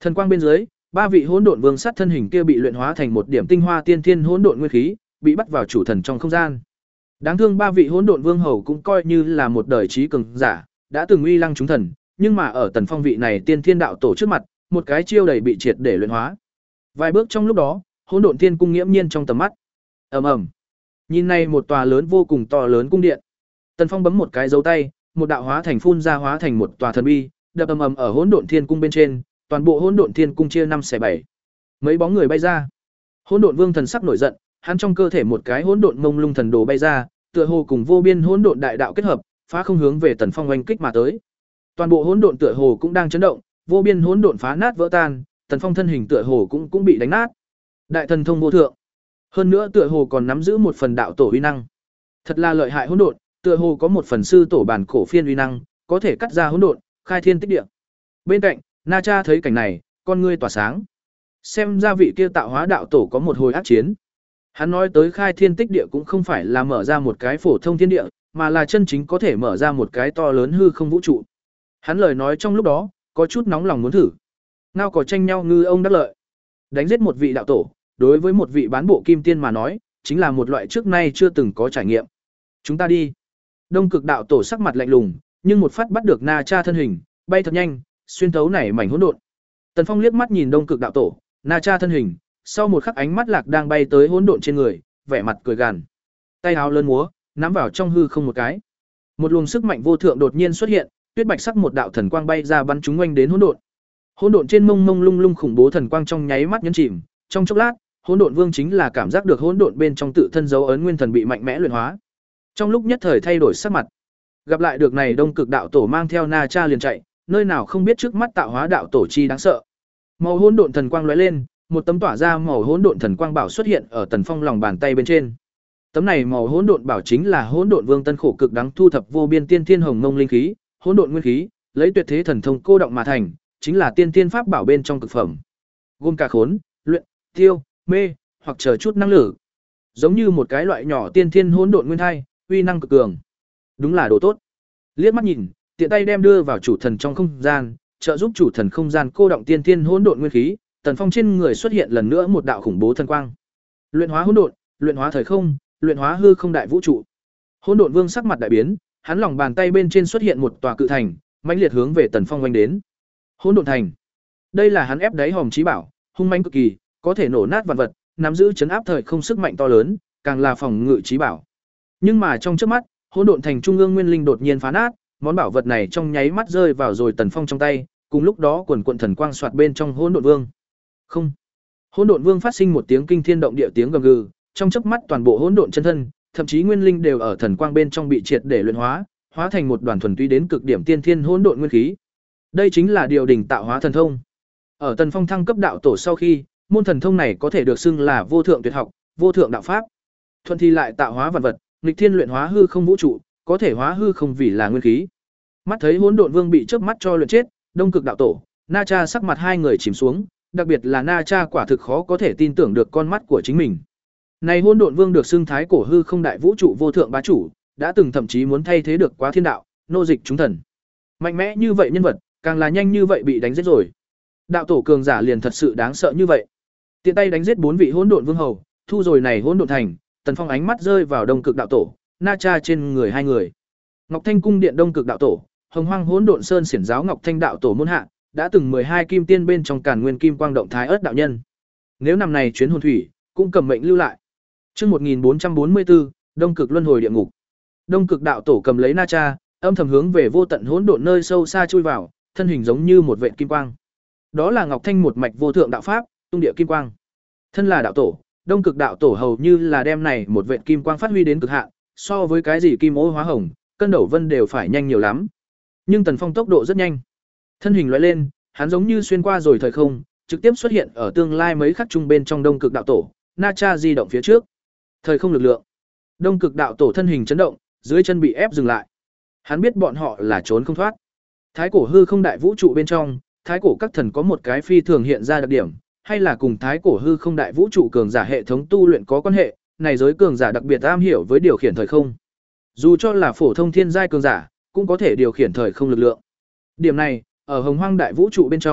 Thần quang bên dưới, ba vị hỗn độn vương sát thân hình kia bị luyện hóa thành một điểm tinh hoa tiên thiên hỗn độn nguyên khí, bị bắt vào chủ thần trong không gian. Đáng thương ba vị hỗn độn vương hầu cũng coi như là một đời trí cường giả, đã từng uy lăng chúng thần, nhưng mà ở Tần Phong vị này tiên thiên đạo tổ trước mặt, một cái chiêu đầy bị triệt để luyện hóa. Vài bước trong lúc đó, hỗn độn thiên cung nghiễm nhiên trong tầm mắt. Ầm ầm. Nhìn này một tòa lớn vô cùng to lớn cung điện. Tần Phong bấm một cái dấu tay, một đạo hóa thành phun ra hóa thành một tòa thần bi, đập ầm ầm ở hỗn độn thiên cung bên trên, toàn bộ hỗn độn thiên cung chia năm xẻ bảy. Mấy bóng người bay ra. Hỗn độn vương thần sắc nổi giận, hắn trong cơ thể một cái hỗn độn mông lung thần đồ bay ra, tựa hồ cùng vô biên hỗn độn đại đạo kết hợp, phá không hướng về Tần Phong oanh kích mà tới. Toàn bộ hỗn độn tựa hồ cũng đang chấn động, vô biên hỗn độn phá nát vỡ tan, Tần Phong thân hình tựa hồ cũng cũng bị đánh nát. Đại thần thông vô thượng. Hơn nữa tựa hồ còn nắm giữ một phần đạo tổ uy năng. Thật là lợi hại hỗn độn, tựa hồ có một phần sư tổ bản cổ phiên uy năng, có thể cắt ra hỗn độn, khai thiên tích địa. Bên cạnh, Na Cha thấy cảnh này, con ngươi tỏa sáng. Xem ra vị kia tạo hóa đạo tổ có một hồi ác chiến. Hắn nói tới khai thiên tích địa cũng không phải là mở ra một cái phổ thông thiên địa, mà là chân chính có thể mở ra một cái to lớn hư không vũ trụ. Hắn lời nói trong lúc đó, có chút nóng lòng muốn thử. Ngao có tranh nhau ngư ông đắc lợi. Đánh giết một vị đạo tổ, đối với một vị bán bộ kim tiên mà nói, chính là một loại trước nay chưa từng có trải nghiệm. Chúng ta đi. Đông Cực đạo tổ sắc mặt lạnh lùng, nhưng một phát bắt được Na Cha thân hình, bay thật nhanh, xuyên thấu nảy mảnh hỗn độn. Tần Phong liếc mắt nhìn Đông Cực đạo tổ, Na Cha thân hình, sau một khắc ánh mắt lạc đang bay tới hỗn độn trên người, vẻ mặt cười gằn. Tay áo lớn múa, nắm vào trong hư không một cái. Một luồng sức mạnh vô thượng đột nhiên xuất hiện, tuyết bạch sắc một đạo thần quang bay ra bắn chúng quanh đến hỗn độn. Hỗn độn trên mông mông lung lung khủng bố thần quang trong nháy mắt nhấn chìm, trong chốc lát, hỗn độn vương chính là cảm giác được hỗn độn bên trong tự thân dấu ấn nguyên thần bị mạnh mẽ luyện hóa. Trong lúc nhất thời thay đổi sắc mặt. Gặp lại được này Đông Cực đạo tổ mang theo Na Cha liền chạy, nơi nào không biết trước mắt tạo hóa đạo tổ chi đáng sợ. Màu hỗn độn thần quang lóe lên, một tấm tỏa ra màu hỗn độn thần quang bảo xuất hiện ở Tần Phong lòng bàn tay bên trên. Tấm này màu hỗn độn bảo chính là hỗn độn vương tân khổ cực đắng thu thập vô biên tiên thiên hồng mông linh khí, hỗn độn nguyên khí, lấy tuyệt thế thần thông cô động mà thành, chính là tiên thiên pháp bảo bên trong cực phẩm. Gồm cả khốn, luyện, tiêu, mê, hoặc chờ chút năng lượng. Giống như một cái loại nhỏ tiên thiên hỗn độn nguyên thai, uy năng cực cường. Đúng là đồ tốt. Liếc mắt nhìn, tiện tay đem đưa vào chủ thần trong không gian, trợ giúp chủ thần không gian cô động tiên thiên hỗn độn nguyên khí, Tần Phong trên người xuất hiện lần nữa một đạo khủng bố thần quang. Luyện hóa hỗn độn, luyện hóa thời không, luyện hóa hư không đại vũ trụ. Hỗn độn vương sắc mặt đại biến, hắn lòng bàn tay bên trên xuất hiện một tòa cự thành, mãnh liệt hướng về Tần Phong vành đến. Hỗn độn thành. Đây là hắn ép đáy hòm chí bảo, hung mãnh cực kỳ, có thể nổ nát vạn vật, nắm giữ chấn áp thời không sức mạnh to lớn, càng là phòng ngự chí bảo. Nhưng mà trong chớp mắt, hỗn độn thành trung ương nguyên linh đột nhiên phá nát, món bảo vật này trong nháy mắt rơi vào rồi Tần Phong trong tay, cùng lúc đó quần quần thần quang xoạt bên trong hỗn độn vương. Không. Hỗn độn vương phát sinh một tiếng kinh thiên động địa tiếng gầm gừ, trong chớp mắt toàn bộ hỗn độn chân thân, thậm chí nguyên linh đều ở thần quang bên trong bị triệt để luyện hóa, hóa thành một đoàn thuần túy đến cực điểm tiên thiên hỗn độn nguyên khí. Đây chính là điều đỉnh tạo hóa thần thông. Ở Tần Phong thăng cấp đạo tổ sau khi, môn thần thông này có thể được xưng là vô thượng tuyệt học, vô thượng đạo pháp. Thuận thì lại tạo hóa vạn vật, nghịch thiên luyện hóa hư không vũ trụ, có thể hóa hư không vì là nguyên khí. Mắt thấy hỗn độn vương bị chớp mắt cho luyện chết, Đông Cực đạo tổ, Na Cha sắc mặt hai người chìm xuống, đặc biệt là Na Cha quả thực khó có thể tin tưởng được con mắt của chính mình. Này hỗn độn vương được xưng thái cổ hư không đại vũ trụ vô thượng bá chủ, đã từng thậm chí muốn thay thế được Quá Thiên đạo, nô dịch chúng thần. Mạnh mẽ như vậy nhân vật, càng là nhanh như vậy bị đánh giết rồi. Đạo tổ cường giả liền thật sự đáng sợ như vậy. Tiện tay đánh giết bốn vị hỗn độn vương hầu, thu rồi này hỗn độn thành, Tần Phong ánh mắt rơi vào Đông Cực đạo tổ, Na Cha trên người hai người. Ngọc Thanh cung điện Đông Cực đạo tổ, Hồng Hoang hỗn độn sơn xiển giáo Ngọc Thanh đạo tổ môn hạ, đã từng mười hai kim tiên bên trong Càn Nguyên Kim Quang động thái ớt đạo nhân. Nếu năm này chuyến hồn thủy, cũng cầm mệnh lưu lại. Chương một nghìn bốn trăm bốn mươi tư, Đông Cực luân hồi địa ngục. Đông Cực đạo tổ cầm lấy Na Cha, âm thầm hướng về vô tận hỗn độn nơi sâu xa chui vào, thân hình giống như một vệt kim quang. Đó là Ngọc Thanh một mạch vô thượng đạo pháp, tung địa kim quang. Thân là đạo tổ, Đông Cực đạo tổ hầu như là đem này một vệt kim quang phát huy đến cực hạn, so với cái gì kim ô hóa hồng, cân đẩu vân đều phải nhanh nhiều lắm. Nhưng Tần Phong tốc độ rất nhanh. Thân hình lóe lên, hắn giống như xuyên qua rồi thời không, trực tiếp xuất hiện ở tương lai mấy khắc trung bên trong Đông Cực đạo tổ, Na Cha di động phía trước. Thời không lực lượng. Đông Cực đạo tổ thân hình chấn động, dưới chân bị ép dừng lại. Hắn biết bọn họ là trốn không thoát. Thái cổ hư không đại vũ trụ bên trong, thái cổ các thần có một cái phi thường hiện ra đặc điểm, hay là cùng thái cổ hư không đại vũ trụ cường giả hệ thống tu luyện có quan hệ, này giới cường giả đặc biệt am hiểu với điều khiển thời không. Dù cho là phổ thông thiên giai cường giả, cũng có thể điều khiển thời không lực lượng. Điểm này, ở Hồng Hoang đại vũ trụ bên trong,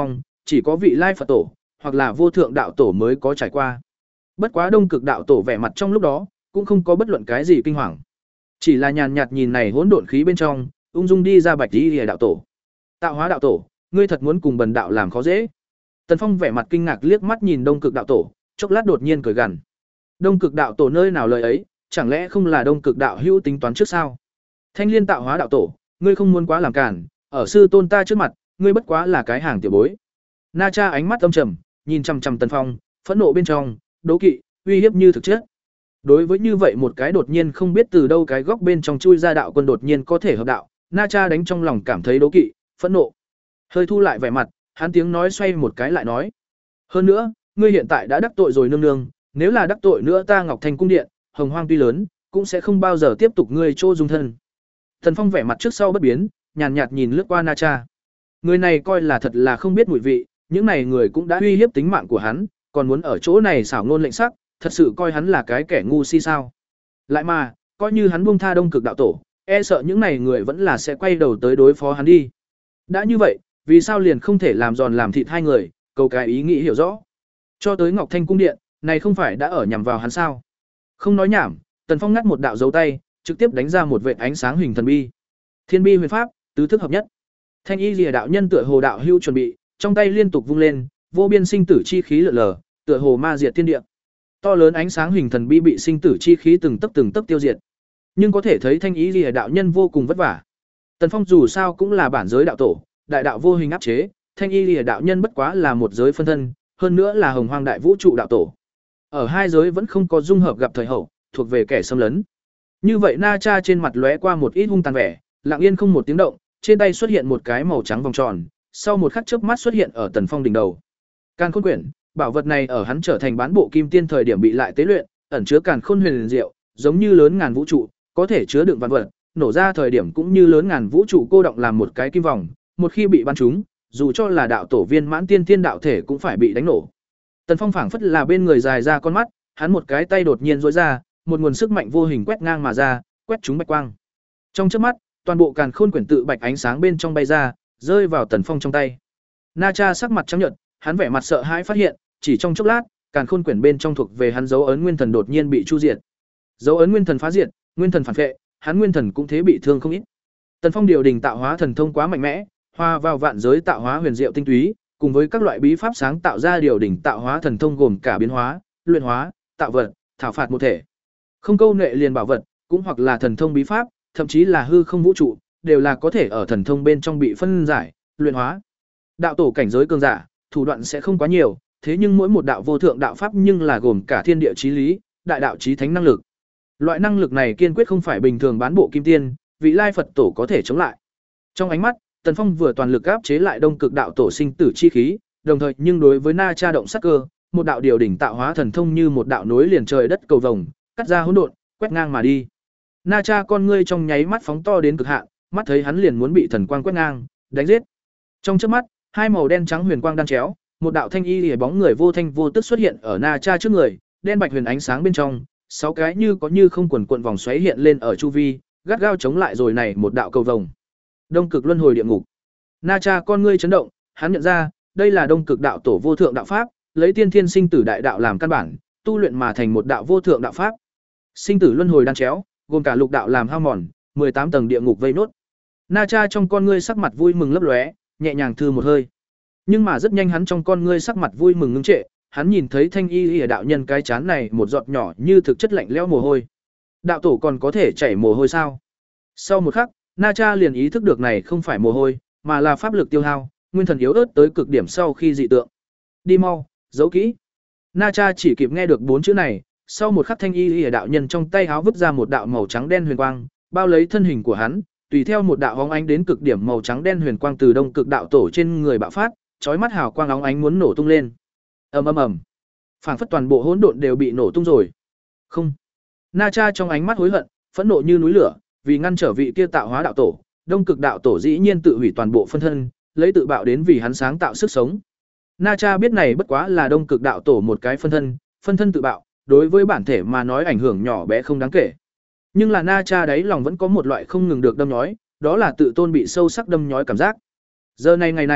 chỉ có vị lai Phật tổ, hoặc là vô thượng đạo tổ mới có trải qua. Bất quá Đông Cực đạo tổ vẻ mặt trong lúc đó, cũng không có bất luận cái gì kinh hoàng. Chỉ là nhàn nhạt nhìn này hỗn độn khí bên trong, ung dung đi ra Bạch Y Lìa đạo tổ. Tạo hóa đạo tổ, ngươi thật muốn cùng bần đạo làm khó dễ. Tần Phong vẻ mặt kinh ngạc liếc mắt nhìn Đông Cực đạo tổ, chốc lát đột nhiên cười gằn. Đông Cực đạo tổ nơi nào lời ấy, chẳng lẽ không là Đông Cực đạo hữu tính toán trước sao? Thanh Liên tạo hóa đạo tổ, ngươi không muốn quá làm cản, ở sư tôn ta trước mặt, ngươi bất quá là cái hàng tiểu bối. Na Cha ánh mắt âm trầm, nhìn chằm chằm Tần Phong, phẫn nộ bên trong, đố kỵ, uy hiếp như thực chất. Đối với như vậy một cái đột nhiên không biết từ đâu cái góc bên trong chui ra đạo quân đột nhiên có thể hợp đạo, Na Cha đánh trong lòng cảm thấy đố kỵ, phẫn nộ. Hơi thu lại vẻ mặt, hắn tiếng nói xoay một cái lại nói: "Hơn nữa, ngươi hiện tại đã đắc tội rồi nương nương, nếu là đắc tội nữa ta Ngọc Thành cung điện, Hồng Hoang tuy lớn, cũng sẽ không bao giờ tiếp tục ngươi chỗ dung thân." Thần Phong vẻ mặt trước sau bất biến, nhàn nhạt nhìn lướt qua Na Cha. Người này coi là thật là không biết mùi vị, những này người cũng đã uy hiếp tính mạng của hắn, còn muốn ở chỗ này xảo ngôn lệnh sắc, thật sự coi hắn là cái kẻ ngu si sao? Lại mà, coi như hắn buông tha Đông Cực đạo tổ, e sợ những này người vẫn là sẽ quay đầu tới đối phó hắn đi. Đã như vậy, vì sao liền không thể làm giòn làm thịt hai người, cầu cái ý nghĩ hiểu rõ. Cho tới Ngọc Thanh cung điện, này không phải đã ở nhằm vào hắn sao? Không nói nhảm, Tần Phong ngắt một đạo dấu tay, trực tiếp đánh ra một vệt ánh sáng hình thần bi. Thiên bi huyền pháp, tứ thức hợp nhất. Thanh Y Lìa đạo nhân tựa hồ đạo hưu chuẩn bị, trong tay liên tục vung lên, vô biên sinh tử chi khí lượn lờ, tựa hồ ma diệt thiên địa. To lớn ánh sáng hình thần bi bị sinh tử chi khí từng tấc từng tấc tiêu diệt. Nhưng có thể thấy Thanh Y Lìa đạo nhân vô cùng vất vả. Tần Phong dù sao cũng là bản giới đạo tổ, đại đạo vô hình áp chế, Thanh Y Lìa đạo nhân bất quá là một giới phân thân, hơn nữa là Hồng Hoang đại vũ trụ đạo tổ. Ở hai giới vẫn không có dung hợp gặp thời hậu, thuộc về kẻ xâm lấn. Như vậy Na Cha trên mặt lóe qua một ít hung tàn vẻ, lặng yên không một tiếng động, trên tay xuất hiện một cái màu trắng vòng tròn, sau một khắc chớp mắt xuất hiện ở Tần Phong đỉnh đầu. Càn Khôn Quyển, bảo vật này ở hắn trở thành bán bộ kim tiên thời điểm bị lại tế luyện, ẩn chứa càn khôn huyền diệu, giống như lớn ngàn vũ trụ, có thể chứa đựng vạn vật, nổ ra thời điểm cũng như lớn ngàn vũ trụ cô động làm một cái kim vòng, một khi bị bắn trúng, dù cho là đạo tổ viên mãn tiên tiên đạo thể cũng phải bị đánh nổ. Tần Phong phảng phất là bên người dài ra con mắt, hắn một cái tay đột nhiên duỗi ra, một nguồn sức mạnh vô hình quét ngang mà ra, quét trúng bạch quang. Trong chớp mắt, toàn bộ càn khôn quyển tự bạch ánh sáng bên trong bay ra, rơi vào Tần Phong trong tay. Na Cha sắc mặt trắng nhợt, hắn vẻ mặt sợ hãi phát hiện, chỉ trong chốc lát, càn khôn quyển bên trong thuộc về hắn dấu ấn nguyên thần đột nhiên bị chu diệt. Dấu ấn nguyên thần phá diệt, nguyên thần phản phệ, hắn nguyên thần cũng thế bị thương không ít. Tần Phong điều đình tạo hóa thần thông quá mạnh mẽ, hòa vào vạn giới tạo hóa huyền diệu tinh túy, cùng với các loại bí pháp sáng tạo ra điều đình tạo hóa thần thông gồm cả biến hóa, luyện hóa, tạo vật, thảo phạt một thể. Không câu nệ liền bảo vật, cũng hoặc là thần thông bí pháp, thậm chí là hư không vũ trụ, đều là có thể ở thần thông bên trong bị phân giải, luyện hóa. Đạo tổ cảnh giới cường giả, thủ đoạn sẽ không quá nhiều, thế nhưng mỗi một đạo vô thượng đạo pháp nhưng là gồm cả thiên địa chí lý, đại đạo chí thánh năng lực. Loại năng lực này kiên quyết không phải bình thường bán bộ kim tiên, vị lai Phật tổ có thể chống lại. Trong ánh mắt, Tần Phong vừa toàn lực áp chế lại Đông Cực đạo tổ sinh tử chi khí, đồng thời nhưng đối với Na Cha động sát cơ, một đạo điều đỉnh tạo hóa thần thông như một đạo nối liền trời đất cầu vồng, cắt ra hỗn độn, quét ngang mà đi. Na Cha con ngươi trong nháy mắt phóng to đến cực hạn, mắt thấy hắn liền muốn bị thần quang quét ngang, đánh giết. Trong chớp mắt, hai màu đen trắng huyền quang đan chéo, một đạo thanh y lìa bóng người vô thanh vô tức xuất hiện ở Na Cha trước người, đen bạch huyền ánh sáng bên trong, sáu cái như có như không quần quần vòng xoáy hiện lên ở chu vi, gắt gao chống lại rồi này một đạo cầu vồng. Đông Cực luân hồi địa ngục. Na Cha con ngươi chấn động, hắn nhận ra, đây là Đông Cực đạo tổ vô thượng đạo pháp, lấy tiên thiên sinh tử đại đạo làm căn bản, tu luyện mà thành một đạo vô thượng đạo pháp. Sinh tử luân hồi đan chéo, gồm cả lục đạo làm hao mòn, mười tám tầng địa ngục vây nốt. Na Cha trong con ngươi sắc mặt vui mừng lấp lóe, nhẹ nhàng thư một hơi. Nhưng mà rất nhanh hắn trong con ngươi sắc mặt vui mừng ngưng trệ, hắn nhìn thấy Thanh Y Lìa đạo nhân cái chán này một giọt nhỏ như thực chất lạnh lẽo mồ hôi. Đạo tổ còn có thể chảy mồ hôi sao? Sau một khắc, Na Cha liền ý thức được này không phải mồ hôi, mà là pháp lực tiêu hao, nguyên thần yếu ớt tới cực điểm sau khi dị tượng. Đi mau, giấu kỹ. Na Cha chỉ kịp nghe được bốn chữ này, sau một khắc Thanh Y Lìa đạo nhân trong tay háo vứt ra một đạo màu trắng đen huyền quang, bao lấy thân hình của hắn, tùy theo một đạo óng ánh đến cực điểm màu trắng đen huyền quang từ Đông Cực đạo tổ trên người bạo phát, chói mắt hào quang óng ánh muốn nổ tung lên. Ầm ầm ầm. Phảng phất toàn bộ hỗn độn đều bị nổ tung rồi. Không. Na Cha trong ánh mắt hối hận, phẫn nộ như núi lửa, vì ngăn trở vị kia tạo hóa đạo tổ, Đông Cực đạo tổ dĩ nhiên tự hủy toàn bộ phân thân, lấy tự bạo đến vì hắn sáng tạo sức sống. Na Cha biết này bất quá là Đông Cực đạo tổ một cái phân thân, phân thân tự bạo, đối với bản thể mà nói ảnh hưởng nhỏ bé không đáng kể. Nhưng là Na Cha đấy lòng vẫn có một loại không ngừng được đâm nhói, đó là tự tôn bị sâu sắc đâm nhói cảm giác. Giờ này ngày này,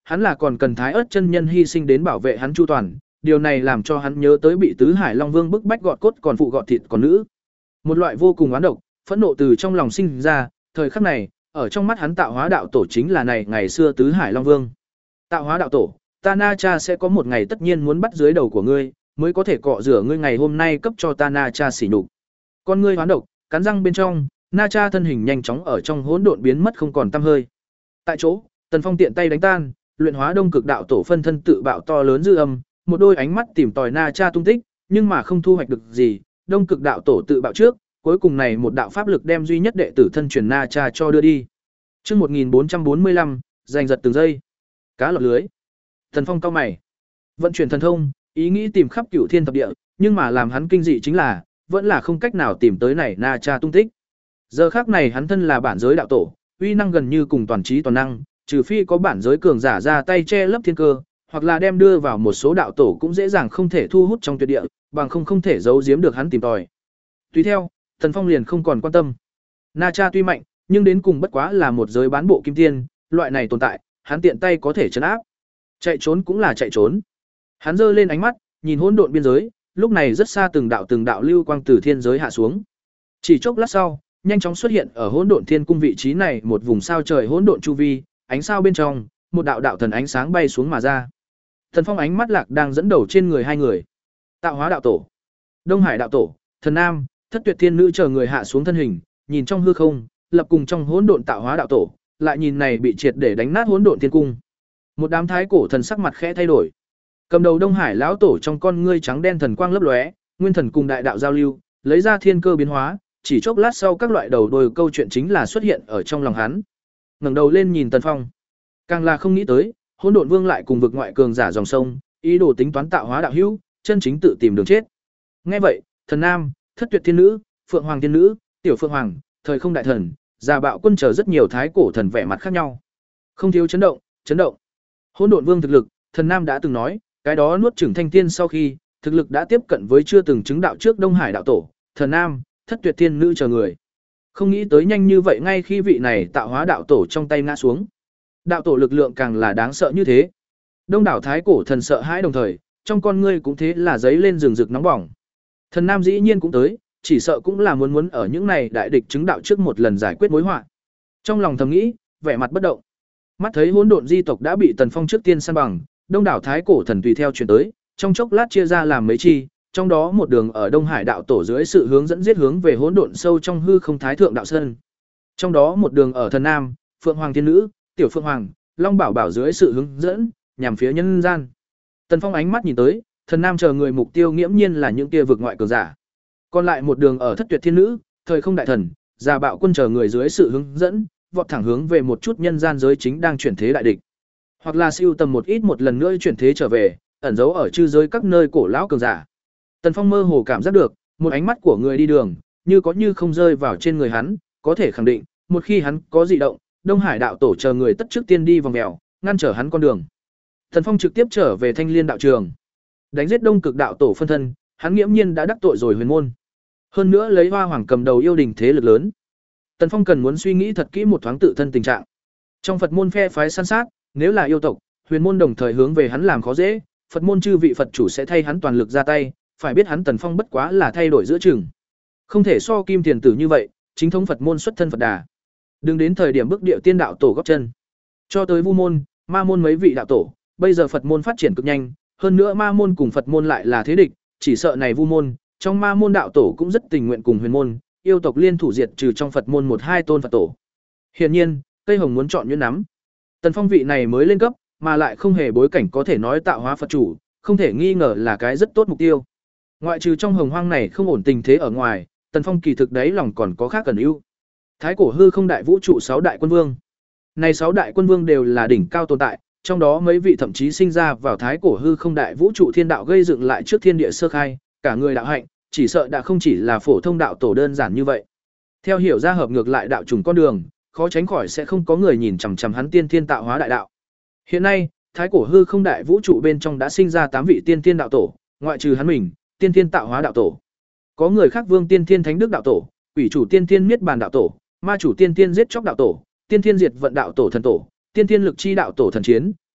hắn là còn cần Thái Ức chân nhân hy sinh đến bảo vệ hắn chu toàn, điều này làm cho hắn nhớ tới bị Tứ Hải Long Vương bức bách gọt cốt còn phụ gọt thịt còn nữ. Một loại vô cùng oán độc, phẫn nộ từ trong lòng sinh ra, thời khắc này, ở trong mắt hắn Tạo Hóa đạo tổ chính là này ngày xưa Tứ Hải Long Vương. Tạo Hóa đạo tổ, ta Na Cha sẽ có một ngày tất nhiên muốn bắt dưới đầu của ngươi, mới có thể cọ rửa ngươi ngày hôm nay cấp cho ta Na Cha sỉ nhục. Con ngươi hoán độc, cắn răng bên trong, Na Cha thân hình nhanh chóng ở trong hỗn độn biến mất không còn tăm hơi. Tại chỗ, Tần Phong tiện tay đánh tan, luyện hóa Đông Cực đạo tổ phân thân tự bạo to lớn dư âm, một đôi ánh mắt tìm tòi Na Cha tung tích, nhưng mà không thu hoạch được gì, Đông Cực đạo tổ tự bạo trước, cuối cùng này một đạo pháp lực đem duy nhất đệ tử thân truyền Na Cha cho đưa đi. Chương một nghìn bốn trăm bốn mươi lăm, giành giật từng giây. Cá lọt lưới. Tần Phong cau mày, vận chuyển thần thông, ý nghĩ tìm khắp Cửu Thiên thập địa, nhưng mà làm hắn kinh dị chính là, vẫn là không cách nào tìm tới này Na Cha tung tích. Giờ khắc này hắn thân là bản giới đạo tổ, uy năng gần như cùng toàn trí toàn năng, trừ phi có bản giới cường giả ra tay che lấp thiên cơ, hoặc là đem đưa vào một số đạo tổ cũng dễ dàng không thể thu hút trong tuyệt địa, bằng không không thể giấu giếm được hắn tìm tòi. Tùy theo, Tần Phong liền không còn quan tâm. Na Cha tuy mạnh, nhưng đến cùng bất quá là một giới bán bộ kim tiên, loại này tồn tại, hắn tiện tay có thể trấn áp. Chạy trốn cũng là chạy trốn. Hắn giơ lên ánh mắt, nhìn hỗn độn biên giới, lúc này rất xa từng đạo từng đạo lưu quang từ thiên giới hạ xuống. Chỉ chốc lát sau, nhanh chóng xuất hiện ở hỗn độn thiên cung vị trí này một vùng sao trời hỗn độn chu vi, ánh sao bên trong, một đạo đạo thần ánh sáng bay xuống mà ra. Thần Phong ánh mắt lạc đang dẫn đầu trên người hai người. Tạo Hóa đạo tổ, Đông Hải đạo tổ, Thần Nam, Thất Tuyệt Thiên nữ chờ người hạ xuống thân hình, nhìn trong hư không, lập cùng trong hỗn độn Tạo Hóa đạo tổ, lại nhìn này bị triệt để đánh nát hỗn độn thiên cung. Một đám thái cổ thần sắc mặt khẽ thay đổi. Cầm đầu Đông Hải lão tổ trong con ngươi trắng đen thần quang lấp lóe, nguyên thần cùng đại đạo giao lưu, lấy ra thiên cơ biến hóa, chỉ chốc lát sau các loại đầu đuôi câu chuyện chính là xuất hiện ở trong lòng hắn. Ngẩng đầu lên nhìn Tần Phong, càng là không nghĩ tới, Hỗn Độn Vương lại cùng vực ngoại cường giả dòng sông, ý đồ tính toán Tạo Hóa đạo hữu, chân chính tự tìm đường chết. Nghe vậy, Thần Nam, Thất Tuyệt Thiên nữ, Phượng Hoàng Thiên nữ, Tiểu Phượng Hoàng, Thời Không đại thần, Già Bạo quân chờ rất nhiều thái cổ thần vẻ mặt khác nhau. Không thiếu chấn động, chấn động. Hỗn Độn Vương thực lực, Thần Nam đã từng nói, cái đó nuốt chửng thanh tiên sau khi, thực lực đã tiếp cận với chưa từng chứng đạo trước Đông Hải đạo tổ, Thần Nam, Thất Tuyệt Thiên nữ chờ người. Không nghĩ tới nhanh như vậy ngay khi vị này Tạo Hóa đạo tổ trong tay ngã xuống. Đạo tổ lực lượng càng là đáng sợ như thế. Đông đảo thái cổ thần sợ hãi đồng thời, trong con ngươi cũng thế là giấy lên rừng rực nóng bỏng. Thần Nam dĩ nhiên cũng tới, chỉ sợ cũng là muốn muốn ở những này đại địch chứng đạo trước một lần giải quyết mối họa. Trong lòng thầm nghĩ, vẻ mặt bất động. Mắt thấy hỗn độn di tộc đã bị Tần Phong trước tiên san bằng, đông đảo thái cổ thần tùy theo chuyển tới, trong chốc lát chia ra làm mấy chi, trong đó một đường ở Đông Hải đạo tổ dưới sự hướng dẫn giết hướng về hỗn độn sâu trong hư không thái thượng đạo sơn. Trong đó một đường ở Thần Nam, Phượng Hoàng Thiên nữ, Tiểu Phượng Hoàng, Long Bảo Bảo dưới sự hướng dẫn, nhằm phía nhân gian. Tần Phong ánh mắt nhìn tới, Thần Nam chờ người mục tiêu nghiễm nhiên là những kia vực ngoại cường giả. Còn lại một đường ở Thất Tuyệt Thiên nữ, Thời Không đại thần, Già Bạo quân chờ người dưới sự hướng dẫn, vọt thẳng hướng về một chút nhân gian giới chính đang chuyển thế đại địch. Hoặc là siêu tầm một ít một lần nữa chuyển thế trở về, ẩn giấu ở chư giới các nơi cổ lão cường giả. Tần Phong mơ hồ cảm giác được, một ánh mắt của người đi đường, như có như không rơi vào trên người hắn, có thể khẳng định, một khi hắn có dị động, Đông Hải đạo tổ chờ người tất trước tiên đi vòng mèo, ngăn trở hắn con đường. Tần Phong trực tiếp trở về Thanh Liên đạo trường, đánh giết Đông Cực đạo tổ phân thân, hắn nghiễm nhiên đã đắc tội rồi huyền môn. Hơn nữa lấy Hoa Hoàng cầm đầu yêu đình thế lực lớn. Tần Phong cần muốn suy nghĩ thật kỹ một thoáng tự thân tình trạng. Trong Phật môn phe phái săn sát, nếu là yêu tộc, huyền môn đồng thời hướng về hắn làm khó dễ, Phật môn chư vị Phật chủ sẽ thay hắn toàn lực ra tay, phải biết hắn Tần Phong bất quá là thay đổi giữa chừng. Không thể so Kim Tiền Tử như vậy, chính thống Phật môn xuất thân Phật Đà. Đừng đến thời điểm bước địa tiên đạo tổ góp chân. Cho tới Vu môn, Ma môn mấy vị đạo tổ, bây giờ Phật môn phát triển cực nhanh, hơn nữa Ma môn cùng Phật môn lại là thế địch, chỉ sợ này Vu môn, trong Ma môn đạo tổ cũng rất tình nguyện cùng huyền môn, yêu tộc liên thủ diệt trừ trong Phật môn một hai tôn Phật tổ. Hiển nhiên, cây hồng muốn chọn nhuyễn nắm. Tần Phong vị này mới lên cấp, mà lại không hề bối cảnh có thể nói tạo hóa Phật chủ, không thể nghi ngờ là cái rất tốt mục tiêu. Ngoại trừ trong hồng hoang này không ổn tình thế ở ngoài, Tần Phong kỳ thực đấy lòng còn có khác cần ưu. Thái cổ hư không đại vũ trụ sáu đại quân vương. Này sáu đại quân vương đều là đỉnh cao tồn tại, trong đó mấy vị thậm chí sinh ra vào thái cổ hư không đại vũ trụ thiên đạo gây dựng lại trước thiên địa sơ khai, cả người đạo hạnh, chỉ sợ đã không chỉ là phổ thông đạo tổ đơn giản như vậy. Theo hiểu ra hợp ngược lại đạo trùng con đường, khó tránh khỏi sẽ không có người nhìn chằm chằm hắn tiên thiên tạo hóa đại đạo. Hiện nay, thái cổ hư không đại vũ trụ bên trong đã sinh ra tám vị tiên thiên đạo tổ, ngoại trừ hắn mình, tiên thiên tạo hóa đạo tổ. Có người khác vương tiên thiên thánh đức đạo tổ, quỷ chủ tiên thiên niết bàn đạo tổ, ma chủ tiên thiên giết chóc đạo tổ, tiên thiên diệt vận đạo tổ thần tổ, tiên thiên lực chi đạo tổ thần chiến,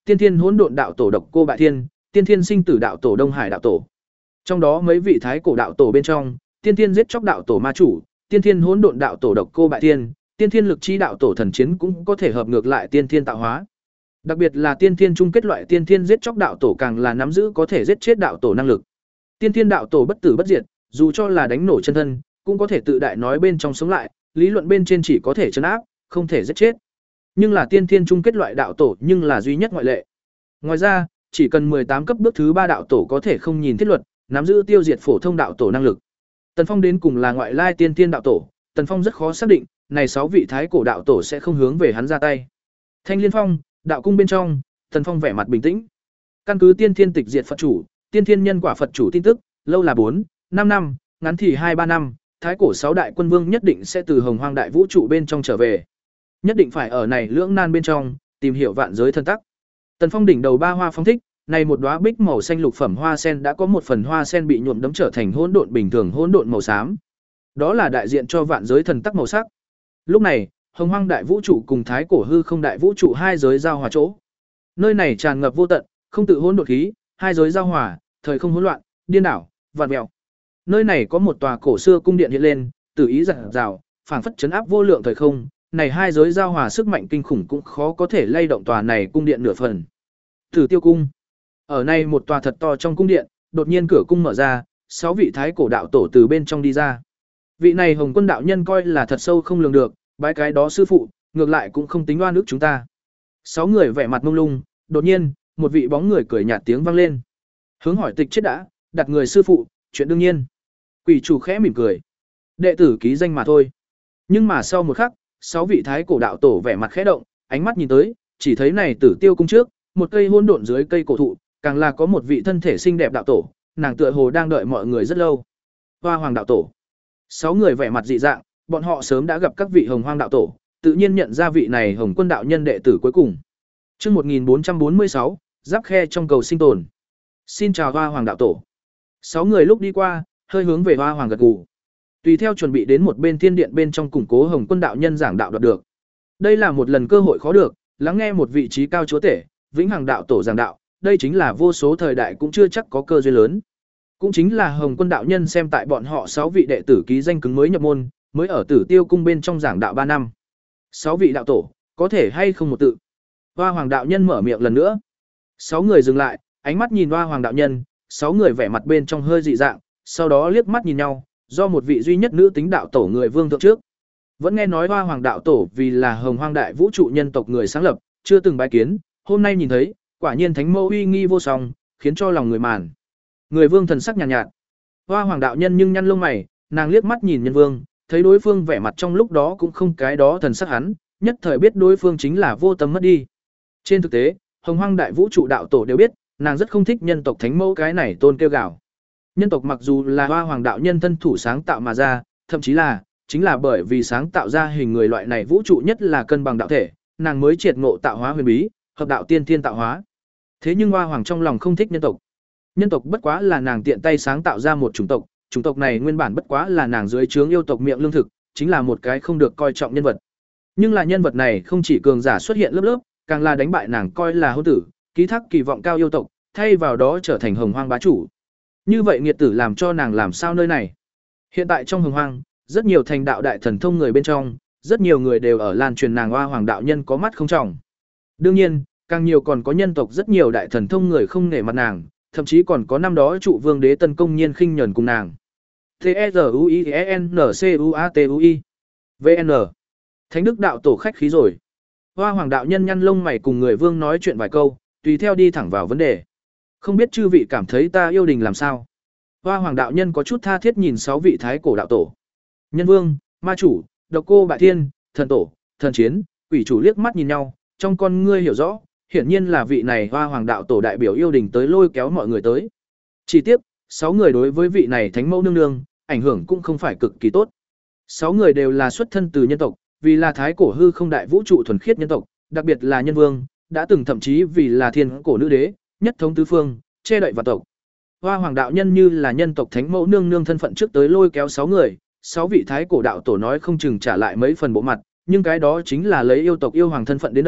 Tiên Thiên Hỗn Độn đạo tổ Độc Cô Bại Thiên, Tiên Thiên Sinh Tử đạo tổ Đông Hải đạo tổ. Trong đó mấy vị thái cổ đạo tổ bên trong, Tiên Thiên Giết Chóc đạo tổ Ma chủ, Tiên Thiên Hỗn Độn đạo tổ Độc Cô Bại Thiên, Tiên Thiên Lực Chi đạo tổ Thần Chiến cũng có thể hợp ngược lại Tiên Thiên tạo hóa. Đặc biệt là Tiên Thiên chung kết loại Tiên Thiên Giết Chóc đạo tổ càng là nắm giữ có thể giết chết đạo tổ năng lực. Tiên Thiên đạo tổ bất tử bất diệt, dù cho là đánh nổ chân thân, cũng có thể tự đại nói bên trong sống lại, lý luận bên trên chỉ có thể trấn áp, không thể giết chết. Nhưng là Tiên Thiên chung kết loại đạo tổ nhưng là duy nhất ngoại lệ. Ngoài ra, chỉ cần mười tám cấp bước thứ ba đạo tổ có thể không nhìn thiết luật, nắm giữ tiêu diệt phổ thông đạo tổ năng lực. Tần Phong đến cùng là ngoại lai tiên tiên đạo tổ, Tần Phong rất khó xác định, này sáu vị thái cổ đạo tổ sẽ không hướng về hắn ra tay. Thanh Liên Phong, đạo cung bên trong, Tần Phong vẻ mặt bình tĩnh. Căn cứ Tiên Thiên Tịch Diệt Phật chủ, Tiên Thiên Nhân Quả Phật chủ tin tức, lâu là bốn, năm năm, ngắn thì hai ba năm, thái cổ sáu đại quân vương nhất định sẽ từ Hồng Hoang đại vũ trụ bên trong trở về. Nhất định phải ở này lưỡng nan bên trong, tìm hiểu vạn giới thân tắc. Tần Phong đỉnh đầu ba hoa phóng thích, này một đóa bích màu xanh lục phẩm hoa sen đã có một phần hoa sen bị nhuộm đấm trở thành hỗn độn bình thường hỗn độn màu xám. Đó là đại diện cho vạn giới thần tắc màu sắc. Lúc này, Hồng Hoang đại vũ trụ cùng thái cổ hư không đại vũ trụ hai giới giao hòa chỗ. Nơi này tràn ngập vô tận, không tự hỗn độn khí, hai giới giao hòa, thời không hỗn loạn, điên đảo, vạn mèo. Nơi này có một tòa cổ xưa cung điện hiện lên, tự ý rạng rào, phảng phất chấn áp vô lượng thời không, này hai giới giao hòa sức mạnh kinh khủng cũng khó có thể lay động tòa này cung điện nửa phần. Tử Tiêu cung. Ở này một tòa thật to trong cung điện, đột nhiên cửa cung mở ra, sáu vị thái cổ đạo tổ từ bên trong đi ra. Vị này Hồng Quân đạo nhân coi là thật sâu không lường được, bái cái đó sư phụ, ngược lại cũng không tính oan ức chúng ta. Sáu người vẻ mặt mông lung, đột nhiên, một vị bóng người cười nhạt tiếng vang lên. Hướng hỏi tịch chết đã, đặt người sư phụ, chuyện đương nhiên. Quỷ chủ khẽ mỉm cười. Đệ tử ký danh mà thôi. Nhưng mà sau một khắc, sáu vị thái cổ đạo tổ vẻ mặt khẽ động, ánh mắt nhìn tới, chỉ thấy này Tử Tiêu cung trước, một cây hỗn độn dưới cây cổ thụ, càng là có một vị thân thể xinh đẹp đạo tổ, nàng tựa hồ đang đợi mọi người rất lâu. Hoa Hoàng đạo tổ. Sáu người vẻ mặt dị dạng, bọn họ sớm đã gặp các vị Hồng Hoang đạo tổ, tự nhiên nhận ra vị này Hồng Quân đạo nhân đệ tử cuối cùng. Chương một nghìn bốn trăm bốn mươi sáu, giáp khe trong cầu sinh tồn. Xin chào Hoa Hoàng đạo tổ. Sáu người lúc đi qua, hơi hướng về Hoa Hoàng gật gù. Tùy theo chuẩn bị đến một bên thiên điện bên trong củng cố Hồng Quân đạo nhân giảng đạo đoạt được. Đây là một lần cơ hội khó được, lắng nghe một vị trí cao chúa tể, vĩnh hằng đạo tổ giảng đạo, đây chính là vô số thời đại cũng chưa chắc có cơ duyên lớn. Cũng chính là Hồng Quân đạo nhân xem tại bọn họ sáu vị đệ tử ký danh cứng mới nhập môn, mới ở Tử Tiêu cung bên trong giảng đạo ba năm. Sáu vị đạo tổ, có thể hay không một tự. Hoa Hoàng đạo nhân mở miệng lần nữa. Sáu người dừng lại, ánh mắt nhìn Hoa Hoàng đạo nhân, sáu người vẻ mặt bên trong hơi dị dạng, sau đó liếc mắt nhìn nhau, do một vị duy nhất nữ tính đạo tổ người vương thượng trước. Vẫn nghe nói Hoa Hoàng đạo tổ vì là Hồng Hoang đại vũ trụ nhân tộc người sáng lập, chưa từng bái kiến, hôm nay nhìn thấy, quả nhiên thánh mẫu uy nghi vô song, khiến cho lòng người màn. Người vương thần sắc nhàn nhạt, nhạt. Hoa Hoàng đạo nhân nhưng nhăn lông mày, nàng liếc mắt nhìn nhân vương, thấy đối phương vẻ mặt trong lúc đó cũng không cái đó thần sắc hắn, nhất thời biết đối phương chính là vô tâm mất đi. Trên thực tế, Hồng Hoang đại vũ trụ đạo tổ đều biết, nàng rất không thích nhân tộc thánh mẫu cái này tôn kêu gào. Nhân tộc mặc dù là Hoa Hoàng đạo nhân thân thủ sáng tạo mà ra, thậm chí là chính là bởi vì sáng tạo ra hình người loại này vũ trụ nhất là cân bằng đạo thể, nàng mới triệt ngộ tạo hóa huyền bí, hợp đạo tiên thiên tạo hóa. Thế nhưng Hoa Hoàng trong lòng không thích nhân tộc. Nhân tộc bất quá là nàng tiện tay sáng tạo ra một chủng tộc, chủng tộc này nguyên bản bất quá là nàng dưới trướng yêu tộc miệng lương thực, chính là một cái không được coi trọng nhân vật. Nhưng là nhân vật này không chỉ cường giả xuất hiện lớp lớp, càng là đánh bại nàng coi là hôn tử, ký thác kỳ vọng cao yêu tộc, thay vào đó trở thành Hồng Hoang bá chủ. Như vậy nghiệt tử làm cho nàng làm sao nơi này? Hiện tại trong Hồng Hoang, rất nhiều thành đạo đại thần thông người bên trong, rất nhiều người đều ở lan truyền nàng Hoa Hoàng đạo nhân có mắt không trọng. Đương nhiên, càng nhiều còn có nhân tộc rất nhiều đại thần thông người không nể mặt nàng, thậm chí còn có năm đó trụ vương đế tân công nhiên khinh nhẫn cùng nàng. T E R U I E N C U A T U I V N Thánh đức đạo tổ khách khí rồi. Hoa Hoàng đạo nhân nhăn lông mày cùng người vương nói chuyện vài câu, tùy theo đi thẳng vào vấn đề. Không biết chư vị cảm thấy ta yêu đình làm sao? Hoa Hoàng đạo nhân có chút tha thiết nhìn sáu vị thái cổ đạo tổ. Nhân vương, ma chủ, Độc Cô Bại Thiên, thần tổ, thần chiến, quỷ chủ liếc mắt nhìn nhau, trong con ngươi hiểu rõ, hiển nhiên là vị này Hoa Hoàng đạo tổ đại biểu yêu đình tới lôi kéo mọi người tới. Chỉ tiếc, sáu người đối với vị này thánh mẫu nương nương, ảnh hưởng cũng không phải cực kỳ tốt. Sáu người đều là xuất thân từ nhân tộc, vì là thái cổ hư không đại vũ trụ thuần khiết nhân tộc, đặc biệt là nhân vương, đã từng thậm chí vì là thiên cổ nữ đế, nhất thống tứ phương, che đậy vạn tộc. Hoa Hoàng đạo nhân như là nhân tộc thánh mẫu nương nương thân phận trước tới lôi kéo sáu người, sáu vị thái cổ đạo tổ nói không chừng trả lại mấy phần bộ mặt, nhưng cái đó chính là lấy yêu tộc yêu hoàng thân phận đến đây,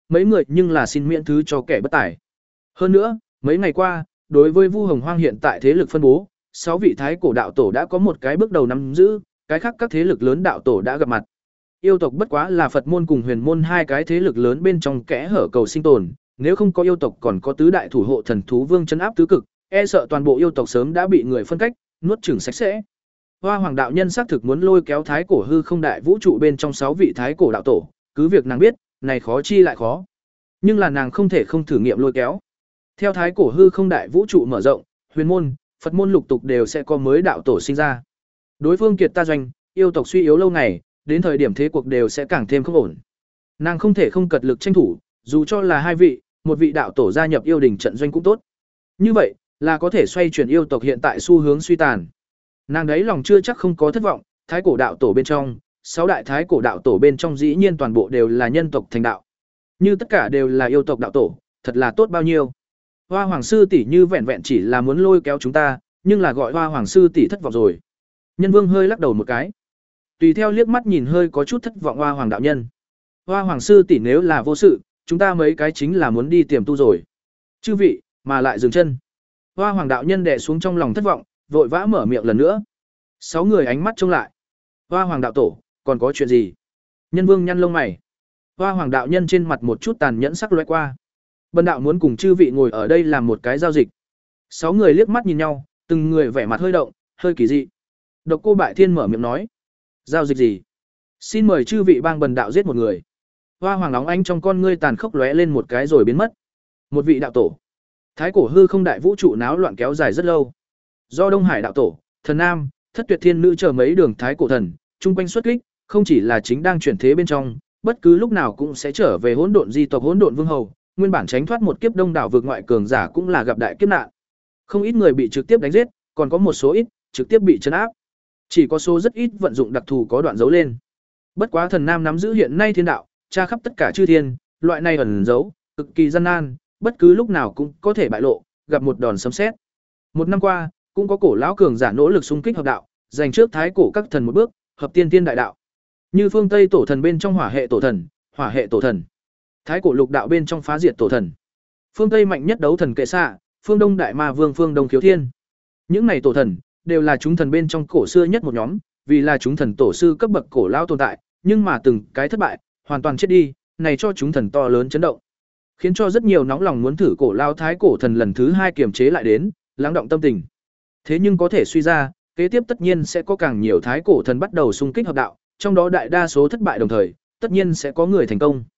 mấy người nhưng là xin miễn thứ cho kẻ bất tài. Hơn nữa, mấy ngày qua, đối với Vu Hồng Hoang hiện tại thế lực phân bố, sáu vị thái cổ đạo tổ đã có một cái bước đầu nắm giữ, cái khác các thế lực lớn đạo tổ đã gặp mặt. Yêu tộc bất quá là Phật môn cùng Huyền môn hai cái thế lực lớn bên trong kẽ hở cầu sinh tồn, nếu không có yêu tộc còn có tứ đại thủ hộ thần thú vương trấn áp tứ cực, e sợ toàn bộ yêu tộc sớm đã bị người phân cách, nuốt chửng sạch sẽ. Hoa Hoàng đạo nhân xác thực muốn lôi kéo thái cổ hư không đại vũ trụ bên trong sáu vị thái cổ đạo tổ, cứ việc nàng biết, này khó chi lại khó. Nhưng là nàng không thể không thử nghiệm lôi kéo. Theo thái cổ hư không đại vũ trụ mở rộng, Huyền môn, Phật môn lục tục đều sẽ có mới đạo tổ sinh ra. Đối phương kiệt ta doanh, yêu tộc suy yếu lâu ngày, đến thời điểm thế cuộc đều sẽ càng thêm không ổn. Nàng không thể không cật lực tranh thủ, dù cho là hai vị, một vị đạo tổ gia nhập yêu đình trận doanh cũng tốt. Như vậy, là có thể xoay chuyển yêu tộc hiện tại xu hướng suy tàn. Nàng đấy lòng chưa chắc không có thất vọng, thái cổ đạo tổ bên trong, sáu đại thái cổ đạo tổ bên trong dĩ nhiên toàn bộ đều là nhân tộc thành đạo. Như tất cả đều là yêu tộc đạo tổ, thật là tốt bao nhiêu. Hoa Hoàng sư tỷ như vẹn vẹn chỉ là muốn lôi kéo chúng ta, nhưng là gọi Hoa Hoàng sư tỷ thất vọng rồi. Nhân Vương hơi lắc đầu một cái. Tùy theo liếc mắt nhìn hơi có chút thất vọng Hoa Hoàng đạo nhân. Hoa Hoàng sư tỷ nếu là vô sự, chúng ta mấy cái chính là muốn đi tiềm tu rồi. Chư vị, mà lại dừng chân. Hoa Hoàng đạo nhân đè xuống trong lòng thất vọng, vội vã mở miệng lần nữa. Sáu người ánh mắt trông lại. Hoa Hoàng đạo tổ, còn có chuyện gì? Nhân Vương nhăn lông mày. Hoa Hoàng đạo nhân trên mặt một chút tàn nhẫn sắc lóe qua. Bần đạo muốn cùng chư vị ngồi ở đây làm một cái giao dịch. Sáu người liếc mắt nhìn nhau, từng người vẻ mặt hơi động, hơi kỳ dị. Độc Cô Bại Thiên mở miệng nói. Giao dịch gì? Xin mời chư vị bang bần đạo giết một người. Hoa Hoàng nóng ánh trong con ngươi tàn khốc lóe lên một cái rồi biến mất. Một vị đạo tổ. Thái cổ hư không đại vũ trụ náo loạn kéo dài rất lâu. Do Đông Hải đạo tổ, Thần Nam, Thất Tuyệt Thiên Nữ chờ mấy đường thái cổ thần, trung quanh xuất kích, không chỉ là chính đang chuyển thế bên trong, bất cứ lúc nào cũng sẽ trở về hỗn độn di tộc hỗn độn vương hầu, nguyên bản tránh thoát một kiếp đông đảo vượt ngoại cường giả cũng là gặp đại kiếp nạn. Không ít người bị trực tiếp đánh giết, còn có một số ít trực tiếp bị trấn áp. Chỉ có số rất ít vận dụng đặc thù có đoạn dấu lên. Bất quá Thần Nam nắm giữ hiện nay thiên đạo, tra khắp tất cả chư thiên, loại này ẩn dấu, cực kỳ gian nan, bất cứ lúc nào cũng có thể bại lộ, gặp một đòn sấm sét. Một năm qua, cũng có cổ lão cường giả nỗ lực xung kích hợp đạo, giành trước thái cổ các thần một bước, hợp tiên tiên đại đạo. Như phương Tây tổ thần bên trong hỏa hệ tổ thần, hỏa hệ tổ thần. Thái cổ lục đạo bên trong phá diệt tổ thần. Phương Tây mạnh nhất đấu thần Kệ Xạ, phương Đông đại ma vương phương Đông Khiếu Thiên. Những này tổ thần đều là chúng thần bên trong cổ xưa nhất một nhóm, vì là chúng thần tổ sư cấp bậc cổ lão tồn tại, nhưng mà từng cái thất bại, hoàn toàn chết đi, này cho chúng thần to lớn chấn động, khiến cho rất nhiều nóng lòng muốn thử cổ lao thái cổ thần lần thứ hai kiềm chế lại đến, lắng động tâm tình. Thế nhưng có thể suy ra, kế tiếp tất nhiên sẽ có càng nhiều thái cổ thần bắt đầu xung kích hợp đạo, trong đó đại đa số thất bại đồng thời, tất nhiên sẽ có người thành công.